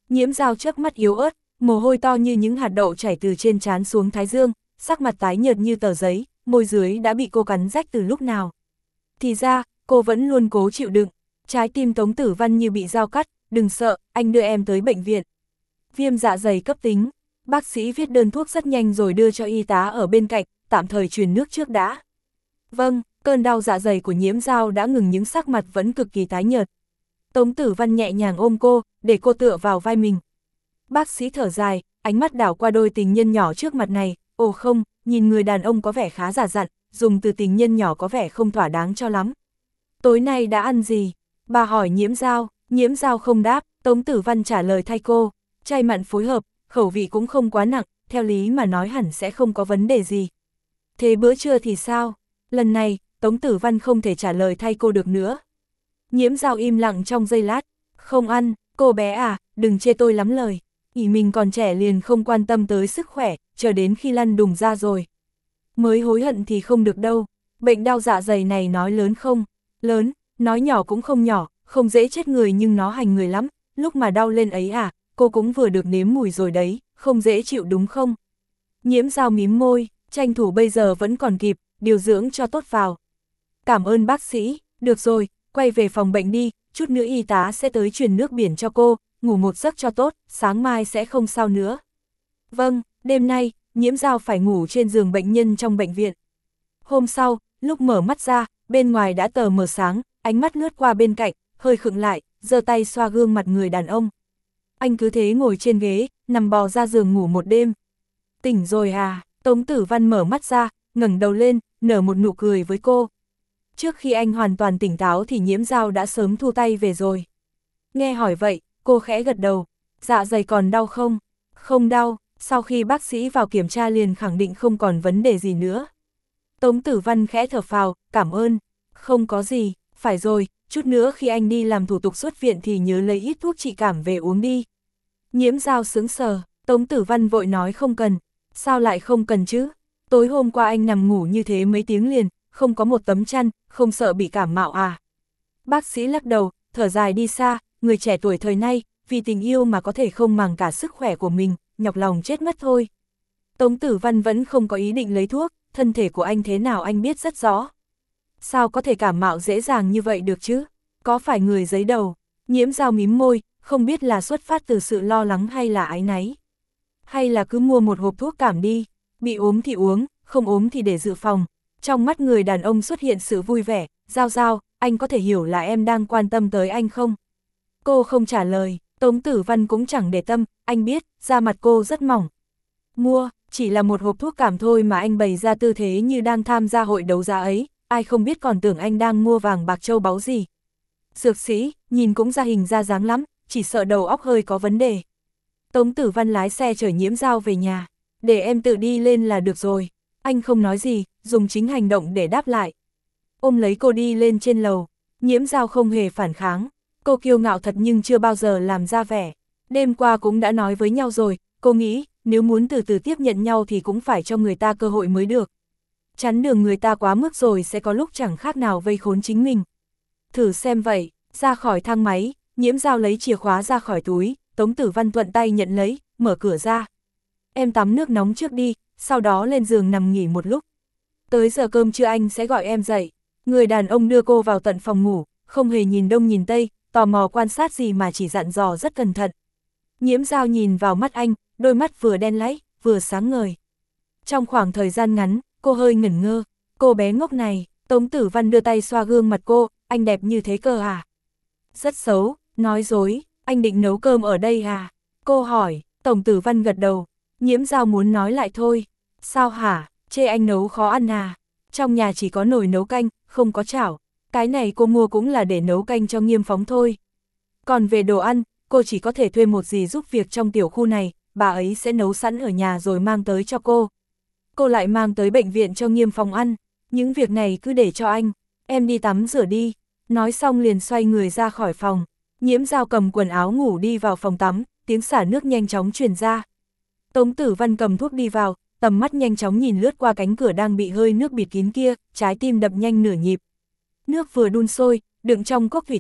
[SPEAKER 1] Nhiễm Dao chớp mắt yếu ớt, mồ hôi to như những hạt đậu chảy từ trên trán xuống thái dương, sắc mặt tái nhợt như tờ giấy, môi dưới đã bị cô cắn rách từ lúc nào. Thì ra, cô vẫn luôn cố chịu đựng, trái tim Tống Tử Văn như bị dao cắt, đừng sợ, anh đưa em tới bệnh viện. Viêm dạ dày cấp tính, bác sĩ viết đơn thuốc rất nhanh rồi đưa cho y tá ở bên cạnh, tạm thời truyền nước trước đã. Vâng, cơn đau dạ dày của Nhiễm Dao đã ngừng nhưng sắc mặt vẫn cực kỳ tái nhợt. Tống Tử Văn nhẹ nhàng ôm cô, để cô tựa vào vai mình. Bác sĩ thở dài, ánh mắt đảo qua đôi tình nhân nhỏ trước mặt này, ồ không, nhìn người đàn ông có vẻ khá già dặn, dùng từ tình nhân nhỏ có vẻ không thỏa đáng cho lắm. Tối nay đã ăn gì? Bà hỏi Nhiễm Dao, Nhiễm Dao không đáp, Tống Tử Văn trả lời thay cô, chay mặn phối hợp, khẩu vị cũng không quá nặng, theo lý mà nói hẳn sẽ không có vấn đề gì. Thế bữa trưa thì sao? Lần này, Tống Tử Văn không thể trả lời thay cô được nữa. Nhiễm Dao im lặng trong giây lát, không ăn, cô bé à, đừng chê tôi lắm lời. Ỷ mình còn trẻ liền không quan tâm tới sức khỏe, chờ đến khi lăn đùng ra rồi. Mới hối hận thì không được đâu, bệnh đau dạ dày này nói lớn không? Lớn, nói nhỏ cũng không nhỏ, không dễ chết người nhưng nó hành người lắm, lúc mà đau lên ấy à, cô cũng vừa được nếm mùi rồi đấy, không dễ chịu đúng không? Nhiễm Dao mím môi, tranh thủ bây giờ vẫn còn kịp, điều dưỡng cho tốt vào. Cảm ơn bác sĩ, được rồi, quay về phòng bệnh đi, chút nữa y tá sẽ tới truyền nước biển cho cô, ngủ một giấc cho tốt, sáng mai sẽ không sao nữa. Vâng, đêm nay, Nhiễm Dao phải ngủ trên giường bệnh nhân trong bệnh viện. Hôm sau, lúc mở mắt ra, bên ngoài đã tờ mờ sáng, ánh mắt lướt qua bên cạnh, hơi khựng lại, giơ tay xoa gương mặt người đàn ông. Anh cứ thế ngồi trên ghế, nằm bò ra giường ngủ một đêm. Tỉnh rồi à? Tống Tử Văn mở mắt ra, ngẩng đầu lên, nở một nụ cười với cô. Trước khi anh hoàn toàn tỉnh táo thì Nhiễm Dao đã sớm thu tay về rồi. Nghe hỏi vậy, cô khẽ gật đầu. Dạ dày còn đau không? Không đau, sau khi bác sĩ vào kiểm tra liền khẳng định không còn vấn đề gì nữa. Tống Tử Văn khẽ thở phào, cảm ơn. Không có gì, phải rồi, chút nữa khi anh đi làm thủ tục xuất viện thì nhớ lấy ít thuốc trị cảm về uống đi. Nhiễm Dao sững sờ, Tống Tử Văn vội nói không cần. Sao lại không cần chứ? Tối hôm qua anh nằm ngủ như thế mấy tiếng liền, không có một tấm chăn, không sợ bị cảm mạo à? Bác sĩ lắc đầu, thở dài đi xa, người trẻ tuổi thời nay, vì tình yêu mà có thể không màng cả sức khỏe của mình, nhọc lòng chết mất thôi. Tống Tử Văn vẫn không có ý định lấy thuốc, thân thể của anh thế nào anh biết rất rõ. Sao có thể cảm mạo dễ dàng như vậy được chứ? Có phải người giấy đầu? Nhiễm Dao mím môi, không biết là xuất phát từ sự lo lắng hay là áy náy. Hay là cứ mua một hộp thuốc cảm đi, bị ốm thì uống, không ốm thì để dự phòng. Trong mắt người đàn ông xuất hiện sự vui vẻ, Dao Dao, anh có thể hiểu là em đang quan tâm tới anh không? Cô không trả lời, Tống Tử Văn cũng chẳng để tâm, anh biết, da mặt cô rất mỏng. Mua, chỉ là một hộp thuốc cảm thôi mà anh bày ra tư thế như đang tham gia hội đấu giá ấy, ai không biết còn tưởng anh đang mua vàng bạc châu báu gì. Dược sĩ, nhìn cũng ra hình ra dáng lắm, chỉ sợ đầu óc hơi có vấn đề. Tống Tử Văn lái xe chở Nhiễm Dao về nhà, để em tự đi lên là được rồi. Anh không nói gì, dùng chính hành động để đáp lại. Ôm lấy cô đi lên trên lầu, Nhiễm Dao không hề phản kháng. Cô kiêu ngạo thật nhưng chưa bao giờ làm ra vẻ. Đêm qua cũng đã nói với nhau rồi, cô nghĩ, nếu muốn từ từ tiếp nhận nhau thì cũng phải cho người ta cơ hội mới được. Chắn đường người ta quá mức rồi sẽ có lúc chẳng khác nào vây khốn chính mình. Thử xem vậy, ra khỏi thang máy, Nhiễm Dao lấy chìa khóa ra khỏi túi, Tống Tử Văn thuận tay nhận lấy, mở cửa ra. Em tắm nước nóng trước đi, sau đó lên giường nằm nghỉ một lúc. Tới giờ cơm trưa anh sẽ gọi em dậy. Người đàn ông đưa cô vào tận phòng ngủ, không hề nhìn đông nhìn tây, tò mò quan sát gì mà chỉ dặn dò rất cẩn thận. Nhiễm Dao nhìn vào mắt anh, đôi mắt vừa đen láy, vừa sáng ngời. Trong khoảng thời gian ngắn, cô hơi ngẩn ngơ. Cô bé ngốc này, Tống Tử Văn đưa tay xoa gương mặt cô, anh đẹp như thế cơ à? Rất xấu, nói dối, anh định nấu cơm ở đây à? Cô hỏi, Tống Tử Văn gật đầu. Nhiễm Dao muốn nói lại thôi. Sao hả, chê anh nấu khó ăn à? Trong nhà chỉ có nồi nấu canh, không có chảo. Cái này cô mua cũng là để nấu canh cho Nghiêm Phóng thôi. Còn về đồ ăn, cô chỉ có thể thuê một dì giúp việc trong tiểu khu này, bà ấy sẽ nấu sẵn ở nhà rồi mang tới cho cô. Cô lại mang tới bệnh viện cho Nghiêm Phóng ăn. Những việc này cứ để cho anh, em đi tắm rửa đi. Nói xong liền xoay người ra khỏi phòng. Nhiễm Dao cầm quần áo ngủ đi vào phòng tắm, tiếng xả nước nhanh chóng truyền ra. Tống Tử Văn cầm thuốc đi vào, tầm mắt nhanh chóng nhìn lướt qua cánh cửa đang bị hơi nước bịt kín kia, trái tim đập nhanh nửa nhịp. Nước vừa đun sôi, đựng trong cốc thủy tinh,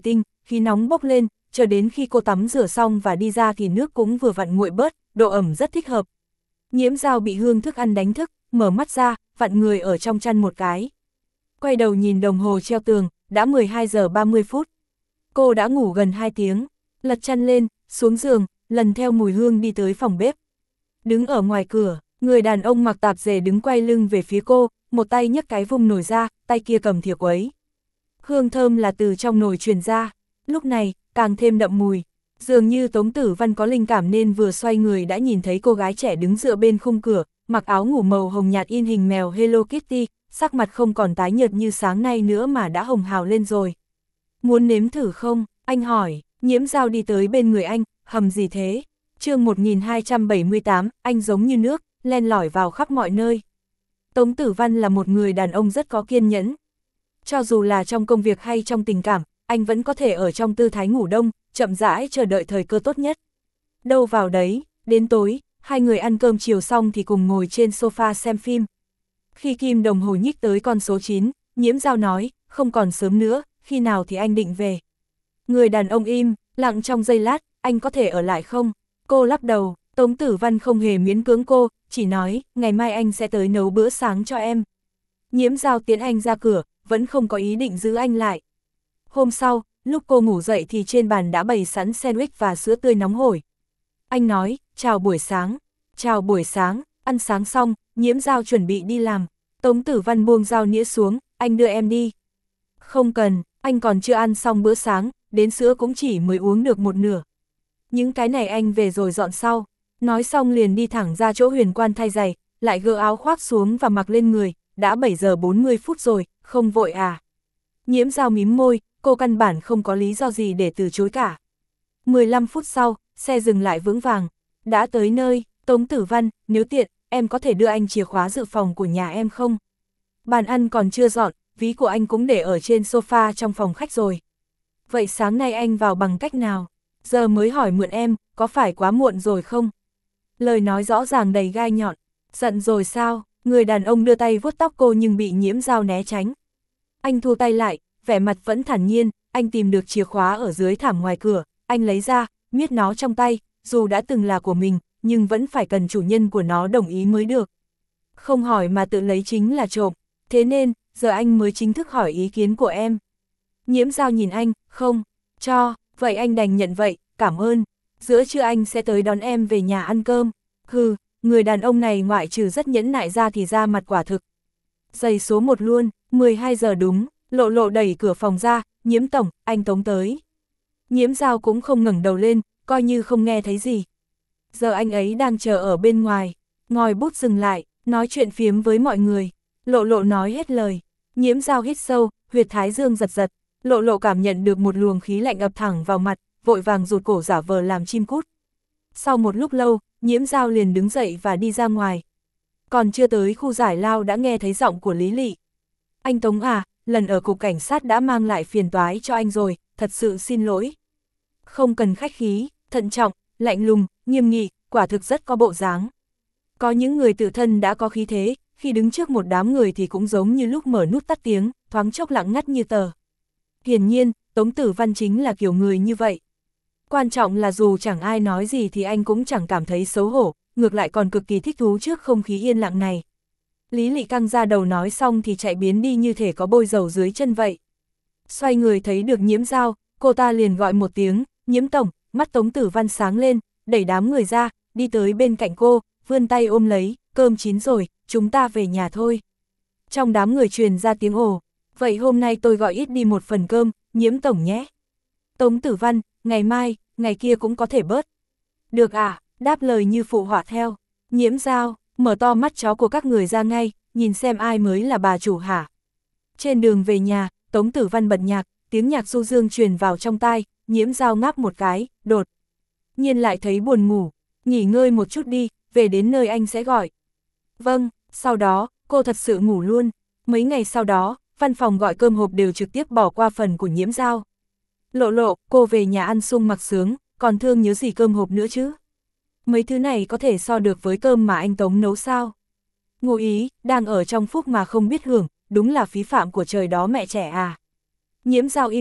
[SPEAKER 1] khí nóng bốc lên, chờ đến khi cô tắm rửa xong và đi ra thì nước cũng vừa vặn nguội bớt, độ ẩm rất thích hợp. Nhiễm Dao bị hương thức ăn đánh thức, mở mắt ra, vặn người ở trong chăn một cái. Quay đầu nhìn đồng hồ treo tường, đã mười hai giờ ba mươi phút. Cô đã ngủ gần hai tiếng, lật chăn lên, xuống giường, lần theo mùi hương đi tới phòng bếp. Đứng ở ngoài cửa, người đàn ông mặc tạp dề đứng quay lưng về phía cô, một tay nhấc cái vung nồi ra, tay kia cầm thìa quấy. Hương thơm là từ trong nồi truyền ra, lúc này, càng thêm đậm mùi. Dường như Tống Tử Văn có linh cảm nên vừa xoay người đã nhìn thấy cô gái trẻ đứng dựa bên khung cửa, mặc áo ngủ màu hồng nhạt in hình mèo Hello Kitty, sắc mặt không còn tái nhợt như sáng nay nữa mà đã hồng hào lên rồi. Muốn nếm thử không? Anh hỏi. Nhiễm Dao đi tới bên người anh, hầm gì thế? Chương một nghìn hai trăm bảy mươi tám, anh giống như nước, len lỏi vào khắp mọi nơi. Tống Tử Văn là một người đàn ông rất có kiên nhẫn. Cho dù là trong công việc hay trong tình cảm, anh vẫn có thể ở trong tư thái ngủ đông, chậm rãi chờ đợi thời cơ tốt nhất. Đâu vào đấy, đến tối, hai người ăn cơm chiều xong thì cùng ngồi trên sofa xem phim. Khi kim đồng hồ nhích tới con số chín, Nhiễm Dao nói, không còn sớm nữa, khi nào thì anh định về. Người đàn ông im, lặng trong giây lát, anh có thể ở lại không? Cô lắc đầu, Tống Tử Văn không hề miễn cưỡng cô, chỉ nói, ngày mai anh sẽ tới nấu bữa sáng cho em. Nhiễm Dao tiễn anh ra cửa, vẫn không có ý định giữ anh lại. Hôm sau, lúc cô ngủ dậy thì trên bàn đã bày sẵn sandwich và sữa tươi nóng hổi. Anh nói, chào buổi sáng, chào buổi sáng, ăn sáng xong, Nhiễm Dao chuẩn bị đi làm. Tống Tử Văn buông dao nĩa xuống, anh đưa em đi. Không cần, anh còn chưa ăn xong bữa sáng, đến sữa cũng chỉ mới uống được một nửa. Những cái này anh về rồi dọn sau. Nói xong liền đi thẳng ra chỗ Huyền Quan thay giày, lại gỡ áo khoác xuống và mặc lên người, đã bảy giờ bốn mươi phút rồi, không vội à. Nhiễm Dao mím môi, cô căn bản không có lý do gì để từ chối cả. mười lăm phút sau, xe dừng lại vững vàng. Đã tới nơi, Tống Tử Văn, nếu tiện, em có thể đưa anh chìa khóa dự phòng của nhà em không? Bàn ăn còn chưa dọn, ví của anh cũng để ở trên sofa trong phòng khách rồi. Vậy sáng nay anh vào bằng cách nào? Giờ mới hỏi mượn em, có phải quá muộn rồi không? Lời nói rõ ràng đầy gai nhọn. Giận rồi sao? Người đàn ông đưa tay vuốt tóc cô nhưng bị Nhiễm Dao né tránh. Anh thu tay lại, vẻ mặt vẫn thản nhiên, anh tìm được chìa khóa ở dưới thảm ngoài cửa, anh lấy ra, miết nó trong tay, dù đã từng là của mình, nhưng vẫn phải cần chủ nhân của nó đồng ý mới được. Không hỏi mà tự lấy chính là trộm, thế nên, giờ anh mới chính thức hỏi ý kiến của em. Nhiễm Dao nhìn anh, không, cho, vậy anh đành nhận vậy, cảm ơn, giữa trưa anh sẽ tới đón em về nhà ăn cơm. Hừ, người đàn ông này ngoại trừ rất nhẫn nại ra thì ra mặt quả thực. Giây số một luôn, mười hai giờ đúng, Lộ Lộ đẩy cửa phòng ra, Nhiễm tổng, anh Tống tới. Nhiễm Dao cũng không ngẩng đầu lên, coi như không nghe thấy gì. Giờ anh ấy đang chờ ở bên ngoài, ngòi bút dừng lại, nói chuyện phiếm với mọi người. Lộ Lộ nói hết lời, Nhiễm Dao hít sâu, huyệt thái dương giật giật. Lộ Lộ cảm nhận được một luồng khí lạnh ập thẳng vào mặt, vội vàng rụt cổ giả vờ làm chim cút. Sau một lúc lâu, Nhiễm Dao liền đứng dậy và đi ra ngoài. Còn chưa tới khu giải lao đã nghe thấy giọng của Lý Lị. Anh Tống à, lần ở cục cảnh sát đã mang lại phiền toái cho anh rồi, thật sự xin lỗi. Không cần khách khí, thận trọng, lạnh lùng, nghiêm nghị, quả thực rất có bộ dáng. Có những người tự thân đã có khí thế, khi đứng trước một đám người thì cũng giống như lúc mở nút tắt tiếng, thoáng chốc lặng ngắt như tờ. Hiển nhiên, Tống Tử Văn chính là kiểu người như vậy. Quan trọng là dù chẳng ai nói gì thì anh cũng chẳng cảm thấy xấu hổ, ngược lại còn cực kỳ thích thú trước không khí yên lặng này. Lý Lị căng ra đầu nói xong thì chạy biến đi như thể có bôi dầu dưới chân vậy. Xoay người thấy được Nhiễm Dao, cô ta liền gọi một tiếng, Nhiễm tổng, mắt Tống Tử Văn sáng lên, đẩy đám người ra, đi tới bên cạnh cô, vươn tay ôm lấy, cơm chín rồi, chúng ta về nhà thôi. Trong đám người truyền ra tiếng ồ, vậy hôm nay tôi gọi ít đi một phần cơm, Nhiễm tổng nhé. Tống Tử Văn, ngày mai, ngày kia cũng có thể bớt. Được à, đáp lời như phụ họa theo. Nhiễm Dao, mở to mắt chó của các người ra ngay, nhìn xem ai mới là bà chủ hả. Trên đường về nhà, Tống Tử Văn bật nhạc, tiếng nhạc du dương truyền vào trong tai, Nhiễm Dao ngáp một cái, đột nhiên lại thấy buồn ngủ, nghỉ ngơi một chút đi, về đến nơi anh sẽ gọi. Vâng, sau đó, cô thật sự ngủ luôn. Mấy ngày sau đó, văn phòng gọi cơm hộp đều trực tiếp bỏ qua phần của Nhiễm Dao. Lộ Lộ, cô về nhà ăn sung mặc sướng, còn thương nhớ gì cơm hộp nữa chứ? Mấy thứ này có thể so được với cơm mà anh Tống nấu sao? Ngụ ý, đang ở trong phúc mà không biết hưởng, đúng là phí phạm của trời đó mẹ trẻ à. Nhiễm Dao im lặng,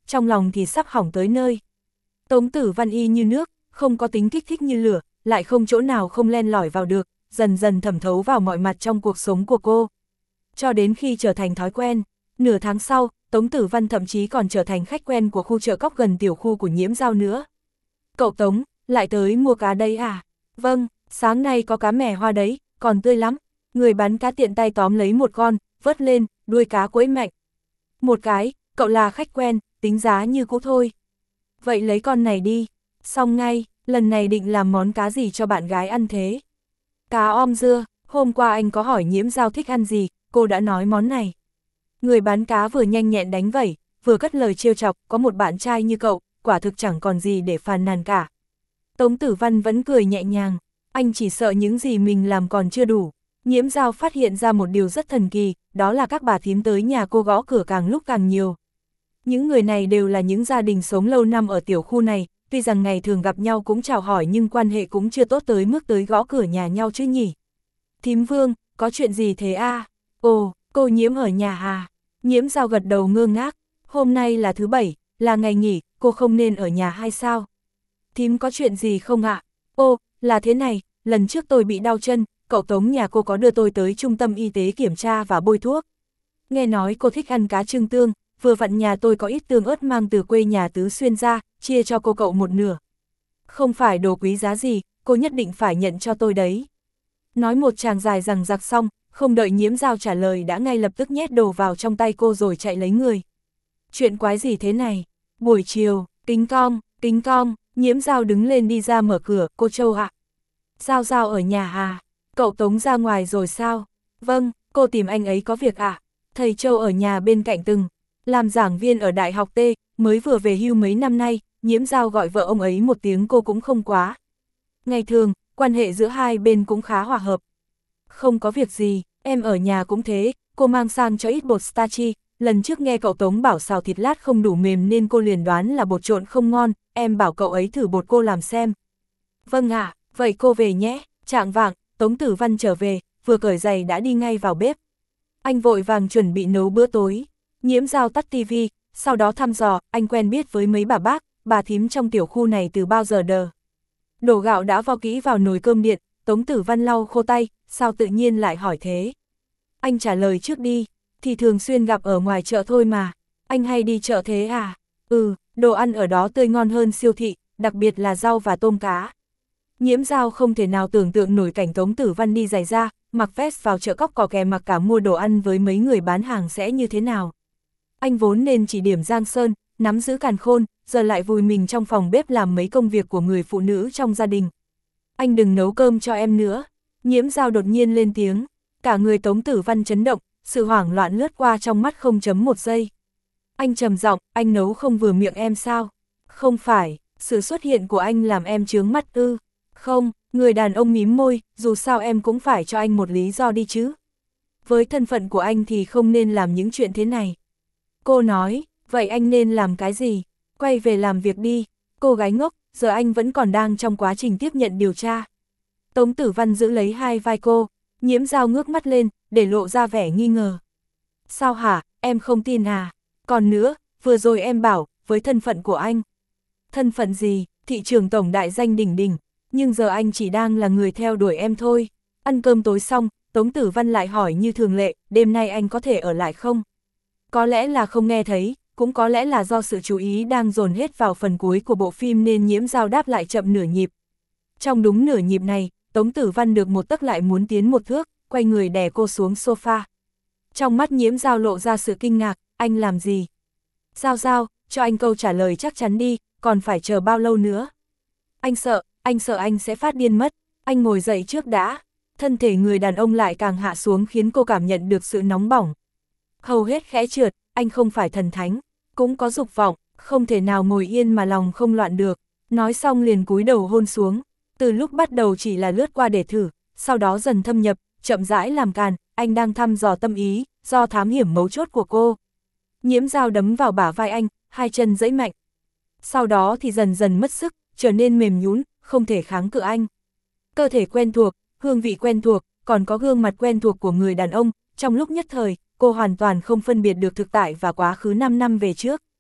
[SPEAKER 1] trong lòng thì sắp hỏng tới nơi. Tống Tử Văn y như nước, không có tính kích thích như lửa, lại không chỗ nào không len lỏi vào được, dần dần thẩm thấu vào mọi mặt trong cuộc sống của cô. Cho đến khi trở thành thói quen, nửa tháng sau, Tống Tử Văn thậm chí còn trở thành khách quen của khu chợ cóc gần tiểu khu của Nhiễm Dao nữa. Cậu Tống, lại tới mua cá đấy à? Vâng, sáng nay có cá mẻ hoa đấy, còn tươi lắm. Người bán cá tiện tay tóm lấy một con, vớt lên, đuôi cá quẫy mạnh. Một cái, cậu là khách quen, tính giá như cũ thôi. Vậy lấy con này đi. Xong ngay, lần này định làm món cá gì cho bạn gái ăn thế? Cá om dưa, hôm qua anh có hỏi Nhiễm Dao thích ăn gì, cô đã nói món này. Người bán cá vừa nhanh nhẹn đánh vẩy, vừa cất lời trêu chọc, có một bạn trai như cậu, quả thực chẳng còn gì để phàn nàn cả. Tống Tử Văn vẫn cười nhẹ nhàng, anh chỉ sợ những gì mình làm còn chưa đủ. Nhiễm Dao phát hiện ra một điều rất thần kỳ, đó là các bà thím tới nhà cô gõ cửa càng lúc càng nhiều. Những người này đều là những gia đình sống lâu năm ở tiểu khu này, tuy rằng ngày thường gặp nhau cũng chào hỏi nhưng quan hệ cũng chưa tốt tới mức tới gõ cửa nhà nhau chứ nhỉ. Thím Vương, có chuyện gì thế a? À? Ồ, cô Nhiễm ở nhà à? Nhiễm Dao gật đầu ngơ ngác, hôm nay là thứ bảy, là ngày nghỉ, cô không nên ở nhà hay sao? Thím có chuyện gì không ạ? À? Ô, là thế này, lần trước tôi bị đau chân, cậu Tống nhà cô có đưa tôi tới trung tâm y tế kiểm tra và bôi thuốc. Nghe nói cô thích ăn cá trưng tương, vừa vặn nhà tôi có ít tương ớt mang từ quê nhà Tứ Xuyên ra, chia cho cô cậu một nửa. Không phải đồ quý giá gì, cô nhất định phải nhận cho tôi đấy. Nói một tràng dài rằng giặc xong, không đợi Nhiễm Dao trả lời đã ngay lập tức nhét đồ vào trong tay cô rồi chạy lấy người. Chuyện quái gì thế này? Buổi chiều, kính cong, kính cong, Nhiễm Dao đứng lên đi ra mở cửa, cô Châu ạ. À? Dao Dao ở nhà à? Cậu Tống ra ngoài rồi sao? Vâng, cô tìm anh ấy có việc ạ. À? Thầy Châu ở nhà bên cạnh từng, làm giảng viên ở Đại học T, mới vừa về hưu mấy năm nay, Nhiễm Dao gọi vợ ông ấy một tiếng cô cũng không quá. Ngày thường, quan hệ giữa hai bên cũng khá hòa hợp. Không có việc gì, em ở nhà cũng thế, cô mang sang cho ít bột starchy, lần trước nghe cậu Tống bảo xào thịt lát không đủ mềm nên cô liền đoán là bột trộn không ngon, em bảo cậu ấy thử bột cô làm xem. Vâng ạ, à, vậy cô về nhé. Chạng vạng, Tống Tử Văn trở về, vừa cởi giày đã đi ngay vào bếp. Anh vội vàng chuẩn bị nấu bữa tối. Nhiễm Dao tắt tivi, sau đó thăm dò, anh quen biết với mấy bà bác, bà thím trong tiểu khu này từ bao giờ đờ. Đổ gạo đã vo kỹ vào nồi cơm điện, Tống Tử Văn lau khô tay, sao tự nhiên lại hỏi thế? Anh trả lời trước đi, thì thường xuyên gặp ở ngoài chợ thôi mà. Anh hay đi chợ thế à? Ừ, đồ ăn ở đó tươi ngon hơn siêu thị, đặc biệt là rau và tôm cá. Nhiễm Dao không thể nào tưởng tượng nổi cảnh Tống Tử Văn đi giày da, mặc vest vào chợ cóc cò kè mặc cả mua đồ ăn với mấy người bán hàng sẽ như thế nào. Anh vốn nên chỉ điểm giang sơn, nắm giữ càn khôn, giờ lại vùi mình trong phòng bếp làm mấy công việc của người phụ nữ trong gia đình. Anh đừng nấu cơm cho em nữa. Nhiễm Dao đột nhiên lên tiếng, cả người Tống Tử Văn chấn động, sự hoảng loạn lướt qua trong mắt không chấm một giây. Anh trầm giọng, anh nấu không vừa miệng em sao? Không phải, sự xuất hiện của anh làm em chướng mắt ư? Không, người đàn ông mím môi, dù sao em cũng phải cho anh một lý do đi chứ. Với thân phận của anh thì không nên làm những chuyện thế này. Cô nói, vậy anh nên làm cái gì? Quay về làm việc đi. Cô gái ngốc, giờ anh vẫn còn đang trong quá trình tiếp nhận điều tra. Tống Tử Văn giữ lấy hai vai cô, Nhiễm Dao ngước mắt lên, để lộ ra vẻ nghi ngờ. Sao hả, em không tin à? Còn nữa, vừa rồi em bảo, với thân phận của anh. Thân phận gì, thị trường tổng đại danh đỉnh đỉnh, nhưng giờ anh chỉ đang là người theo đuổi em thôi. Ăn cơm tối xong, Tống Tử Văn lại hỏi như thường lệ, đêm nay anh có thể ở lại không? Có lẽ là không nghe thấy, cũng có lẽ là do sự chú ý đang dồn hết vào phần cuối của bộ phim nên Nhiễm Dao đáp lại chậm nửa nhịp. Trong đúng nửa nhịp này, Tống Tử Văn được một tấc lại muốn tiến một thước, quay người đè cô xuống sofa. Trong mắt Nhiễm Dao lộ ra sự kinh ngạc, anh làm gì? Dao Dao, cho anh câu trả lời chắc chắn đi, còn phải chờ bao lâu nữa? Anh sợ, anh sợ anh sẽ phát điên mất, anh ngồi dậy trước đã. Thân thể người đàn ông lại càng hạ xuống khiến cô cảm nhận được sự nóng bỏng. Hầu hết khẽ trượt, anh không phải thần thánh, cũng có dục vọng, không thể nào ngồi yên mà lòng không loạn được. Nói xong liền cúi đầu hôn xuống, từ lúc bắt đầu chỉ là lướt qua để thử, sau đó dần thâm nhập, chậm rãi làm càn, anh đang thăm dò tâm ý, do thám hiểm mấu chốt của cô. Nhiễm Dao đấm vào bả vai anh, hai chân giãy mạnh. Sau đó thì dần dần mất sức, trở nên mềm nhũn, không thể kháng cự anh. Cơ thể quen thuộc, hương vị quen thuộc, còn có gương mặt quen thuộc của người đàn ông, trong lúc nhất thời, cô hoàn toàn không phân biệt được thực tại và quá khứ năm năm về trước.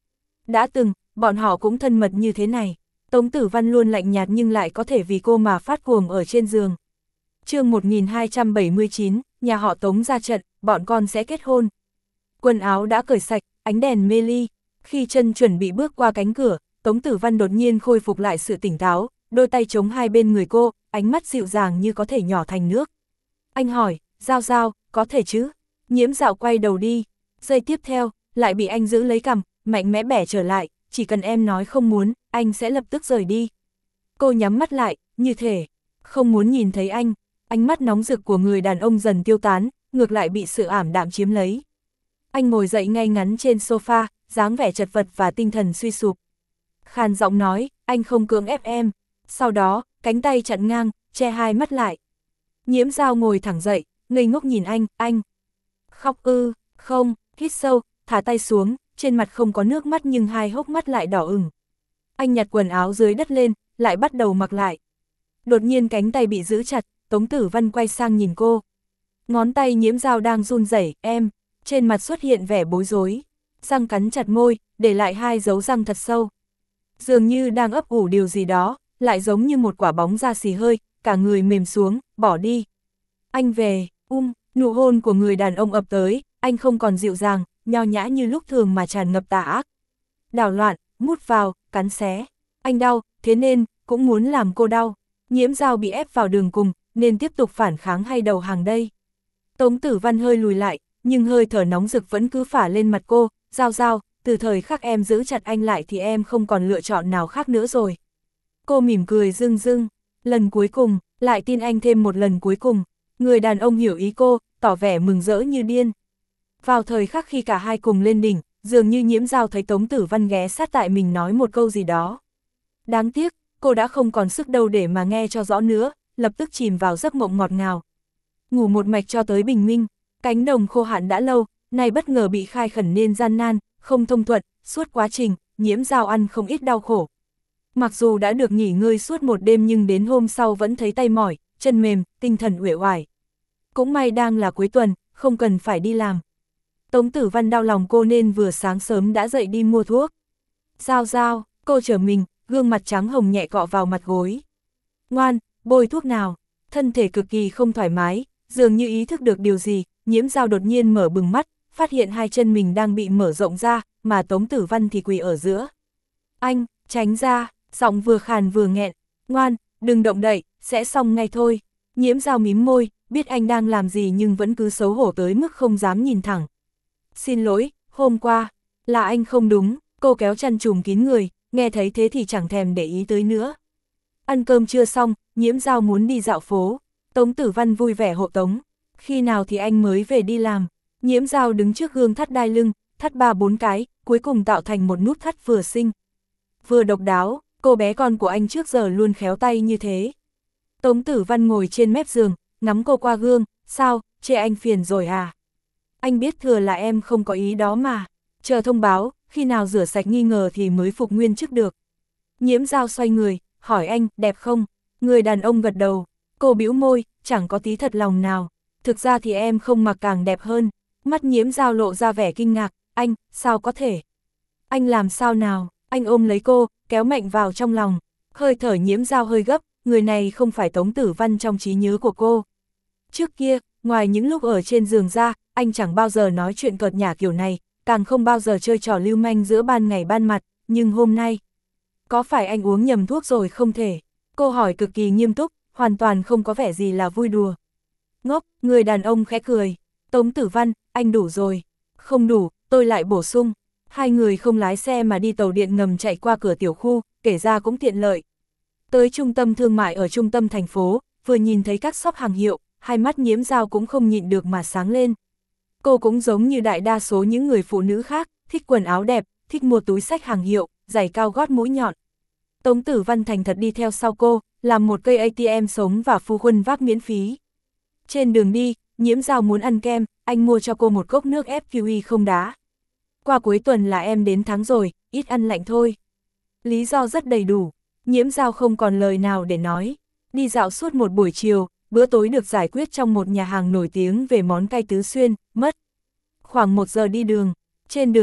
[SPEAKER 1] Đã từng, bọn họ cũng thân mật như thế này. Tống Tử Văn luôn lạnh nhạt nhưng lại có thể vì cô mà phát cuồng ở trên giường. chương một nghìn hai trăm bảy mươi chín, nhà họ Tống ra trận, bọn con sẽ kết hôn. Quần áo đã cởi sạch, ánh đèn mê ly. Khi chân chuẩn bị bước qua cánh cửa, Tống Tử Văn đột nhiên khôi phục lại sự tỉnh táo, đôi tay chống hai bên người cô, ánh mắt dịu dàng như có thể nhỏ thành nước. Anh hỏi, Giao Giao, có thể chứ? Nhiễm Dạo quay đầu đi. Giây tiếp theo, lại bị anh giữ lấy cằm, mạnh mẽ bẻ trở lại, chỉ cần em nói không muốn, anh sẽ lập tức rời đi. Cô nhắm mắt lại, như thể không muốn nhìn thấy anh. Ánh mắt nóng rực của người đàn ông dần tiêu tán, ngược lại bị sự ảm đạm chiếm lấy. Anh ngồi dậy ngay ngắn trên sofa, dáng vẻ chật vật và tinh thần suy sụp. Khàn giọng nói, anh không cưỡng ép em. Sau đó, cánh tay chặn ngang, che hai mắt lại. Nhiễm Dao ngồi thẳng dậy, ngây ngốc nhìn anh, anh. Khóc ư, không, hít sâu, thả tay xuống, trên mặt không có nước mắt nhưng hai hốc mắt lại đỏ ửng. Anh nhặt quần áo dưới đất lên, lại bắt đầu mặc lại. Đột nhiên cánh tay bị giữ chặt, Tống Tử Văn quay sang nhìn cô. Ngón tay Nhiễm Dao đang run rẩy, em, trên mặt xuất hiện vẻ bối rối. Răng cắn chặt môi, để lại hai dấu răng thật sâu. Dường như đang ấp ủ điều gì đó, lại giống như một quả bóng da xì hơi, cả người mềm xuống, bỏ đi. Anh về, um, nụ hôn của người đàn ông ập tới, anh không còn dịu dàng, nho nhã như lúc thường mà tràn ngập tà ác. Đảo loạn, mút vào, cắn xé. Anh đau, thế nên, cũng muốn làm cô đau. Nhiễm Dao bị ép vào đường cùng, nên tiếp tục phản kháng hay đầu hàng đây. Tống Tử Văn hơi lùi lại, nhưng hơi thở nóng rực vẫn cứ phả lên mặt cô. Giao Giao, từ thời khắc em giữ chặt anh lại thì em không còn lựa chọn nào khác nữa rồi. Cô mỉm cười rưng rưng, lần cuối cùng, lại tin anh thêm một lần cuối cùng. Người đàn ông hiểu ý cô, tỏ vẻ mừng rỡ như điên. Vào thời khắc khi cả hai cùng lên đỉnh, dường như Nhiễm Dao thấy Tống Tử Văn ghé sát tại mình nói một câu gì đó. Đáng tiếc, cô đã không còn sức đâu để mà nghe cho rõ nữa, lập tức chìm vào giấc mộng ngọt ngào. Ngủ một mạch cho tới bình minh, cánh đồng khô hạn đã lâu, nay bất ngờ bị khai khẩn nên gian nan, không thông thuận, suốt quá trình, Nhiễm Dao ăn không ít đau khổ. Mặc dù đã được nghỉ ngơi suốt một đêm nhưng đến hôm sau vẫn thấy tay mỏi, chân mềm, tinh thần uể oải. Cũng may đang là cuối tuần, không cần phải đi làm. Tống Tử Văn đau lòng cô nên vừa sáng sớm đã dậy đi mua thuốc. Giao Giao, cô trở mình, gương mặt trắng hồng nhẹ cọ vào mặt gối. Ngoan, bôi thuốc nào. Thân thể cực kỳ không thoải mái, dường như ý thức được điều gì, Nhiễm Dao đột nhiên mở bừng mắt, phát hiện hai chân mình đang bị mở rộng ra, mà Tống Tử Văn thì quỳ ở giữa. Anh, tránh ra, giọng vừa khàn vừa nghẹn. Ngoan, đừng động đậy, sẽ xong ngay thôi. Nhiễm Dao mím môi, biết anh đang làm gì nhưng vẫn cứ xấu hổ tới mức không dám nhìn thẳng. Xin lỗi, hôm qua, là anh không đúng, cô kéo chăn trùm kín người, nghe thấy thế thì chẳng thèm để ý tới nữa. Ăn cơm chưa xong, Nhiễm Dao muốn đi dạo phố. Tống Tử Văn vui vẻ hộ tống. Khi nào thì anh mới về đi làm? Nhiễm Dao đứng trước gương thắt đai lưng, thắt ba bốn cái, cuối cùng tạo thành một nút thắt vừa xinh. Vừa độc đáo, cô bé con của anh trước giờ luôn khéo tay như thế. Tống Tử Văn ngồi trên mép giường, ngắm cô qua gương, sao, chê anh phiền rồi à? Anh biết thừa là em không có ý đó mà. Chờ thông báo, khi nào rửa sạch nghi ngờ thì mới phục nguyên chức được. Nhiễm Dao xoay người, hỏi anh, đẹp không? Người đàn ông gật đầu, cô bĩu môi, chẳng có tí thật lòng nào. Thực ra thì em không mặc càng đẹp hơn. Mắt Nhiễm Dao lộ ra vẻ kinh ngạc, anh, sao có thể? Anh làm sao nào? Anh ôm lấy cô, kéo mạnh vào trong lòng. Hơi thở Nhiễm Dao hơi gấp, người này không phải Tống Tử Văn trong trí nhớ của cô. Trước kia, ngoài những lúc ở trên giường ra, anh chẳng bao giờ nói chuyện cợt nhả kiểu này, càng không bao giờ chơi trò lưu manh giữa ban ngày ban mặt, nhưng hôm nay, có phải anh uống nhầm thuốc rồi không thể? Cô hỏi cực kỳ nghiêm túc, hoàn toàn không có vẻ gì là vui đùa. Ngốc, người đàn ông khẽ cười. Tống Tử Văn, anh đủ rồi. Không đủ, tôi lại bổ sung. Hai người không lái xe mà đi tàu điện ngầm chạy qua cửa tiểu khu, kể ra cũng tiện lợi. Tới trung tâm thương mại ở trung tâm thành phố, vừa nhìn thấy các shop hàng hiệu, hai mắt Nhiễm Dao cũng không nhịn được mà sáng lên. Cô cũng giống như đại đa số những người phụ nữ khác, thích quần áo đẹp, thích mua túi xách hàng hiệu, giày cao gót mũi nhọn. Tống Tử Văn thành thật đi theo sau cô, làm một cây a tê em sống và phu quân vác miễn phí. Trên đường đi, Nhiễm Dao muốn ăn kem, anh mua cho cô một cốc nước ép kiwi không đá. Qua cuối tuần là em đến tháng rồi, ít ăn lạnh thôi. Lý do rất đầy đủ, Nhiễm Dao không còn lời nào để nói. Đi dạo suốt một buổi chiều, bữa tối được giải quyết trong một nhà hàng nổi tiếng về món cay Tứ Xuyên, mất khoảng một giờ đi đường. Trên đường đi,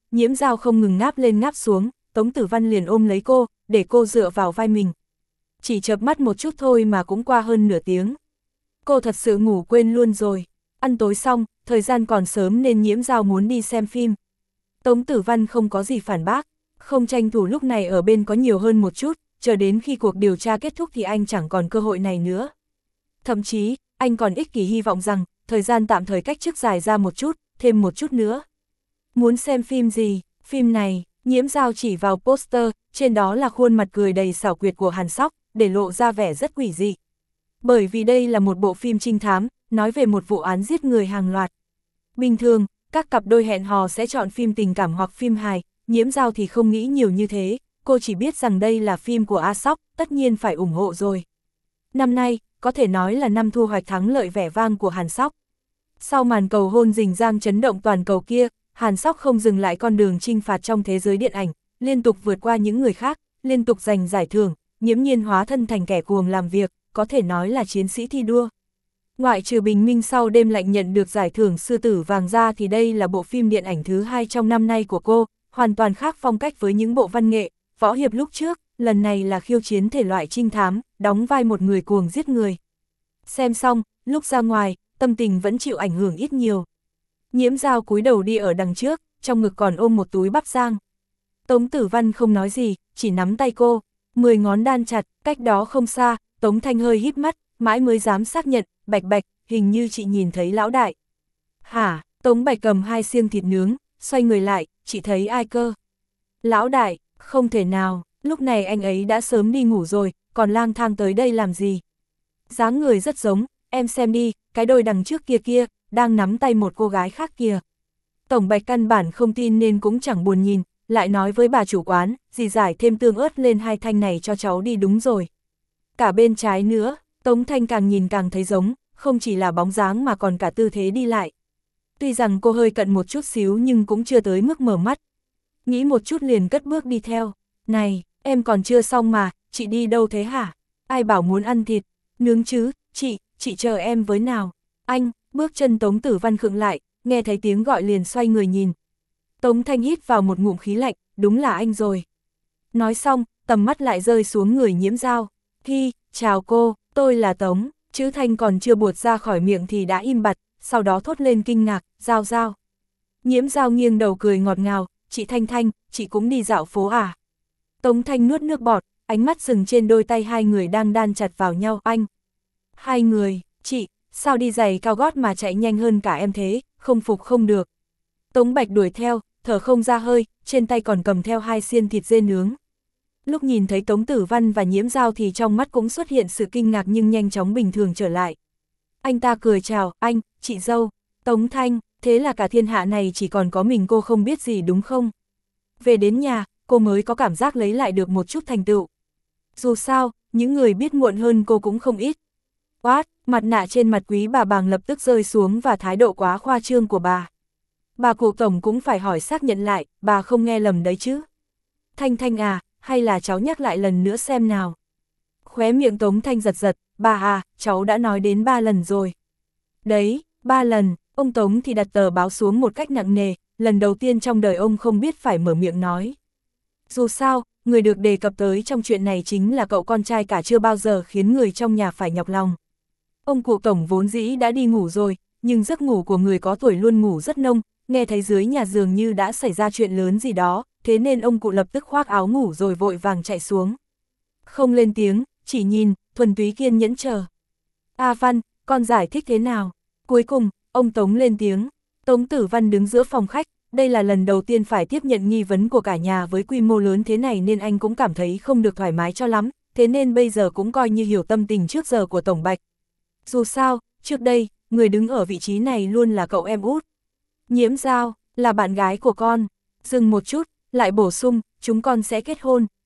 [SPEAKER 1] Nhiễm Dao không ngừng ngáp lên ngáp xuống, Tống Tử Văn liền ôm lấy cô, để cô dựa vào vai mình. Chỉ chợp mắt một chút thôi mà cũng qua hơn nửa tiếng. Cô thật sự ngủ quên luôn rồi. Ăn tối xong, thời gian còn sớm nên Nhiễm Dao muốn đi xem phim. Tống Tử Văn không có gì phản bác, không tranh thủ lúc này ở bên có nhiều hơn một chút, chờ đến khi cuộc điều tra kết thúc thì anh chẳng còn cơ hội này nữa. Thậm chí, anh còn ích kỷ hy vọng rằng, thời gian tạm thời cách chức dài ra một chút, thêm một chút nữa. Muốn xem phim gì? Phim này, Nhiễm Dao chỉ vào poster, trên đó là khuôn mặt cười đầy xảo quyệt của Hàn Sóc, để lộ ra vẻ rất quỷ dị. Bởi vì đây là một bộ phim trinh thám, nói về một vụ án giết người hàng loạt. Bình thường, các cặp đôi hẹn hò sẽ chọn phim tình cảm hoặc phim hài, Nhiễm Dao thì không nghĩ nhiều như thế, cô chỉ biết rằng đây là phim của A Sóc, tất nhiên phải ủng hộ rồi. Năm nay, có thể nói là năm thu hoạch thắng lợi vẻ vang của Hàn Sóc. Sau màn cầu hôn rình rang chấn động toàn cầu kia, Hàn Sóc không dừng lại con đường chinh phạt trong thế giới điện ảnh, liên tục vượt qua những người khác, liên tục giành giải thưởng, nghiễm nhiên hóa thân thành kẻ cuồng làm việc, có thể nói là chiến sĩ thi đua. Ngoại trừ Bình Minh sau đêm lạnh nhận được giải thưởng Sư tử vàng ra thì đây là bộ phim điện ảnh thứ hai trong năm nay của cô, hoàn toàn khác phong cách với những bộ văn nghệ, võ hiệp lúc trước, lần này là khiêu chiến thể loại trinh thám, đóng vai một người cuồng giết người. Xem xong, lúc ra ngoài, tâm tình vẫn chịu ảnh hưởng ít nhiều. Nhiễm Dao cúi đầu đi ở đằng trước, trong ngực còn ôm một túi bắp rang. Tống Tử Văn không nói gì, chỉ nắm tay cô, mười ngón đan chặt, cách đó không xa, Tống Thanh hơi híp mắt, mãi mới dám xác nhận, Bạch Bạch, hình như chị nhìn thấy lão đại. Hả? Tống Bạch cầm hai xiêng thịt nướng, xoay người lại, chị thấy ai cơ? Lão đại, không thể nào, lúc này anh ấy đã sớm đi ngủ rồi, còn lang thang tới đây làm gì? Dáng người rất giống, em xem đi, cái đôi đằng trước kia kia, đang nắm tay một cô gái khác kìa. Tổng Bạch căn bản không tin nên cũng chẳng buồn nhìn, lại nói với bà chủ quán, dì giải thêm tương ớt lên hai thanh này cho cháu đi đúng rồi. Cả bên trái nữa, Tống Thanh càng nhìn càng thấy giống, không chỉ là bóng dáng mà còn cả tư thế đi lại. Tuy rằng cô hơi cận một chút xíu nhưng cũng chưa tới mức mở mắt. Nghĩ một chút liền cất bước đi theo. Này, em còn chưa xong mà, chị đi đâu thế hả? Ai bảo muốn ăn thịt, nướng chứ, chị, chị chờ em với nào. Anh, bước chân Tống Tử Văn khựng lại, nghe thấy tiếng gọi liền xoay người nhìn. Tống Thanh hít vào một ngụm khí lạnh, đúng là anh rồi. Nói xong, tầm mắt lại rơi xuống người Nhiễm Dao. Hi, chào cô, tôi là Tống, chữ Thanh còn chưa buột ra khỏi miệng thì đã im bặt, sau đó thốt lên kinh ngạc, Dao Dao. Nhiễm Dao nghiêng đầu cười ngọt ngào, chị Thanh Thanh, chị cũng đi dạo phố à? Tống Thanh nuốt nước bọt, ánh mắt dừng trên đôi tay hai người đang đan chặt vào nhau, anh. Hai người, chị, sao đi giày cao gót mà chạy nhanh hơn cả em thế, không phục không được. Tống Bạch đuổi theo, thở không ra hơi, trên tay còn cầm theo hai xiên thịt dê nướng. Lúc nhìn thấy Tống Tử Văn và Nhiễm Dao thì trong mắt cũng xuất hiện sự kinh ngạc nhưng nhanh chóng bình thường trở lại. Anh ta cười chào, anh, chị dâu, Tống Thanh, thế là cả thiên hạ này chỉ còn có mình cô không biết gì đúng không? Về đến nhà, cô mới có cảm giác lấy lại được một chút thành tựu. Dù sao, những người biết muộn hơn cô cũng không ít. Oát, mặt nạ trên mặt quý bà bàng lập tức rơi xuống và thái độ quá khoa trương của bà. Bà cụ tổng cũng phải hỏi xác nhận lại, bà không nghe lầm đấy chứ. Thanh Thanh à, hay là cháu nhắc lại lần nữa xem nào. Khóe miệng Tống Thanh giật giật, bà à, cháu đã nói đến ba lần rồi. Đấy, ba lần, ông Tống thì đặt tờ báo xuống một cách nặng nề, lần đầu tiên trong đời ông không biết phải mở miệng nói. Dù sao, người được đề cập tới trong chuyện này chính là cậu con trai cả chưa bao giờ khiến người trong nhà phải nhọc lòng. Ông cụ tổng vốn dĩ đã đi ngủ rồi, nhưng giấc ngủ của người có tuổi luôn ngủ rất nông, nghe thấy dưới nhà dường như đã xảy ra chuyện lớn gì đó, thế nên ông cụ lập tức khoác áo ngủ rồi vội vàng chạy xuống. Không lên tiếng, chỉ nhìn, thuần túy kiên nhẫn chờ. A Văn, con giải thích thế nào? Cuối cùng, ông Tống lên tiếng. Tống Tử Văn đứng giữa phòng khách, đây là lần đầu tiên phải tiếp nhận nghi vấn của cả nhà với quy mô lớn thế này nên anh cũng cảm thấy không được thoải mái cho lắm, thế nên bây giờ cũng coi như hiểu tâm tình trước giờ của Tổng Bạch. Dù sao, trước đây, người đứng ở vị trí này luôn là cậu em út. Nhiễm Dao, là bạn gái của con. Dừng một chút, lại bổ sung, chúng con sẽ kết hôn.